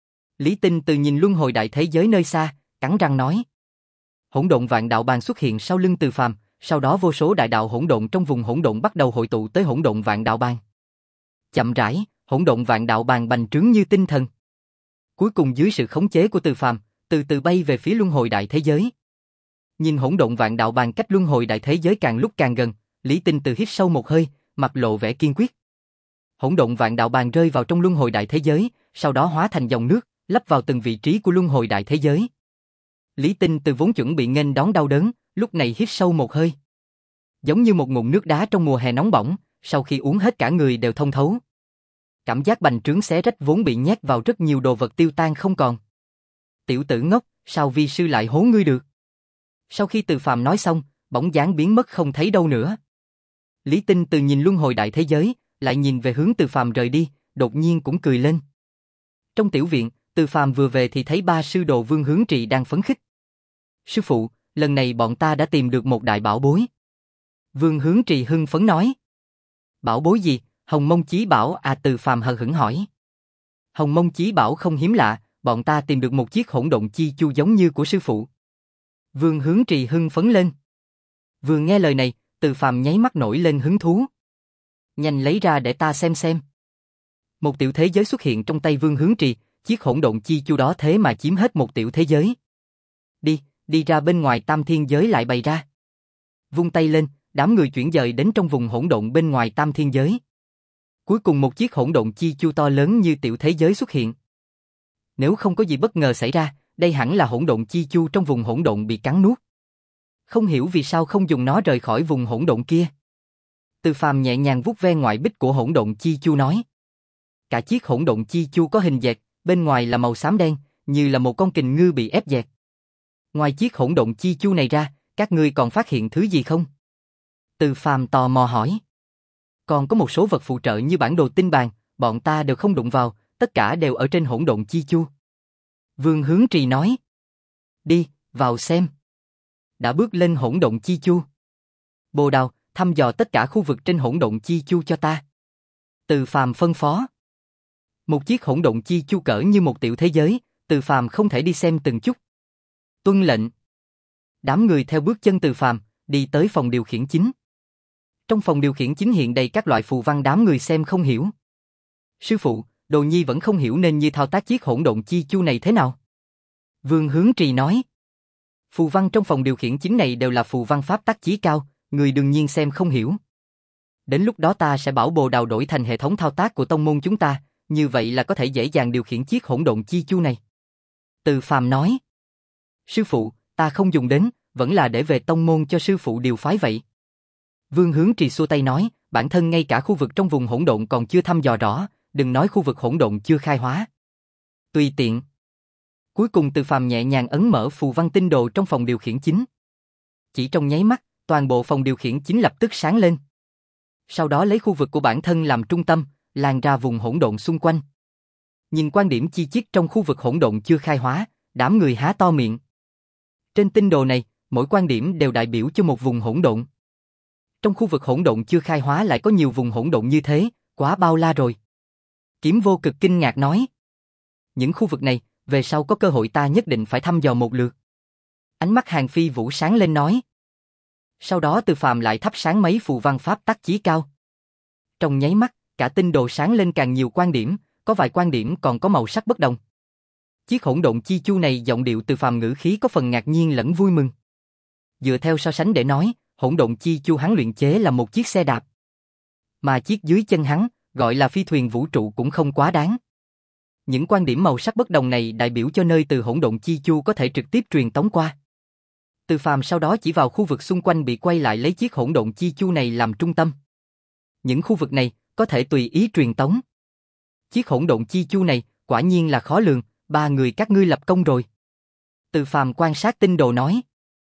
Lý Tinh Từ nhìn luân hồi đại thế giới nơi xa, cắn răng nói. Hỗn độn vạn đạo bàn xuất hiện sau lưng Từ Phàm, sau đó vô số đại đạo hỗn độn trong vùng hỗn độn bắt đầu hội tụ tới hỗn độn vạn đạo bàn. Chậm rãi, hỗn độn vạn đạo bàn bành trướng như tinh thần. Cuối cùng dưới sự khống chế của Từ Phàm, từ từ bay về phía luân hồi đại thế giới. Nhìn hỗn độn vạn đạo bàn cách luân hồi đại thế giới càng lúc càng gần, Lý Tinh Từ hít sâu một hơi, mặt lộ vẻ kiên quyết. Hỗn độn vạn đạo bàn rơi vào trong luân hồi đại thế giới, sau đó hóa thành dòng nước, lấp vào từng vị trí của luân hồi đại thế giới. Lý Tinh Từ vốn chuẩn bị nghênh đón đau đớn, lúc này hít sâu một hơi. Giống như một ngụm nước đá trong mùa hè nóng bỏng, sau khi uống hết cả người đều thông thấu. Cảm giác bành trướng xé rách vốn bị nhét vào rất nhiều đồ vật tiêu tan không còn. Tiểu tử ngốc, sao vi sư lại hố ngươi được? Sau khi Từ Phàm nói xong, bóng dáng biến mất không thấy đâu nữa. Lý Tinh Từ nhìn luân hồi đại thế giới, lại nhìn về hướng Từ Phàm rời đi, đột nhiên cũng cười lên. Trong tiểu viện, Từ Phàm vừa về thì thấy ba sư đồ Vương Hướng Trì đang phấn khích. Sư phụ, lần này bọn ta đã tìm được một đại bảo bối. Vương Hướng Trì hưng phấn nói. Bảo bối gì? Hồng Mông Chí Bảo à? Từ Phàm hờ hững hỏi. Hồng Mông Chí Bảo không hiếm lạ, bọn ta tìm được một chiếc hỗn độn chi chu giống như của sư phụ. Vương Hướng Trì hưng phấn lên. Vừa nghe lời này, Từ Phàm nháy mắt nổi lên hứng thú. Nhanh lấy ra để ta xem xem. Một tiểu thế giới xuất hiện trong tay Vương Hướng Trì, chiếc hỗn độn chi chu đó thế mà chiếm hết một tiểu thế giới. Đi, đi ra bên ngoài tam thiên giới lại bày ra. Vung tay lên, đám người chuyển dời đến trong vùng hỗn độn bên ngoài tam thiên giới. Cuối cùng một chiếc hỗn độn chi chu to lớn như tiểu thế giới xuất hiện. Nếu không có gì bất ngờ xảy ra, đây hẳn là hỗn độn chi chu trong vùng hỗn độn bị cắn nuốt. Không hiểu vì sao không dùng nó rời khỏi vùng hỗn độn kia. Từ Phàm nhẹ nhàng vuốt ve ngoại bích của hỗn độn chi chu nói. Cả chiếc hỗn độn chi chu có hình dẹt, bên ngoài là màu xám đen, như là một con kình ngư bị ép dẹt. Ngoài chiếc hỗn độn chi chu này ra, các ngươi còn phát hiện thứ gì không? Từ Phàm tò mò hỏi. Còn có một số vật phụ trợ như bản đồ tinh bàn, bọn ta đều không đụng vào, tất cả đều ở trên hỗn độn chi chu. Vương Hướng Trì nói. Đi, vào xem. Đã bước lên hỗn độn chi chu. Bồ Đào, thăm dò tất cả khu vực trên hỗn độn chi chu cho ta. Từ Phàm phân phó. Một chiếc hỗn độn chi chu cỡ như một tiểu thế giới, Từ Phàm không thể đi xem từng chút. Tuân lệnh. Đám người theo bước chân Từ Phàm, đi tới phòng điều khiển chính. Trong phòng điều khiển chính hiện đầy các loại phù văn đám người xem không hiểu. Sư phụ, Đồ Nhi vẫn không hiểu nên như thao tác chiếc hỗn độn chi chu này thế nào. Vương Hướng Trì nói. Phù văn trong phòng điều khiển chính này đều là phù văn pháp tắc chí cao, người đương nhiên xem không hiểu. Đến lúc đó ta sẽ bảo Bồ Đào đổi thành hệ thống thao tác của tông môn chúng ta, như vậy là có thể dễ dàng điều khiển chiếc hỗn độn chi chu này. Từ Phàm nói. Sư phụ, ta không dùng đến, vẫn là để về tông môn cho sư phụ điều phái vậy. Vương Hướng Trì xua tay nói, bản thân ngay cả khu vực trong vùng hỗn độn còn chưa thăm dò rõ, đừng nói khu vực hỗn độn chưa khai hóa. Tùy tiện. Cuối cùng Từ Phàm nhẹ nhàng ấn mở phù văn tinh đồ trong phòng điều khiển chính. Chỉ trong nháy mắt, toàn bộ phòng điều khiển chính lập tức sáng lên. Sau đó lấy khu vực của bản thân làm trung tâm, lan ra vùng hỗn độn xung quanh. Nhìn quan điểm chi tiết trong khu vực hỗn độn chưa khai hóa, đám người há to miệng. Trên tinh đồ này, mỗi quan điểm đều đại biểu cho một vùng hỗn độn. Trong khu vực hỗn độn chưa khai hóa lại có nhiều vùng hỗn độn như thế, quá bao la rồi. Kiếm Vô Cực kinh ngạc nói. Những khu vực này, về sau có cơ hội ta nhất định phải thăm dò một lượt. Ánh mắt Hàn Phi Vũ sáng lên nói. Sau đó Từ Phàm lại thắp sáng mấy phù văn pháp tắc chí cao. Trong nháy mắt, cả tinh đồ sáng lên càng nhiều quan điểm, có vài quan điểm còn có màu sắc bất đồng. Chiếc hỗn độn chi chu này giọng điệu Từ Phàm ngữ khí có phần ngạc nhiên lẫn vui mừng. Dựa theo so sánh để nói, hỗn độn chi chu hắn luyện chế là một chiếc xe đạp. Mà chiếc dưới chân hắn, gọi là phi thuyền vũ trụ cũng không quá đáng. Những quan điểm màu sắc bất đồng này đại biểu cho nơi từ hỗn độn chi chu có thể trực tiếp truyền tống qua. Từ Phàm sau đó chỉ vào khu vực xung quanh bị quay lại lấy chiếc hỗn độn chi chu này làm trung tâm. Những khu vực này có thể tùy ý truyền tống. Chiếc hỗn độn chi chu này quả nhiên là khó lường, ba người các ngươi lập công rồi. Từ Phàm quan sát tinh đồ nói.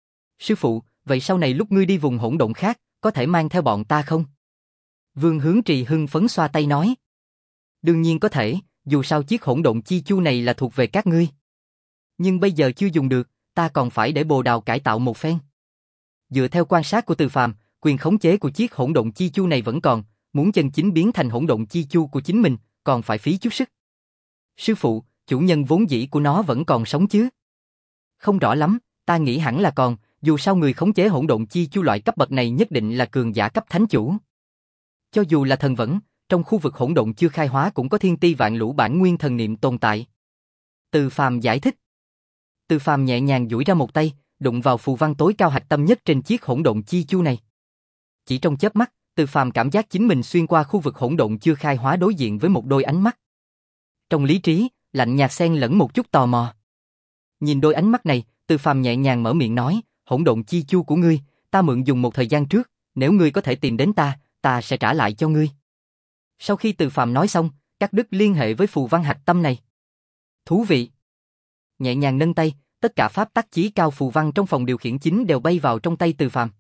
Sư phụ, vậy sau này lúc ngươi đi vùng hỗn độn khác, có thể mang theo bọn ta không? Vương Hướng Trì hưng phấn xoa tay nói. Đương nhiên có thể, dù sao chiếc hỗn độn chi chu này là thuộc về các ngươi. Nhưng bây giờ chưa dùng được, ta còn phải để Bồ Đào cải tạo một phen. Dựa theo quan sát của Từ Phàm, quyền khống chế của chiếc hỗn độn chi chu này vẫn còn, muốn chân chính biến thành hỗn độn chi chu của chính mình, còn phải phí chút sức. Sư phụ, chủ nhân vốn dĩ của nó vẫn còn sống chứ? Không rõ lắm, ta nghĩ hẳn là còn, dù sao người khống chế hỗn độn chi chu loại cấp bậc này nhất định là cường giả cấp thánh chủ. Cho dù là thần vẫn, trong khu vực hỗn độn chưa khai hóa cũng có thiên ti vạn lũ bản nguyên thần niệm tồn tại. Từ Phàm giải thích. Từ Phàm nhẹ nhàng duỗi ra một tay, đụng vào phù văn tối cao hạch tâm nhất trên chiếc hỗn độn chi chu này. Chỉ trong chớp mắt, Từ Phàm cảm giác chính mình xuyên qua khu vực hỗn độn chưa khai hóa đối diện với một đôi ánh mắt. Trong lý trí, lạnh nhạt xen lẫn một chút tò mò. Nhìn đôi ánh mắt này, Từ Phàm nhẹ nhàng mở miệng nói, hỗn độn chi chu của ngươi, ta mượn dùng một thời gian trước, nếu ngươi có thể tìm đến ta, ta sẽ trả lại cho ngươi. Sau khi Từ Phàm nói xong, cắt đứt liên hệ với phù văn hạch tâm này. Thú vị. Nhẹ nhàng nâng tay, tất cả pháp tắc chí cao phù văn trong phòng điều khiển chính đều bay vào trong tay Từ Phàm.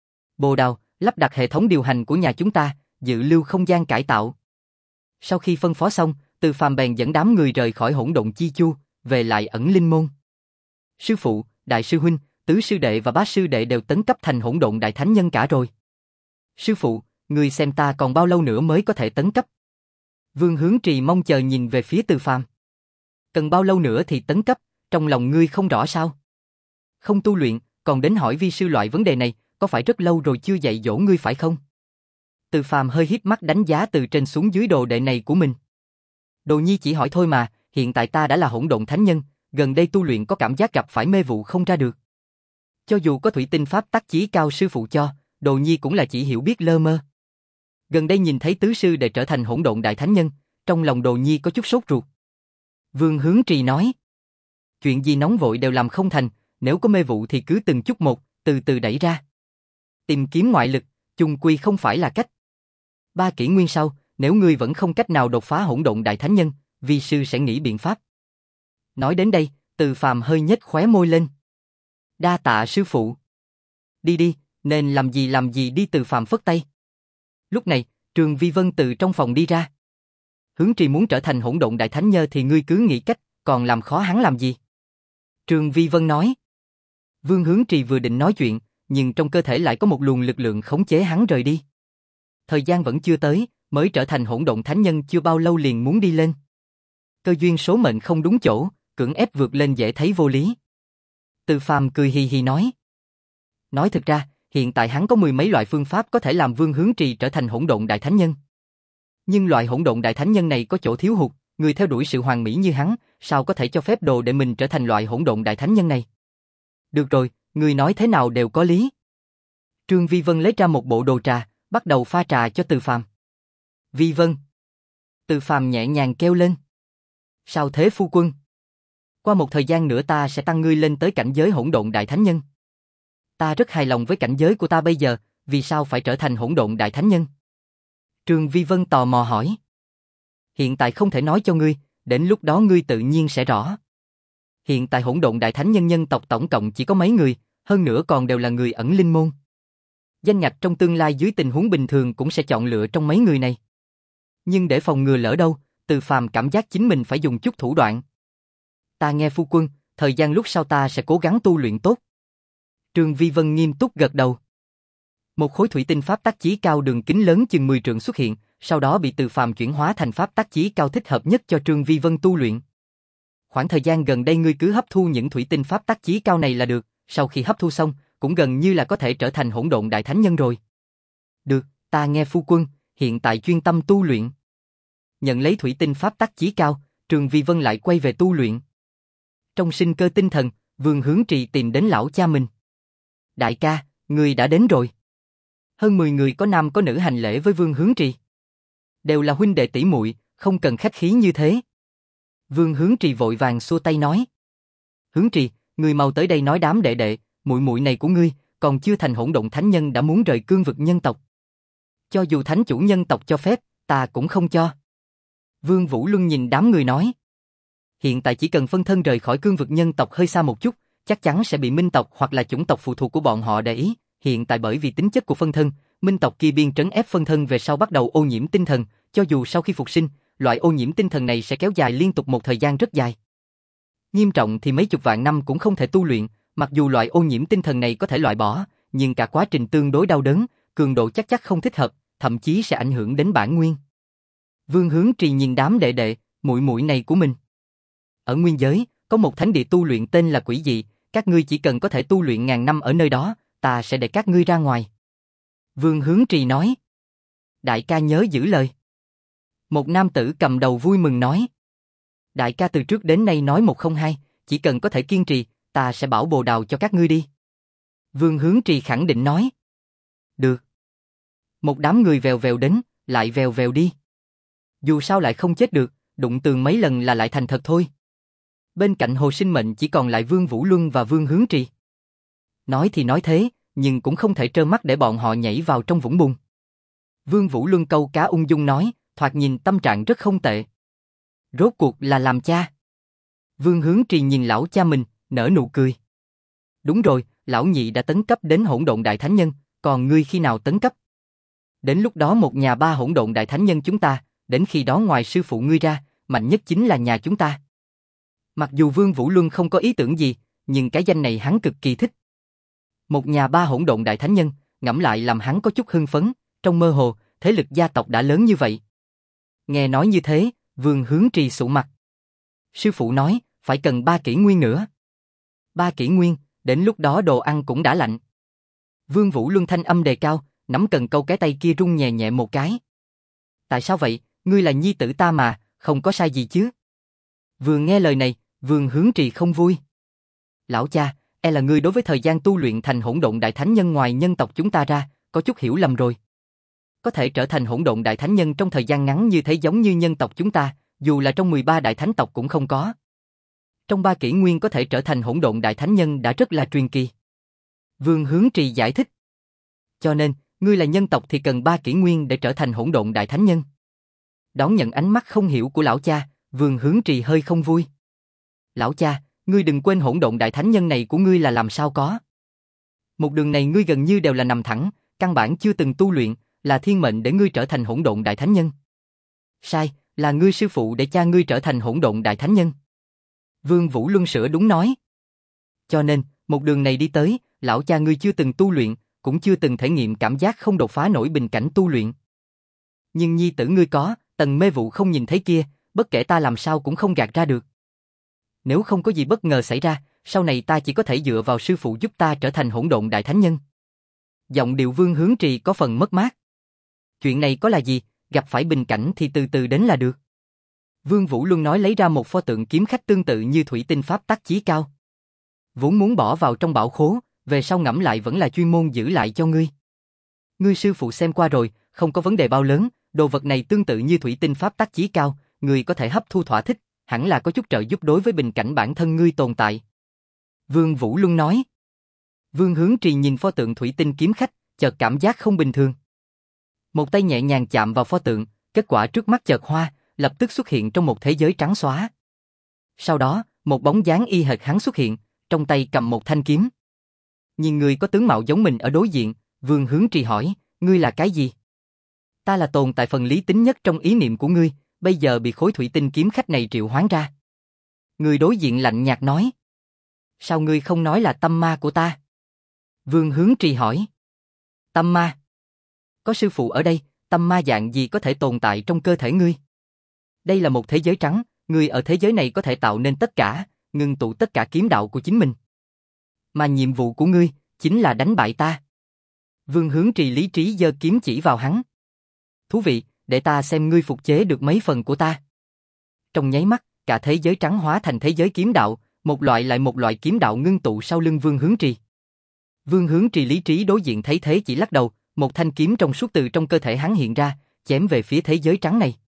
Bồ Đào, lắp đặt hệ thống điều hành của nhà chúng ta, dự lưu không gian cải tạo. Sau khi phân phó xong, Từ Phàm bèn dẫn đám người rời khỏi hỗn độn chi chu, về lại ẩn linh môn. Sư phụ, đại sư huynh, tứ sư đệ và bá sư đệ đều tấn cấp thành hỗn độn đại thánh nhân cả rồi. Sư phụ, người xem ta còn bao lâu nữa mới có thể tấn cấp? Vương Hướng Trì mong chờ nhìn về phía Từ Phàm. Cần bao lâu nữa thì tấn cấp, trong lòng ngươi không rõ sao? Không tu luyện, còn đến hỏi vi sư loại vấn đề này, có phải rất lâu rồi chưa dạy dỗ ngươi phải không? Từ Phàm hơi híp mắt đánh giá từ trên xuống dưới đồ đệ này của mình. Đồ nhi chỉ hỏi thôi mà, hiện tại ta đã là hỗn độn thánh nhân, gần đây tu luyện có cảm giác gặp phải mê vụ không ra được. Cho dù có thủy tinh pháp tắc chí cao sư phụ cho, đồ nhi cũng là chỉ hiểu biết lơ mơ. Gần đây nhìn thấy tứ sư đệ trở thành hỗn độn đại thánh nhân, trong lòng đồ nhi có chút sốt ruột. Vương Hướng Trì nói, chuyện gì nóng vội đều làm không thành, nếu có mê vụ thì cứ từng chút một, từ từ đẩy ra. Tìm kiếm ngoại lực, chung quy không phải là cách. Ba kỷ nguyên sau, nếu ngươi vẫn không cách nào đột phá hỗn độn đại thánh nhân, vi sư sẽ nghĩ biện pháp. Nói đến đây, Từ Phàm hơi nhếch khóe môi lên. Đa tạ sư phụ. Đi đi, nên làm gì làm gì đi. Từ Phàm phất tay. Lúc này, Trường Vi Vân từ trong phòng đi ra. Hướng Trì muốn trở thành hỗn độn đại thánh nhân thì ngươi cứ nghĩ cách, còn làm khó hắn làm gì? Trường Vi Vân nói. Vương Hướng Trì vừa định nói chuyện, nhưng trong cơ thể lại có một luồng lực lượng khống chế hắn rời đi. Thời gian vẫn chưa tới, mới trở thành hỗn độn thánh nhân chưa bao lâu liền muốn đi lên. Cơ duyên số mệnh không đúng chỗ, cưỡng ép vượt lên dễ thấy vô lý. Từ Phàm cười hì hì nói. Nói thực ra, hiện tại hắn có mười mấy loại phương pháp có thể làm Vương Hướng Trì trở thành hỗn độn đại thánh nhân. Nhưng loại hỗn độn đại thánh nhân này có chỗ thiếu hụt, người theo đuổi sự hoàn mỹ như hắn, sao có thể cho phép đồ để mình trở thành loại hỗn độn đại thánh nhân này? Được rồi, người nói thế nào đều có lý. Trương Vi Vân lấy ra một bộ đồ trà, bắt đầu pha trà cho Từ Phàm. Vi Vân. Từ Phàm nhẹ nhàng kêu lên. Sao thế phu quân? Qua một thời gian nữa ta sẽ tăng ngươi lên tới cảnh giới hỗn độn đại thánh nhân. Ta rất hài lòng với cảnh giới của ta bây giờ, vì sao phải trở thành hỗn độn đại thánh nhân? Trương Vi Vân tò mò hỏi. Hiện tại không thể nói cho ngươi, đến lúc đó ngươi tự nhiên sẽ rõ. Hiện tại hỗn độn đại thánh nhân nhân tộc tổng cộng chỉ có mấy người, hơn nữa còn đều là người ẩn linh môn. Danh ngạch trong tương lai dưới tình huống bình thường cũng sẽ chọn lựa trong mấy người này. Nhưng để phòng ngừa lỡ đâu, Từ Phàm cảm giác chính mình phải dùng chút thủ đoạn. Ta nghe phu quân, thời gian lúc sau ta sẽ cố gắng tu luyện tốt. Trương Vi Vân nghiêm túc gật đầu. Một khối thủy tinh pháp tắc chí cao đường kính lớn chừng mười trượng xuất hiện, sau đó bị Từ Phàm chuyển hóa thành pháp tắc chí cao thích hợp nhất cho Trương Vi Vân tu luyện. Khoảng thời gian gần đây ngươi cứ hấp thu những thủy tinh pháp tắc chí cao này là được, sau khi hấp thu xong, cũng gần như là có thể trở thành hỗn độn đại thánh nhân rồi. Được, ta nghe phu quân, hiện tại chuyên tâm tu luyện. Nhận lấy thủy tinh pháp tắc chí cao, Trương Vi Vân lại quay về tu luyện. Trong sinh cơ tinh thần, Vương Hướng Trì tìm đến lão cha mình. Đại ca, người đã đến rồi. Hơn mười người có nam có nữ hành lễ với Vương Hướng Trì. Đều là huynh đệ tỷ muội, không cần khách khí như thế. Vương Hướng Trì vội vàng xua tay nói. Hướng Trì, người mau tới đây nói đám đệ đệ, muội muội này của ngươi, còn chưa thành hỗn độn thánh nhân đã muốn rời cương vực nhân tộc. Cho dù thánh chủ nhân tộc cho phép, ta cũng không cho. Vương Vũ Luân nhìn đám người nói. Hiện tại chỉ cần phân thân rời khỏi cương vực nhân tộc hơi xa một chút, chắc chắn sẽ bị minh tộc hoặc là chủng tộc phụ thuộc của bọn họ để ý. Hiện tại bởi vì tính chất của phân thân, minh tộc kia biên trấn ép phân thân về sau bắt đầu ô nhiễm tinh thần, cho dù sau khi phục sinh, loại ô nhiễm tinh thần này sẽ kéo dài liên tục một thời gian rất dài. Nghiêm trọng thì mấy chục vạn năm cũng không thể tu luyện, mặc dù loại ô nhiễm tinh thần này có thể loại bỏ, nhưng cả quá trình tương đối đau đớn, cường độ chắc chắc không thích hợp, thậm chí sẽ ảnh hưởng đến bản nguyên. Vương Hướng Trì nhìn đám đệ đệ, muội muội này của mình. Ở nguyên giới, có một thánh địa tu luyện tên là Quỷ Dị, các ngươi chỉ cần có thể tu luyện ngàn năm ở nơi đó, ta sẽ để các ngươi ra ngoài. Vương Hướng Trì nói. Đại ca nhớ giữ lời. Một nam tử cầm đầu vui mừng nói. Đại ca từ trước đến nay nói một không hai, chỉ cần có thể kiên trì, ta sẽ bảo bồ đào cho các ngươi đi. Vương Hướng Trì khẳng định nói. Được. Một đám người vèo vèo đến, lại vèo vèo đi. Dù sao lại không chết được, đụng tường mấy lần là lại thành thật thôi. Bên cạnh Hồ Sinh Mệnh chỉ còn lại Vương Vũ Luân và Vương Hướng Trì. Nói thì nói thế, nhưng cũng không thể trơ mắt để bọn họ nhảy vào trong vũng bùn. Vương Vũ Luân câu cá ung dung nói, thoạt nhìn tâm trạng rất không tệ. Rốt cuộc là làm cha. Vương Hướng Trì nhìn lão cha mình, Nở nụ cười. Đúng rồi, lão nhị đã tấn cấp đến hỗn độn đại thánh nhân, còn ngươi khi nào tấn cấp? Đến lúc đó một nhà ba hỗn độn đại thánh nhân chúng ta, đến khi đó ngoài sư phụ ngươi ra, mạnh nhất chính là nhà chúng ta. Mặc dù Vương Vũ Luân không có ý tưởng gì, nhưng cái danh này hắn cực kỳ thích. Một nhà ba hỗn độn đại thánh nhân, ngẫm lại làm hắn có chút hưng phấn, trong mơ hồ, thế lực gia tộc đã lớn như vậy. Nghe nói như thế, Vương Hướng Trì sụ mặt. Sư phụ nói, phải cần ba kỷ nguyên nữa. Ba kỷ nguyên, đến lúc đó đồ ăn cũng đã lạnh. Vương Vũ Luân thanh âm đề cao, nắm cần câu cái tay kia rung nhẹ nhẹ một cái. Tại sao vậy, ngươi là nhi tử ta mà, không có sai gì chứ? Vừa nghe lời này, Vương Hướng Trì không vui. Lão cha, e là ngươi đối với thời gian tu luyện thành hỗn độn đại thánh nhân ngoài nhân tộc chúng ta ra, có chút hiểu lầm rồi. Có thể trở thành hỗn độn đại thánh nhân trong thời gian ngắn như thế giống như nhân tộc chúng ta, dù là trong mười ba đại thánh tộc cũng không có. Trong ba kỷ nguyên có thể trở thành hỗn độn đại thánh nhân đã rất là truyền kỳ. Vương Hướng Trì giải thích. Cho nên, ngươi là nhân tộc thì cần ba kỷ nguyên để trở thành hỗn độn đại thánh nhân. Đón nhận ánh mắt không hiểu của lão cha, Vương Hướng Trì hơi không vui. Lão cha, ngươi đừng quên hỗn độn đại thánh nhân này của ngươi là làm sao có. Một đường này ngươi gần như đều là nằm thẳng, căn bản chưa từng tu luyện, là thiên mệnh để ngươi trở thành hỗn độn đại thánh nhân. Sai, là ngươi sư phụ để cha ngươi trở thành hỗn độn đại thánh nhân. Vương Vũ Luân sửa đúng nói. Cho nên, một đường này đi tới, lão cha ngươi chưa từng tu luyện, cũng chưa từng thể nghiệm cảm giác không đột phá nổi bình cảnh tu luyện. Nhưng nhi tử ngươi có, tầng mê vụ không nhìn thấy kia, bất kể ta làm sao cũng không gạt ra được. Nếu không có gì bất ngờ xảy ra, sau này ta chỉ có thể dựa vào sư phụ giúp ta trở thành hỗn độn đại thánh nhân. Giọng điệu Vương Hướng Trì có phần mất mát. Chuyện này có là gì, gặp phải bình cảnh thì từ từ đến là được. Vương Vũ Luân nói lấy ra một pho tượng kiếm khách tương tự như thủy tinh pháp tắc chí cao. Vốn muốn bỏ vào trong bảo khố, về sau ngẫm lại vẫn là chuyên môn giữ lại cho ngươi. Ngươi sư phụ xem qua rồi, không có vấn đề bao lớn, đồ vật này tương tự như thủy tinh pháp tắc chí cao, ngươi có thể hấp thu thỏa thích, hẳn là có chút trợ giúp đối với bình cảnh bản thân ngươi tồn tại. Vương Vũ Luân nói. Vương Hướng Trì nhìn pho tượng thủy tinh kiếm khách, chợt cảm giác không bình thường. Một tay nhẹ nhàng chạm vào pho tượng, kết quả trước mắt chợt hoa, lập tức xuất hiện trong một thế giới trắng xóa. Sau đó, một bóng dáng y hệt hắn xuất hiện, trong tay cầm một thanh kiếm. Nhìn người có tướng mạo giống mình ở đối diện, Vương Hướng Trì hỏi, ngươi là cái gì? Ta là tồn tại phần lý tính nhất trong ý niệm của ngươi, bây giờ bị khối thủy tinh kiếm khách này triệu hoán ra. Người đối diện lạnh nhạt nói. Sao ngươi không nói là tâm ma của ta? Vương Hướng Trì hỏi. Tâm ma? Có sư phụ ở đây, tâm ma dạng gì có thể tồn tại trong cơ thể ngươi? Đây là một thế giới trắng, ngươi ở thế giới này có thể tạo nên tất cả, ngưng tụ tất cả kiếm đạo của chính mình. Mà nhiệm vụ của ngươi, chính là đánh bại ta. Vương Hướng Trì lý trí giơ kiếm chỉ vào hắn. Thú vị, để ta xem ngươi phục chế được mấy phần của ta. Trong nháy mắt, cả thế giới trắng hóa thành thế giới kiếm đạo, một loại lại một loại kiếm đạo ngưng tụ sau lưng Vương Hướng Trì. Vương Hướng Trì lý trí đối diện thấy thế chỉ lắc đầu, một thanh kiếm trong suốt từ trong cơ thể hắn hiện ra, chém về phía thế giới trắng này.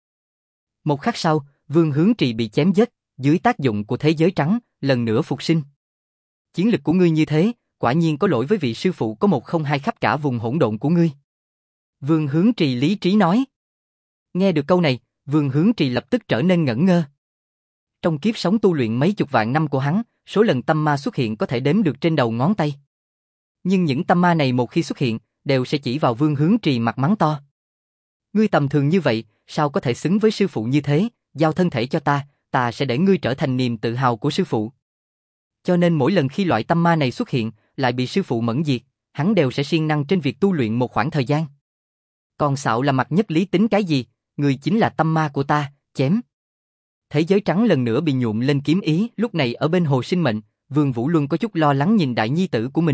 Một khắc sau, Vương Hướng Trì bị chém chết, dưới tác dụng của thế giới trắng, lần nữa phục sinh. Chiến lực của ngươi như thế, quả nhiên có lỗi với vị sư phụ có một không hai khắp cả vùng hỗn độn của ngươi. Vương Hướng Trì lý trí nói. Nghe được câu này, Vương Hướng Trì lập tức trở nên ngẩn ngơ. Trong kiếp sống tu luyện mấy chục vạn năm của hắn, số lần tâm ma xuất hiện có thể đếm được trên đầu ngón tay. Nhưng những tâm ma này một khi xuất hiện, đều sẽ chỉ vào Vương Hướng Trì mặt mắng to. Ngươi tầm thường như vậy, sao có thể xứng với sư phụ như thế, giao thân thể cho ta, ta sẽ để ngươi trở thành niềm tự hào của sư phụ. Cho nên mỗi lần khi loại tâm ma này xuất hiện, lại bị sư phụ mẫn diệt, hắn đều sẽ siêng năng trên việc tu luyện một khoảng thời gian. Còn xạo là mặt nhất lý tính cái gì, người chính là tâm ma của ta, chém. Thế giới trắng lần nữa bị nhuộm lên kiếm ý, lúc này ở bên hồ sinh mệnh, Vương Vũ Luân có chút lo lắng nhìn đại nhi tử của mình.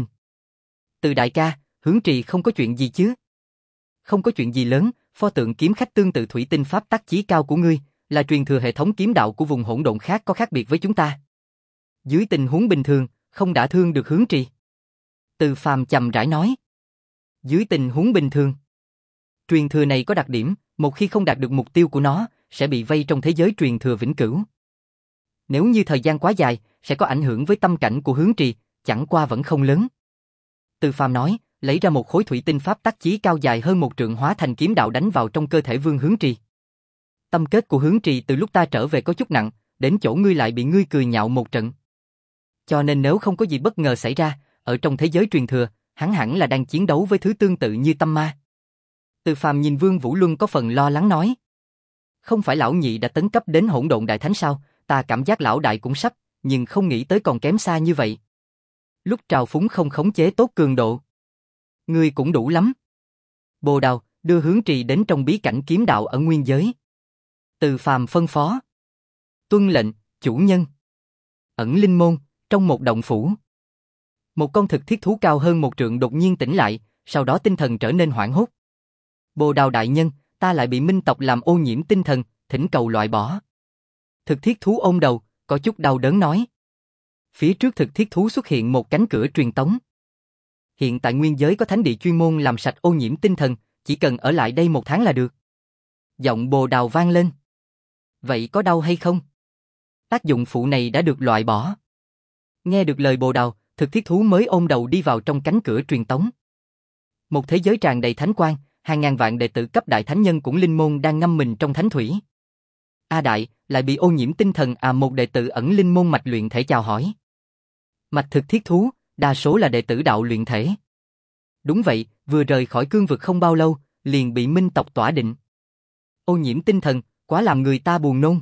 Từ đại ca, Hướng Trì không có chuyện gì chứ? Không có chuyện gì lớn, pho tượng kiếm khách tương tự thủy tinh pháp tắc chí cao của ngươi, là truyền thừa hệ thống kiếm đạo của vùng hỗn độn khác có khác biệt với chúng ta. Dưới tình huống bình thường, không đả thương được Hướng Trì. Từ Phàm chậm rãi nói. Dưới tình huống bình thường, truyền thừa này có đặc điểm, một khi không đạt được mục tiêu của nó, sẽ bị vây trong thế giới truyền thừa vĩnh cửu. Nếu như thời gian quá dài, sẽ có ảnh hưởng với tâm cảnh của Hướng Trì, chẳng qua vẫn không lớn. Từ Phàm nói, lấy ra một khối thủy tinh pháp tắc chí cao dài hơn một trượng hóa thành kiếm đạo đánh vào trong cơ thể Vương Hướng Trì. Tâm kết của Hướng Trì từ lúc ta trở về có chút nặng, đến chỗ ngươi lại bị ngươi cười nhạo một trận. Cho nên nếu không có gì bất ngờ xảy ra, ở trong thế giới truyền thừa, hắn hẳn là đang chiến đấu với thứ tương tự như tâm ma. Từ Phàm nhìn Vương Vũ Luân có phần lo lắng nói. Không phải lão nhị đã tấn cấp đến hỗn độn đại thánh sao, ta cảm giác lão đại cũng sắp, nhưng không nghĩ tới còn kém xa như vậy. Lúc trào phúng không khống chế tốt cường độ. Ngươi cũng đủ lắm. Bồ Đào, đưa hướng trì đến trong bí cảnh kiếm đạo ở nguyên giới. Từ Phàm phân phó. Tuân lệnh, chủ nhân. Ẩn linh môn, trong một động phủ. Một con thực thiết thú cao hơn một trượng đột nhiên tỉnh lại, sau đó tinh thần trở nên hoảng hốt. Bồ Đào đại nhân, ta lại bị minh tộc làm ô nhiễm tinh thần, thỉnh cầu loại bỏ. Thực thiết thú ôm đầu, có chút đau đớn nói. Phía trước thực thiết thú xuất hiện một cánh cửa truyền tống. Hiện tại nguyên giới có thánh địa chuyên môn làm sạch ô nhiễm tinh thần, chỉ cần ở lại đây một tháng là được. Giọng Bồ Đào vang lên. Vậy có đau hay không? Tác dụng phụ này đã được loại bỏ. Nghe được lời Bồ Đào, thực thiết thú mới ôm đầu đi vào trong cánh cửa truyền tống. Một thế giới tràn đầy thánh quang, hàng ngàn vạn đệ tử cấp đại thánh nhân cũng linh môn đang ngâm mình trong thánh thủy. A đại, lại bị ô nhiễm tinh thần à? Một đệ tử ẩn linh môn mạch luyện thể chào hỏi. Mạch thực thiết thú, đa số là đệ tử đạo luyện thể. Đúng vậy, vừa rời khỏi cương vực không bao lâu, liền bị minh tộc tỏa định. Ô nhiễm tinh thần, quá làm người ta buồn nôn.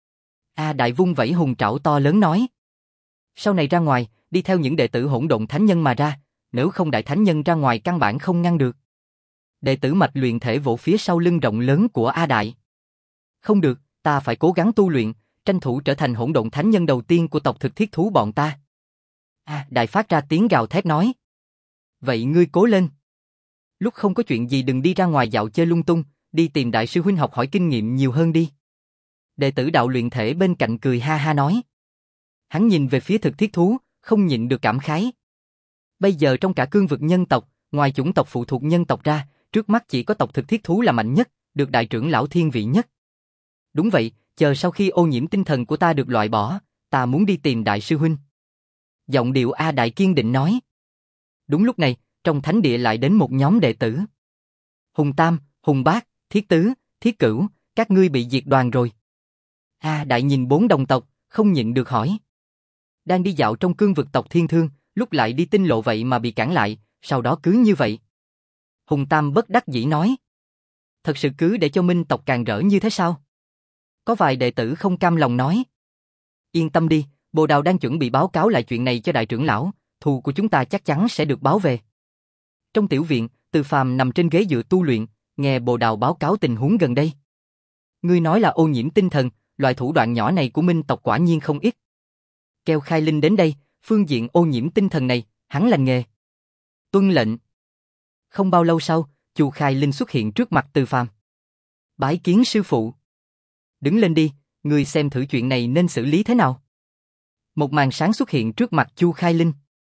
A đại vung vẩy hùng trảo to lớn nói. Sau này ra ngoài, đi theo những đệ tử hỗn độn thánh nhân mà ra, nếu không đại thánh nhân ra ngoài căn bản không ngăn được. Đệ tử mạch luyện thể vỗ phía sau lưng rộng lớn của A đại. Không được, ta phải cố gắng tu luyện, tranh thủ trở thành hỗn độn thánh nhân đầu tiên của tộc thực thiết thú bọn ta. A đại phát ra tiếng gào thét nói. Vậy ngươi cố lên. Lúc không có chuyện gì đừng đi ra ngoài dạo chơi lung tung, đi tìm đại sư huynh học hỏi kinh nghiệm nhiều hơn đi. Đệ tử đạo luyện thể bên cạnh cười ha ha nói. Hắn nhìn về phía thực thiết thú, không nhịn được cảm khái. Bây giờ trong cả cương vực nhân tộc, ngoài chủng tộc phụ thuộc nhân tộc ra, trước mắt chỉ có tộc thực thiết thú là mạnh nhất, được đại trưởng lão thiên vị nhất. Đúng vậy, chờ sau khi ô nhiễm tinh thần của ta được loại bỏ, ta muốn đi tìm đại sư huynh. Giọng điệu A đại kiên định nói. Đúng lúc này, trong thánh địa lại đến một nhóm đệ tử. Hùng Tam, Hùng Bát, Thiết Tứ, Thiết Cửu, các ngươi bị diệt đoàn rồi. A đại nhìn bốn đồng tộc, không nhịn được hỏi. Đang đi dạo trong cương vực tộc Thiên Thương, lúc lại đi tinh lộ vậy mà bị cản lại, sau đó cứ như vậy. Hùng Tam bất đắc dĩ nói. Thật sự cứ để cho minh tộc càng rỡ như thế sao? Có vài đệ tử không cam lòng nói. Yên tâm đi, Bồ Đào đang chuẩn bị báo cáo lại chuyện này cho đại trưởng lão, thù của chúng ta chắc chắn sẽ được báo về. Trong tiểu viện, Từ Phàm nằm trên ghế dựa tu luyện, nghe Bồ Đào báo cáo tình huống gần đây. Ngươi nói là ô nhiễm tinh thần, loại thủ đoạn nhỏ này của minh tộc quả nhiên không ít. Kêu Khai Linh đến đây, phương diện ô nhiễm tinh thần này, hắn lành nghề. Tuân lệnh. Không bao lâu sau, Chu Khai Linh xuất hiện trước mặt Từ Phàm. Bái kiến sư phụ. Đứng lên đi, ngươi xem thử chuyện này nên xử lý thế nào. Một màn sáng xuất hiện trước mặt Chu Khai Linh.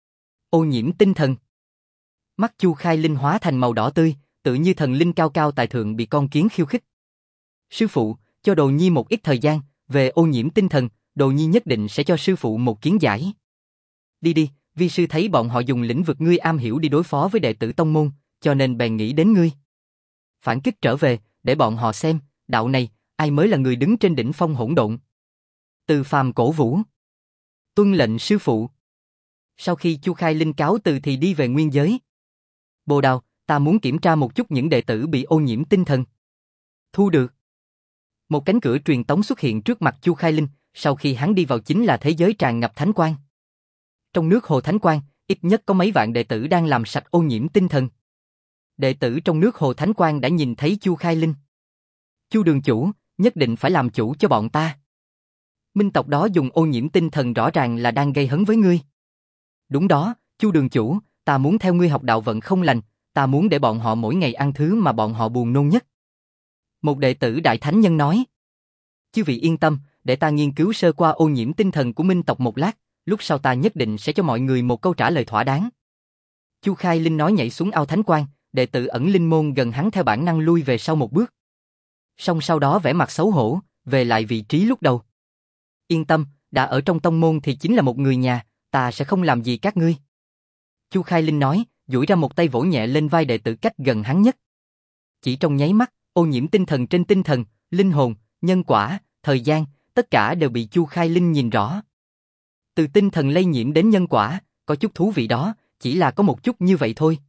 Ô nhiễm tinh thần. Mắt Chu Khai Linh hóa thành màu đỏ tươi, tự như thần linh cao cao tại thượng bị con kiến khiêu khích. Sư phụ, cho Đồ Nhi một ít thời gian, về ô nhiễm tinh thần, Đồ Nhi nhất định sẽ cho sư phụ một kiến giải. Đi đi, vi sư thấy bọn họ dùng lĩnh vực ngươi am hiểu đi đối phó với đệ tử tông môn, cho nên bèn nghĩ đến ngươi. Phản kích trở về, để bọn họ xem, đạo này, ai mới là người đứng trên đỉnh phong hỗn độn. Từ Phàm cổ vũ. Tuân lệnh sư phụ. Sau khi Chu Khai Linh cáo từ thì đi về nguyên giới. Bồ Đào, ta muốn kiểm tra một chút những đệ tử bị ô nhiễm tinh thần. Thu được. Một cánh cửa truyền tống xuất hiện trước mặt Chu Khai Linh, sau khi hắn đi vào chính là thế giới tràn ngập thánh quang. Trong nước hồ thánh quang, ít nhất có mấy vạn đệ tử đang làm sạch ô nhiễm tinh thần. Đệ tử trong nước hồ thánh quang đã nhìn thấy Chu Khai Linh. Chu đường chủ, nhất định phải làm chủ cho bọn ta. Minh tộc đó dùng ô nhiễm tinh thần rõ ràng là đang gây hấn với ngươi. Đúng đó, Chu đường chủ, ta muốn theo ngươi học đạo vận không lành, ta muốn để bọn họ mỗi ngày ăn thứ mà bọn họ buồn nôn nhất. Một đệ tử đại thánh nhân nói. Chư vị yên tâm, để ta nghiên cứu sơ qua ô nhiễm tinh thần của minh tộc một lát, lúc sau ta nhất định sẽ cho mọi người một câu trả lời thỏa đáng. Chu Khai Linh nói nhảy xuống ao thánh quang, đệ tử ẩn linh môn gần hắn theo bản năng lui về sau một bước. Song sau đó vẻ mặt xấu hổ, về lại vị trí lúc đầu. Yên tâm, đã ở trong tông môn thì chính là một người nhà, ta sẽ không làm gì các ngươi. Chu Khai Linh nói, duỗi ra một tay vỗ nhẹ lên vai đệ tử cách gần hắn nhất. Chỉ trong nháy mắt, ô nhiễm tinh thần trên tinh thần, linh hồn, nhân quả, thời gian, tất cả đều bị Chu Khai Linh nhìn rõ. Từ tinh thần lây nhiễm đến nhân quả, có chút thú vị đó, chỉ là có một chút như vậy thôi.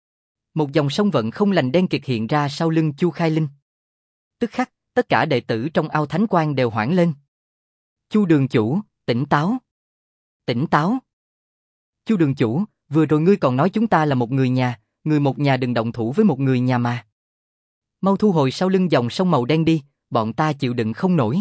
Một dòng sông vận không lành đen kịt hiện ra sau lưng Chu Khai Linh. Tức khắc, tất cả đệ tử trong ao thánh quan đều hoảng lên. Chu đường chủ, tỉnh táo. Tỉnh táo. Chu đường chủ, vừa rồi ngươi còn nói chúng ta là một người nhà, người một nhà đừng động thủ với một người nhà mà. Mau thu hồi sau lưng dòng sông màu đen đi, bọn ta chịu đựng không nổi.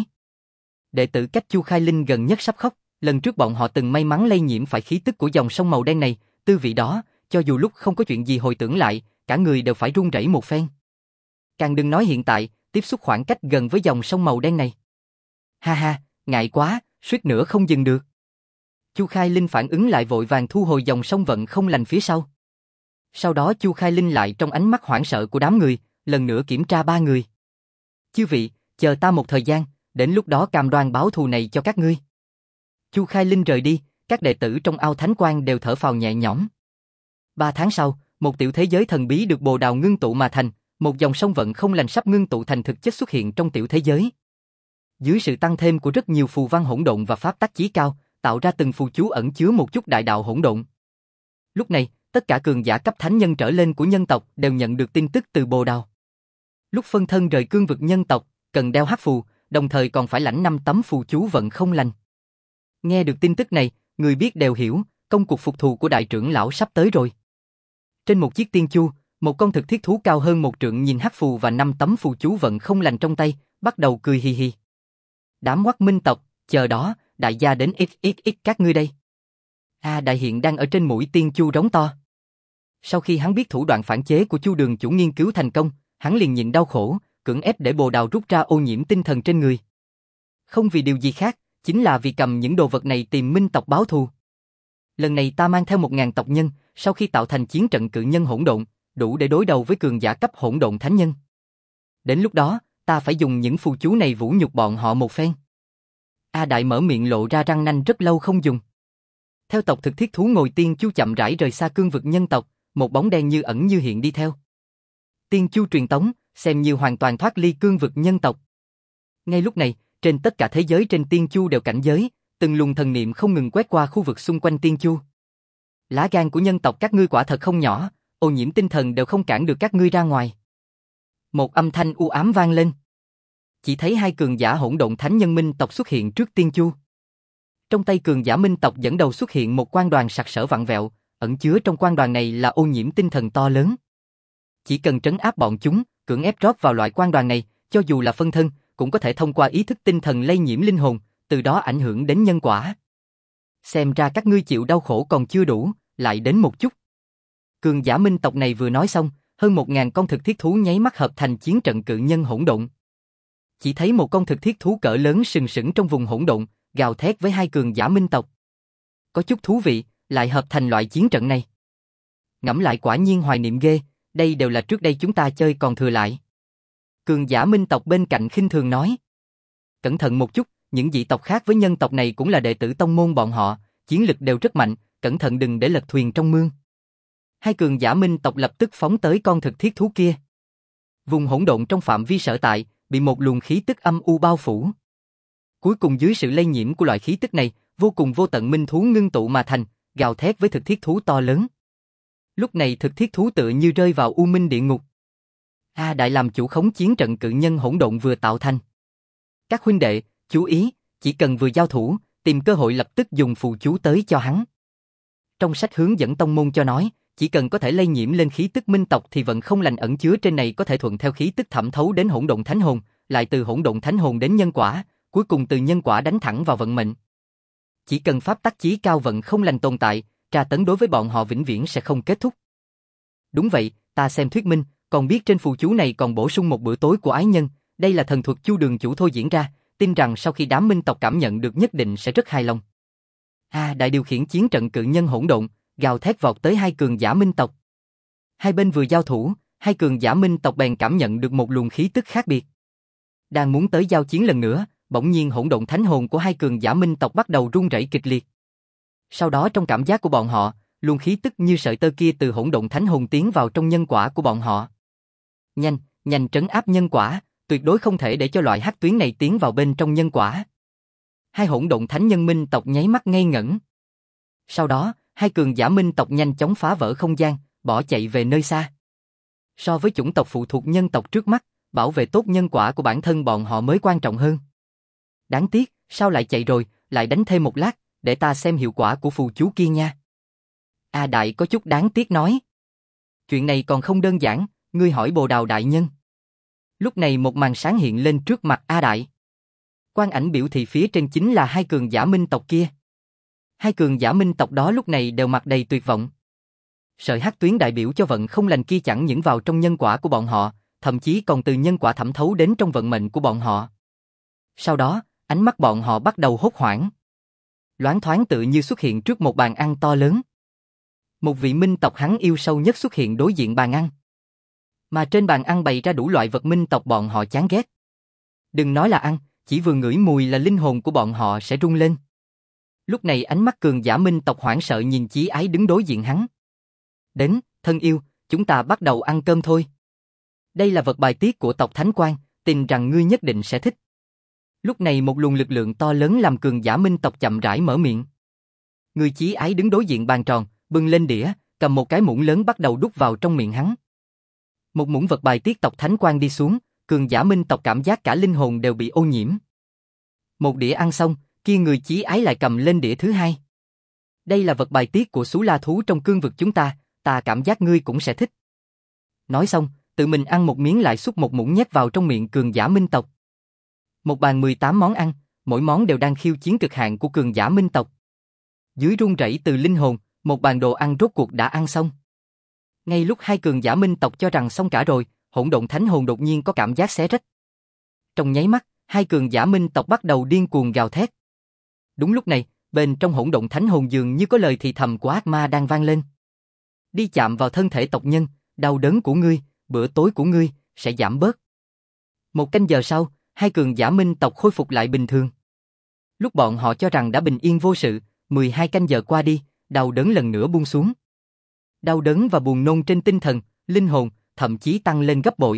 Đệ tử cách Chu Khai Linh gần nhất sắp khóc, lần trước bọn họ từng may mắn lây nhiễm phải khí tức của dòng sông màu đen này, tư vị đó, cho dù lúc không có chuyện gì hồi tưởng lại, cả người đều phải run rẩy một phen. Càng đừng nói hiện tại, tiếp xúc khoảng cách gần với dòng sông màu đen này. Ha ha, ngại quá, suýt nữa không dừng được. Chu Khai Linh phản ứng lại vội vàng thu hồi dòng sông vận không lành phía sau. Sau đó Chu Khai Linh lại trong ánh mắt hoảng sợ của đám người, lần nữa kiểm tra ba người. Chư vị, chờ ta một thời gian, đến lúc đó cam đoan báo thù này cho các ngươi. Chu Khai Linh rời đi, các đệ tử trong ao thánh quan đều thở phào nhẹ nhõm. Ba tháng sau, một tiểu thế giới thần bí được bồ đào ngưng tụ mà thành, một dòng sông vận không lành sắp ngưng tụ thành thực chất xuất hiện trong tiểu thế giới. Dưới sự tăng thêm của rất nhiều phù văn hỗn độn và pháp tắc chí cao, tạo ra từng phù chú ẩn chứa một chút đại đạo hỗn độn. Lúc này, tất cả cường giả cấp thánh nhân trở lên của nhân tộc đều nhận được tin tức từ bồ đào. Lúc phân thân rời cương vực nhân tộc, cần đeo hắc phù, đồng thời còn phải lãnh năm tấm phù chú vận không lành. Nghe được tin tức này, người biết đều hiểu, công cuộc phục thù của đại trưởng lão sắp tới rồi. Trên một chiếc tiên chu, một con thực thiết thú cao hơn một trượng nhìn hắc phù và năm tấm phù chú vận không lành trong tay, bắt đầu cười hì hì. Đám Hoắc Minh tộc, chờ đó, đại gia đến ít ít ít các ngươi đây. A Đại hiện đang ở trên mũi tiên chu rống to. Sau khi hắn biết thủ đoạn phản chế của Chu đường chủ nghiên cứu thành công, hắn liền nhịn đau khổ, cưỡng ép để bồ đào rút ra ô nhiễm tinh thần trên người. Không vì điều gì khác, chính là vì cầm những đồ vật này tìm Minh tộc báo thù. Lần này ta mang theo một ngàn tộc nhân, sau khi tạo thành chiến trận cự nhân hỗn độn, đủ để đối đầu với cường giả cấp hỗn độn thánh nhân. Đến lúc đó, ta phải dùng những phù chú này vũ nhục bọn họ một phen. A Đại mở miệng lộ ra răng nanh rất lâu không dùng. Theo tộc thực thiết thú ngồi tiên chu chậm rãi rời xa cương vực nhân tộc, một bóng đen như ẩn như hiện đi theo. Tiên chu truyền tống, xem như hoàn toàn thoát ly cương vực nhân tộc. Ngay lúc này, trên tất cả thế giới trên tiên chu đều cảnh giới, từng luồng thần niệm không ngừng quét qua khu vực xung quanh tiên chu. Lá gan của nhân tộc các ngươi quả thật không nhỏ, ô nhiễm tinh thần đều không cản được các ngươi ra ngoài. Một âm thanh u ám vang lên. Chỉ thấy hai cường giả hỗn độn thánh nhân minh tộc xuất hiện trước tiên chu. Trong tay cường giả minh tộc dẫn đầu xuất hiện một quan đoàn sặc sỡ vặn vẹo, ẩn chứa trong quan đoàn này là ô nhiễm tinh thần to lớn. Chỉ cần trấn áp bọn chúng, cưỡng ép rót vào loại quan đoàn này, cho dù là phân thân, cũng có thể thông qua ý thức tinh thần lây nhiễm linh hồn, từ đó ảnh hưởng đến nhân quả. Xem ra các ngươi chịu đau khổ còn chưa đủ, lại đến một chút. Cường giả minh tộc này vừa nói xong, hơn một ngàn con thực thiết thú nháy mắt hợp thành chiến trận cự nhân hỗn độn. Chỉ thấy một con thực thiết thú cỡ lớn sừng sững trong vùng hỗn độn, gào thét với hai cường giả minh tộc. Có chút thú vị, lại hợp thành loại chiến trận này. Ngẫm lại quả nhiên hoài niệm ghê, đây đều là trước đây chúng ta chơi còn thừa lại. Cường giả minh tộc bên cạnh khinh thường nói. Cẩn thận một chút, những dị tộc khác với nhân tộc này cũng là đệ tử tông môn bọn họ, chiến lực đều rất mạnh, cẩn thận đừng để lật thuyền trong mương. Hai cường giả minh tộc lập tức phóng tới con thực thiết thú kia. Vùng hỗn độn trong phạm vi sở tại, bị một luồng khí tức âm u bao phủ. Cuối cùng dưới sự lây nhiễm của loại khí tức này, vô cùng vô tận minh thú ngưng tụ mà thành, gào thét với thực thiết thú to lớn. Lúc này thực thiết thú tựa như rơi vào u minh địa ngục. A Đại làm chủ khống chiến trận cự nhân hỗn độn vừa tạo thành. Các huynh đệ, chú ý, chỉ cần vừa giao thủ, tìm cơ hội lập tức dùng phù chú tới cho hắn. Trong sách hướng dẫn tông môn cho nói, chỉ cần có thể lây nhiễm lên khí tức minh tộc thì vận không lành ẩn chứa trên này có thể thuận theo khí tức thẩm thấu đến hỗn độn thánh hồn, lại từ hỗn độn thánh hồn đến nhân quả, cuối cùng từ nhân quả đánh thẳng vào vận mệnh. Chỉ cần pháp tắc chí cao vận không lành tồn tại, tra tấn đối với bọn họ vĩnh viễn sẽ không kết thúc. Đúng vậy, ta xem thuyết minh, còn biết trên phù chú này còn bổ sung một bữa tối của ái nhân, đây là thần thuật Chu đường chủ thôi diễn ra, tin rằng sau khi đám minh tộc cảm nhận được nhất định sẽ rất hài lòng. A Đại điều khiển chiến trận cự nhân hỗn độn, gào thét vọt tới hai cường giả minh tộc. Hai bên vừa giao thủ, hai cường giả minh tộc bèn cảm nhận được một luồng khí tức khác biệt. Đang muốn tới giao chiến lần nữa, bỗng nhiên hỗn độn thánh hồn của hai cường giả minh tộc bắt đầu rung rẩy kịch liệt. Sau đó trong cảm giác của bọn họ, luồng khí tức như sợi tơ kia từ hỗn độn thánh hồn tiến vào trong nhân quả của bọn họ. Nhanh, nhanh trấn áp nhân quả, tuyệt đối không thể để cho loại hắc tuyến này tiến vào bên trong nhân quả. Hai hỗn độn thánh nhân minh tộc nháy mắt ngây ngẩn. Sau đó, hai cường giả minh tộc nhanh chóng phá vỡ không gian, bỏ chạy về nơi xa. So với chủng tộc phụ thuộc nhân tộc trước mắt, bảo vệ tốt nhân quả của bản thân bọn họ mới quan trọng hơn. Đáng tiếc, sao lại chạy rồi, lại đánh thêm một lát, để ta xem hiệu quả của phù chú kia nha. A Đại có chút đáng tiếc nói. Chuyện này còn không đơn giản, ngươi hỏi Bồ Đào đại nhân. Lúc này một màn sáng hiện lên trước mặt A Đại. Quang ảnh biểu thị phía trên chính là hai cường giả minh tộc kia. Hai cường giả minh tộc đó lúc này đều mặt đầy tuyệt vọng. Sợi hắc tuyến đại biểu cho vận không lành kia chẳng những vào trong nhân quả của bọn họ, thậm chí còn từ nhân quả thẩm thấu đến trong vận mệnh của bọn họ. Sau đó, ánh mắt bọn họ bắt đầu hốt hoảng. Loáng thoáng tự như xuất hiện trước một bàn ăn to lớn. Một vị minh tộc hắn yêu sâu nhất xuất hiện đối diện bàn ăn. Mà trên bàn ăn bày ra đủ loại vật minh tộc bọn họ chán ghét. Đừng nói là ăn, chỉ vừa ngửi mùi là linh hồn của bọn họ sẽ rung lên. Lúc này ánh mắt cường giả minh tộc hoảng sợ nhìn Chí Ái đứng đối diện hắn. Đến, thân yêu, chúng ta bắt đầu ăn cơm thôi. Đây là vật bài tiết của tộc Thánh Quang, tin rằng ngươi nhất định sẽ thích. Lúc này một luồng lực lượng to lớn làm cường giả minh tộc chậm rãi mở miệng. Người Chí Ái đứng đối diện bàn tròn, bưng lên đĩa, cầm một cái muỗng lớn bắt đầu đút vào trong miệng hắn. Một muỗng vật bài tiết tộc Thánh Quang đi xuống, cường giả minh tộc cảm giác cả linh hồn đều bị ô nhiễm. Một đĩa ăn xong, kia người Chí Ái lại cầm lên đĩa thứ hai. Đây là vật bài tiết của Xú La thú trong cương vực chúng ta, ta cảm giác ngươi cũng sẽ thích. Nói xong, tự mình ăn một miếng lại xúc một muỗng nhét vào trong miệng cường giả minh tộc. Một bàn mười tám món ăn, mỗi món đều đang khiêu chiến cực hạn của cường giả minh tộc. Dưới run rẩy từ linh hồn, một bàn đồ ăn rốt cuộc đã ăn xong. Ngay lúc hai cường giả minh tộc cho rằng xong cả rồi, hỗn độn thánh hồn đột nhiên có cảm giác xé rách. Trong nháy mắt, hai cường giả minh tộc bắt đầu điên cuồng gào thét. Đúng lúc này, bên trong hỗn độn thánh hồn dường như có lời thì thầm của ác ma đang vang lên. Đi chạm vào thân thể tộc nhân, đau đớn của ngươi, bữa tối của ngươi sẽ giảm bớt. Một canh giờ sau, hai cường giả minh tộc khôi phục lại bình thường. Lúc bọn họ cho rằng đã bình yên vô sự, mười hai canh giờ qua đi, đau đớn lần nữa buông xuống. Đau đớn và buồn nôn trên tinh thần, linh hồn, thậm chí tăng lên gấp bội.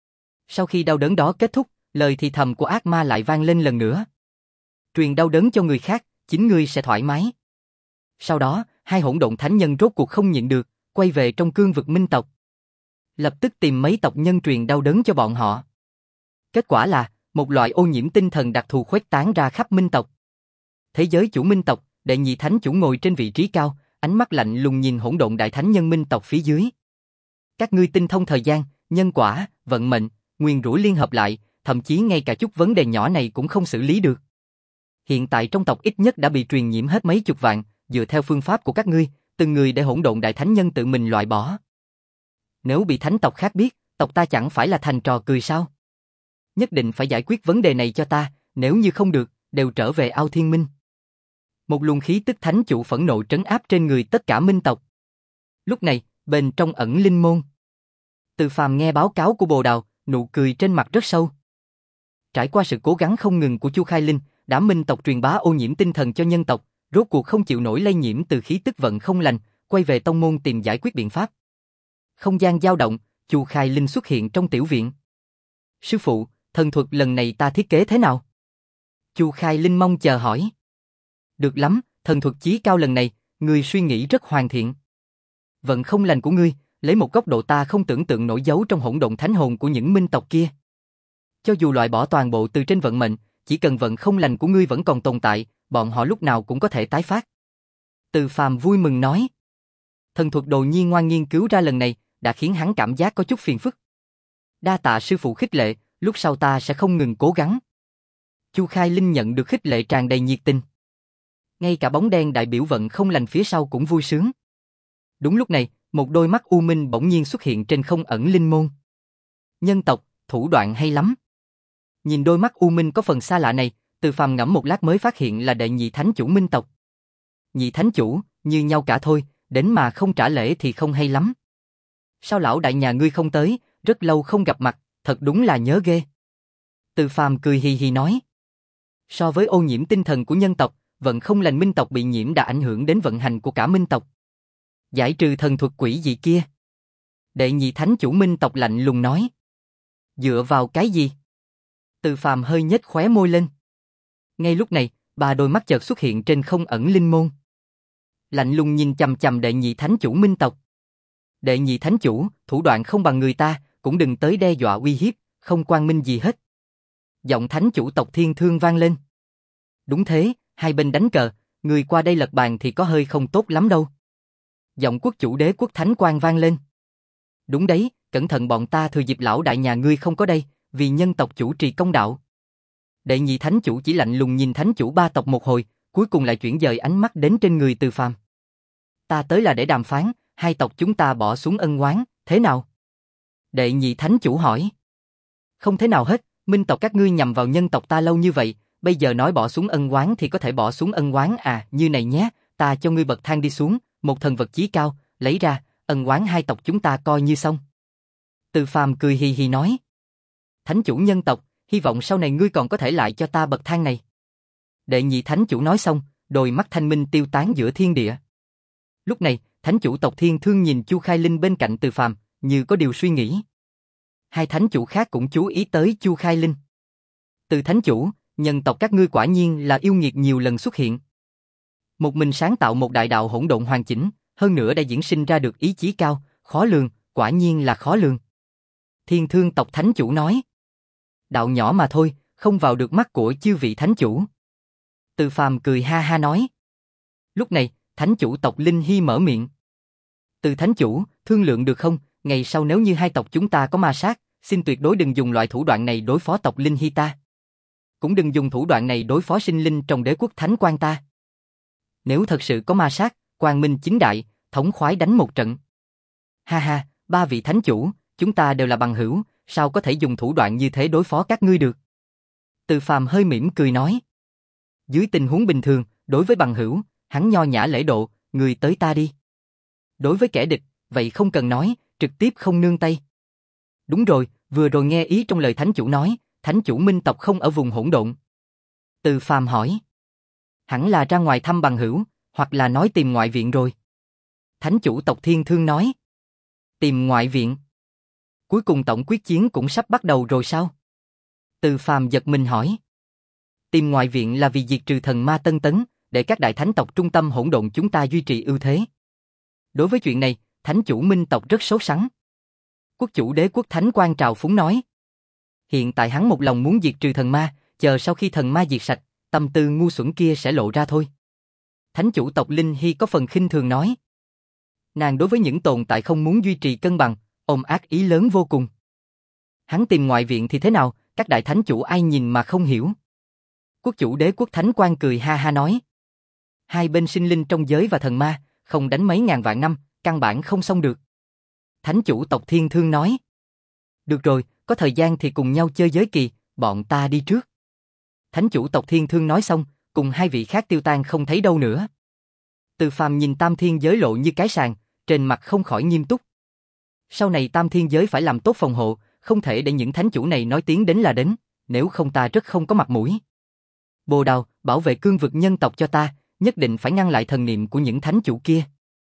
Sau khi đau đớn đó kết thúc, lời thì thầm của ác ma lại vang lên lần nữa. Truyền đau đớn cho người khác, chính ngươi sẽ thoải mái. Sau đó, hai hỗn độn thánh nhân rốt cuộc không nhịn được, quay về trong cương vực minh tộc. Lập tức tìm mấy tộc nhân truyền đau đớn cho bọn họ. Kết quả là, một loại ô nhiễm tinh thần đặc thù khuếch tán ra khắp minh tộc. Thế giới chủ minh tộc, đệ nhị thánh chủ ngồi trên vị trí cao, ánh mắt lạnh lùng nhìn hỗn độn đại thánh nhân minh tộc phía dưới. Các ngươi tinh thông thời gian, nhân quả, vận mệnh, nguyên rủa liên hợp lại, thậm chí ngay cả chút vấn đề nhỏ này cũng không xử lý được. Hiện tại trong tộc ít nhất đã bị truyền nhiễm hết mấy chục vạn, dựa theo phương pháp của các ngươi, từng người để hỗn độn đại thánh nhân tự mình loại bỏ. Nếu bị thánh tộc khác biết, tộc ta chẳng phải là thành trò cười sao? Nhất định phải giải quyết vấn đề này cho ta, nếu như không được, đều trở về ao thiên minh. Một luồng khí tức thánh chủ phẫn nộ trấn áp trên người tất cả minh tộc. Lúc này, bên trong ẩn linh môn. Từ Phàm nghe báo cáo của Bồ Đào, nụ cười trên mặt rất sâu. Trải qua sự cố gắng không ngừng của Chu Khai Linh, đã minh tộc truyền bá ô nhiễm tinh thần cho nhân tộc, rốt cuộc không chịu nổi lây nhiễm từ khí tức vận không lành, quay về tông môn tìm giải quyết biện pháp. Không gian dao động, Chu Khai Linh xuất hiện trong tiểu viện. Sư phụ, thần thuật lần này ta thiết kế thế nào? Chu Khai Linh mong chờ hỏi. Được lắm, thần thuật chí cao lần này, ngươi suy nghĩ rất hoàn thiện. Vận không lành của ngươi, lấy một góc độ ta không tưởng tượng nổi giấu trong hỗn độn thánh hồn của những minh tộc kia. Cho dù loại bỏ toàn bộ từ trên vận mệnh, chỉ cần vận không lành của ngươi vẫn còn tồn tại, bọn họ lúc nào cũng có thể tái phát. Từ Phàm vui mừng nói. Thần thuật đồ nhi ngoan nghiên cứu ra lần này, đã khiến hắn cảm giác có chút phiền phức. Đa tạ sư phụ khích lệ, lúc sau ta sẽ không ngừng cố gắng. Chu Khai Linh nhận được khích lệ tràn đầy nhiệt tình. Ngay cả bóng đen đại biểu vận không lành phía sau cũng vui sướng. Đúng lúc này, một đôi mắt u minh bỗng nhiên xuất hiện trên không ẩn linh môn. Nhân tộc, thủ đoạn hay lắm. Nhìn đôi mắt u minh có phần xa lạ này, Từ Phàm ngẫm một lát mới phát hiện là đệ nhị thánh chủ minh tộc. Nhị thánh chủ, như nhau cả thôi, đến mà không trả lễ thì không hay lắm. Sao lão đại nhà ngươi không tới, rất lâu không gặp mặt, thật đúng là nhớ ghê. Từ Phàm cười hì hì nói. So với ô nhiễm tinh thần của nhân tộc, vận không lành minh tộc bị nhiễm đã ảnh hưởng đến vận hành của cả minh tộc. Giải trừ thần thuật quỷ dị kia. Đệ nhị thánh chủ minh tộc lạnh lùng nói. Dựa vào cái gì? Từ Phàm hơi nhếch khóe môi lên. Ngay lúc này, ba đôi mắt chợt xuất hiện trên không ẩn linh môn. Lạnh lùng nhìn chằm chằm đệ nhị thánh chủ minh tộc. Đệ nhị thánh chủ, thủ đoạn không bằng người ta, cũng đừng tới đe dọa uy hiếp, không quang minh gì hết. Giọng thánh chủ tộc Thiên Thương vang lên. Đúng thế, hai bên đánh cờ, người qua đây lật bàn thì có hơi không tốt lắm đâu. Giọng quốc chủ đế quốc thánh quang vang lên. Đúng đấy, cẩn thận bọn ta thừa dịp lão đại nhà ngươi không có đây, vì nhân tộc chủ trì công đạo. Đệ nhị thánh chủ chỉ lạnh lùng nhìn thánh chủ ba tộc một hồi, cuối cùng lại chuyển dời ánh mắt đến trên người Từ Phàm. Ta tới là để đàm phán, hai tộc chúng ta bỏ xuống ân oán, thế nào? Đệ nhị thánh chủ hỏi. Không thế nào hết, minh tộc các ngươi nhằm vào nhân tộc ta lâu như vậy, bây giờ nói bỏ xuống ân oán thì có thể bỏ xuống ân oán à, như này nhé, ta cho ngươi bậc thang đi xuống, một thần vật chí cao, lấy ra, ân oán hai tộc chúng ta coi như xong. Từ Phàm cười hì hì nói. Thánh chủ nhân tộc, hy vọng sau này ngươi còn có thể lại cho ta bậc thang này. Đệ nhị thánh chủ nói xong, đôi mắt thanh minh tiêu tán giữa thiên địa. Lúc này, thánh chủ tộc Thiên Thương nhìn Chu Khai Linh bên cạnh Từ Phàm, như có điều suy nghĩ. Hai thánh chủ khác cũng chú ý tới Chu Khai Linh. Từ thánh chủ, nhân tộc các ngươi quả nhiên là yêu nghiệt nhiều lần xuất hiện. Một mình sáng tạo một đại đạo hỗn độn hoàn chỉnh, hơn nữa đã diễn sinh ra được ý chí cao, khó lường, quả nhiên là khó lường. Thiên Thương tộc thánh chủ nói. Đạo nhỏ mà thôi, không vào được mắt của chư vị thánh chủ. Từ Phàm cười ha ha nói. Lúc này, thánh chủ tộc Linh Hy mở miệng. Từ thánh chủ, thương lượng được không, ngày sau nếu như hai tộc chúng ta có ma sát, xin tuyệt đối đừng dùng loại thủ đoạn này đối phó tộc Linh Hy ta. Cũng đừng dùng thủ đoạn này đối phó sinh linh trong đế quốc thánh quan ta. Nếu thật sự có ma sát, quang minh chính đại, thống khoái đánh một trận. Ha ha, ba vị thánh chủ, chúng ta đều là bằng hữu, sao có thể dùng thủ đoạn như thế đối phó các ngươi được? Từ Phàm hơi mỉm cười nói. Dưới tình huống bình thường, đối với bằng hữu, hắn nho nhã lễ độ, người tới ta đi. Đối với kẻ địch, vậy không cần nói, trực tiếp không nương tay. Đúng rồi, vừa rồi nghe ý trong lời thánh chủ nói, thánh chủ minh tộc không ở vùng hỗn độn. Từ Phàm hỏi. Hẳn là ra ngoài thăm bằng hữu, hoặc là nói tìm ngoại viện rồi. Thánh chủ tộc Thiên Thương nói. Tìm ngoại viện? Cuối cùng tổng quyết chiến cũng sắp bắt đầu rồi sao? Từ Phàm giật mình hỏi. Tìm ngoại viện là vì diệt trừ thần ma Tân Tấn, để các đại thánh tộc trung tâm hỗn độn chúng ta duy trì ưu thế. Đối với chuyện này, thánh chủ minh tộc rất sốt sắng. Quốc chủ đế quốc thánh quan trào phúng nói. Hiện tại hắn một lòng muốn diệt trừ thần ma, chờ sau khi thần ma diệt sạch, tâm tư ngu xuẩn kia sẽ lộ ra thôi. Thánh chủ tộc Linh Hy có phần khinh thường nói. Nàng đối với những tồn tại không muốn duy trì cân bằng, ôm ác ý lớn vô cùng. Hắn tìm ngoại viện thì thế nào, các đại thánh chủ ai nhìn mà không hiểu. Quốc chủ đế quốc thánh quan cười ha ha nói. Hai bên sinh linh trong giới và thần ma, không đánh mấy ngàn vạn năm, căn bản không xong được. Thánh chủ tộc Thiên Thương nói. Được rồi, có thời gian thì cùng nhau chơi giới kỳ, bọn ta đi trước. Thánh chủ tộc Thiên Thương nói xong, cùng hai vị khác tiêu tan không thấy đâu nữa. Từ Phàm nhìn tam thiên giới lộ như cái sàng, trên mặt không khỏi nghiêm túc. Sau này tam thiên giới phải làm tốt phòng hộ, không thể để những thánh chủ này nói tiếng đến là đến, nếu không ta rất không có mặt mũi. Bồ Đào, bảo vệ cương vực nhân tộc cho ta, nhất định phải ngăn lại thần niệm của những thánh chủ kia.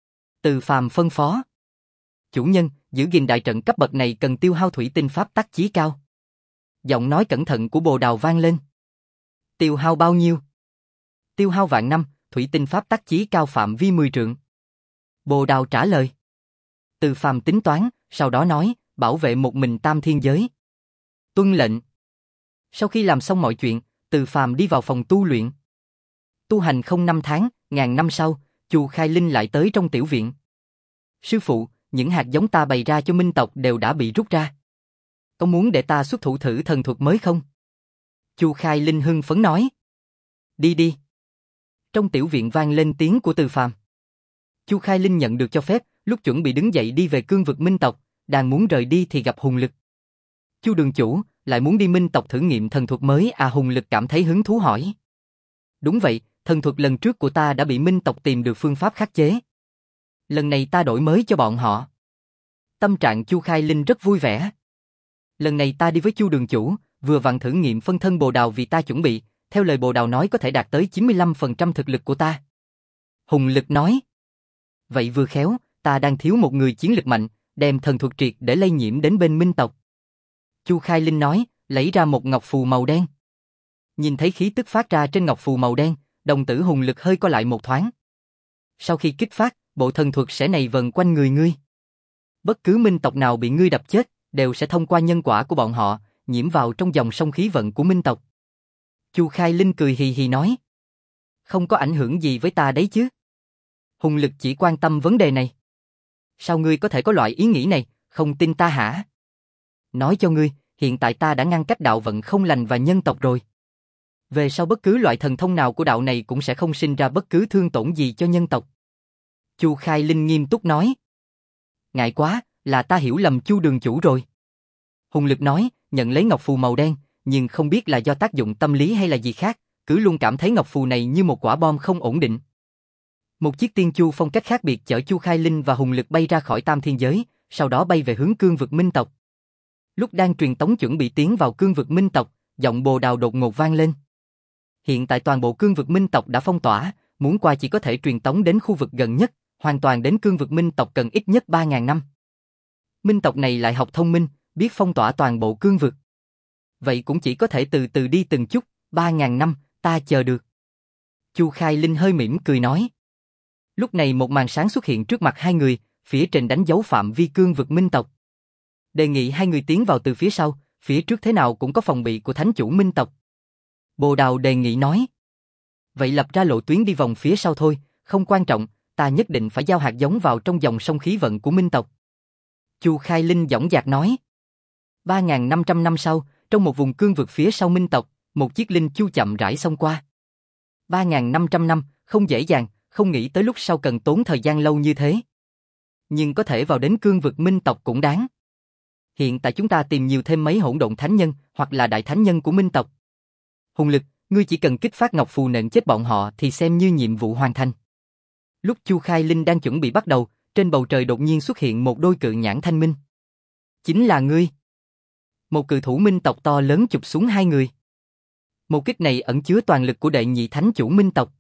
Từ Phàm phân phó. Chủ nhân, giữ gìn đại trận cấp bậc này cần tiêu hao thủy tinh pháp tắc chí cao. Giọng nói cẩn thận của Bồ Đào vang lên. Tiêu hao bao nhiêu? Tiêu hao vạn năm, thủy tinh pháp tắc chí cao phạm vi mười trượng. Bồ Đào trả lời. Từ Phàm tính toán, sau đó nói, bảo vệ một mình tam thiên giới. Tuân lệnh. Sau khi làm xong mọi chuyện, Từ Phàm đi vào phòng tu luyện. Tu hành không năm tháng, ngàn năm sau, Chu Khai Linh lại tới trong tiểu viện. Sư phụ, những hạt giống ta bày ra cho minh tộc đều đã bị rút ra. Có muốn để ta xuất thủ thử thần thuật mới không? Chu Khai Linh hưng phấn nói. Đi đi. Trong tiểu viện vang lên tiếng của Từ Phàm. Chu Khai Linh nhận được cho phép, lúc chuẩn bị đứng dậy đi về cương vực minh tộc, đang muốn rời đi thì gặp Hùng Lực. Chu đường chủ, lại muốn đi minh tộc thử nghiệm thần thuật mới à? Hùng Lực cảm thấy hứng thú hỏi. Đúng vậy, thần thuật lần trước của ta đã bị minh tộc tìm được phương pháp khắc chế. Lần này ta đổi mới cho bọn họ. Tâm trạng Chu Khai Linh rất vui vẻ. Lần này ta đi với Chu đường chủ, vừa vặn thử nghiệm phân thân Bồ Đào vì ta chuẩn bị, theo lời Bồ Đào nói có thể đạt tới chín mươi lăm phần trăm thực lực của ta. Hùng Lực nói. Vậy vừa khéo, ta đang thiếu một người chiến lực mạnh, đem thần thuật triệt để lây nhiễm đến bên minh tộc. Chu Khai Linh nói, lấy ra một ngọc phù màu đen. Nhìn thấy khí tức phát ra trên ngọc phù màu đen, đồng tử Hùng Lực hơi co lại một thoáng. Sau khi kích phát, bộ thần thuật sẽ này vần quanh người ngươi. Bất cứ minh tộc nào bị ngươi đập chết, đều sẽ thông qua nhân quả của bọn họ, nhiễm vào trong dòng sông khí vận của minh tộc. Chu Khai Linh cười hì hì nói. Không có ảnh hưởng gì với ta đấy chứ. Hùng Lực chỉ quan tâm vấn đề này. Sao ngươi có thể có loại ý nghĩ này, không tin ta hả? Nói cho ngươi, hiện tại ta đã ngăn cách đạo vận không lành và nhân tộc rồi. Về sau bất cứ loại thần thông nào của đạo này cũng sẽ không sinh ra bất cứ thương tổn gì cho nhân tộc. Chu Khai Linh nghiêm túc nói. Ngại quá, là ta hiểu lầm Chu đường chủ rồi. Hùng Lực nói, nhận lấy ngọc phù màu đen, nhưng không biết là do tác dụng tâm lý hay là gì khác, cứ luôn cảm thấy ngọc phù này như một quả bom không ổn định. Một chiếc tiên chu phong cách khác biệt chở Chu Khai Linh và Hùng Lực bay ra khỏi tam thiên giới, sau đó bay về hướng cương vực minh tộc. Lúc đang truyền tống chuẩn bị tiến vào cương vực minh tộc, giọng bồ đào đột ngột vang lên. Hiện tại toàn bộ cương vực minh tộc đã phong tỏa, muốn qua chỉ có thể truyền tống đến khu vực gần nhất, hoàn toàn đến cương vực minh tộc cần ít nhất ba ngàn năm. Minh tộc này lại học thông minh, biết phong tỏa toàn bộ cương vực. Vậy cũng chỉ có thể từ từ đi từng chút, ba ngàn năm, ta chờ được. Chu Khai Linh hơi mỉm cười nói. Lúc này một màn sáng xuất hiện trước mặt hai người, phía trên đánh dấu phạm vi cương vực minh tộc. Đề nghị hai người tiến vào từ phía sau, phía trước thế nào cũng có phòng bị của thánh chủ minh tộc. Bồ Đào đề nghị nói. Vậy lập ra lộ tuyến đi vòng phía sau thôi, không quan trọng, ta nhất định phải giao hạt giống vào trong dòng sông khí vận của minh tộc. Chu Khai Linh dõng dạc nói. ba nghìn năm trăm năm sau, trong một vùng cương vực phía sau minh tộc, một chiếc linh chu chậm rãi xông qua. ba nghìn năm trăm năm, không dễ dàng, không nghĩ tới lúc sau cần tốn thời gian lâu như thế. Nhưng có thể vào đến cương vực minh tộc cũng đáng. Hiện tại chúng ta tìm nhiều thêm mấy hỗn độn thánh nhân, hoặc là đại thánh nhân của minh tộc. Hùng Lực, ngươi chỉ cần kích phát ngọc phù nện chết bọn họ thì xem như nhiệm vụ hoàn thành. Lúc Chu Khai Linh đang chuẩn bị bắt đầu, trên bầu trời đột nhiên xuất hiện một đôi cự nhãn thanh minh. Chính là ngươi. Một cự thủ minh tộc to lớn chụp xuống hai người. Một kích này ẩn chứa toàn lực của đệ nhị thánh chủ minh tộc.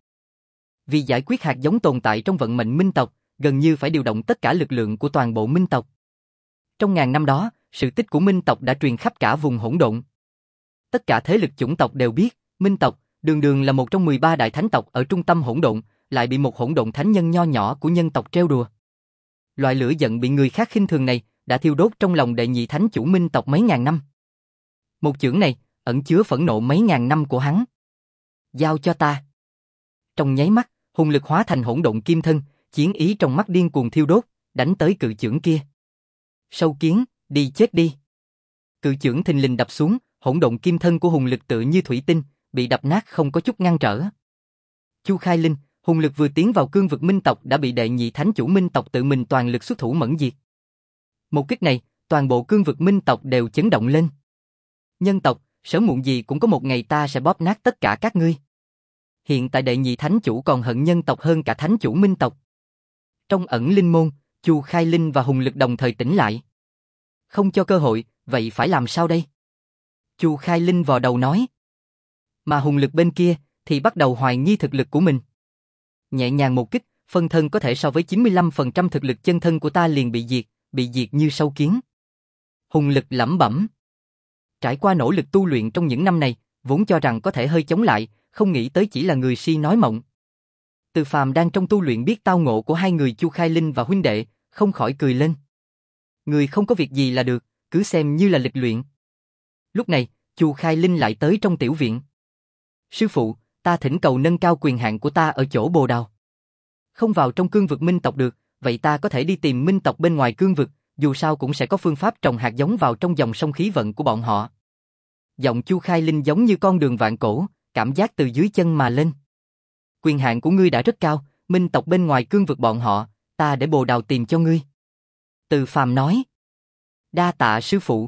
Vì giải quyết hạt giống tồn tại trong vận mệnh minh tộc, gần như phải điều động tất cả lực lượng của toàn bộ minh tộc. Trong ngàn năm đó, sự tích của minh tộc đã truyền khắp cả vùng hỗn độn. Tất cả thế lực chủng tộc đều biết, minh tộc, đường đường là một trong mười ba đại thánh tộc ở trung tâm hỗn độn, lại bị một hỗn độn thánh nhân nho nhỏ của nhân tộc trêu đùa. Loại lửa giận bị người khác khinh thường này, đã thiêu đốt trong lòng đệ nhị thánh chủ minh tộc mấy ngàn năm. Một chưởng này, ẩn chứa phẫn nộ mấy ngàn năm của hắn. Giao cho ta. Trong nháy mắt, Hùng Lực hóa thành hỗn độn kim thân, chiến ý trong mắt điên cuồng thiêu đốt, đánh tới cự chưởng kia. Sâu kiến, đi chết đi. Cự chưởng thình lình đập xuống, hỗn độn kim thân của Hùng Lực tự như thủy tinh, bị đập nát không có chút ngăn trở. Chu Khai Linh, Hùng Lực vừa tiến vào cương vực minh tộc đã bị đệ nhị thánh chủ minh tộc tự mình toàn lực xuất thủ mẫn diệt. Một kích này, toàn bộ cương vực minh tộc đều chấn động lên. Nhân tộc, sớm muộn gì cũng có một ngày ta sẽ bóp nát tất cả các ngươi. Hiện tại đệ nhị thánh chủ còn hận nhân tộc hơn cả thánh chủ minh tộc. Trong ẩn linh môn, Chu Khai Linh và Hùng Lực đồng thời tỉnh lại. Không cho cơ hội, vậy phải làm sao đây? Chu Khai Linh vò đầu nói. Mà Hùng Lực bên kia thì bắt đầu hoài nghi thực lực của mình. Nhẹ nhàng một kích, phân thân có thể so với chín mươi lăm phần trăm thực lực chân thân của ta liền bị diệt, bị diệt như sâu kiến. Hùng Lực lẩm bẩm. Trải qua nỗ lực tu luyện trong những năm này, vốn cho rằng có thể hơi chống lại, không nghĩ tới chỉ là người si nói mộng. Từ Phàm đang trong tu luyện biết tao ngộ của hai người Chu Khai Linh và huynh đệ, không khỏi cười lên. Người không có việc gì là được, cứ xem như là lịch luyện. Lúc này, Chu Khai Linh lại tới trong tiểu viện. Sư phụ, ta thỉnh cầu nâng cao quyền hạn của ta ở chỗ Bồ Đào. Không vào trong cương vực minh tộc được, vậy ta có thể đi tìm minh tộc bên ngoài cương vực, dù sao cũng sẽ có phương pháp trồng hạt giống vào trong dòng sông khí vận của bọn họ. Giọng Chu Khai Linh giống như con đường vạn cổ, cảm giác từ dưới chân mà lên. Quyền hạn của ngươi đã rất cao, minh tộc bên ngoài cương vực bọn họ, ta để Bồ Đào tìm cho ngươi. Từ Phàm nói. Đa tạ sư phụ.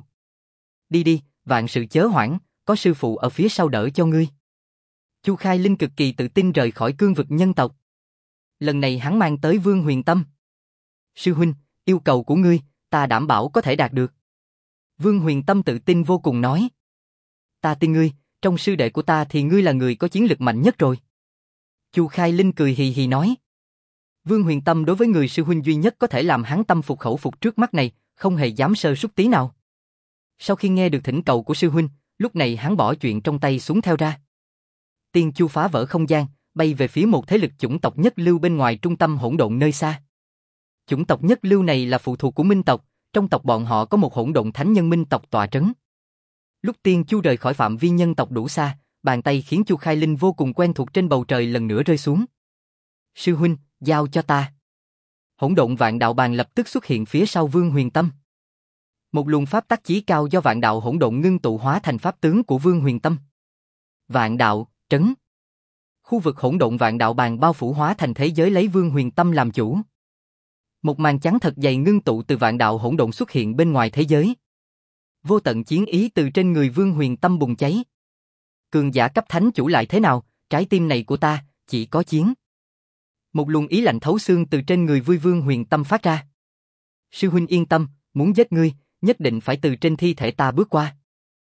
Đi đi, vạn sự chớ hoảng, có sư phụ ở phía sau đỡ cho ngươi. Chu Khai Linh cực kỳ tự tin rời khỏi cương vực nhân tộc. Lần này hắn mang tới Vương Huyền Tâm. Sư huynh, yêu cầu của ngươi, ta đảm bảo có thể đạt được. Vương Huyền Tâm tự tin vô cùng nói. Ta tin ngươi, trong sư đệ của ta thì ngươi là người có chiến lực mạnh nhất rồi. Chu Khai Linh cười hì hì nói. Vương Huyền Tâm đối với người sư huynh duy nhất có thể làm hắn tâm phục khẩu phục trước mắt này, không hề dám sơ suất tí nào. Sau khi nghe được thỉnh cầu của sư huynh, lúc này hắn bỏ chuyện trong tay xuống theo ra. Tiên Chu phá vỡ không gian, bay về phía một thế lực chủng tộc nhất lưu bên ngoài trung tâm hỗn độn nơi xa. Chủng tộc nhất lưu này là phụ thuộc của Minh tộc, trong tộc bọn họ có một hỗn độn thánh nhân Minh tộc tọa trấn. Lúc Tiên Chu rời khỏi phạm vi nhân tộc đủ xa, bàn tay khiến Chu Khai Linh vô cùng quen thuộc trên bầu trời lần nữa rơi xuống. Sư huynh, giao cho ta. Hỗn độn vạn đạo bàn lập tức xuất hiện phía sau Vương Huyền Tâm. Một luồng pháp tắc chí cao do vạn đạo hỗn độn ngưng tụ hóa thành pháp tướng của Vương Huyền Tâm. Vạn đạo, trấn. Khu vực hỗn độn vạn đạo bàn bao phủ hóa thành thế giới lấy Vương Huyền Tâm làm chủ. Một màn trắng thật dày ngưng tụ từ vạn đạo hỗn độn xuất hiện bên ngoài thế giới. Vô tận chiến ý từ trên người Vương Huyền Tâm bùng cháy. Cường giả cấp thánh chủ lại thế nào, trái tim này của ta, chỉ có chiến. Một luồng ý lạnh thấu xương từ trên người vui Vương Huyền Tâm phát ra. Sư huynh yên tâm, muốn giết ngươi, nhất định phải từ trên thi thể ta bước qua.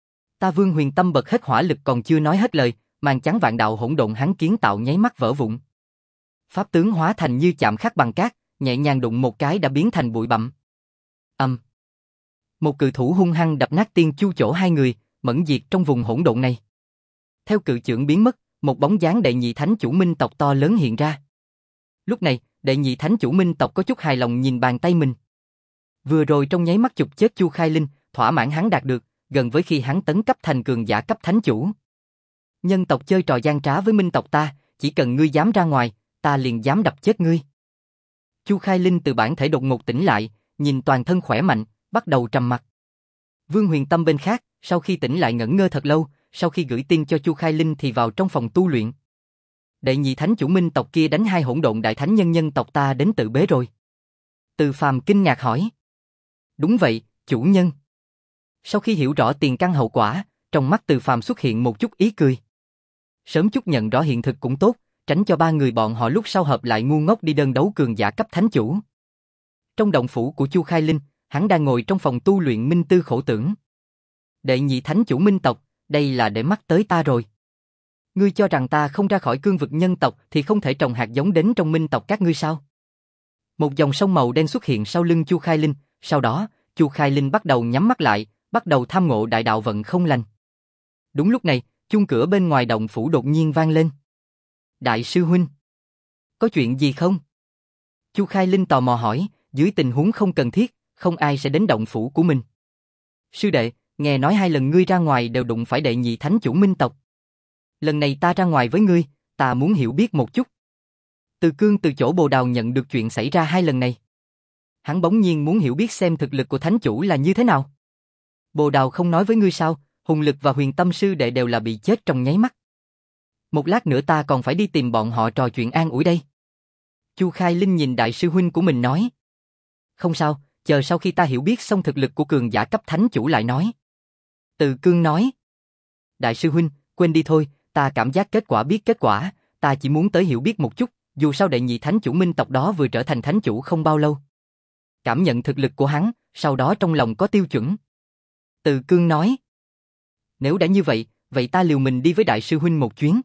Ta Vương Huyền Tâm bật hết hỏa lực còn chưa nói hết lời, màn trắng vạn đạo hỗn độn hắn kiến tạo nháy mắt vỡ vụn. Pháp tướng hóa thành như chạm khắc bằng cát, nhẹ nhàng đụng một cái đã biến thành bụi bặm. Âm. Um. Một cự thủ hung hăng đập nát Tiên Chu chỗ hai người, mẫn diệt trong vùng hỗn độn này. Theo cự chưởng biến mất, một bóng dáng đệ nhị thánh chủ Minh tộc to lớn hiện ra. Lúc này, đệ nhị thánh chủ Minh tộc có chút hài lòng nhìn bàn tay mình. Vừa rồi trong nháy mắt chụp chết Chu Khai Linh, thỏa mãn hắn đạt được, gần với khi hắn tấn cấp thành cường giả cấp thánh chủ. Nhân tộc chơi trò gian trá với Minh tộc ta, chỉ cần ngươi dám ra ngoài, ta liền dám đập chết ngươi. Chu Khai Linh từ bản thể đột ngột tỉnh lại, nhìn toàn thân khỏe mạnh, bắt đầu trầm mặc. Vương Huyền Tâm bên khác, sau khi tỉnh lại ngẩn ngơ thật lâu, sau khi gửi tin cho Chu Khai Linh thì vào trong phòng tu luyện. Đệ nhị thánh chủ Minh tộc kia đánh hai hỗn độn đại thánh nhân nhân tộc ta đến tự bế rồi. Từ Phàm kinh ngạc hỏi. Đúng vậy, chủ nhân. Sau khi hiểu rõ tiền căn hậu quả, trong mắt Từ Phàm xuất hiện một chút ý cười. Sớm chút nhận rõ hiện thực cũng tốt, tránh cho ba người bọn họ lúc sau hợp lại ngu ngốc đi đơn đấu cường giả cấp thánh chủ. Trong động phủ của Chu Khai Linh, hắn đang ngồi trong phòng tu luyện minh tư khổ tưởng. Đệ nhị thánh chủ Minh tộc, đây là để mắt tới ta rồi. Ngươi cho rằng ta không ra khỏi cương vực nhân tộc thì không thể trồng hạt giống đến trong Minh tộc các ngươi sao? Một dòng sông màu đen xuất hiện sau lưng Chu Khai Linh, sau đó, Chu Khai Linh bắt đầu nhắm mắt lại, bắt đầu tham ngộ đại đạo vận không lành. Đúng lúc này, chuông cửa bên ngoài động phủ đột nhiên vang lên. Đại sư huynh, có chuyện gì không? Chu Khai Linh tò mò hỏi, dưới tình huống không cần thiết, không ai sẽ đến động phủ của mình. Sư đệ, nghe nói hai lần ngươi ra ngoài đều đụng phải đệ nhị thánh chủ Minh tộc. Lần này ta ra ngoài với ngươi, ta muốn hiểu biết một chút. Từ Cương từ chỗ Bồ Đào nhận được chuyện xảy ra hai lần này. Hắn bỗng nhiên muốn hiểu biết xem thực lực của thánh chủ là như thế nào. Bồ Đào không nói với ngươi sao, Hùng Lực và Huyền Tâm sư đệ đều là bị chết trong nháy mắt. Một lát nữa ta còn phải đi tìm bọn họ trò chuyện an ủi đây. Chu Khai Linh nhìn đại sư huynh của mình nói. Không sao, chờ sau khi ta hiểu biết xong thực lực của cường giả cấp thánh chủ lại nói. Từ Cương nói. Đại sư huynh, quên đi thôi, ta cảm giác kết quả biết kết quả, ta chỉ muốn tới hiểu biết một chút, dù sao đệ nhị thánh chủ Minh tộc đó vừa trở thành thánh chủ không bao lâu. Cảm nhận thực lực của hắn, sau đó trong lòng có tiêu chuẩn. Từ Cương nói. Nếu đã như vậy, vậy ta liều mình đi với đại sư huynh một chuyến.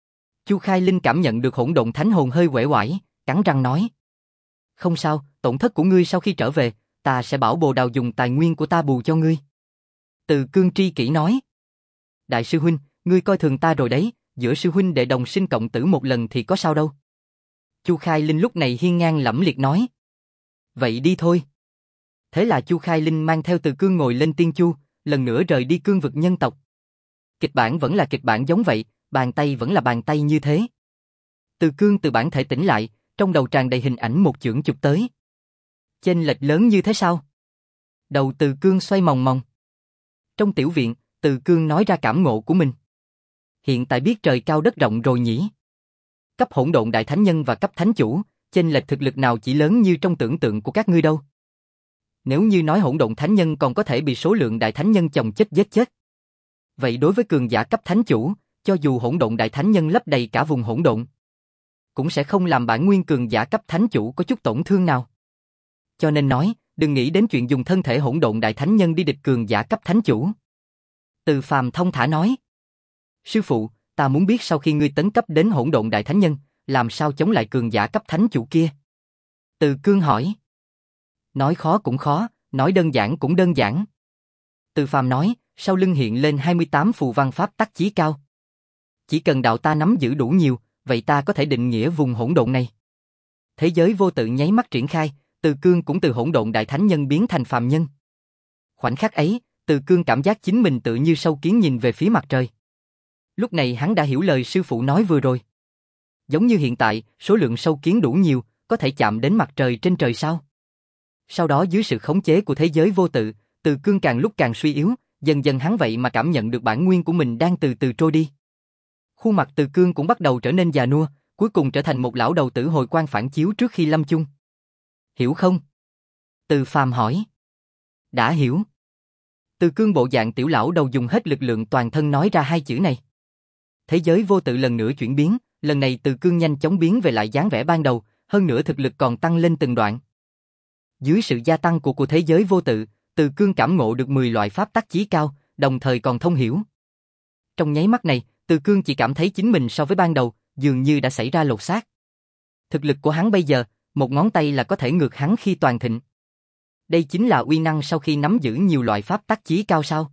Chu Khai Linh cảm nhận được hỗn độn thánh hồn hơi uể oải, cắn răng nói. Không sao, tổn thất của ngươi sau khi trở về, ta sẽ bảo Bồ Đào dùng tài nguyên của ta bù cho ngươi. Từ Cương tri kỷ nói. Đại sư huynh, ngươi coi thường ta rồi đấy, giữa sư huynh đệ đồng sinh cộng tử một lần thì có sao đâu. Chu Khai Linh lúc này hiên ngang lẫm liệt nói. Vậy đi thôi. Thế là Chu Khai Linh mang theo Từ Cương ngồi lên Tiên Chu, lần nữa rời đi cương vực nhân tộc. Kịch bản vẫn là kịch bản giống vậy, bàn tay vẫn là bàn tay như thế. Từ Cương từ bản thể tỉnh lại, trong đầu tràn đầy hình ảnh một chưởng chụp tới. Chênh lệch lớn như thế sao? Đầu Từ Cương xoay mòng mòng. Trong tiểu viện, Từ Cương nói ra cảm ngộ của mình. Hiện tại biết trời cao đất rộng rồi nhỉ? Cấp hỗn độn đại thánh nhân và cấp thánh chủ, chênh lệch thực lực nào chỉ lớn như trong tưởng tượng của các ngươi đâu. Nếu như nói hỗn độn thánh nhân còn có thể bị số lượng đại thánh nhân chồng chết giết chết. Vậy đối với cường giả cấp thánh chủ, cho dù hỗn độn đại thánh nhân lấp đầy cả vùng hỗn độn, cũng sẽ không làm bản nguyên cường giả cấp thánh chủ có chút tổn thương nào. Cho nên nói, đừng nghĩ đến chuyện dùng thân thể hỗn độn đại thánh nhân đi địch cường giả cấp thánh chủ. Từ Phàm thông thả nói. Sư phụ, ta muốn biết sau khi ngươi tấn cấp đến hỗn độn đại thánh nhân, làm sao chống lại cường giả cấp thánh chủ kia? Từ Cương hỏi. Nói khó cũng khó, nói đơn giản cũng đơn giản. Từ Phàm nói, sau lưng hiện lên hai mươi tám phù văn pháp tắc chí cao. Chỉ cần đạo ta nắm giữ đủ nhiều, vậy ta có thể định nghĩa vùng hỗn độn này. Thế giới vô tự nháy mắt triển khai, Từ Cương cũng từ hỗn độn đại thánh nhân biến thành phàm nhân. Khoảnh khắc ấy, Từ Cương cảm giác chính mình tự như sâu kiến nhìn về phía mặt trời. Lúc này hắn đã hiểu lời sư phụ nói vừa rồi. Giống như hiện tại, số lượng sâu kiến đủ nhiều, có thể chạm đến mặt trời trên trời sao? Sau đó dưới sự khống chế của thế giới vô tự, Từ Cương càng lúc càng suy yếu, dần dần hắn vậy mà cảm nhận được bản nguyên của mình đang từ từ trôi đi. Khuôn mặt Từ Cương cũng bắt đầu trở nên già nua, cuối cùng trở thành một lão đầu tử hồi quang phản chiếu trước khi lâm chung. Hiểu không? Từ Phàm hỏi. Đã hiểu. Từ Cương bộ dạng tiểu lão đầu dùng hết lực lượng toàn thân nói ra hai chữ này. Thế giới vô tự lần nữa chuyển biến, lần này Từ Cương nhanh chóng biến về lại dáng vẻ ban đầu, hơn nữa thực lực còn tăng lên từng đoạn. Dưới sự gia tăng của của thế giới vô tự, Từ Cương cảm ngộ được mười loại pháp tắc chí cao, đồng thời còn thông hiểu. Trong nháy mắt này, Từ Cương chỉ cảm thấy chính mình so với ban đầu, dường như đã xảy ra lột xác. Thực lực của hắn bây giờ, một ngón tay là có thể ngược hắn khi toàn thịnh. Đây chính là uy năng sau khi nắm giữ nhiều loại pháp tắc chí cao sao?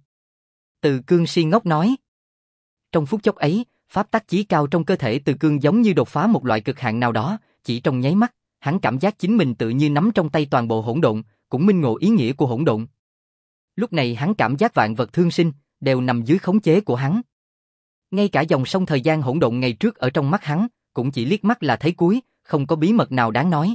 Từ Cương si ngốc nói. Trong phút chốc ấy, pháp tắc chí cao trong cơ thể Từ Cương giống như đột phá một loại cực hạn nào đó, chỉ trong nháy mắt, hắn cảm giác chính mình tự như nắm trong tay toàn bộ hỗn độn, cũng minh ngộ ý nghĩa của hỗn độn. Lúc này hắn cảm giác vạn vật thương sinh, đều nằm dưới khống chế của hắn. Ngay cả dòng sông thời gian hỗn độn ngày trước ở trong mắt hắn, cũng chỉ liếc mắt là thấy cuối, không có bí mật nào đáng nói.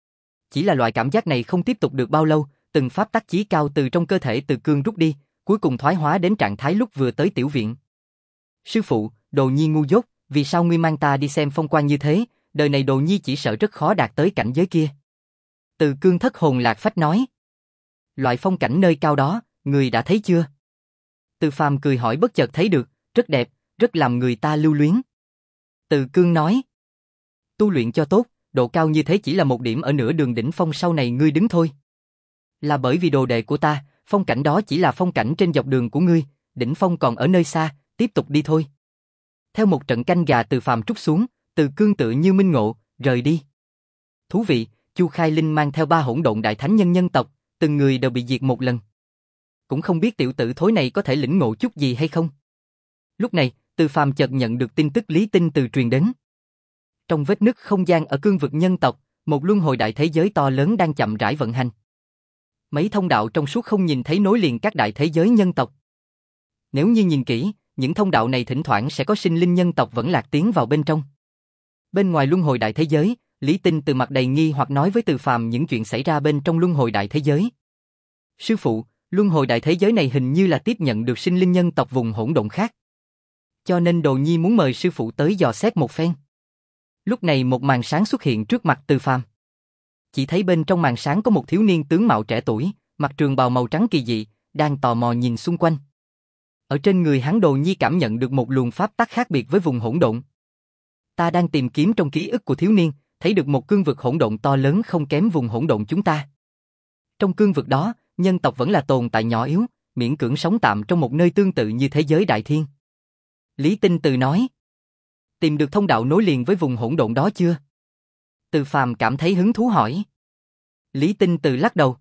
Chỉ là loại cảm giác này không tiếp tục được bao lâu, từng pháp tắc chí cao từ trong cơ thể Từ Cương rút đi, cuối cùng thoái hóa đến trạng thái lúc vừa tới tiểu viện. Sư phụ, Đồ Nhi ngu dốt, vì sao ngươi mang ta đi xem phong quang như thế, đời này Đồ Nhi chỉ sợ rất khó đạt tới cảnh giới kia. Từ Cương thất hồn lạc phách nói. Loại phong cảnh nơi cao đó, người đã thấy chưa? Từ Phàm cười hỏi bất chợt thấy được, rất đẹp, rất làm người ta lưu luyến. Từ Cương nói. Tu luyện cho tốt, độ cao như thế chỉ là một điểm ở nửa đường đỉnh phong sau này ngươi đứng thôi. Là bởi vì đồ đệ của ta, phong cảnh đó chỉ là phong cảnh trên dọc đường của ngươi, đỉnh phong còn ở nơi xa, tiếp tục đi thôi. Theo một trận canh gà từ Phàm trút xuống, Từ Cương tự như minh ngộ, rời đi. Thú vị, Chu Khai Linh mang theo ba hỗn độn đại thánh nhân nhân tộc, từng người đều bị diệt một lần. Cũng không biết tiểu tử thối này có thể lĩnh ngộ chút gì hay không. Lúc này, Từ Phàm chợt nhận được tin tức Lý Tinh Từ truyền đến. Trong vết nứt không gian ở cương vực nhân tộc, một luân hồi đại thế giới to lớn đang chậm rãi vận hành. Mấy thông đạo trong suốt không nhìn thấy nối liền các đại thế giới nhân tộc. Nếu như nhìn kỹ, những thông đạo này thỉnh thoảng sẽ có sinh linh nhân tộc vẫn lạc tiến vào bên trong. Bên ngoài luân hồi đại thế giới, Lý Tinh Từ mặt đầy nghi hoặc nói với Từ Phàm những chuyện xảy ra bên trong luân hồi đại thế giới. Sư phụ, luân hồi đại thế giới này hình như là tiếp nhận được sinh linh nhân tộc vùng hỗn độn khác. Cho nên Đồ Nhi muốn mời sư phụ tới dò xét một phen. Lúc này một màn sáng xuất hiện trước mặt Từ Phàm. Chỉ thấy bên trong màn sáng có một thiếu niên tướng mạo trẻ tuổi, mặc trường bào màu trắng kỳ dị, đang tò mò nhìn xung quanh. Ở trên người hắn Đồ Nhi cảm nhận được một luồng pháp tắc khác biệt với vùng hỗn độn. Ta đang tìm kiếm trong ký ức của thiếu niên, thấy được một cương vực hỗn độn to lớn không kém vùng hỗn độn chúng ta. Trong cương vực đó, nhân tộc vẫn là tồn tại nhỏ yếu, miễn cưỡng sống tạm trong một nơi tương tự như thế giới đại thiên. Lý Tinh Từ nói. Tìm được thông đạo nối liền với vùng hỗn độn đó chưa? Từ Phàm cảm thấy hứng thú hỏi. Lý Tinh Từ lắc đầu.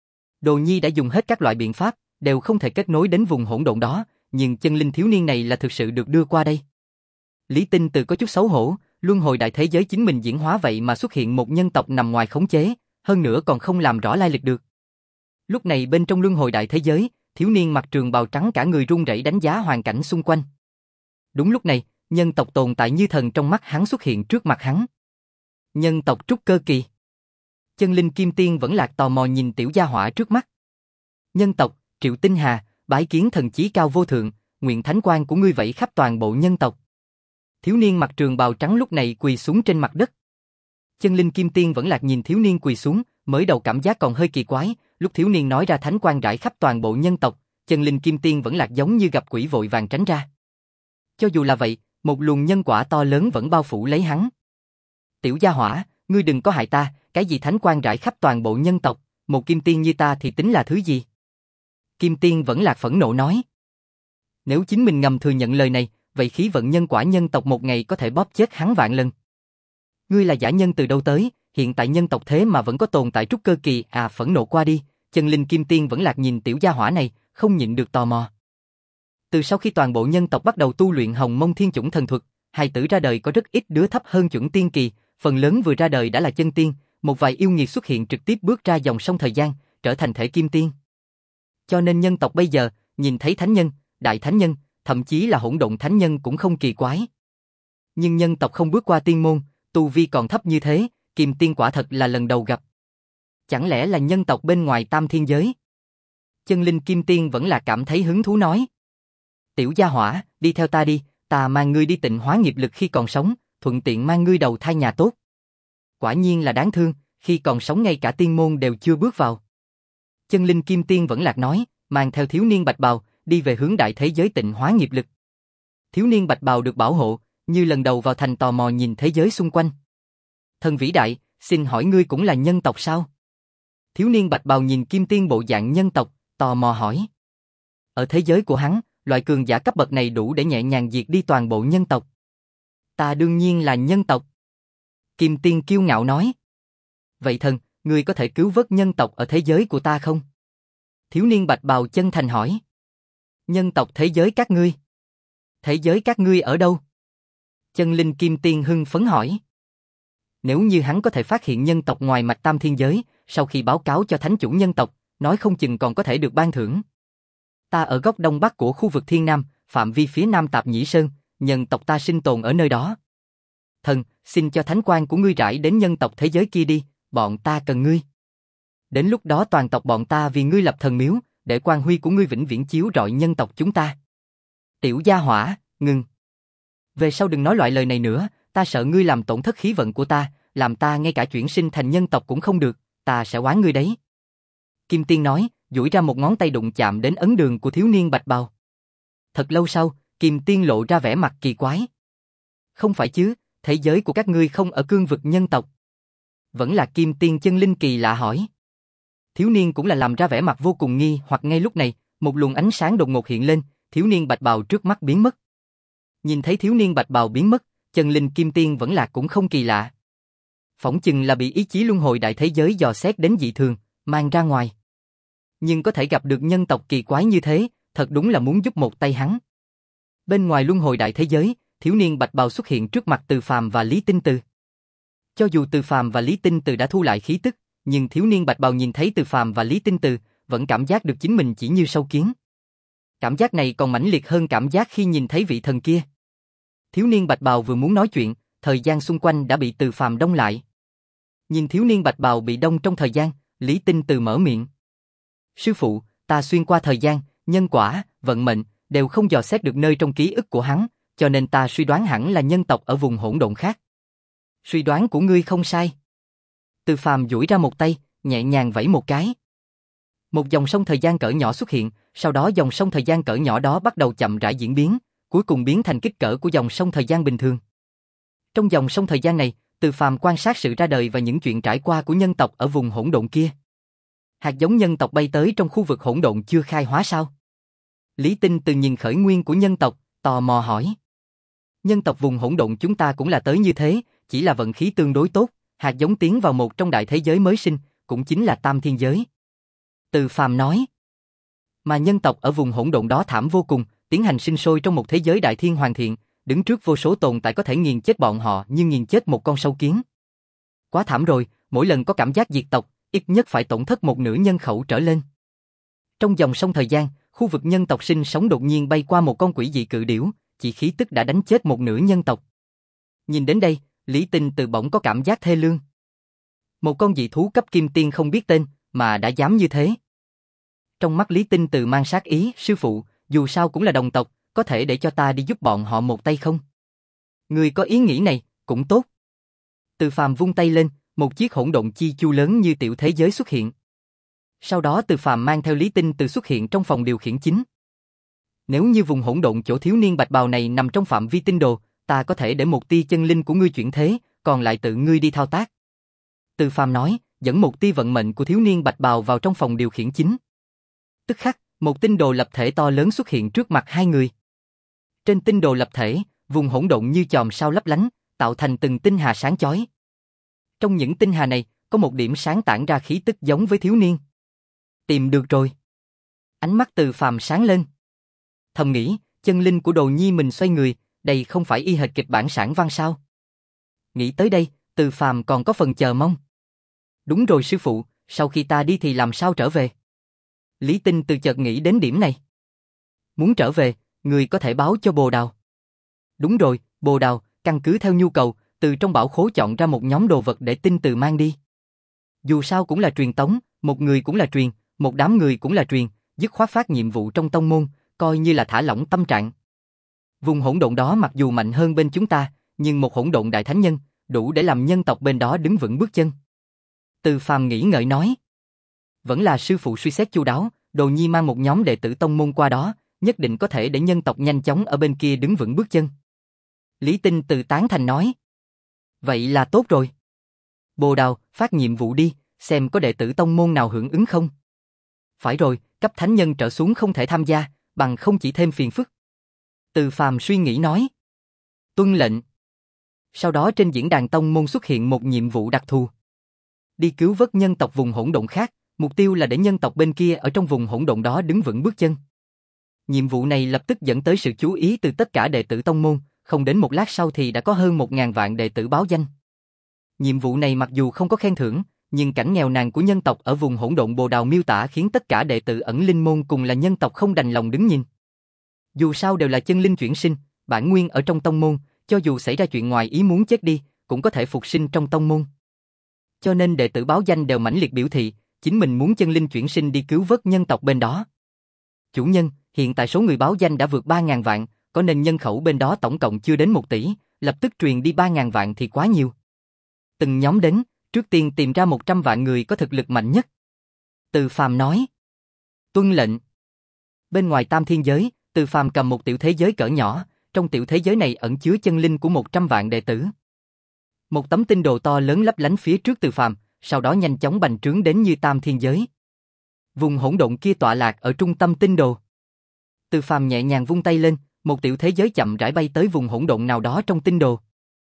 Đồ Nhi đã dùng hết các loại biện pháp, đều không thể kết nối đến vùng hỗn độn đó, nhưng chân linh thiếu niên này là thực sự được đưa qua đây. Lý Tinh Từ có chút xấu hổ, luân hồi đại thế giới chính mình diễn hóa vậy mà xuất hiện một nhân tộc nằm ngoài khống chế, hơn nữa còn không làm rõ lai lịch được. Lúc này bên trong luân hồi đại thế giới, thiếu niên mặc trường bào trắng cả người run rẩy đánh giá hoàn cảnh xung quanh. Đúng lúc này, nhân tộc tồn tại như thần trong mắt hắn xuất hiện trước mặt hắn. Nhân tộc trúc cơ kỳ. Chân linh kim tiên vẫn lạc tò mò nhìn tiểu gia hỏa trước mắt. Nhân tộc, Triệu Tinh Hà, bái kiến thần chí cao vô thượng, nguyện thánh quang của ngươi vẫy khắp toàn bộ nhân tộc. Thiếu niên mặc trường bào trắng lúc này quỳ xuống trên mặt đất. Chân linh kim tiên vẫn lạc nhìn thiếu niên quỳ xuống, mới đầu cảm giác còn hơi kỳ quái, lúc thiếu niên nói ra thánh quang rải khắp toàn bộ nhân tộc, chân linh kim tiên vẫn lạc giống như gặp quỷ vội vàng tránh ra. Cho dù là vậy, một luồng nhân quả to lớn vẫn bao phủ lấy hắn. Tiểu gia hỏa, ngươi đừng có hại ta, cái gì thánh quang rải khắp toàn bộ nhân tộc, một kim tiên như ta thì tính là thứ gì? Kim tiên vẫn lạc phẫn nộ nói. Nếu chính mình ngầm thừa nhận lời này, vậy khí vận nhân quả nhân tộc một ngày có thể bóp chết hắn vạn lần. Ngươi là giả nhân từ đâu tới, hiện tại nhân tộc thế mà vẫn có tồn tại trúc cơ kỳ, à phẫn nộ qua đi, chân linh kim tiên vẫn lạc nhìn tiểu gia hỏa này, không nhịn được tò mò. Từ sau khi toàn bộ nhân tộc bắt đầu tu luyện Hồng Mông Thiên Chủng thần thuật, hài tử ra đời có rất ít đứa thấp hơn chuẩn tiên kỳ, phần lớn vừa ra đời đã là chân tiên, một vài yêu nghiệt xuất hiện trực tiếp bước ra dòng sông thời gian, trở thành thể kim tiên. Cho nên nhân tộc bây giờ, nhìn thấy thánh nhân, đại thánh nhân, thậm chí là hỗn độn thánh nhân cũng không kỳ quái. Nhưng nhân tộc không bước qua tiên môn, tu vi còn thấp như thế, kim tiên quả thật là lần đầu gặp. Chẳng lẽ là nhân tộc bên ngoài tam thiên giới? Chân linh kim tiên vẫn là cảm thấy hứng thú nói. Tiểu gia hỏa, đi theo ta đi, ta mang ngươi đi tịnh hóa nghiệp lực khi còn sống, thuận tiện mang ngươi đầu thai nhà tốt. Quả nhiên là đáng thương, khi còn sống ngay cả tiên môn đều chưa bước vào. Chân linh kim tiên vẫn lạc nói, mang theo thiếu niên bạch bào, đi về hướng đại thế giới tịnh hóa nghiệp lực. Thiếu niên bạch bào được bảo hộ, như lần đầu vào thành tò mò nhìn thế giới xung quanh. Thần vĩ đại, xin hỏi ngươi cũng là nhân tộc sao? Thiếu niên bạch bào nhìn kim tiên bộ dạng nhân tộc, tò mò hỏi. Ở thế giới của hắn, loại cường giả cấp bậc này đủ để nhẹ nhàng diệt đi toàn bộ nhân tộc. Ta đương nhiên là nhân tộc. Kim tiên kiêu ngạo nói. Vậy thần, ngươi có thể cứu vớt nhân tộc ở thế giới của ta không? Thiếu niên bạch bào chân thành hỏi. Nhân tộc thế giới các ngươi? Thế giới các ngươi ở đâu? Chân linh kim tiên hưng phấn hỏi. Nếu như hắn có thể phát hiện nhân tộc ngoài mạch tam thiên giới, sau khi báo cáo cho thánh chủ nhân tộc, nói không chừng còn có thể được ban thưởng. Ta ở góc đông bắc của khu vực Thiên Nam, phạm vi phía nam Tạp Nhĩ Sơn, nhân tộc ta sinh tồn ở nơi đó. Thần, xin cho thánh quang của ngươi rải đến nhân tộc thế giới kia đi, bọn ta cần ngươi. Đến lúc đó toàn tộc bọn ta vì ngươi lập thần miếu, để quang huy của ngươi vĩnh viễn chiếu rọi nhân tộc chúng ta. Tiểu gia hỏa, ngừng. Về sau đừng nói loại lời này nữa, ta sợ ngươi làm tổn thất khí vận của ta, làm ta ngay cả chuyển sinh thành nhân tộc cũng không được, ta sẽ oán ngươi đấy. Kim Tiên nói, duỗi ra một ngón tay đụng chạm đến ấn đường của thiếu niên bạch bào. Thật lâu sau, Kim Tiên lộ ra vẻ mặt kỳ quái. Không phải chứ, thế giới của các ngươi không ở cương vực nhân tộc. Vẫn là Kim Tiên chân linh kỳ lạ hỏi. Thiếu niên cũng là làm ra vẻ mặt vô cùng nghi hoặc ngay lúc này, một luồng ánh sáng đột ngột hiện lên, thiếu niên bạch bào trước mắt biến mất. Nhìn thấy thiếu niên bạch bào biến mất, chân linh Kim Tiên vẫn là cũng không kỳ lạ. Phỏng chừng là bị ý chí luân hồi đại thế giới dò xét đến dị thường, mang ra ngoài. Nhưng có thể gặp được nhân tộc kỳ quái như thế, thật đúng là muốn giúp một tay hắn. Bên ngoài luân hồi đại thế giới, thiếu niên bạch bào xuất hiện trước mặt Từ Phàm và Lý Tinh Từ. Cho dù Từ Phàm và Lý Tinh Từ đã thu lại khí tức, nhưng thiếu niên bạch bào nhìn thấy Từ Phàm và Lý Tinh Từ, vẫn cảm giác được chính mình chỉ như sâu kiến. Cảm giác này còn mãnh liệt hơn cảm giác khi nhìn thấy vị thần kia. Thiếu niên bạch bào vừa muốn nói chuyện, thời gian xung quanh đã bị Từ Phàm đông lại. Nhìn thiếu niên bạch bào bị đông trong thời gian, Lý Tinh Từ mở miệng. Sư phụ, ta xuyên qua thời gian, nhân quả, vận mệnh, đều không dò xét được nơi trong ký ức của hắn, cho nên ta suy đoán hẳn là nhân tộc ở vùng hỗn độn khác. Suy đoán của ngươi không sai. Từ Phàm duỗi ra một tay, nhẹ nhàng vẫy một cái. Một dòng sông thời gian cỡ nhỏ xuất hiện, sau đó dòng sông thời gian cỡ nhỏ đó bắt đầu chậm rãi diễn biến, cuối cùng biến thành kích cỡ của dòng sông thời gian bình thường. Trong dòng sông thời gian này, Từ Phàm quan sát sự ra đời và những chuyện trải qua của nhân tộc ở vùng hỗn độn kia. Hạt giống nhân tộc bay tới trong khu vực hỗn độn chưa khai hóa sao? Lý Tinh Từ nhìn khởi nguyên của nhân tộc, tò mò hỏi. Nhân tộc vùng hỗn độn chúng ta cũng là tới như thế, chỉ là vận khí tương đối tốt, hạt giống tiến vào một trong đại thế giới mới sinh, cũng chính là tam thiên giới. Từ Phàm nói. Mà nhân tộc ở vùng hỗn độn đó thảm vô cùng, tiến hành sinh sôi trong một thế giới đại thiên hoàn thiện, đứng trước vô số tồn tại có thể nghiền chết bọn họ như nghiền chết một con sâu kiến. Quá thảm rồi, mỗi lần có cảm giác diệt tộc, ít nhất phải tổn thất một nửa nhân khẩu trở lên. Trong dòng sông thời gian, khu vực nhân tộc sinh sống đột nhiên bay qua một con quỷ dị cự điểu, chỉ khí tức đã đánh chết một nửa nhân tộc. Nhìn đến đây, Lý Tinh Từ bỗng có cảm giác thê lương. Một con dị thú cấp kim tiên không biết tên, mà đã dám như thế. Trong mắt Lý Tinh Từ mang sát ý, sư phụ, dù sao cũng là đồng tộc, có thể để cho ta đi giúp bọn họ một tay không? Người có ý nghĩ này, cũng tốt. Từ Phàm vung tay lên, một chiếc hỗn độn chi chu lớn như tiểu thế giới xuất hiện. Sau đó Từ Phàm mang theo Lý Tinh Từ xuất hiện trong phòng điều khiển chính. Nếu như vùng hỗn độn chỗ thiếu niên bạch bào này nằm trong phạm vi tinh đồ, ta có thể để một tia chân linh của ngươi chuyển thế, còn lại tự ngươi đi thao tác. Từ Phàm nói, dẫn một tia vận mệnh của thiếu niên bạch bào vào trong phòng điều khiển chính. Tức khắc, một tinh đồ lập thể to lớn xuất hiện trước mặt hai người. Trên tinh đồ lập thể, vùng hỗn độn như chòm sao lấp lánh, tạo thành từng tinh hà sáng chói. Trong những tinh hà này, có một điểm sáng tản ra khí tức giống với thiếu niên. Tìm được rồi. Ánh mắt Từ Phàm sáng lên. Thầm nghĩ, chân linh của Đồ Nhi mình xoay người, đây không phải y hệt kịch bản sản văn sao? Nghĩ tới đây, Từ Phàm còn có phần chờ mong. Đúng rồi sư phụ, sau khi ta đi thì làm sao trở về? Lý Tinh Từ chợt nghĩ đến điểm này. Muốn trở về, người có thể báo cho Bồ Đào. Đúng rồi, Bồ Đào, căn cứ theo nhu cầu, từ trong bảo khố chọn ra một nhóm đồ vật để Tinh Từ mang đi. Dù sao cũng là truyền tống, một người cũng là truyền, một đám người cũng là truyền, dứt khoát phát nhiệm vụ trong tông môn, coi như là thả lỏng tâm trạng. Vùng hỗn độn đó mặc dù mạnh hơn bên chúng ta, nhưng một hỗn độn đại thánh nhân, đủ để làm nhân tộc bên đó đứng vững bước chân. Từ Phàm nghĩ ngợi nói. Vẫn là sư phụ suy xét chu đáo, Đồ Nhi mang một nhóm đệ tử tông môn qua đó, nhất định có thể để nhân tộc nhanh chóng ở bên kia đứng vững bước chân. Lý Tinh Từ tán thành nói. Vậy là tốt rồi. Bồ Đào, phát nhiệm vụ đi, xem có đệ tử tông môn nào hưởng ứng không. Phải rồi, cấp thánh nhân trở xuống không thể tham gia, bằng không chỉ thêm phiền phức. Từ Phàm suy nghĩ nói. Tuân lệnh. Sau đó trên diễn đàn tông môn xuất hiện một nhiệm vụ đặc thù. Đi cứu vớt nhân tộc vùng hỗn độn khác, mục tiêu là để nhân tộc bên kia ở trong vùng hỗn độn đó đứng vững bước chân. Nhiệm vụ này lập tức dẫn tới sự chú ý từ tất cả đệ tử tông môn, không đến một lát sau thì đã có hơn một ngàn vạn đệ tử báo danh. Nhiệm vụ này mặc dù không có khen thưởng, nhưng cảnh nghèo nàn của nhân tộc ở vùng hỗn độn Bồ Đào miêu tả khiến tất cả đệ tử ẩn linh môn cùng là nhân tộc không đành lòng đứng nhìn. Dù sao đều là chân linh chuyển sinh, bản nguyên ở trong tông môn, cho dù xảy ra chuyện ngoài ý muốn chết đi, cũng có thể phục sinh trong tông môn. Cho nên đệ tử báo danh đều mãnh liệt biểu thị, chính mình muốn chân linh chuyển sinh đi cứu vớt nhân tộc bên đó. Chủ nhân, hiện tại số người báo danh đã vượt ba ngàn vạn, có nên nhân khẩu bên đó tổng cộng chưa đến một tỷ, lập tức truyền đi ba ngàn vạn thì quá nhiều. Từng nhóm đến, trước tiên tìm ra một trăm vạn người có thực lực mạnh nhất. Từ Phàm nói. Tuân lệnh. Bên ngoài Tam Thiên Giới, Từ Phàm cầm một tiểu thế giới cỡ nhỏ, trong tiểu thế giới này ẩn chứa chân linh của một trăm vạn đệ tử. Một tấm tinh đồ to lớn lấp lánh phía trước Từ Phàm, sau đó nhanh chóng bành trướng đến như Tam Thiên Giới. Vùng hỗn độn kia tọa lạc ở trung tâm tinh đồ. Từ Phàm nhẹ nhàng vung tay lên, một tiểu thế giới chậm rãi bay tới vùng hỗn độn nào đó trong tinh đồ.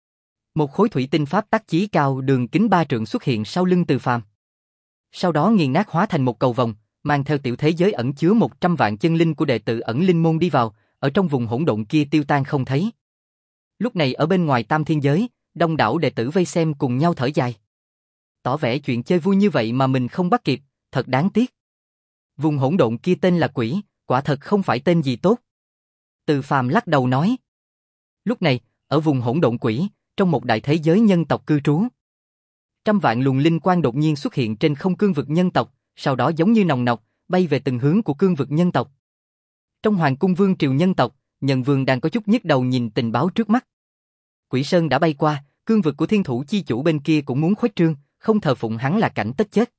Một khối thủy tinh pháp tắc chí cao đường kính ba trượng xuất hiện sau lưng Từ Phàm. Sau đó nghiền nát hóa thành một cầu vồng, mang theo tiểu thế giới ẩn chứa một trăm vạn chân linh của đệ tử ẩn linh môn đi vào, ở trong vùng hỗn độn kia tiêu tan không thấy. Lúc này ở bên ngoài Tam Thiên Giới, đông đảo đệ tử vây xem cùng nhau thở dài. Tỏ vẻ chuyện chơi vui như vậy mà mình không bắt kịp, thật đáng tiếc. Vùng hỗn độn kia tên là quỷ, quả thật không phải tên gì tốt. Từ Phàm lắc đầu nói. Lúc này, ở vùng hỗn độn quỷ, trong một đại thế giới nhân tộc cư trú. Trăm vạn luồng linh quang đột nhiên xuất hiện trên không cương vực nhân tộc, sau đó giống như nòng nọc, bay về từng hướng của cương vực nhân tộc. Trong hoàng cung vương triều nhân tộc, Nhân Vương đang có chút nhức đầu nhìn tình báo trước mắt. Quỷ Sơn đã bay qua, cương vực của thiên thủ chi chủ bên kia cũng muốn khuếch trương, không thờ phụng hắn là cảnh tất chết.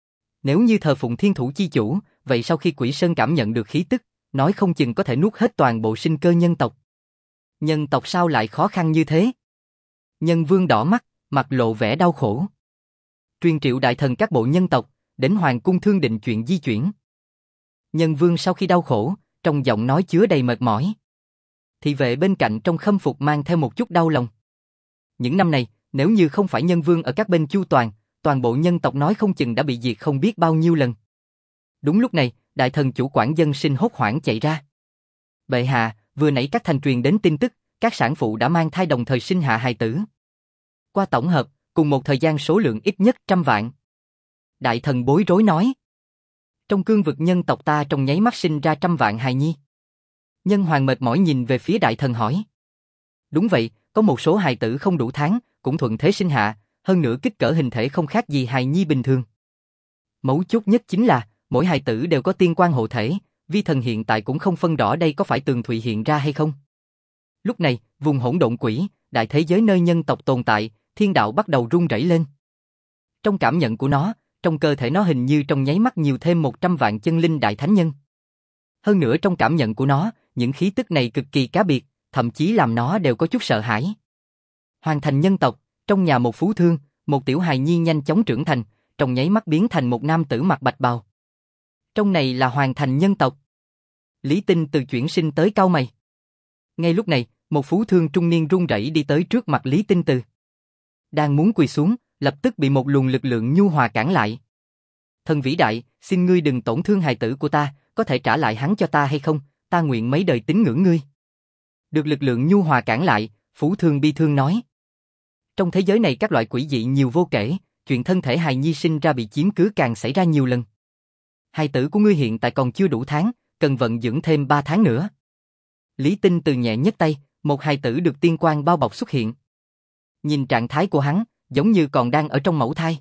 Nếu như thờ phụng thiên thủ chi chủ, vậy sau khi Quỷ Sơn cảm nhận được khí tức, nói không chừng có thể nuốt hết toàn bộ sinh cơ nhân tộc. Nhân tộc sao lại khó khăn như thế? Nhân Vương đỏ mắt, mặt lộ vẻ đau khổ. Truyền triệu đại thần các bộ nhân tộc, đến hoàng cung thương định chuyện di chuyển. Nhân Vương sau khi đau khổ, trong giọng nói chứa đầy mệt mỏi. Thị vệ bên cạnh trong khâm phục mang theo một chút đau lòng. Những năm này, nếu như không phải Nhân Vương ở các bên chu toàn, toàn bộ nhân tộc nói không chừng đã bị diệt không biết bao nhiêu lần. Đúng lúc này, đại thần chủ quản dân sinh hốt hoảng chạy ra. Bệ hạ, vừa nãy các thành truyền đến tin tức, các sản phụ đã mang thai đồng thời sinh hạ hài tử. Qua tổng hợp, cùng một thời gian số lượng ít nhất trăm vạn. Đại thần bối rối nói. Trong cương vực nhân tộc ta trong nháy mắt sinh ra trăm vạn hài nhi. Nhân hoàng mệt mỏi nhìn về phía đại thần hỏi. Đúng vậy, có một số hài tử không đủ tháng, cũng thuận thế sinh hạ, hơn nữa kích cỡ hình thể không khác gì hài nhi bình thường. Mấu chốt nhất chính là, mỗi hài tử đều có tiên quan hộ thể, vi thần hiện tại cũng không phân rõ đây có phải Tường Thụy hiện ra hay không. Lúc này, vùng hỗn độn quỷ, đại thế giới nơi nhân tộc tồn tại, thiên đạo bắt đầu rung rẩy lên. Trong cảm nhận của nó, trong cơ thể nó hình như trong nháy mắt nhiều thêm một trăm vạn chân linh đại thánh nhân. Hơn nữa trong cảm nhận của nó, những khí tức này cực kỳ cá biệt, thậm chí làm nó đều có chút sợ hãi. Hoàn thành nhân tộc, trong nhà một phú thương, một tiểu hài nhi nhanh chóng trưởng thành, trong nháy mắt biến thành một nam tử mặc bạch bào. Trong này là hoàn thành nhân tộc. Lý Tinh từ chuyển sinh tới cau mày. Ngay lúc này, một phú thương trung niên run rẩy đi tới trước mặt Lý Tinh Từ. Đang muốn quỳ xuống, lập tức bị một luồng lực lượng nhu hòa cản lại. Thần vĩ đại, xin ngươi đừng tổn thương hài tử của ta, có thể trả lại hắn cho ta hay không, ta nguyện mấy đời tín ngưỡng ngươi. Được lực lượng nhu hòa cản lại, Phú Thương bi thương nói. Trong thế giới này các loại quỷ dị nhiều vô kể, chuyện thân thể hài nhi sinh ra bị chiếm cứ càng xảy ra nhiều lần. Hài tử của ngươi hiện tại còn chưa đủ tháng, cần vận dưỡng thêm ba tháng nữa. Lý Tinh Từ nhẹ nhấc tay, một hài tử được tiên quang bao bọc xuất hiện. Nhìn trạng thái của hắn, giống như còn đang ở trong mẫu thai.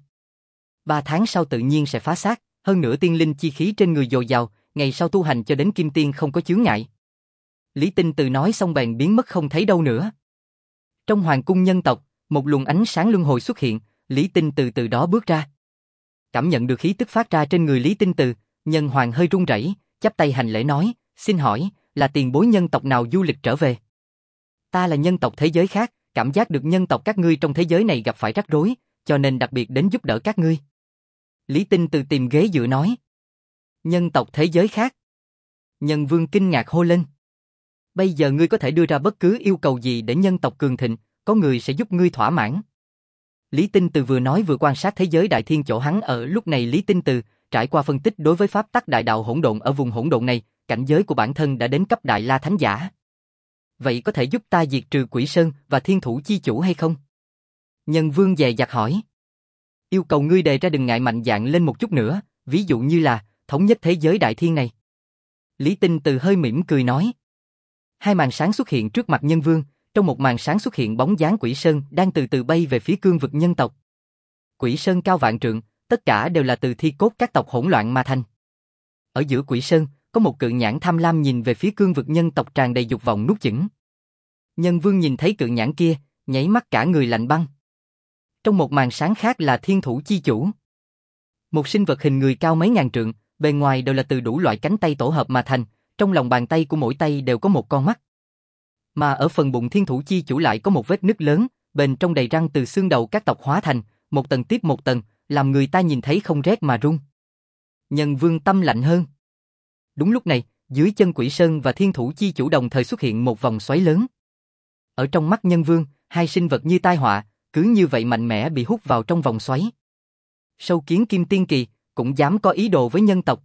Ba tháng sau tự nhiên sẽ phá xác, hơn nữa tiên linh chi khí trên người dồi dào, ngày sau tu hành cho đến kim tiên không có chướng ngại. Lý Tinh Từ nói xong bèn biến mất không thấy đâu nữa. Trong hoàng cung nhân tộc, một luồng ánh sáng luân hồi xuất hiện, Lý Tinh Từ từ đó bước ra. Cảm nhận được khí tức phát ra trên người Lý Tinh Từ, nhân hoàng hơi run rẩy, chắp tay hành lễ nói, xin hỏi, là tiền bối nhân tộc nào du lịch trở về? Ta là nhân tộc thế giới khác, cảm giác được nhân tộc các ngươi trong thế giới này gặp phải rắc rối, cho nên đặc biệt đến giúp đỡ các ngươi. Lý Tinh Từ tìm ghế dựa nói. Nhân tộc thế giới khác. Nhân vương kinh ngạc hô lên. Bây giờ ngươi có thể đưa ra bất cứ yêu cầu gì để nhân tộc cường thịnh, có người sẽ giúp ngươi thỏa mãn. Lý Tinh Từ vừa nói vừa quan sát thế giới đại thiên chỗ hắn ở. Lúc này Lý Tinh Từ trải qua phân tích đối với pháp tắc đại đạo hỗn độn ở vùng hỗn độn này, cảnh giới của bản thân đã đến cấp đại la thánh giả. Vậy có thể giúp ta diệt trừ Quỷ Sơn và Thiên Thủ chi chủ hay không? Nhân vương dè dặt hỏi. Yêu cầu ngươi đề ra đừng ngại mạnh dạn lên một chút nữa, ví dụ như là thống nhất thế giới đại thiên này. Lý Tinh Từ hơi mỉm cười nói. Hai màn sáng xuất hiện trước mặt nhân vương, trong một màn sáng xuất hiện bóng dáng Quỷ Sơn đang từ từ bay về phía cương vực nhân tộc. Quỷ Sơn cao vạn trượng, tất cả đều là từ thi cốt các tộc hỗn loạn mà thành. Ở giữa Quỷ Sơn, có một cự nhãn tham lam nhìn về phía cương vực nhân tộc tràn đầy dục vọng nuốt chửng. Nhân vương nhìn thấy cự nhãn kia, nháy mắt cả người lạnh băng. Trong một màn sáng khác là Thiên Thủ chi chủ. Một sinh vật hình người cao mấy ngàn trượng, bề ngoài đều là từ đủ loại cánh tay tổ hợp mà thành, trong lòng bàn tay của mỗi tay đều có một con mắt. Mà ở phần bụng Thiên Thủ chi chủ lại có một vết nứt lớn, bên trong đầy răng từ xương đầu các tộc hóa thành, một tầng tiếp một tầng, làm người ta nhìn thấy không rét mà run. Nhân vương tâm lạnh hơn. Đúng lúc này, dưới chân Quỷ Sơn và Thiên Thủ chi chủ đồng thời xuất hiện một vòng xoáy lớn. Ở trong mắt nhân vương, hai sinh vật như tai họa, cứ như vậy mạnh mẽ bị hút vào trong vòng xoáy. Sâu kiến kim tiên kỳ, cũng dám có ý đồ với nhân tộc.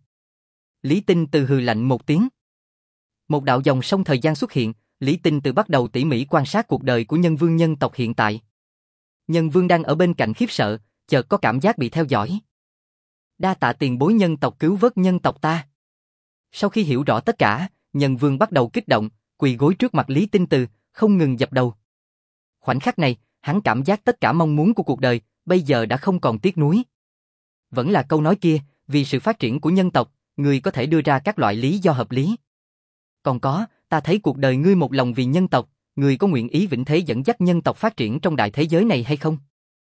Lý Tinh Từ hừ lạnh một tiếng. Một đạo dòng sông thời gian xuất hiện, Lý Tinh Từ bắt đầu tỉ mỉ quan sát cuộc đời của nhân vương nhân tộc hiện tại. Nhân vương đang ở bên cạnh khiếp sợ, chợt có cảm giác bị theo dõi. Đa tạ tiền bối nhân tộc cứu vớt nhân tộc ta. Sau khi hiểu rõ tất cả, nhân vương bắt đầu kích động, quỳ gối trước mặt Lý Tinh Từ, không ngừng dập đầu. Khoảnh khắc này, hắn cảm giác tất cả mong muốn của cuộc đời, bây giờ đã không còn tiếc nuối. Vẫn là câu nói kia, vì sự phát triển của nhân tộc, người có thể đưa ra các loại lý do hợp lý. Còn có, ta thấy cuộc đời ngươi một lòng vì nhân tộc, ngươi có nguyện ý vĩnh thế dẫn dắt nhân tộc phát triển trong đại thế giới này hay không?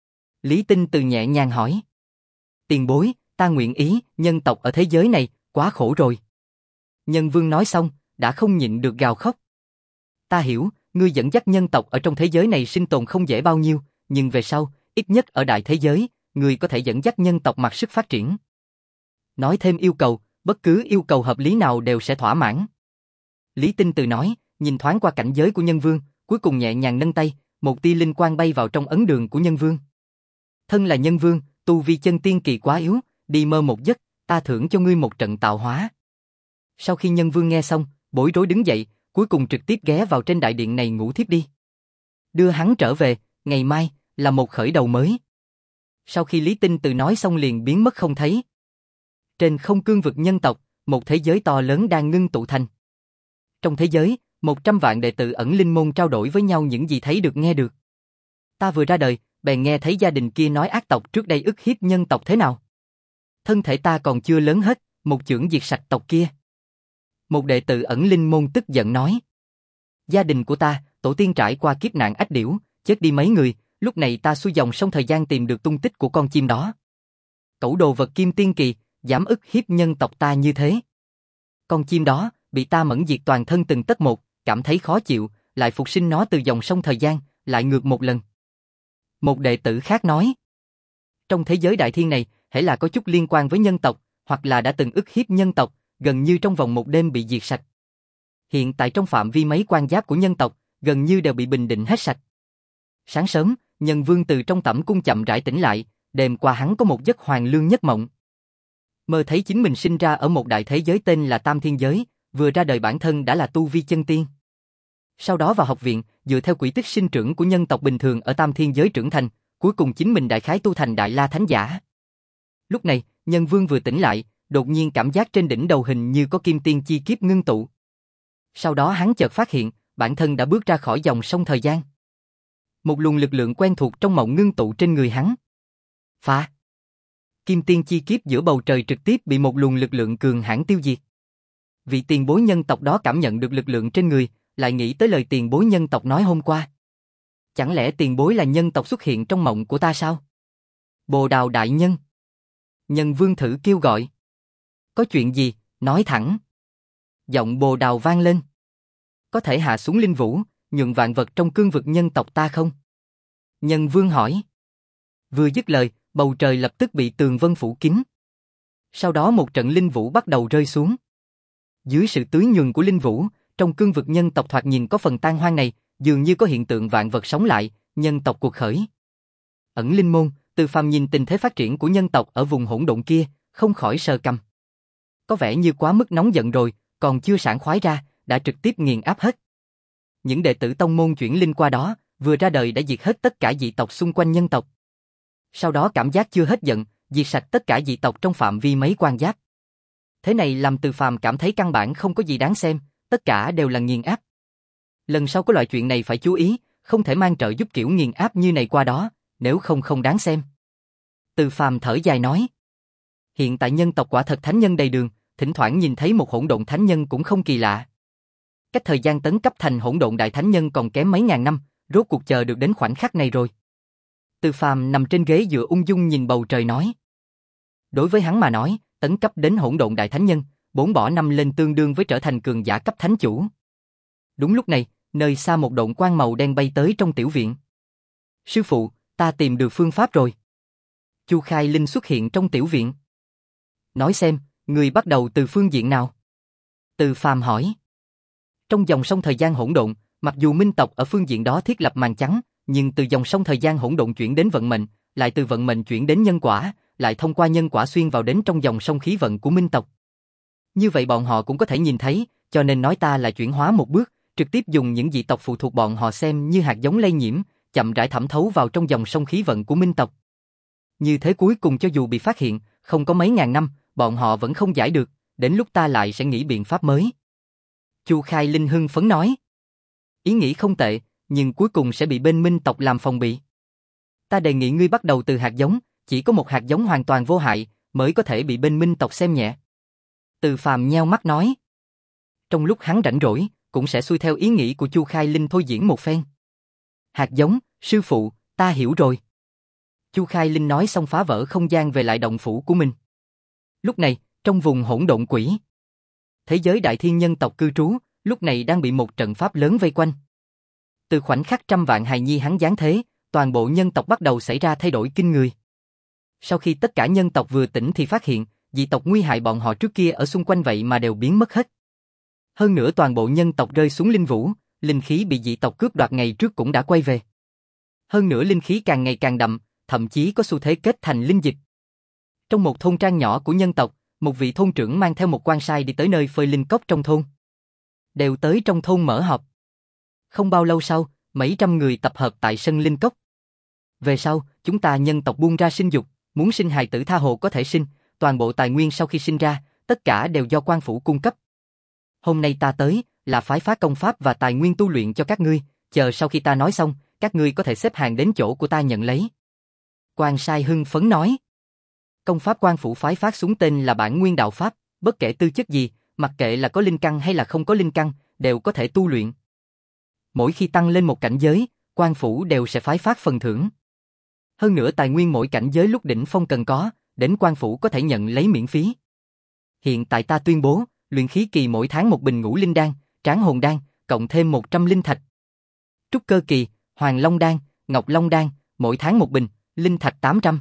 Lý Tinh Từ nhẹ nhàng hỏi. Tiền bối, ta nguyện ý, nhân tộc ở thế giới này, quá khổ rồi. Nhân vương nói xong, đã không nhịn được gào khóc. Ta hiểu, ngươi dẫn dắt nhân tộc ở trong thế giới này sinh tồn không dễ bao nhiêu, nhưng về sau, ít nhất ở đại thế giới, ngươi có thể dẫn dắt nhân tộc mặc sức phát triển. Nói thêm yêu cầu, bất cứ yêu cầu hợp lý nào đều sẽ thỏa mãn. Lý Tinh Từ nói, nhìn thoáng qua cảnh giới của nhân vương, cuối cùng nhẹ nhàng nâng tay, một tia linh quang bay vào trong ấn đường của nhân vương. Thân là nhân vương, tu vi chân tiên kỳ quá yếu, đi mơ một giấc, ta thưởng cho ngươi một trận tạo hóa. Sau khi nhân vương nghe xong, bối rối đứng dậy, cuối cùng trực tiếp ghé vào trên đại điện này ngủ thiếp đi. Đưa hắn trở về, ngày mai, là một khởi đầu mới. Sau khi Lý Tinh Từ nói xong liền biến mất không thấy. Trên không cương vực nhân tộc, một thế giới to lớn đang ngưng tụ thành. Trong thế giới, một trăm vạn đệ tử ẩn linh môn trao đổi với nhau những gì thấy được nghe được. Ta vừa ra đời, bèn nghe thấy gia đình kia nói ác tộc trước đây ức hiếp nhân tộc thế nào. Thân thể ta còn chưa lớn hết, một chưởng diệt sạch tộc kia. Một đệ tử ẩn linh môn tức giận nói. Gia đình của ta, tổ tiên trải qua kiếp nạn ách điểu, chết đi mấy người, lúc này ta xuôi dòng sông thời gian tìm được tung tích của con chim đó. Cẩu đồ vật kim tiên kỳ, dám ức hiếp nhân tộc ta như thế. Con chim đó, bị ta mẫn diệt toàn thân từng tấc một, cảm thấy khó chịu, lại phục sinh nó từ dòng sông thời gian, lại ngược một lần. Một đệ tử khác nói. Trong thế giới đại thiên này, hễ là có chút liên quan với nhân tộc, hoặc là đã từng ức hiếp nhân tộc, gần như trong vòng một đêm bị diệt sạch. Hiện tại trong phạm vi mấy quan giáp của nhân tộc, gần như đều bị bình định hết sạch. Sáng sớm, nhân vương từ trong tẩm cung chậm rãi tỉnh lại, đêm qua hắn có một giấc hoàng lương nhất mộng. Mơ thấy chính mình sinh ra ở một đại thế giới tên là Tam Thiên Giới, vừa ra đời bản thân đã là tu vi chân tiên. Sau đó vào học viện, dựa theo quỹ tích sinh trưởng của nhân tộc bình thường ở tam thiên giới trưởng thành, cuối cùng chính mình đại khái tu thành Đại La Thánh Giả. Lúc này, Nhân Vương vừa tỉnh lại, đột nhiên cảm giác trên đỉnh đầu hình như có kim tiên chi kiếp ngưng tụ. Sau đó hắn chợt phát hiện, bản thân đã bước ra khỏi dòng sông thời gian. Một luồng lực lượng quen thuộc trong mộng ngưng tụ trên người hắn. Phá! Kim tiên chi kiếp giữa bầu trời trực tiếp bị một luồng lực lượng cường hãn tiêu diệt. Vị tiền bối nhân tộc đó cảm nhận được lực lượng trên người, lại nghĩ tới lời tiền bối nhân tộc nói hôm qua. Chẳng lẽ tiền bối là nhân tộc xuất hiện trong mộng của ta sao? Bồ Đào đại nhân. Nhân Vương thử kêu gọi. Có chuyện gì, nói thẳng. Giọng Bồ Đào vang lên. Có thể hạ xuống linh vũ, nhường vạn vật trong cương vực nhân tộc ta không? Nhân Vương hỏi. Vừa dứt lời, bầu trời lập tức bị tường vân phủ kín. Sau đó một trận linh vũ bắt đầu rơi xuống. Dưới sự tưới nhuần của linh vũ, trong cương vực nhân tộc thoạt nhìn có phần tan hoang này, dường như có hiện tượng vạn vật sống lại, nhân tộc cuộc khởi. Ẩn Linh Môn, Từ Phàm nhìn tình thế phát triển của nhân tộc ở vùng hỗn độn kia, không khỏi sờ cằm. Có vẻ như quá mức nóng giận rồi, còn chưa sảng khoái ra, đã trực tiếp nghiền áp hết. Những đệ tử tông môn chuyển linh qua đó, vừa ra đời đã diệt hết tất cả dị tộc xung quanh nhân tộc. Sau đó cảm giác chưa hết giận, diệt sạch tất cả dị tộc trong phạm vi mấy quan giáp. Thế này làm Từ Phàm cảm thấy căn bản không có gì đáng xem, tất cả đều là nghiền áp. Lần sau có loại chuyện này phải chú ý, không thể mang trợ giúp kiểu nghiền áp như này qua đó, nếu không không đáng xem. Từ Phàm thở dài nói. Hiện tại nhân tộc quả thật thánh nhân đầy đường, thỉnh thoảng nhìn thấy một hỗn độn thánh nhân cũng không kỳ lạ. Cách thời gian tấn cấp thành hỗn độn đại thánh nhân còn kém mấy ngàn năm, rốt cuộc chờ được đến khoảnh khắc này rồi. Từ Phàm nằm trên ghế dựa ung dung nhìn bầu trời nói. Đối với hắn mà nói, tấn cấp đến hỗn độn đại thánh nhân, bốn bỏ năm lên tương đương với trở thành cường giả cấp thánh chủ. Đúng lúc này, nơi xa một độn quang màu đen bay tới trong tiểu viện. Sư phụ, ta tìm được phương pháp rồi. Chu Khai Linh xuất hiện trong tiểu viện. Nói xem, người bắt đầu từ phương diện nào? Từ Phàm hỏi. Trong dòng sông thời gian hỗn độn, mặc dù minh tộc ở phương diện đó thiết lập màn trắng, nhưng từ dòng sông thời gian hỗn độn chuyển đến vận mệnh, lại từ vận mệnh chuyển đến nhân quả, lại thông qua nhân quả xuyên vào đến trong dòng sông khí vận của minh tộc. Như vậy bọn họ cũng có thể nhìn thấy, cho nên nói ta là chuyển hóa một bước, trực tiếp dùng những dị tộc phụ thuộc bọn họ xem như hạt giống lây nhiễm, chậm rãi thẩm thấu vào trong dòng sông khí vận của minh tộc. Như thế cuối cùng cho dù bị phát hiện, không có mấy ngàn năm, bọn họ vẫn không giải được, đến lúc ta lại sẽ nghĩ biện pháp mới. Chu Khai Linh hưng phấn nói. Ý nghĩ không tệ, nhưng cuối cùng sẽ bị bên minh tộc làm phòng bị. Ta đề nghị ngươi bắt đầu từ hạt giống, chỉ có một hạt giống hoàn toàn vô hại, mới có thể bị bên minh tộc xem nhẹ. Từ Phàm nheo mắt nói. Trong lúc hắn rảnh rỗi, cũng sẽ xuôi theo ý nghĩ của Chu Khai Linh thôi diễn một phen. Hạt giống, sư phụ, ta hiểu rồi. Chu Khai Linh nói xong phá vỡ không gian về lại động phủ của mình. Lúc này, trong vùng hỗn độn quỷ, thế giới đại thiên nhân tộc cư trú, lúc này đang bị một trận pháp lớn vây quanh. Từ khoảnh khắc trăm vạn hài nhi hắn giáng thế, toàn bộ nhân tộc bắt đầu xảy ra thay đổi kinh người. Sau khi tất cả nhân tộc vừa tỉnh thì phát hiện, dị tộc nguy hại bọn họ trước kia ở xung quanh vậy mà đều biến mất hết. Hơn nữa toàn bộ nhân tộc rơi xuống linh vũ, linh khí bị dị tộc cướp đoạt ngày trước cũng đã quay về. Hơn nữa linh khí càng ngày càng đậm, thậm chí có xu thế kết thành linh dịch. Trong một thôn trang nhỏ của nhân tộc, một vị thôn trưởng mang theo một quan sai đi tới nơi phơi linh cốc trong thôn. Đều tới trong thôn mở họp. Không bao lâu sau, mấy trăm người tập hợp tại sân linh cốc. Về sau, chúng ta nhân tộc buông ra sinh dục, muốn sinh hài tử tha hồ có thể sinh, toàn bộ tài nguyên sau khi sinh ra, tất cả đều do quan phủ cung cấp. Hôm nay ta tới, là phái phá công pháp và tài nguyên tu luyện cho các ngươi, chờ sau khi ta nói xong, các ngươi có thể xếp hàng đến chỗ của ta nhận lấy. Quan sai hưng phấn nói. Công pháp quan phủ phái phát xuống tên là Bản Nguyên Đạo Pháp, bất kể tư chất gì, mặc kệ là có linh căn hay là không có linh căn, đều có thể tu luyện. Mỗi khi tăng lên một cảnh giới, quan phủ đều sẽ phái phát phần thưởng. Hơn nữa tài nguyên mỗi cảnh giới lúc đỉnh phong cần có, đến quan phủ có thể nhận lấy miễn phí. Hiện tại ta tuyên bố, luyện khí kỳ mỗi tháng một bình ngũ linh đan, tráng hồn đan, cộng thêm một trăm linh thạch. Trúc cơ kỳ, hoàng long đan, ngọc long đan, mỗi tháng một bình, linh thạch tám trăm.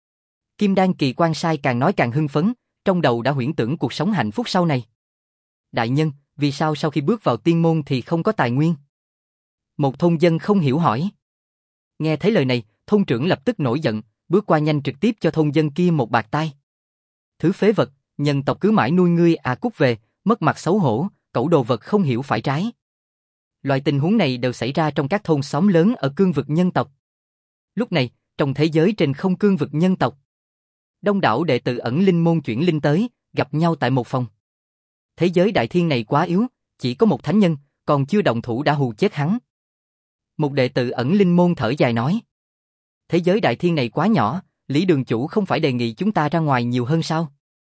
Kim đan kỳ quan sai càng nói càng hưng phấn, trong đầu đã huyễn tưởng cuộc sống hạnh phúc sau này. Đại nhân, vì sao sau khi bước vào tiên môn thì không có tài nguyên? Một thôn dân không hiểu hỏi. Nghe thấy lời này, thôn trưởng lập tức nổi giận, bước qua nhanh trực tiếp cho thôn dân kia một bạt tai. Thứ phế vật, nhân tộc cứ mãi nuôi ngươi à cút về, mất mặt xấu hổ, cẩu đồ vật không hiểu phải trái. Loại tình huống này đều xảy ra trong các thôn xóm lớn ở cương vực nhân tộc. Lúc này, trong thế giới trên không cương vực nhân tộc, đông đảo đệ tử ẩn linh môn chuyển linh tới, gặp nhau tại một phòng. Thế giới đại thiên này quá yếu, chỉ có một thánh nhân, còn chưa động thủ đã hù chết hắn. Một đệ tử ẩn linh môn thở dài nói. Thế giới đại thiên này quá nhỏ, Lý đường chủ không phải đề nghị chúng ta ra ngoài nhiều hơn sao?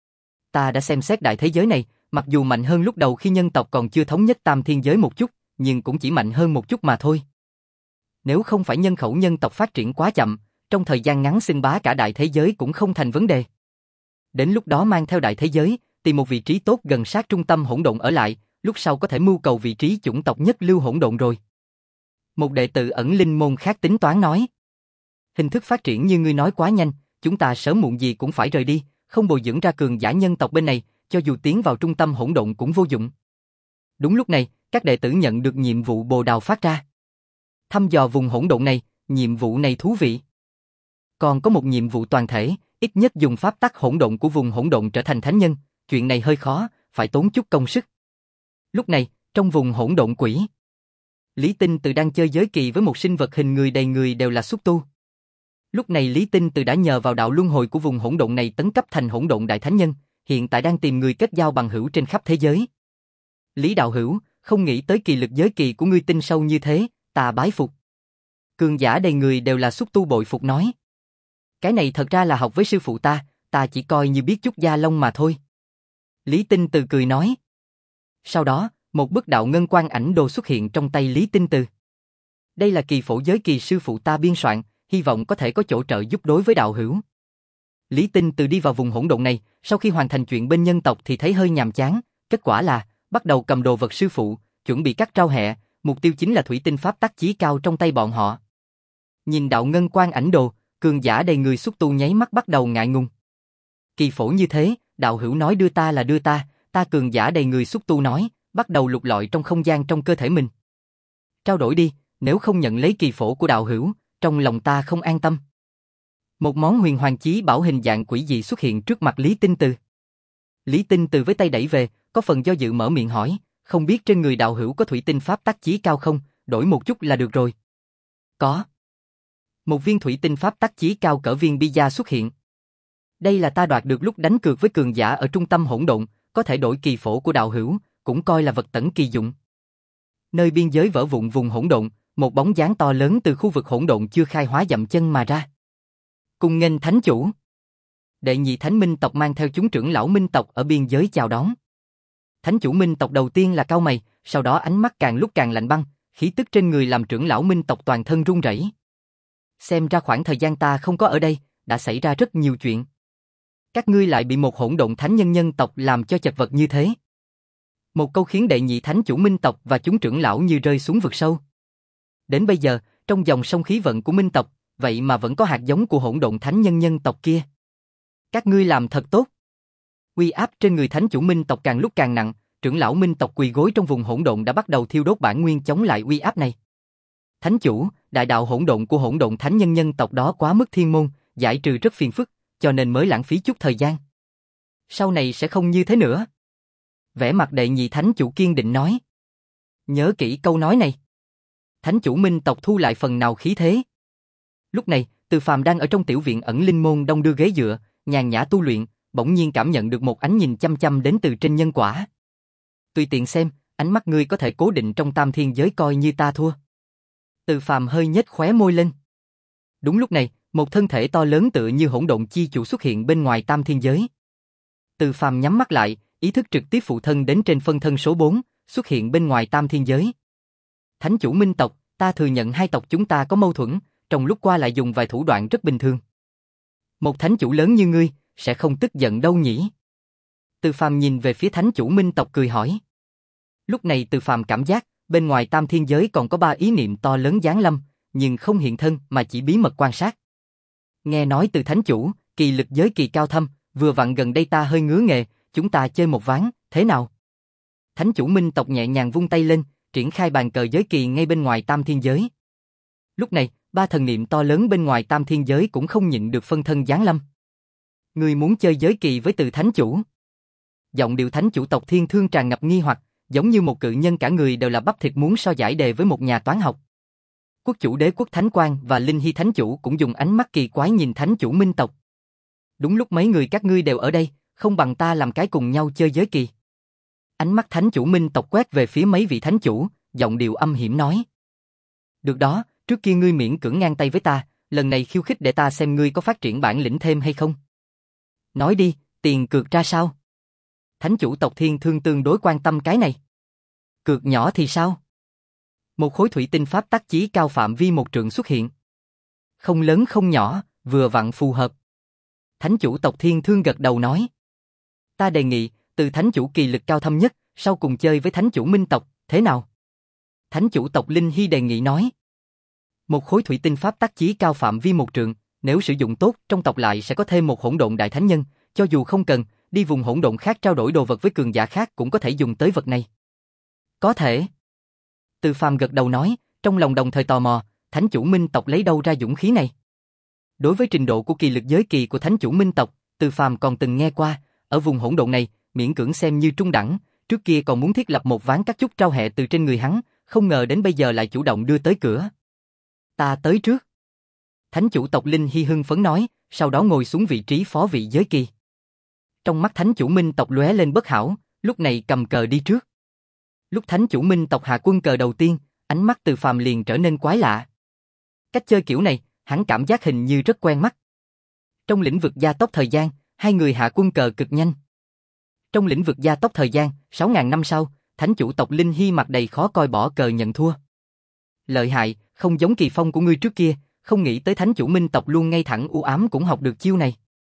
Ta đã xem xét đại thế giới này, mặc dù mạnh hơn lúc đầu khi nhân tộc còn chưa thống nhất tam thiên giới một chút, nhưng cũng chỉ mạnh hơn một chút mà thôi. Nếu không phải nhân khẩu nhân tộc phát triển quá chậm, trong thời gian ngắn xưng bá cả đại thế giới cũng không thành vấn đề. Đến lúc đó mang theo đại thế giới, tìm một vị trí tốt gần sát trung tâm hỗn độn ở lại, lúc sau có thể mưu cầu vị trí chủng tộc nhất lưu hỗn độn rồi. Một đệ tử ẩn linh môn khác tính toán nói. Hình thức phát triển như ngươi nói quá nhanh, chúng ta sớm muộn gì cũng phải rời đi, không bồi dưỡng ra cường giả nhân tộc bên này, cho dù tiến vào trung tâm hỗn độn cũng vô dụng. Đúng lúc này, các đệ tử nhận được nhiệm vụ bồ đào phát ra. Thăm dò vùng hỗn độn này, nhiệm vụ này thú vị. Còn có một nhiệm vụ toàn thể, ít nhất dùng pháp tắc hỗn độn của vùng hỗn độn trở thành thánh nhân, chuyện này hơi khó, phải tốn chút công sức. Lúc này, trong vùng hỗn độn quỷ, Lý Tinh Từ đang chơi giới kỳ với một sinh vật hình người đầy người đều là xúc tu. Lúc này Lý Tinh Từ đã nhờ vào đạo luân hồi của vùng hỗn độn này tấn cấp thành hỗn độn đại thánh nhân, hiện tại đang tìm người kết giao bằng hữu trên khắp thế giới. Lý đạo hữu, không nghĩ tới kỳ lực giới kỳ của ngươi tinh sâu như thế, ta bái phục. Cường giả đầy người đều là xúc tu bội phục nói. Cái này thật ra là học với sư phụ ta, ta chỉ coi như biết chút da lông mà thôi. Lý Tinh Từ cười nói. Sau đó, một bức đạo ngân quang ảnh đồ xuất hiện trong tay Lý Tinh Từ. Đây là kỳ phổ giới kỳ sư phụ ta biên soạn, hy vọng có thể có chỗ trợ giúp đối với đạo hữu. Lý Tinh Từ đi vào vùng hỗn độn này, sau khi hoàn thành chuyện bên nhân tộc thì thấy hơi nhàm chán, kết quả là bắt đầu cầm đồ vật sư phụ, chuẩn bị cắt rau hẹ, mục tiêu chính là thủy tinh pháp tắc chí cao trong tay bọn họ. Nhìn đạo ngân quang ảnh đồ, cường giả đầy người xúc tu nháy mắt bắt đầu ngại ngùng. Kỳ phổ như thế, đạo hữu nói đưa ta là đưa ta, ta cường giả đầy người xúc tu nói, bắt đầu lục lọi trong không gian trong cơ thể mình. Trao đổi đi, nếu không nhận lấy kỳ phổ của đạo hữu, trong lòng ta không an tâm. Một món huyền hoàng chí bảo hình dạng quỷ dị xuất hiện trước mặt Lý Tinh Từ. Lý Tinh Từ với tay đẩy về, có phần do dự mở miệng hỏi, không biết trên người đạo hữu có thủy tinh pháp tắc chí cao không, đổi một chút là được rồi. Có. Một viên thủy tinh pháp tắc chí cao cỡ viên pizza xuất hiện. Đây là ta đoạt được lúc đánh cược với cường giả ở trung tâm hỗn độn, có thể đổi kỳ phổ của đạo hữu, cũng coi là vật tẩn kỳ dụng. Nơi biên giới vỡ vụn vùng hỗn độn, một bóng dáng to lớn từ khu vực hỗn độn chưa khai hóa dậm chân mà ra. Cùng nghênh thánh chủ. Đệ nhị thánh minh tộc mang theo chúng trưởng lão minh tộc ở biên giới chào đón. Thánh chủ minh tộc đầu tiên là cau mày, sau đó ánh mắt càng lúc càng lạnh băng, khí tức trên người làm trưởng lão minh tộc toàn thân run rẩy. Xem ra khoảng thời gian ta không có ở đây, đã xảy ra rất nhiều chuyện. Các ngươi lại bị một hỗn độn thánh nhân nhân tộc làm cho chật vật như thế. Một câu khiến đệ nhị thánh chủ minh tộc và chúng trưởng lão như rơi xuống vực sâu. Đến bây giờ, trong dòng sông khí vận của minh tộc, vậy mà vẫn có hạt giống của hỗn độn thánh nhân nhân tộc kia. Các ngươi làm thật tốt. Uy áp trên người thánh chủ minh tộc càng lúc càng nặng, trưởng lão minh tộc quỳ gối trong vùng hỗn độn đã bắt đầu thiêu đốt bản nguyên chống lại uy áp này. Thánh chủ, đại đạo hỗn độn của hỗn độn thánh nhân nhân tộc đó quá mức thiên môn, giải trừ rất phiền phức, cho nên mới lãng phí chút thời gian. Sau này sẽ không như thế nữa. Vẻ mặt đệ nhị thánh chủ kiên định nói. Nhớ kỹ câu nói này. Thánh chủ minh tộc thu lại phần nào khí thế. Lúc này, Từ Phàm đang ở trong tiểu viện ẩn linh môn đông đưa ghế dựa, nhàn nhã tu luyện, bỗng nhiên cảm nhận được một ánh nhìn chăm chăm đến từ trên nhân quả. Tùy tiện xem, ánh mắt ngươi có thể cố định trong tam thiên giới coi như ta thua. Từ Phàm hơi nhếch khóe môi lên. Đúng lúc này, một thân thể to lớn tựa như hỗn độn chi chủ xuất hiện bên ngoài tam thiên giới. Từ Phàm nhắm mắt lại, ý thức trực tiếp phụ thân đến trên phân thân số bốn, xuất hiện bên ngoài tam thiên giới. Thánh chủ minh tộc, ta thừa nhận hai tộc chúng ta có mâu thuẫn, trong lúc qua lại dùng vài thủ đoạn rất bình thường. Một thánh chủ lớn như ngươi, sẽ không tức giận đâu nhỉ? Từ Phàm nhìn về phía thánh chủ minh tộc cười hỏi. Lúc này Từ Phàm cảm giác, bên ngoài tam thiên giới còn có ba ý niệm to lớn giáng lâm, nhưng không hiện thân mà chỉ bí mật quan sát. Nghe nói từ thánh chủ, kỳ lực giới kỳ cao thâm, vừa vặn gần đây ta hơi ngứa nghề, chúng ta chơi một ván, thế nào? Thánh chủ minh tộc nhẹ nhàng vung tay lên, triển khai bàn cờ giới kỳ ngay bên ngoài tam thiên giới. Lúc này, ba thần niệm to lớn bên ngoài tam thiên giới cũng không nhịn được phân thân giáng lâm. Ngươi muốn chơi giới kỳ với từ thánh chủ? Giọng điệu thánh chủ tộc Thiên Thương tràn ngập nghi hoặc, giống như một cự nhân cả người đều là bắp thịt muốn so giải đề với một nhà toán học. Quốc chủ Đế Quốc Thánh Quang và Linh Hy Thánh Chủ cũng dùng ánh mắt kỳ quái nhìn Thánh Chủ Minh Tộc. Đúng lúc mấy người các ngươi đều ở đây, không bằng ta làm cái cùng nhau chơi giới kỳ. Ánh mắt Thánh Chủ Minh Tộc quét về phía mấy vị Thánh Chủ, giọng điệu âm hiểm nói. Được đó, trước kia ngươi miễn cưỡng ngang tay với ta, lần này khiêu khích để ta xem ngươi có phát triển bản lĩnh thêm hay không. Nói đi, tiền cược ra sao? Thánh Chủ tộc Thiên Thương tương đối quan tâm cái này. Cược nhỏ thì sao? Một khối thủy tinh pháp tắc chí cao phạm vi một trượng xuất hiện. Không lớn không nhỏ, vừa vặn phù hợp. Thánh Chủ tộc Thiên Thương gật đầu nói. Ta đề nghị, từ Thánh Chủ kỳ lực cao thâm nhất, sau cùng chơi với Thánh Chủ Minh tộc, thế nào? Thánh Chủ tộc Linh Hy đề nghị nói. Một khối thủy tinh pháp tắc chí cao phạm vi một trượng, nếu sử dụng tốt, trong tộc lại sẽ có thêm một hỗn độn đại thánh nhân, cho dù không cần, đi vùng hỗn độn khác trao đổi đồ vật với cường giả khác cũng có thể dùng tới vật này. Có thể. Từ Phàm gật đầu nói, trong lòng đồng thời tò mò, Thánh Chủ Minh tộc lấy đâu ra dũng khí này? Đối với trình độ của kỳ lực giới kỳ của Thánh Chủ Minh tộc, Từ Phàm còn từng nghe qua, ở vùng hỗn độn này, miễn cưỡng xem như trung đẳng, trước kia còn muốn thiết lập một ván các chút trao hệ từ trên người hắn, không ngờ đến bây giờ lại chủ động đưa tới cửa. Ta tới trước. Thánh Chủ tộc Linh Hy hưng phấn nói, sau đó ngồi xuống vị trí phó vị giới kỳ. Trong mắt Thánh Chủ Minh tộc lóe lên bất hảo, lúc này cầm cờ đi trước. Lúc Thánh Chủ Minh tộc hạ quân cờ đầu tiên, ánh mắt Từ Phàm liền trở nên quái lạ. Cách chơi kiểu này, hắn cảm giác hình như rất quen mắt. Trong lĩnh vực gia tốc thời gian, hai người hạ quân cờ cực nhanh. Trong lĩnh vực gia tốc thời gian, sáu ngàn năm sau, Thánh Chủ tộc Linh Hy mặt đầy khó coi bỏ cờ nhận thua. Lợi hại, không giống kỳ phong của ngươi trước kia, không nghĩ tới Thánh Chủ Minh tộc luôn ngay thẳng u ám cũng học được chiêu này.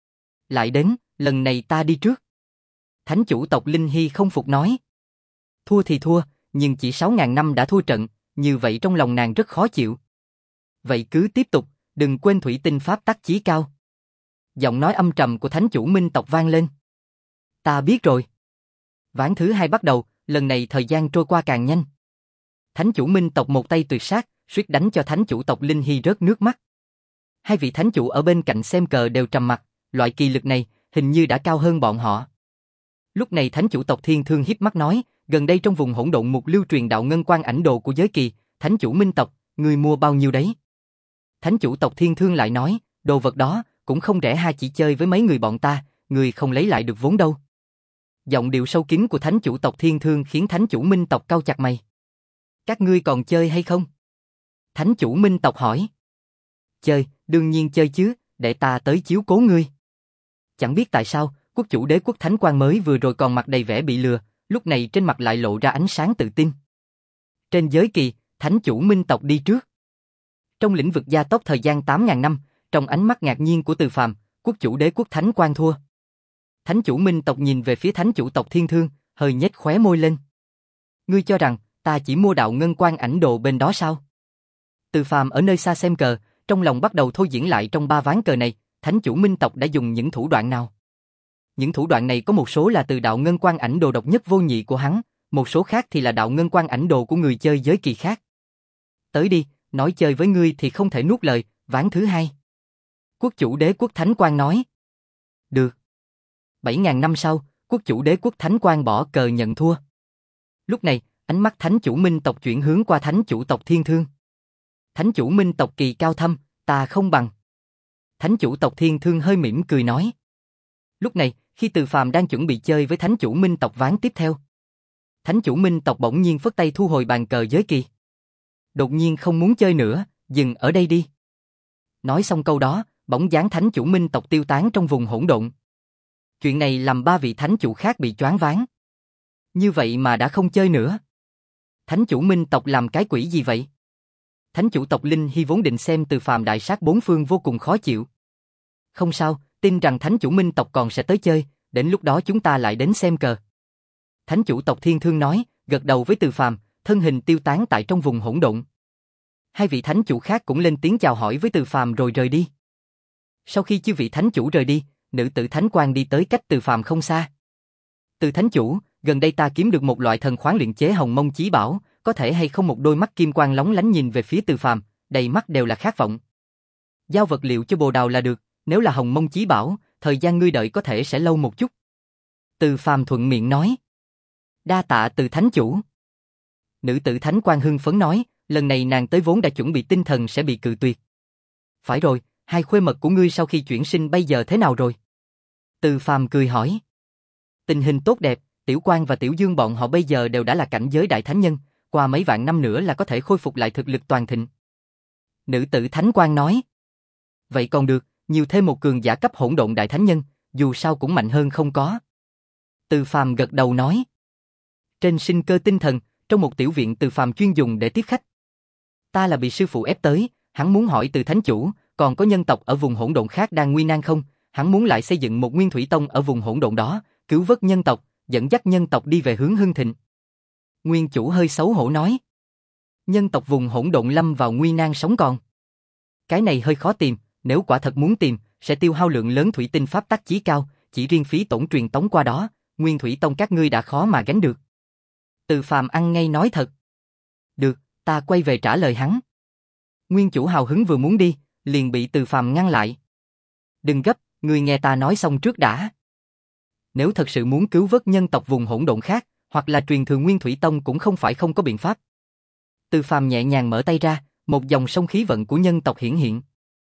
Lại đến, lần này ta đi trước. Thánh Chủ tộc Linh Hy không phục nói. Thua thì thua, nhưng chỉ sáu ngàn năm đã thua trận, như vậy trong lòng nàng rất khó chịu. Vậy cứ tiếp tục, đừng quên thủy tinh pháp tắc chí cao. Giọng nói âm trầm của Thánh Chủ Minh tộc vang lên. Ta biết rồi. Ván thứ hai bắt đầu, lần này thời gian trôi qua càng nhanh. Thánh Chủ Minh tộc một tay tuyệt sát, suýt đánh cho Thánh Chủ tộc Linh Hy rớt nước mắt. Hai vị Thánh Chủ ở bên cạnh xem cờ đều trầm mặt, loại kỳ lực này hình như đã cao hơn bọn họ. Lúc này Thánh Chủ tộc Thiên Thương híp mắt nói, gần đây trong vùng hỗn độn mục lưu truyền đạo ngân quan ảnh đồ của giới kỳ, Thánh Chủ Minh tộc, người mua bao nhiêu đấy? Thánh Chủ tộc Thiên Thương lại nói, đồ vật đó cũng không rẻ ha, chỉ chơi với mấy người bọn ta, người không lấy lại được vốn đâu. Giọng điệu sâu kín của Thánh Chủ tộc Thiên Thương khiến Thánh Chủ Minh tộc cau chặt mày. Các ngươi còn chơi hay không? Thánh Chủ Minh tộc hỏi. Chơi, đương nhiên chơi chứ, để ta tới chiếu cố ngươi. Chẳng biết tại sao, quốc chủ Đế Quốc Thánh Quang mới vừa rồi còn mặt đầy vẻ bị lừa, lúc này trên mặt lại lộ ra ánh sáng tự tin. Trên giới kỳ, Thánh Chủ Minh tộc đi trước. Trong lĩnh vực gia tốc thời gian tám ngàn năm, trong ánh mắt ngạc nhiên của Từ Phàm, quốc chủ Đế Quốc Thánh Quang thua. Thánh Chủ Minh tộc nhìn về phía Thánh Chủ tộc Thiên Thương, hơi nhếch khóe môi lên. Ngươi cho rằng ta chỉ mua đạo ngân quan ảnh đồ bên đó sao? Từ Phàm ở nơi xa xem cờ, trong lòng bắt đầu thôi diễn lại trong ba ván cờ này, Thánh Chủ Minh tộc đã dùng những thủ đoạn nào? Những thủ đoạn này có một số là từ đạo ngân quan ảnh đồ độc nhất vô nhị của hắn, một số khác thì là đạo ngân quan ảnh đồ của người chơi giới kỳ khác. Tới đi, nói chơi với ngươi thì không thể nuốt lời, ván thứ hai. Quốc chủ Đế Quốc Thánh Quang nói. Được. Bảy ngàn năm sau, quốc chủ Đế Quốc Thánh Quang bỏ cờ nhận thua. Lúc này, ánh mắt Thánh Chủ Minh tộc chuyển hướng qua Thánh Chủ tộc Thiên Thương. Thánh Chủ Minh tộc kỳ cao thâm, ta không bằng. Thánh Chủ tộc Thiên Thương hơi mỉm cười nói. Lúc này, khi Từ Phàm đang chuẩn bị chơi với Thánh Chủ Minh tộc ván tiếp theo, Thánh Chủ Minh tộc bỗng nhiên phất tay thu hồi bàn cờ giới kỳ. Đột nhiên không muốn chơi nữa, dừng ở đây đi. Nói xong câu đó, bỗng dáng Thánh Chủ Minh tộc tiêu tán trong vùng hỗn độn. Chuyện này làm ba vị Thánh Chủ khác bị choáng váng. Như vậy mà đã không chơi nữa. Thánh Chủ Minh tộc làm cái quỷ gì vậy? Thánh Chủ tộc Linh Hy vốn định xem Từ Phàm đại sát bốn phương vô cùng khó chịu. Không sao, tin rằng Thánh Chủ Minh tộc còn sẽ tới chơi, đến lúc đó chúng ta lại đến xem cờ. Thánh Chủ tộc Thiên Thương nói, gật đầu với Từ Phàm, thân hình tiêu tán tại trong vùng hỗn độn. Hai vị Thánh Chủ khác cũng lên tiếng chào hỏi với Từ Phàm rồi rời đi. Sau khi chư vị Thánh Chủ rời đi, nữ tử Thánh Quang đi tới cách Từ Phàm không xa. Từ Thánh Chủ, gần đây ta kiếm được một loại thần khoáng luyện chế hồng mông chí bảo, có thể hay không? Một đôi mắt kim quang lóng lánh nhìn về phía Từ Phàm, đầy mắt đều là khát vọng. Giao vật liệu cho bồ đào là được, nếu là hồng mông chí bảo, thời gian ngươi đợi có thể sẽ lâu một chút. Từ Phàm thuận miệng nói. Đa tạ Từ thánh chủ. Nữ tử thánh quan hưng phấn nói, lần này nàng tới vốn đã chuẩn bị tinh thần sẽ bị cự tuyệt. Phải rồi, hai khuê mật của ngươi sau khi chuyển sinh bây giờ thế nào rồi? Từ Phàm cười hỏi. Tình hình tốt đẹp, Tiểu Quang và Tiểu Dương bọn họ bây giờ đều đã là cảnh giới đại thánh nhân, qua mấy vạn năm nữa là có thể khôi phục lại thực lực toàn thịnh. Nữ tử thánh quan nói. Vậy còn được, nhiều thêm một cường giả cấp hỗn độn đại thánh nhân, dù sao cũng mạnh hơn không có. Từ Phàm gật đầu nói. Trên sinh cơ tinh thần, trong một tiểu viện Từ Phàm chuyên dùng để tiếp khách. Ta là bị sư phụ ép tới, hắn muốn hỏi Từ thánh chủ, còn có nhân tộc ở vùng hỗn độn khác đang nguy nan không? Hắn muốn lại xây dựng một Nguyên Thủy Tông ở vùng hỗn độn đó, cứu vớt nhân tộc, dẫn dắt nhân tộc đi về hướng hưng thịnh. Nguyên chủ hơi xấu hổ nói. Nhân tộc vùng hỗn độn lâm vào nguy nan sống còn. Cái này hơi khó tìm, nếu quả thật muốn tìm, sẽ tiêu hao lượng lớn thủy tinh pháp tắc chí cao, chỉ riêng phí tổn truyền tống qua đó, Nguyên Thủy Tông các ngươi đã khó mà gánh được. Từ Phàm ăn ngay nói thật. Được, ta quay về trả lời hắn. Nguyên chủ hào hứng vừa muốn đi, liền bị Từ Phàm ngăn lại. Đừng gấp, ngươi nghe ta nói xong trước đã. Nếu thật sự muốn cứu vớt nhân tộc vùng hỗn độn khác, hoặc là truyền thừa Nguyên Thủy Tông cũng không phải không có biện pháp. Từ Phàm nhẹ nhàng mở tay ra, một dòng sông khí vận của nhân tộc hiển hiện.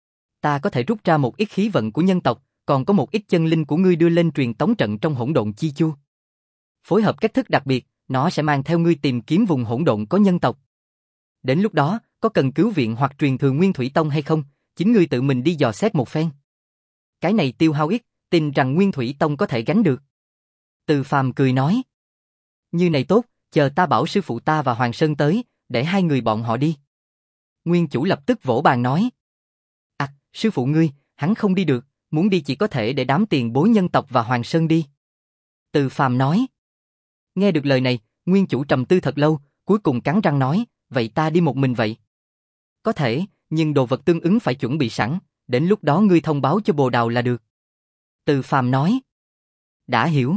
Ta có thể rút ra một ít khí vận của nhân tộc, còn có một ít chân linh của ngươi đưa lên truyền tống trận trong hỗn độn chi chu. Phối hợp cách thức đặc biệt, nó sẽ mang theo ngươi tìm kiếm vùng hỗn độn có nhân tộc. Đến lúc đó, có cần cứu viện hoặc truyền thừa Nguyên Thủy Tông hay không, chính ngươi tự mình đi dò xét một phen. Cái này tiêu hao ít, tin rằng Nguyên Thủy Tông có thể gánh được. Từ Phàm cười nói. Như này tốt, chờ ta bảo sư phụ ta và Hoàng Sơn tới, để hai người bọn họ đi. Nguyên chủ lập tức vỗ bàn nói. À, sư phụ ngươi, hắn không đi được, muốn đi chỉ có thể để đám tiền bối nhân tộc và Hoàng Sơn đi. Từ Phàm nói. Nghe được lời này, Nguyên chủ trầm tư thật lâu, cuối cùng cắn răng nói, vậy ta đi một mình vậy. Có thể, nhưng đồ vật tương ứng phải chuẩn bị sẵn, đến lúc đó ngươi thông báo cho Bồ Đào là được. Từ Phàm nói. Đã hiểu.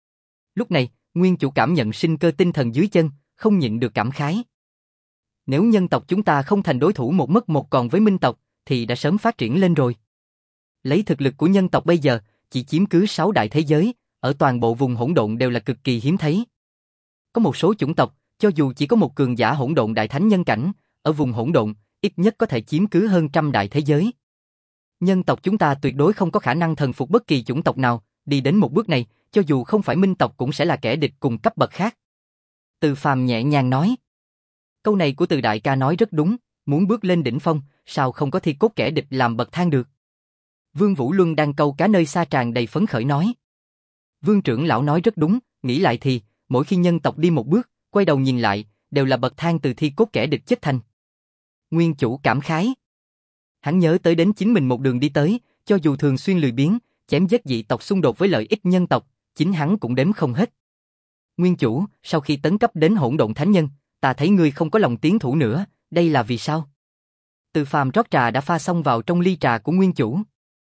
Lúc này, Nguyên chủ cảm nhận sinh cơ tinh thần dưới chân, không nhịn được cảm khái. Nếu nhân tộc chúng ta không thành đối thủ một mất một còn với minh tộc, thì đã sớm phát triển lên rồi. Lấy thực lực của nhân tộc bây giờ, chỉ chiếm cứ sáu đại thế giới, ở toàn bộ vùng hỗn độn đều là cực kỳ hiếm thấy. Có một số chủng tộc, cho dù chỉ có một cường giả hỗn độn đại thánh nhân cảnh, ở vùng hỗn độn, ít nhất có thể chiếm cứ hơn trăm đại thế giới. Nhân tộc chúng ta tuyệt đối không có khả năng thần phục bất kỳ chủng tộc nào, đi đến một bước này, cho dù không phải minh tộc cũng sẽ là kẻ địch cùng cấp bậc khác. Từ Phàm nhẹ nhàng nói. Câu này của Từ đại ca nói rất đúng, muốn bước lên đỉnh phong, sao không có thi cốt kẻ địch làm bậc thang được. Vương Vũ Luân đang câu cá nơi xa tràn đầy phấn khởi nói. Vương trưởng lão nói rất đúng, nghĩ lại thì, mỗi khi nhân tộc đi một bước, quay đầu nhìn lại, đều là bậc thang từ thi cốt kẻ địch chết thành. Nguyên chủ cảm khái. Hắn nhớ tới đến chính mình một đường đi tới, cho dù thường xuyên lười biếng, chém giết dị tộc xung đột với lợi ích nhân tộc, chính hắn cũng đếm không hết. Nguyên chủ, sau khi tấn cấp đến hỗn độn thánh nhân, ta thấy ngươi không có lòng tiến thủ nữa, đây là vì sao? Từ Phàm rót trà đã pha xong vào trong ly trà của nguyên chủ.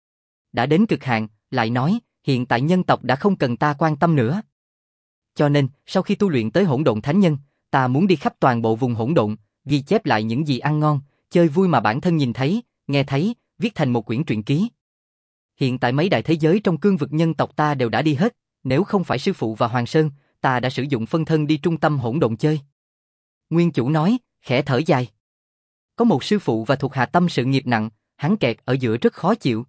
Đã đến cực hạn, lại nói, hiện tại nhân tộc đã không cần ta quan tâm nữa. Cho nên, sau khi tu luyện tới hỗn độn thánh nhân, ta muốn đi khắp toàn bộ vùng hỗn độn, ghi chép lại những gì ăn ngon, chơi vui mà bản thân nhìn thấy, nghe thấy, viết thành một quyển truyện ký. Hiện tại mấy đại thế giới trong cương vực nhân tộc ta đều đã đi hết, nếu không phải sư phụ và Hoàng Sơn, ta đã sử dụng phân thân đi trung tâm hỗn độn chơi. Nguyên chủ nói, khẽ thở dài. Có một sư phụ và thuộc hạ tâm sự nghiệp nặng, hắn kẹt ở giữa rất khó chịu.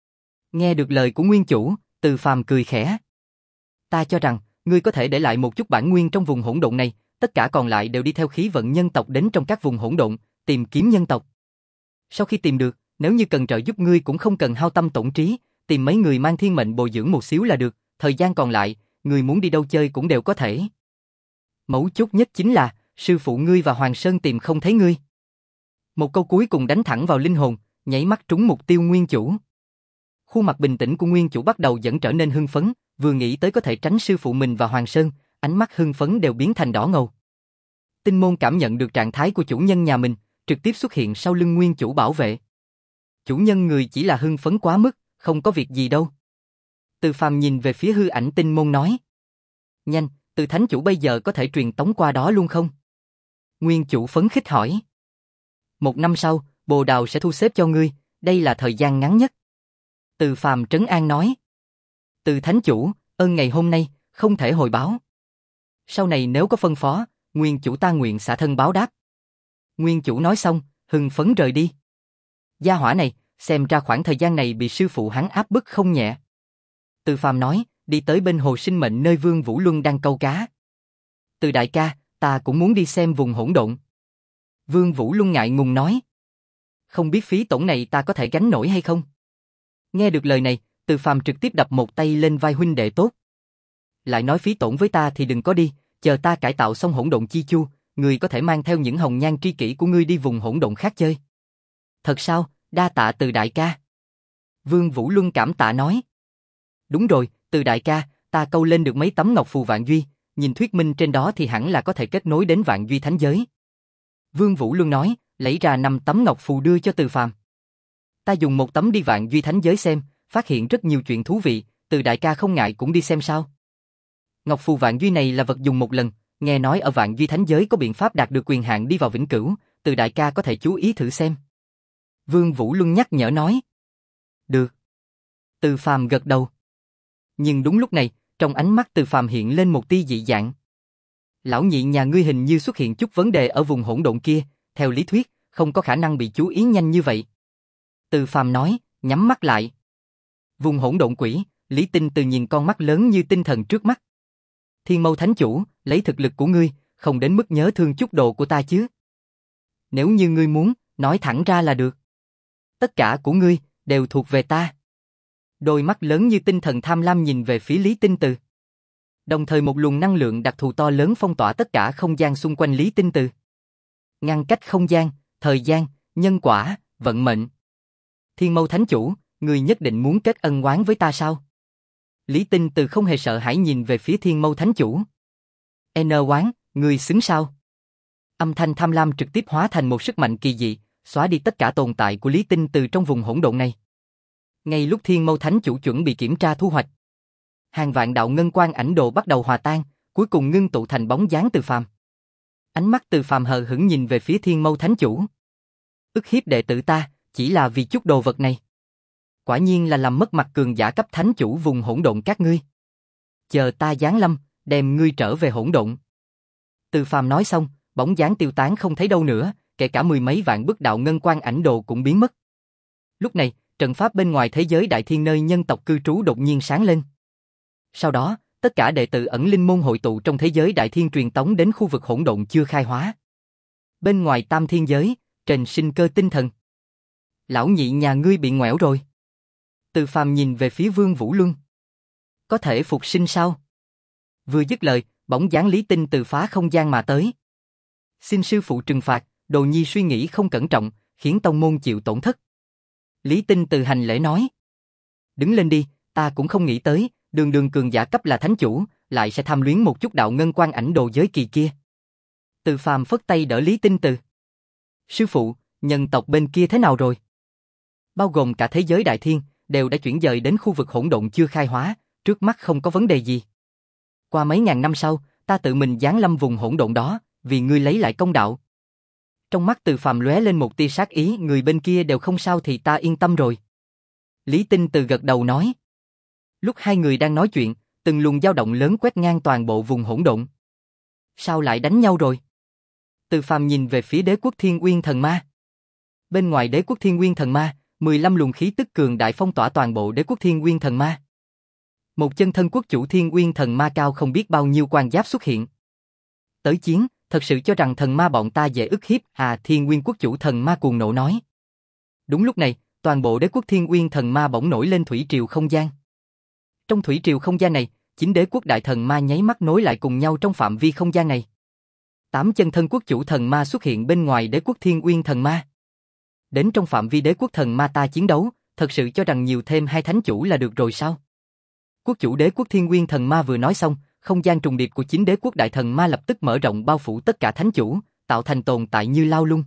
Nghe được lời của nguyên chủ, Từ Phàm cười khẽ. Ta cho rằng, ngươi có thể để lại một chút bản nguyên trong vùng hỗn độn này, tất cả còn lại đều đi theo khí vận nhân tộc đến trong các vùng hỗn độn, tìm kiếm nhân tộc. Sau khi tìm được, nếu như cần trợ giúp ngươi cũng không cần hao tâm tổn trí, tìm mấy người mang thiên mệnh bồi dưỡng một xíu là được, thời gian còn lại, ngươi muốn đi đâu chơi cũng đều có thể. Mấu chốt nhất chính là, sư phụ ngươi và Hoàng Sơn tìm không thấy ngươi. Một câu cuối cùng đánh thẳng vào linh hồn, nháy mắt trúng mục tiêu nguyên chủ. Khuôn mặt bình tĩnh của nguyên chủ bắt đầu dần trở nên hưng phấn, vừa nghĩ tới có thể tránh sư phụ mình và Hoàng Sơn, ánh mắt hưng phấn đều biến thành đỏ ngầu. Tinh môn cảm nhận được trạng thái của chủ nhân nhà mình, trực tiếp xuất hiện sau lưng nguyên chủ bảo vệ. Chủ nhân người chỉ là hưng phấn quá mức, không có việc gì đâu. Từ Phàm nhìn về phía hư ảnh tinh môn nói. Nhanh, Từ thánh chủ bây giờ có thể truyền tống qua đó luôn không? Nguyên chủ phấn khích hỏi. Một năm sau, Bồ Đào sẽ thu xếp cho ngươi, đây là thời gian ngắn nhất. Từ Phàm trấn an nói. Từ thánh chủ, ơn ngày hôm nay, không thể hồi báo. Sau này nếu có phân phó, nguyên chủ ta nguyện xả thân báo đáp. Nguyên chủ nói xong, hưng phấn rời đi. Gia hỏa này, xem ra khoảng thời gian này bị sư phụ hắn áp bức không nhẹ. Từ Phàm nói, đi tới bên hồ sinh mệnh nơi Vương Vũ Luân đang câu cá. Từ đại ca, ta cũng muốn đi xem vùng hỗn độn. Vương Vũ Luân ngại ngùng nói. Không biết phí tổn này ta có thể gánh nổi hay không? Nghe được lời này, Từ Phàm trực tiếp đập một tay lên vai huynh đệ tốt. Lại nói phí tổn với ta thì đừng có đi, chờ ta cải tạo xong hỗn độn chi chu, ngươi có thể mang theo những hồng nhan tri kỷ của ngươi đi vùng hỗn độn khác chơi. Thật sao, đa tạ Từ đại ca. Vương Vũ Luân cảm tạ nói. Đúng rồi, Từ đại ca, ta câu lên được mấy tấm ngọc phù vạn duy, nhìn thuyết minh trên đó thì hẳn là có thể kết nối đến vạn duy thánh giới. Vương Vũ Luân nói, lấy ra năm tấm ngọc phù đưa cho Từ Phàm. Ta dùng một tấm đi vạn duy thánh giới xem, phát hiện rất nhiều chuyện thú vị, Từ đại ca không ngại cũng đi xem sao. Ngọc phù vạn duy này là vật dùng một lần, nghe nói ở vạn duy thánh giới có biện pháp đạt được quyền hạn đi vào vĩnh cửu, Từ đại ca có thể chú ý thử xem. Vương Vũ Luân nhắc nhở nói. Được. Từ Phàm gật đầu. Nhưng đúng lúc này, trong ánh mắt Từ Phàm hiện lên một tia dị dạng. Lão nhị nhà ngươi hình như xuất hiện chút vấn đề ở vùng hỗn độn kia, theo lý thuyết, không có khả năng bị chú ý nhanh như vậy. Từ Phàm nói, nhắm mắt lại. Vùng hỗn độn quỷ, Lý Tinh Từ nhìn con mắt lớn như tinh thần trước mắt. Thiên Mâu Thánh Chủ, lấy thực lực của ngươi, không đến mức nhớ thương chút đồ của ta chứ. Nếu như ngươi muốn, nói thẳng ra là được. Tất cả của ngươi, đều thuộc về ta. Đôi mắt lớn như tinh thần tham lam nhìn về phía Lý Tinh Từ. Đồng thời một luồng năng lượng đặc thù to lớn phong tỏa tất cả không gian xung quanh Lý Tinh Từ. Ngăn cách không gian, thời gian, nhân quả, vận mệnh. Thiên Mâu Thánh Chủ, ngươi nhất định muốn kết ân oán với ta sao? Lý Tinh Từ không hề sợ hãi nhìn về phía Thiên Mâu Thánh Chủ. N oán, ngươi xứng sao? Âm thanh tham lam trực tiếp hóa thành một sức mạnh kỳ dị, xóa đi tất cả tồn tại của Lý Tinh Từ trong vùng hỗn độn này. Ngay lúc Thiên Mâu Thánh Chủ chuẩn bị kiểm tra thu hoạch, hàng vạn đạo ngân quang ảnh đồ bắt đầu hòa tan, cuối cùng ngưng tụ thành bóng dáng Từ Phàm. Ánh mắt Từ Phàm hờ hững nhìn về phía Thiên Mâu Thánh Chủ. Ức hiếp đệ tử ta, chỉ là vì chút đồ vật này. Quả nhiên là làm mất mặt cường giả cấp thánh chủ vùng hỗn độn các ngươi. Chờ ta giáng lâm, đem ngươi trở về hỗn độn. Từ Phàm nói xong, bóng dáng tiêu tán không thấy đâu nữa, kể cả mười mấy vạn bức đạo ngân quang ảnh đồ cũng biến mất. Lúc này, trận pháp bên ngoài thế giới đại thiên nơi nhân tộc cư trú đột nhiên sáng lên. Sau đó, tất cả đệ tử ẩn linh môn hội tụ trong thế giới đại thiên truyền tống đến khu vực hỗn độn chưa khai hóa. Bên ngoài tam thiên giới, trên sinh cơ tinh thần. Lão nhị nhà ngươi bị ngoẻo rồi. Từ Phàm nhìn về phía Vương Vũ Luân. Có thể phục sinh sao? Vừa dứt lời, bóng dáng Lý Tinh từ phá không gian mà tới. Xin sư phụ trừng phạt, đồ nhi suy nghĩ không cẩn trọng, khiến tông môn chịu tổn thất. Lý Tinh từ hành lễ nói. Đứng lên đi, ta cũng không nghĩ tới, đường đường cường giả cấp là thánh chủ, lại sẽ tham luyến một chút đạo ngân quan ảnh đồ giới kỳ kia. Từ Phàm phất tay đỡ Lý Tinh từ. Sư phụ, nhân tộc bên kia thế nào rồi? Bao gồm cả thế giới đại thiên, đều đã chuyển dời đến khu vực hỗn độn chưa khai hóa, trước mắt không có vấn đề gì. Qua mấy ngàn năm sau, ta tự mình giáng lâm vùng hỗn độn đó, vì ngươi lấy lại công đạo. Trong mắt Từ Phàm lóe lên một tia sát ý, người bên kia đều không sao thì ta yên tâm rồi. Lý Tinh từ gật đầu nói. Lúc hai người đang nói chuyện, từng luồng dao động lớn quét ngang toàn bộ vùng hỗn độn. Sao lại đánh nhau rồi? Từ Phàm nhìn về phía Đế quốc Thiên Uyên Thần Ma. Bên ngoài Đế quốc Thiên Uyên Thần Ma, mười lăm luồng khí tức cường đại phong tỏa toàn bộ Đế quốc Thiên Uyên Thần Ma. Một chân thân quốc chủ Thiên Uyên Thần Ma cao không biết bao nhiêu quan giáp xuất hiện. Tới chiến, thật sự cho rằng thần ma bọn ta dễ ức hiếp, à Thiên Uyên quốc chủ Thần Ma cuồng nộ nói. Đúng lúc này, toàn bộ Đế quốc Thiên Uyên Thần Ma bỗng nổi lên thủy triều không gian. Trong thủy triều không gian này, chính Đế quốc Đại Thần Ma nháy mắt nối lại cùng nhau trong phạm vi không gian này. Tám chân thân quốc chủ Thần Ma xuất hiện bên ngoài Đế quốc Thiên Uyên Thần Ma. Đến trong phạm vi Đế quốc Thần Ma ta chiến đấu, thật sự cho rằng nhiều thêm hai thánh chủ là được rồi sao? Quốc chủ Đế quốc Thiên Uyên Thần Ma vừa nói xong, không gian trùng điệp của chính Đế quốc Đại Thần Ma lập tức mở rộng bao phủ tất cả thánh chủ, tạo thành tồn tại như lao lung.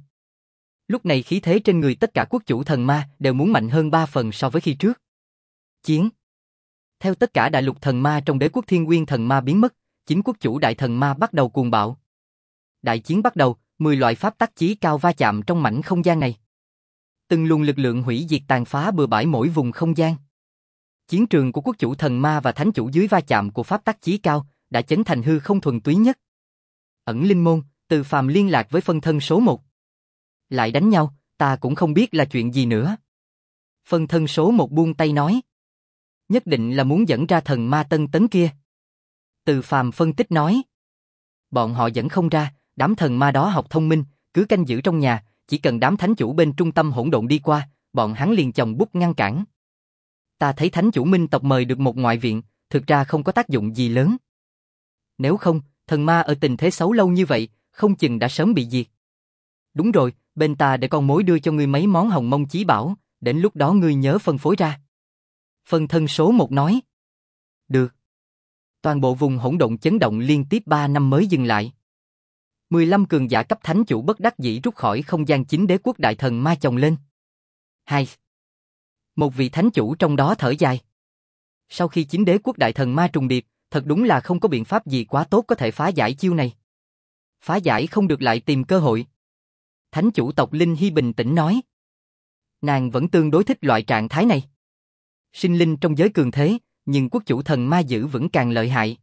Lúc này khí thế trên người tất cả quốc chủ Thần Ma đều muốn mạnh hơn ba phần so với khi trước. Chiến. Theo tất cả đại lục thần ma trong Đế quốc Thiên Uyên Thần Ma biến mất, chính quốc chủ Đại Thần Ma bắt đầu cuồng bạo. Đại chiến bắt đầu, mười loại pháp tắc chí cao va chạm trong mảnh không gian này. Từng luồng lực lượng hủy diệt tàn phá bừa bãi mỗi vùng không gian. Chiến trường của quốc chủ Thần Ma và thánh chủ dưới va chạm của pháp tắc chí cao, đã chấn thành hư không thuần túy nhất. Ẩn linh môn, Từ Phàm liên lạc với phân thân số một. Lại đánh nhau, ta cũng không biết là chuyện gì nữa. Phân thân số một buông tay nói. Nhất định là muốn dẫn ra thần ma tân tấn kia. Từ Phàm phân tích nói. Bọn họ dẫn không ra, đám thần ma đó học thông minh, cứ canh giữ trong nhà, chỉ cần đám thánh chủ bên trung tâm hỗn độn đi qua, bọn hắn liền chồng bút ngăn cản. Ta thấy thánh chủ minh tộc mời được một ngoại viện, thực ra không có tác dụng gì lớn. Nếu không, thần ma ở tình thế xấu lâu như vậy, không chừng đã sớm bị diệt. Đúng rồi, bên ta để con mối đưa cho ngươi mấy món hồng mông chí bảo, đến lúc đó ngươi nhớ phân phối ra. Phân thân số một nói. Được. Toàn bộ vùng hỗn độn chấn động liên tiếp ba năm mới dừng lại. mười lăm cường giả cấp thánh chủ bất đắc dĩ rút khỏi không gian chính đế quốc đại thần ma chồng lên. Hai. Một vị thánh chủ trong đó thở dài. Sau khi chính đế quốc đại thần ma trùng điệp, thật đúng là không có biện pháp gì quá tốt có thể phá giải chiêu này. Phá giải không được lại tìm cơ hội. Thánh chủ tộc Linh Hy bình tĩnh nói. Nàng vẫn tương đối thích loại trạng thái này. Sinh linh trong giới cường thế, nhưng quốc chủ thần ma giữ vững càng lợi hại.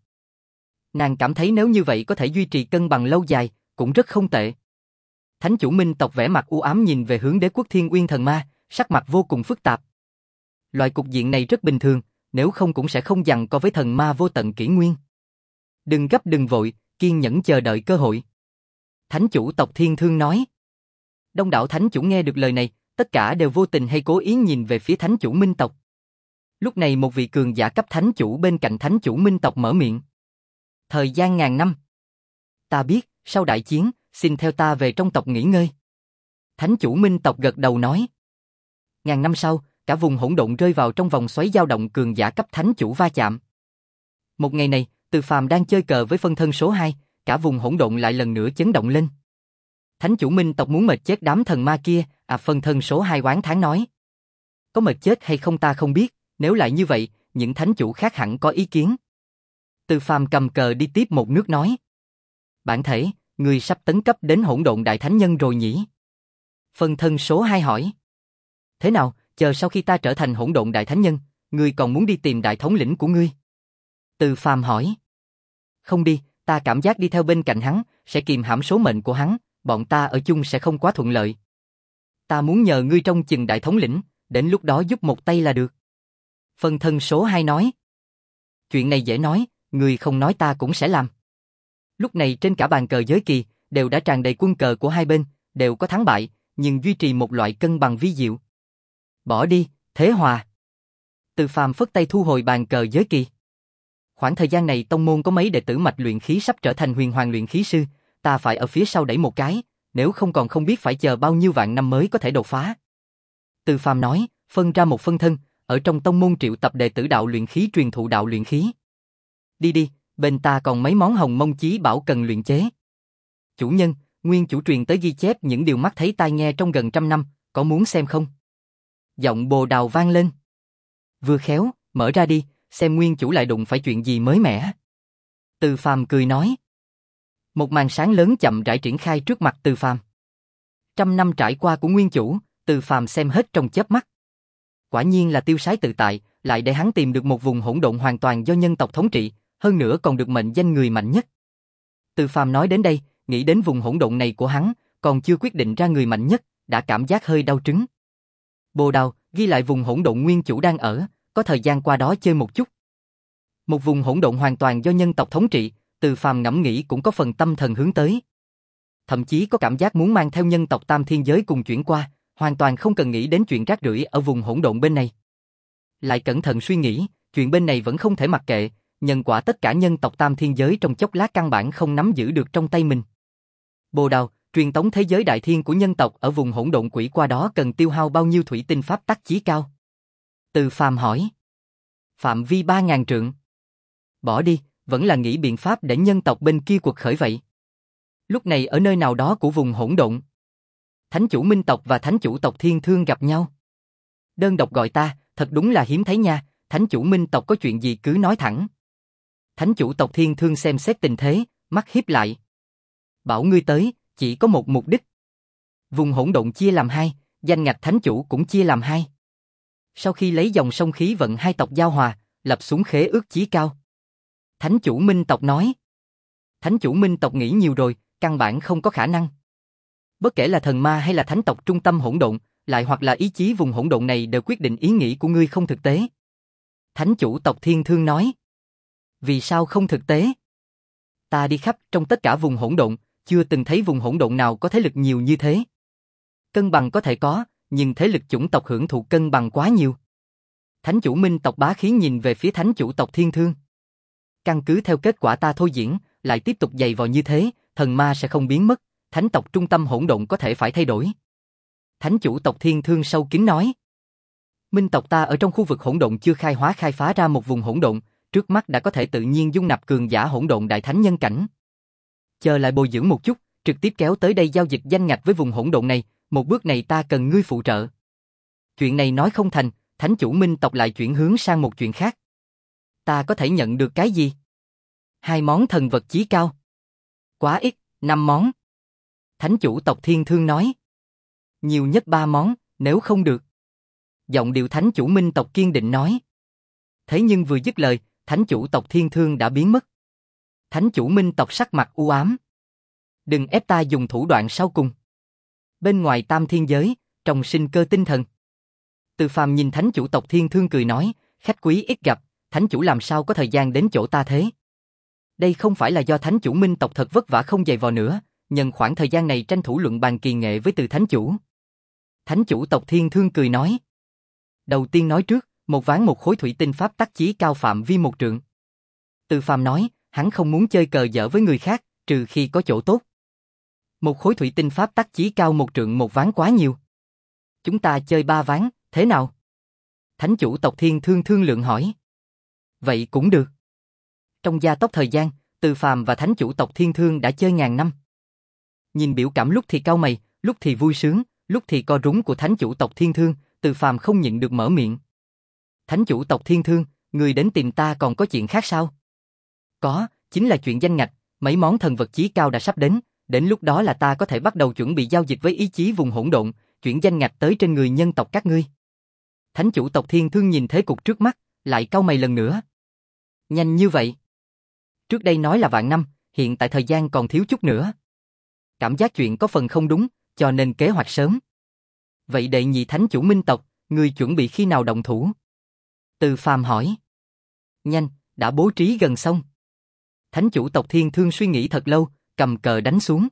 Nàng cảm thấy nếu như vậy có thể duy trì cân bằng lâu dài, cũng rất không tệ. Thánh chủ minh tộc vẻ mặt u ám nhìn về hướng đế quốc Thiên Uyên thần ma, sắc mặt vô cùng phức tạp. Loại cục diện này rất bình thường, nếu không cũng sẽ không giằng co với thần ma vô tận kỷ nguyên. Đừng gấp đừng vội, kiên nhẫn chờ đợi cơ hội. Thánh chủ tộc Thiên Thương nói. Đông đảo thánh chủ nghe được lời này, tất cả đều vô tình hay cố ý nhìn về phía thánh chủ minh tộc. Lúc này một vị cường giả cấp thánh chủ bên cạnh thánh chủ minh tộc mở miệng. Thời gian ngàn năm. Ta biết, sau đại chiến, xin theo ta về trong tộc nghỉ ngơi. Thánh chủ minh tộc gật đầu nói. Ngàn năm sau, cả vùng hỗn độn rơi vào trong vòng xoáy dao động cường giả cấp thánh chủ va chạm. Một ngày này, Từ Phàm đang chơi cờ với phân thân số hai, cả vùng hỗn độn lại lần nữa chấn động lên. Thánh chủ minh tộc muốn mệt chết đám thần ma kia, à phân thân số hai oán thán nói. Có mệt chết hay không ta không biết, nếu lại như vậy, những thánh chủ khác hẳn có ý kiến. Từ Phàm cầm cờ đi tiếp một nước nói. Bản thể, người sắp tấn cấp đến hỗn độn đại thánh nhân rồi nhỉ? Phân thân số hai hỏi. Thế nào, chờ sau khi ta trở thành hỗn độn đại thánh nhân, ngươi còn muốn đi tìm đại thống lĩnh của ngươi? Từ Phàm hỏi. Không đi, ta cảm giác đi theo bên cạnh hắn, sẽ kìm hãm số mệnh của hắn, bọn ta ở chung sẽ không quá thuận lợi. Ta muốn nhờ ngươi trông chừng đại thống lĩnh, đến lúc đó giúp một tay là được. Phân thân số hai nói. Chuyện này dễ nói, ngươi không nói ta cũng sẽ làm. Lúc này trên cả bàn cờ giới kỳ, đều đã tràn đầy quân cờ của hai bên, đều có thắng bại, nhưng duy trì một loại cân bằng vi diệu. Bỏ đi, thế hòa. Từ Phàm phất tay thu hồi bàn cờ giới kỳ. Khoảng thời gian này tông môn có mấy đệ tử mạch luyện khí sắp trở thành huyền hoàng luyện khí sư, ta phải ở phía sau đẩy một cái, nếu không còn không biết phải chờ bao nhiêu vạn năm mới có thể đột phá. Từ Phàm nói, phân ra một phân thân, ở trong tông môn triệu tập đệ tử đạo luyện khí truyền thụ đạo luyện khí. Đi đi, bên ta còn mấy món hồng mông chí bảo cần luyện chế. Chủ nhân, nguyên chủ truyền tới ghi chép những điều mắt thấy tai nghe trong gần trăm năm, có muốn xem không? Giọng Bồ Đào vang lên. Vừa khéo, mở ra đi, xem nguyên chủ lại đụng phải chuyện gì mới mẻ. Từ Phàm cười nói. Một màn sáng lớn chậm rãi triển khai trước mặt Từ Phàm. Trăm năm trải qua của nguyên chủ, Từ Phàm xem hết trong chớp mắt. Quả nhiên là tiêu sái tự tại, lại để hắn tìm được một vùng hỗn độn hoàn toàn do nhân tộc thống trị, hơn nữa còn được mệnh danh người mạnh nhất. Từ Phàm nói đến đây, nghĩ đến vùng hỗn độn này của hắn, còn chưa quyết định ra người mạnh nhất, đã cảm giác hơi đau trứng. Bồ Đào, ghi lại vùng hỗn độn nguyên chủ đang ở, có thời gian qua đó chơi một chút. Một vùng hỗn độn hoàn toàn do nhân tộc thống trị, Từ Phàm ngẫm nghĩ cũng có phần tâm thần hướng tới. Thậm chí có cảm giác muốn mang theo nhân tộc tam thiên giới cùng chuyển qua, hoàn toàn không cần nghĩ đến chuyện rác rưởi ở vùng hỗn độn bên này. Lại cẩn thận suy nghĩ, chuyện bên này vẫn không thể mặc kệ, nhân quả tất cả nhân tộc tam thiên giới trong chốc lát căn bản không nắm giữ được trong tay mình. Bồ Đào, truyền tống thế giới đại thiên của nhân tộc ở vùng hỗn độn quỷ qua đó cần tiêu hao bao nhiêu thủy tinh pháp tắc chí cao? Từ Phàm hỏi. Phạm vi ba ngàn trượng. Bỏ đi, vẫn là nghĩ biện pháp để nhân tộc bên kia quật khởi vậy. Lúc này ở nơi nào đó của vùng hỗn độn, Thánh chủ Minh tộc và Thánh chủ tộc Thiên Thương gặp nhau. Đơn độc gọi ta, thật đúng là hiếm thấy nha, Thánh chủ Minh tộc có chuyện gì cứ nói thẳng. Thánh chủ tộc Thiên Thương xem xét tình thế, mắt híp lại. Bảo ngươi tới, chỉ có một mục đích. Vùng hỗn độn chia làm hai, danh ngạch Thánh chủ cũng chia làm hai. Sau khi lấy dòng sông khí vận hai tộc giao hòa, lập xuống khế ước chí cao. Thánh chủ minh tộc nói. Thánh chủ minh tộc nghĩ nhiều rồi, căn bản không có khả năng. Bất kể là thần ma hay là thánh tộc trung tâm hỗn độn, lại hoặc là ý chí vùng hỗn độn này đều quyết định ý nghĩ của ngươi không thực tế. Thánh chủ tộc Thiên Thương nói. Vì sao không thực tế? Ta đi khắp trong tất cả vùng hỗn độn, chưa từng thấy vùng hỗn độn nào có thế lực nhiều như thế. Cân bằng có thể có, nhưng thế lực chủng tộc hưởng thụ cân bằng quá nhiều. Thánh chủ minh tộc bá khí nhìn về phía thánh chủ tộc Thiên Thương. Căn cứ theo kết quả ta thôi diễn, lại tiếp tục dày vò như thế, thần ma sẽ không biến mất, thánh tộc trung tâm hỗn độn có thể phải thay đổi. Thánh chủ tộc Thiên Thương sâu kín nói. Minh tộc ta ở trong khu vực hỗn độn chưa khai hóa khai phá ra một vùng hỗn độn, trước mắt đã có thể tự nhiên dung nạp cường giả hỗn độn đại thánh nhân cảnh. Chờ lại bồi dưỡng một chút, trực tiếp kéo tới đây giao dịch danh ngạch với vùng hỗn độn này, một bước này ta cần ngươi phụ trợ. Chuyện này nói không thành, thánh chủ minh tộc lại chuyển hướng sang một chuyện khác. Ta có thể nhận được cái gì? Hai món thần vật chí cao. Quá ít, năm món. Thánh chủ tộc Thiên Thương nói. Nhiều nhất ba món, nếu không được. Giọng điệu thánh chủ minh tộc kiên định nói. Thế nhưng vừa dứt lời, thánh chủ tộc Thiên Thương đã biến mất. Thánh chủ minh tộc sắc mặt u ám. Đừng ép ta dùng thủ đoạn sau cùng. Bên ngoài tam thiên giới, trong sinh cơ tinh thần. Từ Phàm nhìn thánh chủ tộc Thiên Thương cười nói, khách quý ít gặp, thánh chủ làm sao có thời gian đến chỗ ta thế? Đây không phải là do thánh chủ minh tộc thật vất vả không dày vò nữa, nhân khoảng thời gian này tranh thủ luận bàn kỳ nghệ với từ thánh chủ. Thánh chủ tộc Thiên Thương cười nói. Đầu tiên nói trước, một ván một khối thủy tinh pháp tắc chí cao phạm vi một trượng. Từ Phàm nói, hắn không muốn chơi cờ dở với người khác, trừ khi có chỗ tốt. Một khối thủy tinh pháp tắc chí cao một trượng một ván quá nhiều. Chúng ta chơi ba ván, thế nào? Thánh chủ tộc Thiên Thương thương lượng hỏi. Vậy cũng được. Trong gia tốc thời gian, Từ Phàm và thánh chủ tộc Thiên Thương đã chơi ngàn năm. Nhìn biểu cảm lúc thì cau mày, lúc thì vui sướng, lúc thì co rúm của thánh chủ tộc Thiên Thương, Từ Phàm không nhịn được mở miệng. Thánh chủ tộc Thiên Thương, người đến tìm ta còn có chuyện khác sao? Có, chính là chuyện danh ngạch, mấy món thần vật chí cao đã sắp đến, đến lúc đó là ta có thể bắt đầu chuẩn bị giao dịch với ý chí vùng hỗn độn, chuyển danh ngạch tới trên người nhân tộc các ngươi. Thánh chủ tộc Thiên Thương nhìn thế cục trước mắt, lại cau mày lần nữa. Nhanh như vậy? Trước đây nói là vạn năm, hiện tại thời gian còn thiếu chút nữa. Cảm giác chuyện có phần không đúng, cho nên kế hoạch sớm. Vậy đệ nhị thánh chủ minh tộc, ngươi chuẩn bị khi nào động thủ? Từ Phàm hỏi. Nhanh, đã bố trí gần xong. Thánh chủ tộc Thiên Thương suy nghĩ thật lâu, cầm cờ đánh xuống.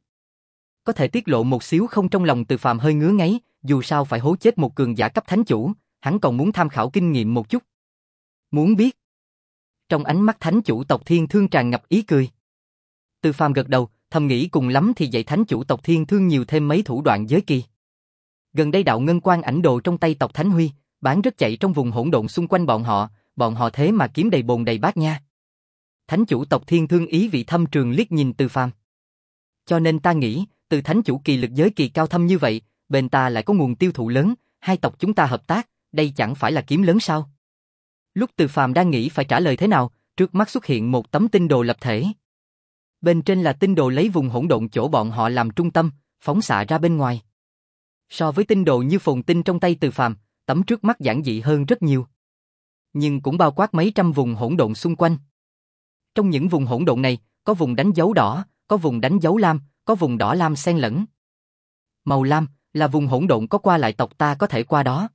Có thể tiết lộ một xíu không trong lòng Từ Phàm hơi ngứa ngáy, dù sao phải hố chết một cường giả cấp thánh chủ, hắn còn muốn tham khảo kinh nghiệm một chút. Muốn biết? Trong ánh mắt thánh chủ tộc Thiên Thương tràn ngập ý cười. Từ Phàm gật đầu, thầm nghĩ cùng lắm thì dạy thánh chủ tộc Thiên Thương nhiều thêm mấy thủ đoạn giới kỳ. Gần đây đạo ngân quan ảnh đồ trong tay tộc Thánh Huy, bán rất chạy trong vùng hỗn độn xung quanh bọn họ, bọn họ thế mà kiếm đầy bồn đầy bát nha. Thánh chủ tộc Thiên Thương ý vị thâm trường liếc nhìn Từ Phàm. Cho nên ta nghĩ, từ thánh chủ kỳ lực giới kỳ cao thâm như vậy, bên ta lại có nguồn tiêu thụ lớn, hai tộc chúng ta hợp tác, đây chẳng phải là kiếm lớn sao? Lúc Từ Phàm đang nghĩ phải trả lời thế nào, trước mắt xuất hiện một tấm tinh đồ lập thể. Bên trên là tinh đồ lấy vùng hỗn độn chỗ bọn họ làm trung tâm, phóng xạ ra bên ngoài. So với tinh đồ như phồn tinh trong tay Từ Phàm, tấm trước mắt giản dị hơn rất nhiều. Nhưng cũng bao quát mấy trăm vùng hỗn độn xung quanh. Trong những vùng hỗn độn này, có vùng đánh dấu đỏ, có vùng đánh dấu lam, có vùng đỏ lam xen lẫn. Màu lam là vùng hỗn độn có qua lại tộc ta có thể qua đó.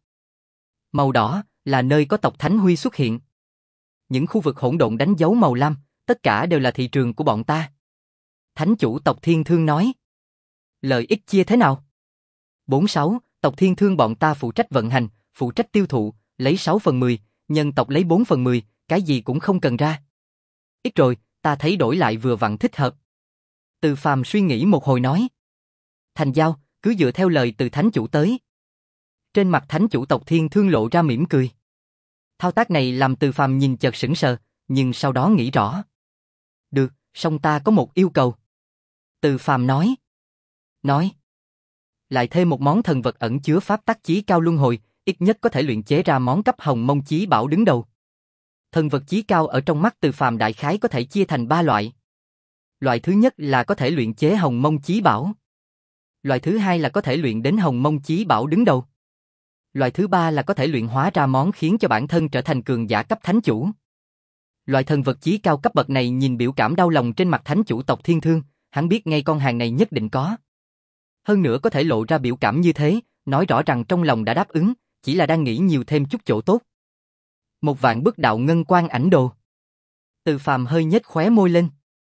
Màu đỏ là nơi có tộc Thánh Huy xuất hiện. Những khu vực hỗn độn đánh dấu màu lam, tất cả đều là thị trường của bọn ta. Thánh chủ tộc Thiên Thương nói. Lợi ích chia thế nào? bốn sáu, tộc Thiên Thương bọn ta phụ trách vận hành, phụ trách tiêu thụ, lấy sáu phần mười, nhân tộc lấy bốn phần mười, cái gì cũng không cần ra. Ít rồi, ta thấy đổi lại vừa vặn thích hợp. Từ Phàm suy nghĩ một hồi nói. Thành giao, cứ dựa theo lời từ thánh chủ tới. Trên mặt thánh chủ tộc Thiên Thương lộ ra mỉm cười. Thao tác này làm Từ Phàm nhìn chợt sững sờ, nhưng sau đó nghĩ rõ. Được, song ta có một yêu cầu. Từ Phàm nói. Nói. Lại thêm một món thần vật ẩn chứa pháp tắc chí cao luân hồi, ít nhất có thể luyện chế ra món cấp hồng mông chí bảo đứng đầu. Thần vật chí cao ở trong mắt Từ Phàm đại khái có thể chia thành ba loại. Loại thứ nhất là có thể luyện chế hồng mông chí bảo. Loại thứ hai là có thể luyện đến hồng mông chí bảo đứng đầu. Loại thứ ba là có thể luyện hóa ra món khiến cho bản thân trở thành cường giả cấp thánh chủ. Loại thần vật chí cao cấp bậc này nhìn biểu cảm đau lòng trên mặt thánh chủ tộc Thiên Thương, hắn biết ngay con hàng này nhất định có. Hơn nữa có thể lộ ra biểu cảm như thế, nói rõ rằng trong lòng đã đáp ứng, chỉ là đang nghĩ nhiều thêm chút chỗ tốt. Một vạn bức đạo ngân quang ảnh đồ. Từ Phàm hơi nhếch khóe môi lên.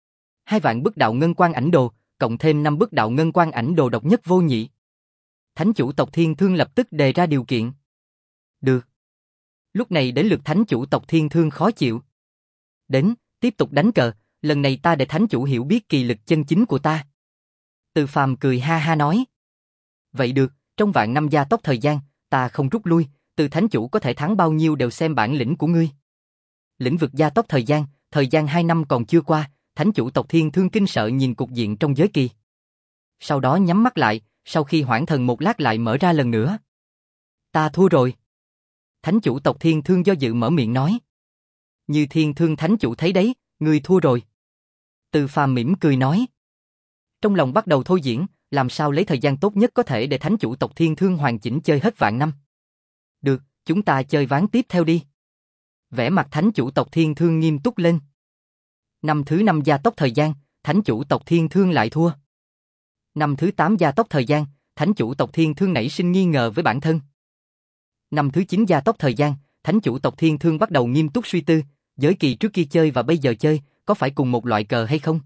Hai vạn bức đạo ngân quang ảnh đồ, cộng thêm năm bức đạo ngân quang ảnh đồ độc nhất vô nhị. Thánh chủ tộc Thiên Thương lập tức đề ra điều kiện. Được. Lúc này đến lượt thánh chủ tộc Thiên Thương khó chịu. Đến, tiếp tục đánh cờ, lần này ta để thánh chủ hiểu biết kỳ lực chân chính của ta. Từ Phàm cười ha ha nói. Vậy được, trong vạn năm gia tốc thời gian, ta không rút lui, từ thánh chủ có thể thắng bao nhiêu đều xem bản lĩnh của ngươi. Lĩnh vực gia tốc thời gian, thời gian hai năm còn chưa qua, thánh chủ tộc Thiên Thương kinh sợ nhìn cục diện trong giới kỳ. Sau đó nhắm mắt lại, sau khi hoãn thần một lát lại mở ra lần nữa. Ta thua rồi. Thánh chủ tộc Thiên Thương do dự mở miệng nói. Như Thiên Thương thánh chủ thấy đấy, ngươi thua rồi. Từ Phàm mỉm cười nói. Trong lòng bắt đầu thôi diễn, làm sao lấy thời gian tốt nhất có thể để thánh chủ tộc Thiên Thương hoàn chỉnh chơi hết vạn năm. Được, chúng ta chơi ván tiếp theo đi. Vẻ mặt thánh chủ tộc Thiên Thương nghiêm túc lên. Năm thứ năm gia tốc thời gian, thánh chủ tộc Thiên Thương lại thua. Năm thứ tám gia tốc thời gian, thánh chủ tộc Thiên Thương nảy sinh nghi ngờ với bản thân. Năm thứ chín gia tốc thời gian, thánh chủ tộc Thiên Thương bắt đầu nghiêm túc suy tư, giới kỳ trước kia chơi và bây giờ chơi, có phải cùng một loại cờ hay không?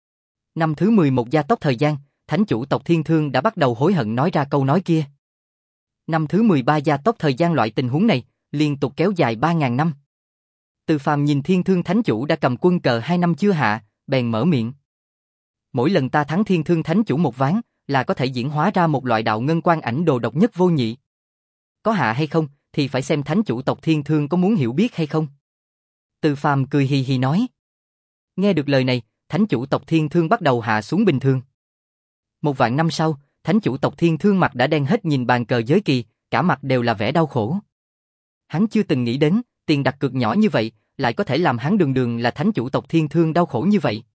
Năm thứ mười một gia tốc thời gian, thánh chủ tộc Thiên Thương đã bắt đầu hối hận nói ra câu nói kia. Năm thứ mười ba gia tốc thời gian loại tình huống này, liên tục kéo dài ba ngàn năm. Từ Phàm nhìn Thiên Thương thánh chủ đã cầm quân cờ hai năm chưa hạ, bèn mở miệng. Mỗi lần ta thắng Thiên Thương thánh chủ một ván, là có thể diễn hóa ra một loại đạo ngân quang ảnh đồ độc nhất vô nhị. Có hạ hay không, thì phải xem thánh chủ tộc Thiên Thương có muốn hiểu biết hay không. Từ Phàm cười hì hì nói. Nghe được lời này, thánh chủ tộc Thiên Thương bắt đầu hạ xuống bình thường. Một vạn năm sau, thánh chủ tộc Thiên Thương mặt đã đen hết nhìn bàn cờ giới kỳ, cả mặt đều là vẻ đau khổ. Hắn chưa từng nghĩ đến, tiền đặt cược nhỏ như vậy, lại có thể làm hắn đường đường là thánh chủ tộc Thiên Thương đau khổ như vậy.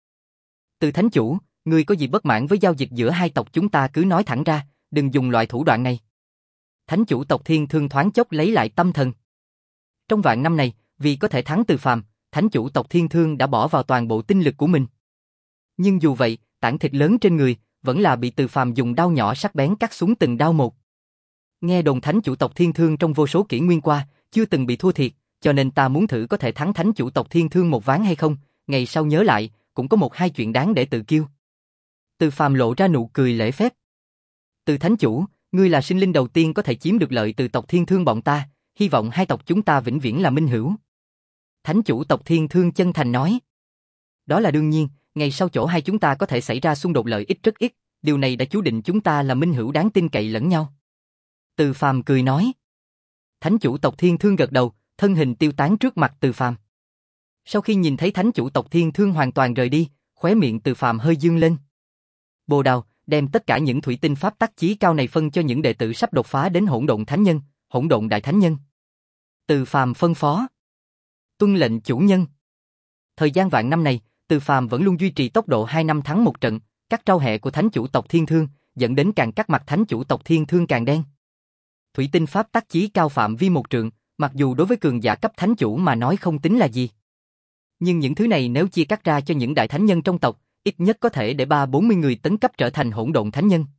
Từ thánh chủ, ngươi có gì bất mãn với giao dịch giữa hai tộc chúng ta cứ nói thẳng ra, đừng dùng loại thủ đoạn này. Thánh chủ tộc Thiên Thương thoáng chốc lấy lại tâm thần. Trong vạn năm này, vì có thể thắng Từ Phàm, thánh chủ tộc Thiên Thương đã bỏ vào toàn bộ tinh lực của mình. Nhưng dù vậy, tảng thịt lớn trên người, vẫn là bị Từ Phàm dùng đao nhỏ sắc bén cắt xuống từng đao một. Nghe đồn thánh chủ tộc Thiên Thương trong vô số kỷ nguyên qua, chưa từng bị thua thiệt, cho nên ta muốn thử có thể thắng thánh chủ tộc Thiên Thương một ván hay không, ngày sau nhớ lại, cũng có một hai chuyện đáng để tự kiêu. Từ Phàm lộ ra nụ cười lễ phép. Từ thánh chủ, ngươi là sinh linh đầu tiên có thể chiếm được lợi từ tộc Thiên Thương bọn ta, hy vọng hai tộc chúng ta vĩnh viễn là minh hữu. Thánh chủ tộc Thiên Thương chân thành nói. Đó là đương nhiên, ngày sau chỗ hai chúng ta có thể xảy ra xung đột lợi ích rất ít, điều này đã chú định chúng ta là minh hữu đáng tin cậy lẫn nhau. Từ Phàm cười nói. Thánh chủ tộc Thiên Thương gật đầu, thân hình tiêu tán trước mặt Từ Phàm. Sau khi nhìn thấy thánh chủ tộc Thiên Thương hoàn toàn rời đi, khóe miệng Từ Phàm hơi dương lên. Bồ Đào, đem tất cả những thủy tinh pháp tắc chí cao này phân cho những đệ tử sắp đột phá đến hỗn độn thánh nhân, hỗn độn đại thánh nhân. Từ Phàm phân phó. Tuân lệnh chủ nhân. Thời gian vạn năm này, Từ Phàm vẫn luôn duy trì tốc độ hai năm thắng một trận, các trao hệ của thánh chủ tộc Thiên Thương, dẫn đến càng cắt mặt thánh chủ tộc Thiên Thương càng đen. Thủy tinh pháp tắc chí cao phạm vi một trượng, mặc dù đối với cường giả cấp thánh chủ mà nói không tính là gì. Nhưng những thứ này nếu chia cắt ra cho những đại thánh nhân trong tộc, ít nhất có thể để ba bốn mươi người tấn cấp trở thành hỗn độn thánh nhân.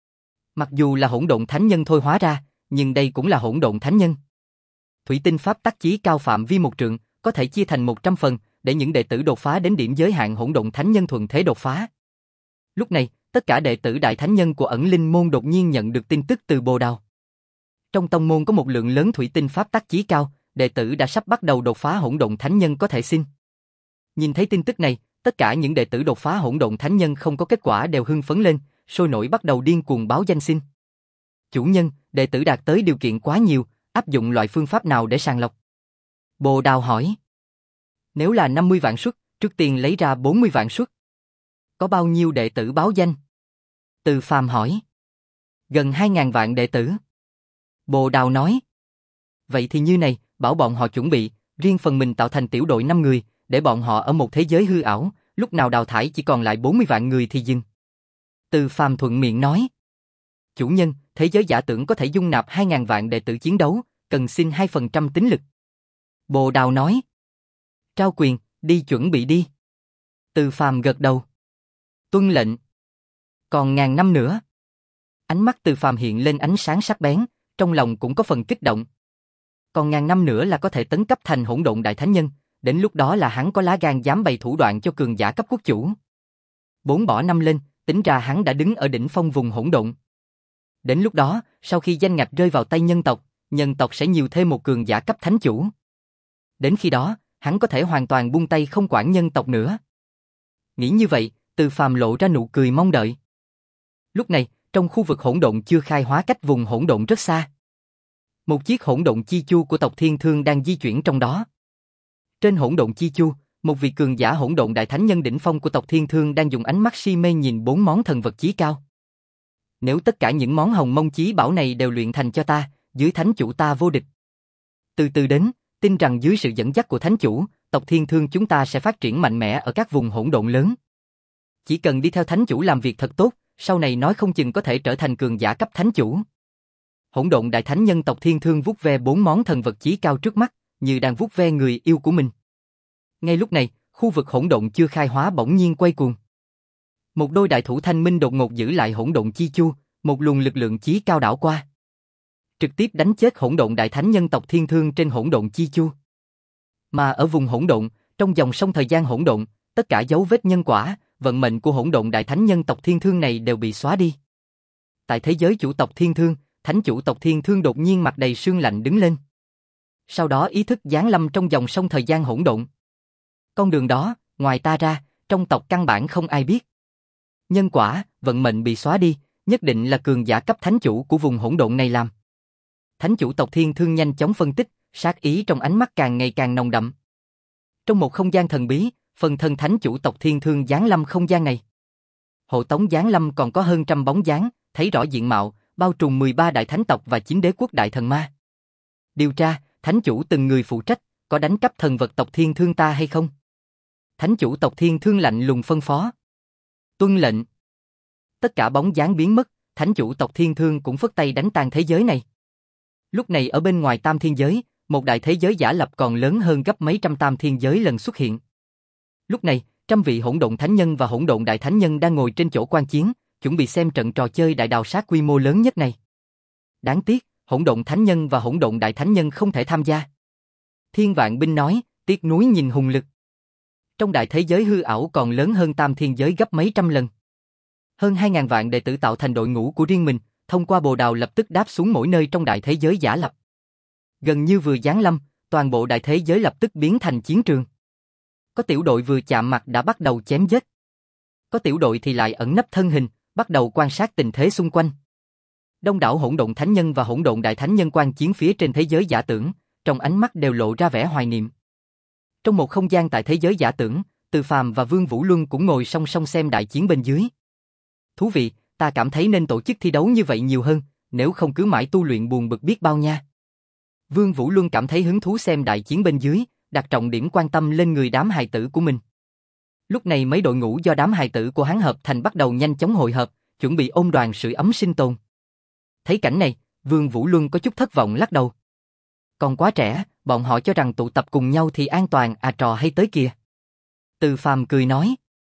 Mặc dù là hỗn độn thánh nhân thôi hóa ra, nhưng đây cũng là hỗn độn thánh nhân. Thủy tinh pháp tắc chí cao phạm vi một trượng, có thể chia thành một trăm phần, để những đệ tử đột phá đến điểm giới hạn hỗn độn thánh nhân thuận thế đột phá. Lúc này, tất cả đệ tử đại thánh nhân của ẩn linh môn đột nhiên nhận được tin tức từ Bồ Đào. Trong tông môn có một lượng lớn thủy tinh pháp tắc chí cao, đệ tử đã sắp bắt đầu đột phá hỗn độn thánh nhân có thể xin. Nhìn thấy tin tức này, tất cả những đệ tử đột phá hỗn độn thánh nhân không có kết quả đều hưng phấn lên, sôi nổi bắt đầu điên cuồng báo danh xin. Chủ nhân, đệ tử đạt tới điều kiện quá nhiều, áp dụng loại phương pháp nào để sàng lọc? Bồ Đào hỏi. Nếu là năm mươi vạn suất, trước tiên lấy ra bốn mươi vạn suất. Có bao nhiêu đệ tử báo danh? Từ Phàm hỏi. Gần hai ngàn vạn đệ tử. Bồ Đào nói. Vậy thì như này, bảo bọn họ chuẩn bị, riêng phần mình tạo thành tiểu đội năm người, để bọn họ ở một thế giới hư ảo, lúc nào đào thải chỉ còn lại bốn mươi vạn người thì dừng. Từ Phàm thuận miệng nói. Chủ nhân, thế giới giả tưởng có thể dung nạp hai ngàn vạn đệ tử chiến đấu, cần xin hai phần trăm tính lực. Bồ Đào nói. Trao quyền, đi chuẩn bị đi. Từ Phàm gật đầu. Tuân lệnh. Còn ngàn năm nữa. Ánh mắt Từ Phàm hiện lên ánh sáng sắc bén, trong lòng cũng có phần kích động. Còn ngàn năm nữa là có thể tấn cấp thành hỗn độn đại thánh nhân, đến lúc đó là hắn có lá gan dám bày thủ đoạn cho cường giả cấp quốc chủ. Bốn bỏ năm lên, tính ra hắn đã đứng ở đỉnh phong vùng hỗn độn. Đến lúc đó, sau khi danh ngạch rơi vào tay nhân tộc, nhân tộc sẽ nhiều thêm một cường giả cấp thánh chủ. Đến khi đó, hắn có thể hoàn toàn buông tay không quản nhân tộc nữa. Nghĩ như vậy, Từ Phàm lộ ra nụ cười mong đợi. Lúc này, trong khu vực hỗn độn chưa khai hóa cách vùng hỗn độn rất xa. Một chiếc hỗn độn chi chu của tộc Thiên Thương đang di chuyển trong đó. Trên hỗn độn chi chu, một vị cường giả hỗn độn đại thánh nhân đỉnh phong của tộc Thiên Thương đang dùng ánh mắt si mê nhìn bốn món thần vật chí cao. Nếu tất cả những món hồng mông chí bảo này đều luyện thành cho ta, dưới thánh chủ ta vô địch. Từ từ đến, tin rằng dưới sự dẫn dắt của thánh chủ, tộc Thiên Thương chúng ta sẽ phát triển mạnh mẽ ở các vùng hỗn độn lớn. Chỉ cần đi theo thánh chủ làm việc thật tốt, sau này nói không chừng có thể trở thành cường giả cấp thánh chủ. Hỗn độn đại thánh nhân tộc Thiên Thương vuốt ve bốn món thần vật chí cao trước mắt, như đang vuốt ve người yêu của mình. Ngay lúc này, khu vực hỗn độn chưa khai hóa bỗng nhiên quay cuồng. Một đôi đại thủ thanh minh đột ngột giữ lại hỗn độn chi chu, một luồng lực lượng chí cao đảo qua, trực tiếp đánh chết hỗn độn đại thánh nhân tộc Thiên Thương trên hỗn độn chi chu. Mà ở vùng hỗn độn, trong dòng sông thời gian hỗn độn, tất cả dấu vết nhân quả, vận mệnh của hỗn độn đại thánh nhân tộc Thiên Thương này đều bị xóa đi. Tại thế giới chủ tộc Thiên Thương, thánh chủ tộc Thiên Thương đột nhiên mặt đầy sương lạnh đứng lên. Sau đó ý thức giáng lâm trong dòng sông thời gian hỗn độn. Con đường đó, ngoài ta ra, trong tộc căn bản không ai biết. Nhân quả, vận mệnh bị xóa đi, nhất định là cường giả cấp thánh chủ của vùng hỗn độn này làm. Thánh chủ tộc Thiên Thương nhanh chóng phân tích, sát ý trong ánh mắt càng ngày càng nồng đậm. Trong một không gian thần bí, phần thân thánh chủ tộc Thiên Thương giáng lâm không gian này. Hộ tống giáng lâm còn có hơn trăm bóng dáng, thấy rõ diện mạo, bao trùm mười ba đại thánh tộc và chín đế quốc đại thần ma. Điều tra, thánh chủ từng người phụ trách, có đánh cắp thần vật tộc Thiên Thương ta hay không? Thánh chủ tộc Thiên Thương lạnh lùng phân phó. Tuân lệnh. Tất cả bóng dáng biến mất, thánh chủ tộc Thiên Thương cũng phất tay đánh tan thế giới này. Lúc này ở bên ngoài tam thiên giới, một đại thế giới giả lập còn lớn hơn gấp mấy trăm tam thiên giới lần xuất hiện. Lúc này, trăm vị hỗn độn thánh nhân và hỗn độn đại thánh nhân đang ngồi trên chỗ quan chiến, chuẩn bị xem trận trò chơi đại đào sát quy mô lớn nhất này. Đáng tiếc, hỗn độn thánh nhân và hỗn độn đại thánh nhân không thể tham gia. Thiên Vạn Binh nói, tiếc núi nhìn hùng lực. Trong đại thế giới hư ảo còn lớn hơn tam thiên giới gấp mấy trăm lần. Hơn hai ngàn vạn đệ tử tạo thành đội ngũ của riêng mình, thông qua bồ đào lập tức đáp xuống mỗi nơi trong đại thế giới giả lập. Gần như vừa giáng lâm, toàn bộ đại thế giới lập tức biến thành chiến trường. Có tiểu đội vừa chạm mặt đã bắt đầu chém giết. Có tiểu đội thì lại ẩn nấp thân hình, bắt đầu quan sát tình thế xung quanh. Đông đảo hỗn độn thánh nhân và hỗn độn đại thánh nhân quan chiến phía trên thế giới giả tưởng, trong ánh mắt đều lộ ra vẻ hoài niệm. Trong một không gian tại thế giới giả tưởng, Từ Phàm và Vương Vũ Luân cũng ngồi song song xem đại chiến bên dưới. Thú vị, ta cảm thấy nên tổ chức thi đấu như vậy nhiều hơn, nếu không cứ mãi tu luyện buồn bực biết bao nha. Vương Vũ Luân cảm thấy hứng thú xem đại chiến bên dưới, đặt trọng điểm quan tâm lên người đám hài tử của mình. Lúc này mấy đội ngũ do đám hài tử của hắn hợp thành bắt đầu nhanh chóng hội hợp, chuẩn bị ôm đoàn sưởi ấm sinh tồn. Thấy cảnh này, Vương Vũ Luân có chút thất vọng lắc đầu. Còn quá trẻ, bọn họ cho rằng tụ tập cùng nhau thì an toàn à trò hay tới kìa. Từ Phàm cười nói.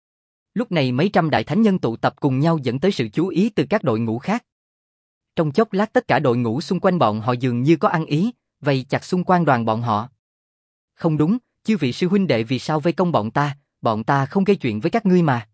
Lúc này mấy trăm đại thánh nhân tụ tập cùng nhau dẫn tới sự chú ý từ các đội ngũ khác. Trong chốc lát tất cả đội ngũ xung quanh bọn họ dường như có ăn ý, vây chặt xung quanh đoàn bọn họ. Không đúng, chư vị sư huynh đệ vì sao vây công bọn ta, bọn ta không gây chuyện với các ngươi mà.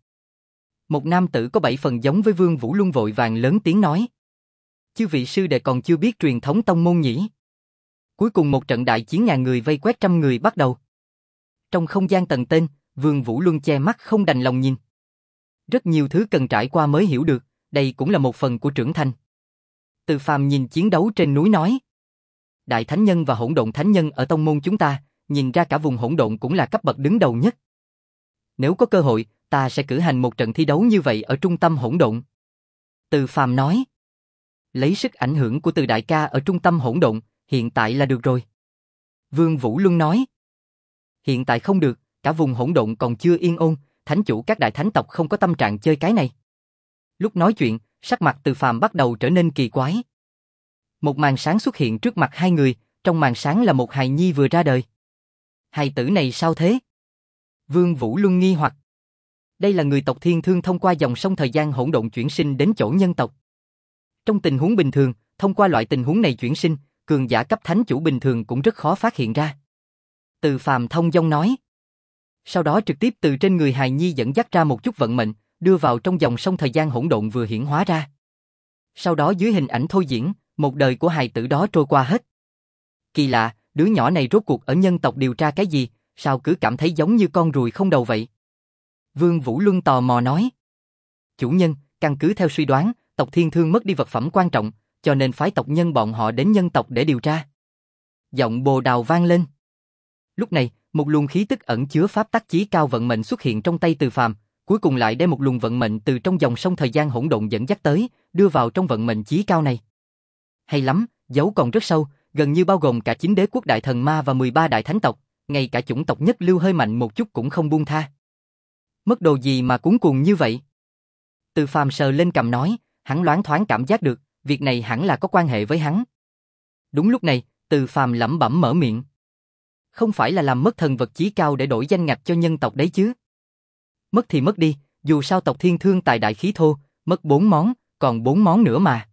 Một nam tử có bảy phần giống với Vương Vũ Luân vội vàng lớn tiếng nói. Chư vị sư đệ còn chưa biết truyền thống tông môn nhỉ. Cuối cùng một trận đại chiến ngàn người vây quét trăm người bắt đầu. Trong không gian tầng tên, Vương Vũ Luân che mắt không đành lòng nhìn. Rất nhiều thứ cần trải qua mới hiểu được, đây cũng là một phần của trưởng thành. Từ Phàm nhìn chiến đấu trên núi nói. Đại thánh nhân và hỗn độn thánh nhân ở tông môn chúng ta, nhìn ra cả vùng hỗn độn cũng là cấp bậc đứng đầu nhất. Nếu có cơ hội, ta sẽ cử hành một trận thi đấu như vậy ở trung tâm hỗn độn. Từ Phàm nói. Lấy sức ảnh hưởng của Từ đại ca ở trung tâm hỗn độn, hiện tại là được rồi. Vương Vũ Luân nói. Hiện tại không được, cả vùng hỗn độn còn chưa yên ổn, thánh chủ các đại thánh tộc không có tâm trạng chơi cái này. Lúc nói chuyện, sắc mặt Từ Phàm bắt đầu trở nên kỳ quái. Một màn sáng xuất hiện trước mặt hai người, trong màn sáng là một hài nhi vừa ra đời. Hài tử này sao thế? Vương Vũ Luân nghi hoặc. Đây là người tộc Thiên Thương thông qua dòng sông thời gian hỗn độn chuyển sinh đến chỗ nhân tộc. Trong tình huống bình thường, thông qua loại tình huống này chuyển sinh, cường giả cấp thánh chủ bình thường cũng rất khó phát hiện ra. Từ Phàm thông dong nói. Sau đó trực tiếp từ trên người hài nhi dẫn dắt ra một chút vận mệnh, đưa vào trong dòng sông thời gian hỗn độn vừa hiển hóa ra. Sau đó dưới hình ảnh thôi diễn, một đời của hài tử đó trôi qua hết. Kỳ lạ, đứa nhỏ này rốt cuộc ở nhân tộc điều tra cái gì, sao cứ cảm thấy giống như con ruồi không đầu vậy? Vương Vũ Luân tò mò nói. Chủ nhân, căn cứ theo suy đoán, tộc Thiên Thương mất đi vật phẩm quan trọng, cho nên phái tộc nhân bọn họ đến nhân tộc để điều tra. Giọng Bồ Đào vang lên. Lúc này, một luồng khí tức ẩn chứa pháp tắc chí cao vận mệnh xuất hiện trong tay Từ Phàm, cuối cùng lại đem một luồng vận mệnh từ trong dòng sông thời gian hỗn độn dẫn dắt tới, đưa vào trong vận mệnh chí cao này. Hay lắm, dấu còn rất sâu, gần như bao gồm cả chín đế quốc đại thần ma và mười ba đại thánh tộc, ngay cả chủng tộc nhất lưu hơi mạnh một chút cũng không buông tha. Mất đồ gì mà cuống cuồng như vậy? Từ Phàm sờ lên cằm nói, hắn loáng thoáng cảm giác được, việc này hẳn là có quan hệ với hắn. Đúng lúc này, Từ Phàm lẩm bẩm mở miệng. Không phải là làm mất thần vật chí cao để đổi danh ngạch cho nhân tộc đấy chứ? Mất thì mất đi, dù sao tộc Thiên Thương tài đại khí thô, mất bốn món, còn bốn món nữa mà.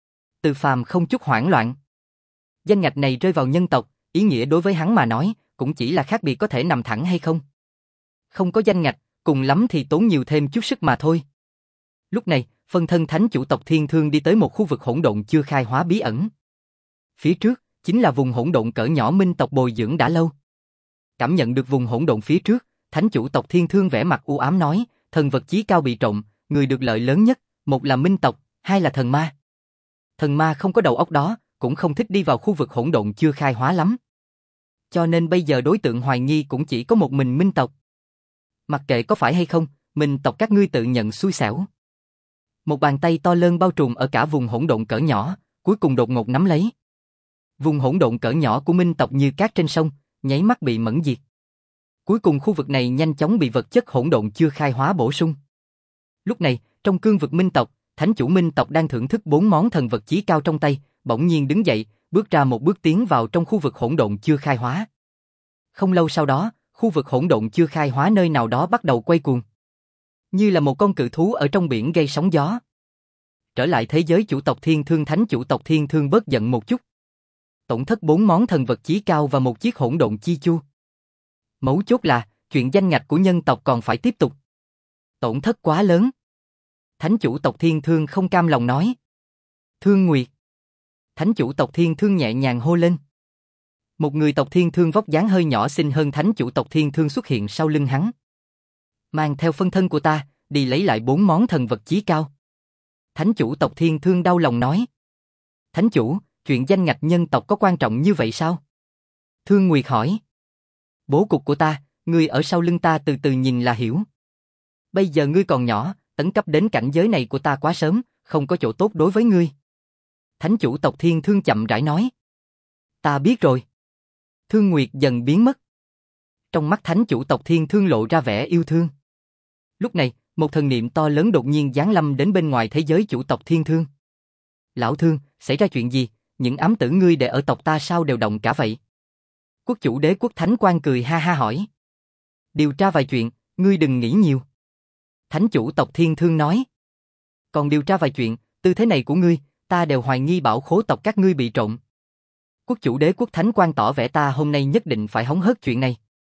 Từ Phàm không chút hoảng loạn. Danh ngạch này rơi vào nhân tộc, ý nghĩa đối với hắn mà nói, cũng chỉ là khác biệt có thể nằm thẳng hay không. Không có danh ngạch, cùng lắm thì tốn nhiều thêm chút sức mà thôi. Lúc này, phân thân thánh chủ tộc Thiên Thương đi tới một khu vực hỗn độn chưa khai hóa bí ẩn. Phía trước, chính là vùng hỗn độn cỡ nhỏ minh tộc bồi dưỡng đã lâu. Cảm nhận được vùng hỗn độn phía trước, thánh chủ tộc Thiên Thương vẻ mặt u ám nói, thần vật chí cao bị trộm, người được lợi lớn nhất, một là minh tộc, hai là thần ma. Thần ma không có đầu óc đó, cũng không thích đi vào khu vực hỗn độn chưa khai hóa lắm. Cho nên bây giờ đối tượng hoài nghi cũng chỉ có một mình minh tộc. Mặc kệ có phải hay không, minh tộc các ngươi tự nhận xui xẻo. Một bàn tay to lớn bao trùm ở cả vùng hỗn độn cỡ nhỏ, cuối cùng đột ngột nắm lấy. Vùng hỗn độn cỡ nhỏ của minh tộc như cát trên sông, nháy mắt bị mẫn diệt. Cuối cùng khu vực này nhanh chóng bị vật chất hỗn độn chưa khai hóa bổ sung. Lúc này, trong cương vực minh tộc, thánh chủ minh tộc đang thưởng thức bốn món thần vật chí cao trong tay, bỗng nhiên đứng dậy, bước ra một bước tiến vào trong khu vực hỗn độn chưa khai hóa. Không lâu sau đó, khu vực hỗn độn chưa khai hóa nơi nào đó bắt đầu quay cuồng. Như là một con cự thú ở trong biển gây sóng gió. Trở lại thế giới chủ tộc Thiên Thương, thánh chủ tộc Thiên Thương bớt giận một chút. Tổn thất bốn món thần vật chí cao và một chiếc hỗn độn chi chu. Mấu chốt là, chuyện danh ngạch của nhân tộc còn phải tiếp tục. Tổn thất quá lớn. Thánh chủ tộc Thiên Thương không cam lòng nói. Thương Nguyệt. Thánh chủ tộc Thiên Thương nhẹ nhàng hô lên. Một người tộc Thiên Thương vóc dáng hơi nhỏ xinh hơn thánh chủ tộc Thiên Thương xuất hiện sau lưng hắn. Mang theo phân thân của ta, đi lấy lại bốn món thần vật chí cao. Thánh chủ tộc Thiên Thương đau lòng nói. Thánh chủ, chuyện danh ngạch nhân tộc có quan trọng như vậy sao? Thương Nguyệt hỏi. Bố cục của ta, ngươi ở sau lưng ta từ từ nhìn là hiểu. Bây giờ ngươi còn nhỏ, tấn cấp đến cảnh giới này của ta quá sớm, không có chỗ tốt đối với ngươi. Thánh chủ tộc Thiên Thương chậm rãi nói. Ta biết rồi. Thương Nguyệt dần biến mất. Trong mắt thánh chủ tộc Thiên Thương lộ ra vẻ yêu thương. Lúc này, một thần niệm to lớn đột nhiên giáng lâm đến bên ngoài thế giới chủ tộc Thiên Thương. Lão Thương, xảy ra chuyện gì? Những ám tử ngươi để ở tộc ta sao đều động cả vậy? Quốc chủ đế quốc Thánh Quang cười ha ha hỏi. Điều tra vài chuyện, ngươi đừng nghĩ nhiều. Thánh chủ tộc Thiên Thương nói. Còn điều tra vài chuyện, tư thế này của ngươi, ta đều hoài nghi bảo khố tộc các ngươi bị trộm. Quốc chủ đế quốc Thánh Quang tỏ vẻ ta hôm nay nhất định phải hóng hớt chuyện này.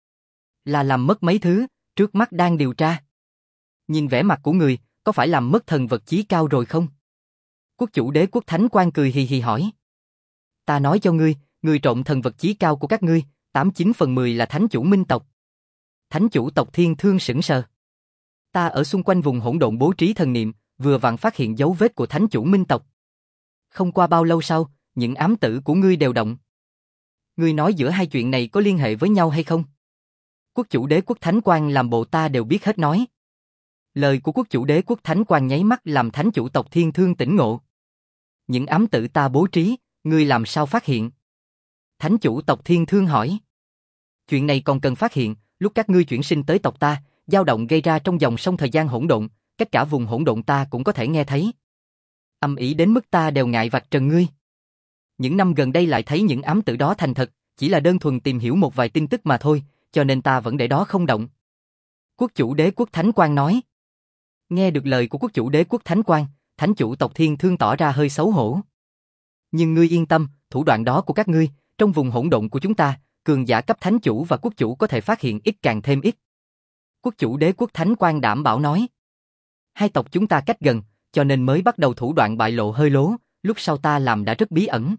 Là làm mất mấy thứ, trước mắt đang điều tra. Nhìn vẻ mặt của người, có phải làm mất thần vật chí cao rồi không? Quốc chủ đế quốc Thánh Quang cười hì hì hỏi. Ta nói cho ngươi, người trộm thần vật chí cao của các ngươi, tám chín phần mười là thánh chủ minh tộc. Thánh chủ tộc Thiên Thương sững sờ. Ta ở xung quanh vùng hỗn độn bố trí thần niệm, vừa vặn phát hiện dấu vết của thánh chủ minh tộc. Không qua bao lâu sau, những ám tử của ngươi đều động. Ngươi nói giữa hai chuyện này có liên hệ với nhau hay không? Quốc chủ đế quốc Thánh Quang làm bộ ta đều biết hết nói. Lời của quốc chủ đế quốc Thánh Quang nháy mắt làm thánh chủ tộc Thiên Thương tỉnh ngộ. Những ám tử ta bố trí, ngươi làm sao phát hiện? Thánh chủ tộc Thiên Thương hỏi. Chuyện này còn cần phát hiện, lúc các ngươi chuyển sinh tới tộc ta, dao động gây ra trong dòng sông thời gian hỗn độn, cách cả vùng hỗn độn ta cũng có thể nghe thấy. Âm ỉ đến mức ta đều ngại vạch trần ngươi. Những năm gần đây lại thấy những ám tử đó thành thật, chỉ là đơn thuần tìm hiểu một vài tin tức mà thôi, cho nên ta vẫn để đó không động. Quốc chủ Đế Quốc Thánh Quang nói. Nghe được lời của quốc chủ Đế Quốc Thánh Quang, thánh chủ tộc Thiên Thương tỏ ra hơi xấu hổ. Nhưng ngươi yên tâm, thủ đoạn đó của các ngươi, trong vùng hỗn độn của chúng ta, cường giả cấp thánh chủ và quốc chủ có thể phát hiện ít càng thêm ít. Quốc chủ Đế Quốc Thánh Quang đảm bảo nói. Hai tộc chúng ta cách gần, cho nên mới bắt đầu thủ đoạn bại lộ hơi lố, lúc sau ta làm đã rất bí ẩn.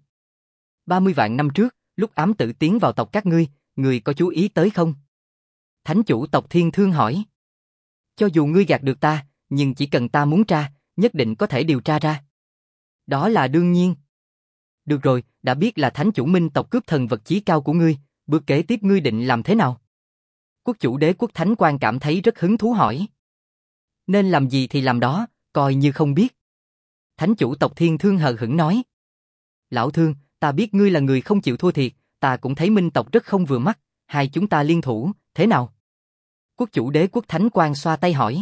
ba mươi vạn năm trước, lúc ám tử tiến vào tộc các ngươi, ngươi có chú ý tới không? Thánh chủ tộc Thiên Thương hỏi. Cho dù ngươi gạt được ta, nhưng chỉ cần ta muốn tra, nhất định có thể điều tra ra. Đó là đương nhiên. Được rồi, đã biết là thánh chủ Minh tộc cướp thần vật chí cao của ngươi, bước kế tiếp ngươi định làm thế nào? Quốc chủ Đế Quốc Thánh Quang cảm thấy rất hứng thú hỏi. Nên làm gì thì làm đó, coi như không biết. Thánh chủ tộc Thiên Thương hờ hững nói. Lão Thương, ta biết ngươi là người không chịu thua thiệt, ta cũng thấy Minh tộc rất không vừa mắt, hai chúng ta liên thủ, thế nào? Quốc chủ Đế Quốc Thánh Quang xoa tay hỏi.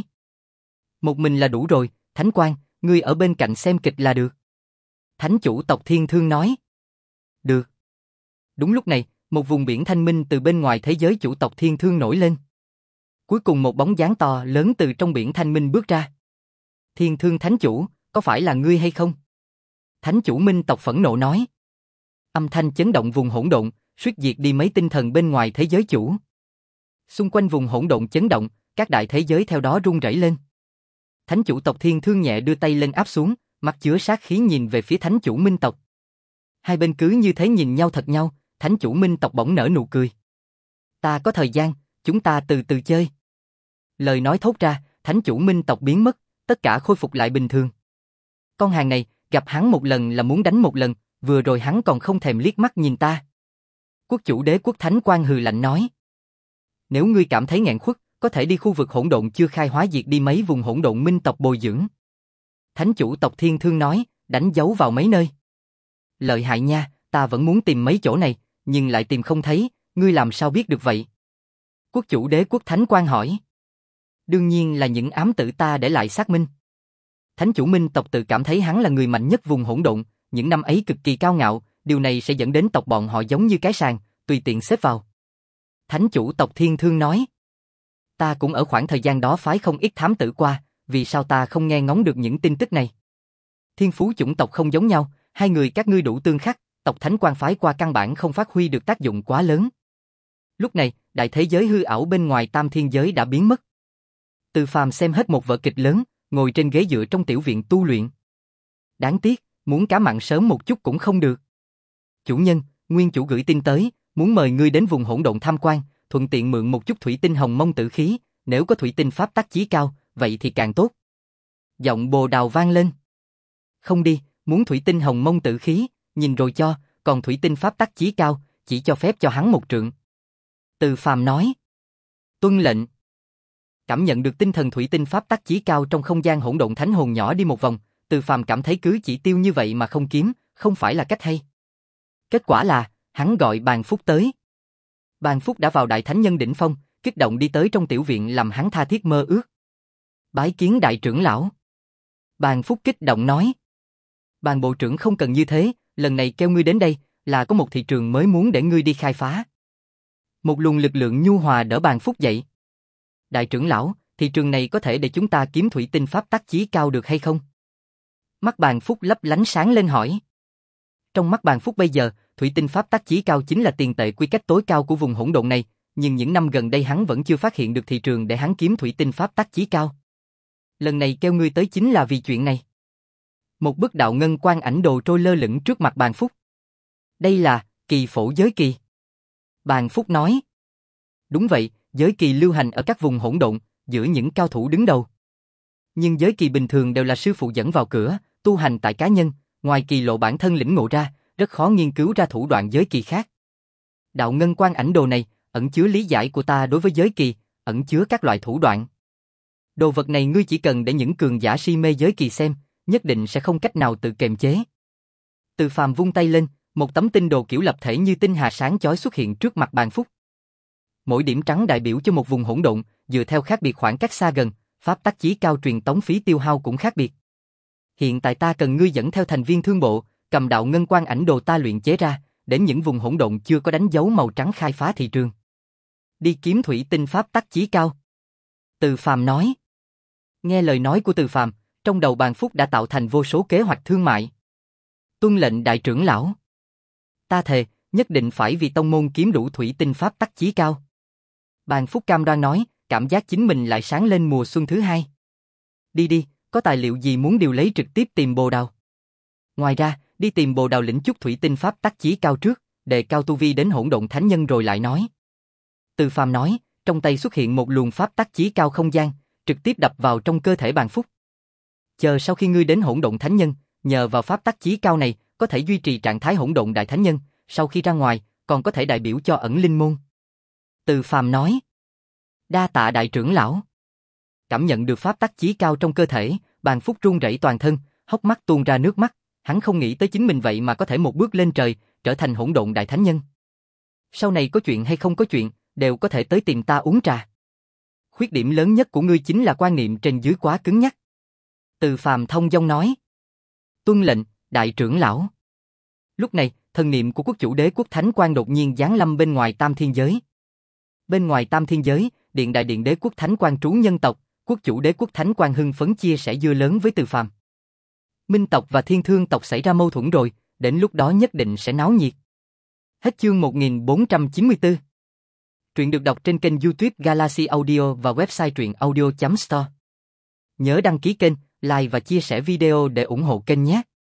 Một mình là đủ rồi, Thánh Quang, ngươi ở bên cạnh xem kịch là được. Thánh chủ tộc Thiên Thương nói. Được. Đúng lúc này, một vùng biển thanh minh từ bên ngoài thế giới chủ tộc Thiên Thương nổi lên. Cuối cùng một bóng dáng to lớn từ trong biển thanh minh bước ra. Thiên Thương Thánh chủ, có phải là ngươi hay không? Thánh chủ Minh tộc phẫn nộ nói. Âm thanh chấn động vùng hỗn độn, suýt diệt đi mấy tinh thần bên ngoài thế giới chủ. Xung quanh vùng hỗn độn chấn động, các đại thế giới theo đó rung rẩy lên. Thánh chủ tộc Thiên Thương nhẹ đưa tay lên áp xuống, mắt chứa sát khí nhìn về phía thánh chủ Minh tộc. Hai bên cứ như thế nhìn nhau thật nhau, thánh chủ Minh tộc bỗng nở nụ cười. Ta có thời gian, chúng ta từ từ chơi. Lời nói thốt ra, thánh chủ Minh tộc biến mất, tất cả khôi phục lại bình thường. Con hàng này, gặp hắn một lần là muốn đánh một lần, vừa rồi hắn còn không thèm liếc mắt nhìn ta. Quốc chủ Đế Quốc Thánh Quang hừ lạnh nói. Nếu ngươi cảm thấy nghẹn khuất, có thể đi khu vực hỗn độn chưa khai hóa diệt đi mấy vùng hỗn độn Minh tộc bồi dưỡng. Thánh chủ tộc Thiên Thương nói, đánh dấu vào mấy nơi. Lợi hại nha, ta vẫn muốn tìm mấy chỗ này, nhưng lại tìm không thấy, ngươi làm sao biết được vậy? Quốc chủ Đế Quốc Thánh Quang hỏi. Đương nhiên là những ám tử ta để lại xác minh. Thánh chủ Minh tộc tự cảm thấy hắn là người mạnh nhất vùng hỗn độn, những năm ấy cực kỳ cao ngạo, điều này sẽ dẫn đến tộc bọn họ giống như cái sàn, tùy tiện xếp vào. Thánh chủ tộc Thiên Thương nói. Ta cũng ở khoảng thời gian đó phái không ít thám tử qua, vì sao ta không nghe ngóng được những tin tức này? Thiên phú chủng tộc không giống nhau, hai người các ngươi đủ tương khắc, tộc Thánh Quang phái qua căn bản không phát huy được tác dụng quá lớn. Lúc này, đại thế giới hư ảo bên ngoài tam thiên giới đã biến mất. Từ Phàm xem hết một vở kịch lớn, ngồi trên ghế dựa trong tiểu viện tu luyện. Đáng tiếc, muốn cá mặn sớm một chút cũng không được. Chủ nhân, nguyên chủ gửi tin tới, muốn mời ngươi đến vùng hỗn độn tham quan, thuận tiện mượn một chút thủy tinh hồng mông tử khí, nếu có thủy tinh pháp tắc chí cao, vậy thì càng tốt. Giọng Bồ Đào vang lên. Không đi, muốn thủy tinh hồng mông tử khí, nhìn rồi cho, còn thủy tinh pháp tắc chí cao, chỉ cho phép cho hắn một trượng. Từ Phàm nói. Tuân lệnh. Cảm nhận được tinh thần thủy tinh pháp tắc chí cao trong không gian hỗn độn thánh hồn nhỏ đi một vòng, Từ Phàm cảm thấy cứ chỉ tiêu như vậy mà không kiếm, không phải là cách hay. Kết quả là, hắn gọi Bàn Phúc tới. Bàn Phúc đã vào đại thánh nhân đỉnh phong, kích động đi tới trong tiểu viện làm hắn tha thiết mơ ước. Bái kiến đại trưởng lão. Bàn Phúc kích động nói. Bàn bộ trưởng không cần như thế, lần này kêu ngươi đến đây, là có một thị trường mới muốn để ngươi đi khai phá. Một luồng lực lượng nhu hòa đỡ Bàn Phúc dậy. Đại trưởng lão, thị trường này có thể để chúng ta kiếm thủy tinh pháp tắc chí cao được hay không? Mắt Bàn Phúc lấp lánh sáng lên hỏi. Trong mắt Bàn Phúc bây giờ, thủy tinh pháp tắc chí cao chính là tiền tệ quy cách tối cao của vùng hỗn độn này, nhưng những năm gần đây hắn vẫn chưa phát hiện được thị trường để hắn kiếm thủy tinh pháp tắc chí cao. Lần này kêu ngươi tới chính là vì chuyện này. Một bức đạo ngân quang ảnh đồ trôi lơ lửng trước mặt Bàn Phúc. Đây là kỳ phổ giới kỳ. Bàn Phúc nói. Đúng vậy, giới kỳ lưu hành ở các vùng hỗn độn, giữa những cao thủ đứng đầu. Nhưng giới kỳ bình thường đều là sư phụ dẫn vào cửa, tu hành tại cá nhân, ngoài kỳ lộ bản thân lĩnh ngộ ra, rất khó nghiên cứu ra thủ đoạn giới kỳ khác. Đạo ngân quang ảnh đồ này, ẩn chứa lý giải của ta đối với giới kỳ, ẩn chứa các loại thủ đoạn. Đồ vật này ngươi chỉ cần để những cường giả si mê giới kỳ xem, nhất định sẽ không cách nào tự kiềm chế. Từ Phàm vung tay lên, một tấm tinh đồ kiểu lập thể như tinh hà sáng chói xuất hiện trước mặt Bàn Phúc. Mỗi điểm trắng đại biểu cho một vùng hỗn độn, dựa theo khác biệt khoảng cách xa gần, pháp tắc chí cao truyền tống phí tiêu hao cũng khác biệt. Hiện tại ta cần ngươi dẫn theo thành viên thương bộ, cầm đạo ngân quang ảnh đồ ta luyện chế ra, đến những vùng hỗn độn chưa có đánh dấu màu trắng khai phá thị trường. Đi kiếm thủy tinh pháp tắc chí cao. Từ Phàm nói. Nghe lời nói của Từ Phàm, trong đầu Bàn Phúc đã tạo thành vô số kế hoạch thương mại. Tuân lệnh đại trưởng lão. Ta thề, nhất định phải vì tông môn kiếm đủ thủy tinh pháp tắc chí cao. Bàn Phúc cam đoan nói, cảm giác chính mình lại sáng lên mùa xuân thứ hai. Đi đi, có tài liệu gì muốn điều lấy trực tiếp tìm Bồ Đào. Ngoài ra, đi tìm Bồ Đào lĩnh chút thủy tinh pháp tắc chí cao trước, đề cao tu vi đến hỗn độn thánh nhân rồi lại nói. Từ Phàm nói, trong tay xuất hiện một luồng pháp tắc chí cao không gian, trực tiếp đập vào trong cơ thể Bàn Phúc. Chờ sau khi ngươi đến hỗn độn thánh nhân, nhờ vào pháp tắc chí cao này, có thể duy trì trạng thái hỗn độn đại thánh nhân, sau khi ra ngoài, còn có thể đại biểu cho ẩn linh môn. Từ Phàm nói. Đa tạ đại trưởng lão. Cảm nhận được pháp tắc chí cao trong cơ thể, Bàn Phúc run rẩy toàn thân, hốc mắt tuôn ra nước mắt, hắn không nghĩ tới chính mình vậy mà có thể một bước lên trời, trở thành hỗn độn đại thánh nhân. Sau này có chuyện hay không có chuyện, đều có thể tới tìm ta uống trà. Khuyết điểm lớn nhất của ngươi chính là quan niệm trên dưới quá cứng nhắc. Từ Phàm thông dong nói. Tuân lệnh, đại trưởng lão. Lúc này, thần niệm của quốc chủ đế quốc thánh quan đột nhiên giáng lâm bên ngoài tam thiên giới. Bên ngoài tam thiên giới, điện đại điện đế quốc thánh quan trú nhân tộc, quốc chủ đế quốc thánh quan hưng phấn chia sẻ dưa lớn với Từ Phàm. Minh tộc và Thiên Thương tộc xảy ra mâu thuẫn rồi, đến lúc đó nhất định sẽ náo nhiệt. Hết chương một nghìn bốn trăm chín mươi tư. Truyện được đọc trên kênh YouTube Galaxy Audio và website truyện audio chấm store. Nhớ đăng ký kênh, like và chia sẻ video để ủng hộ kênh nhé.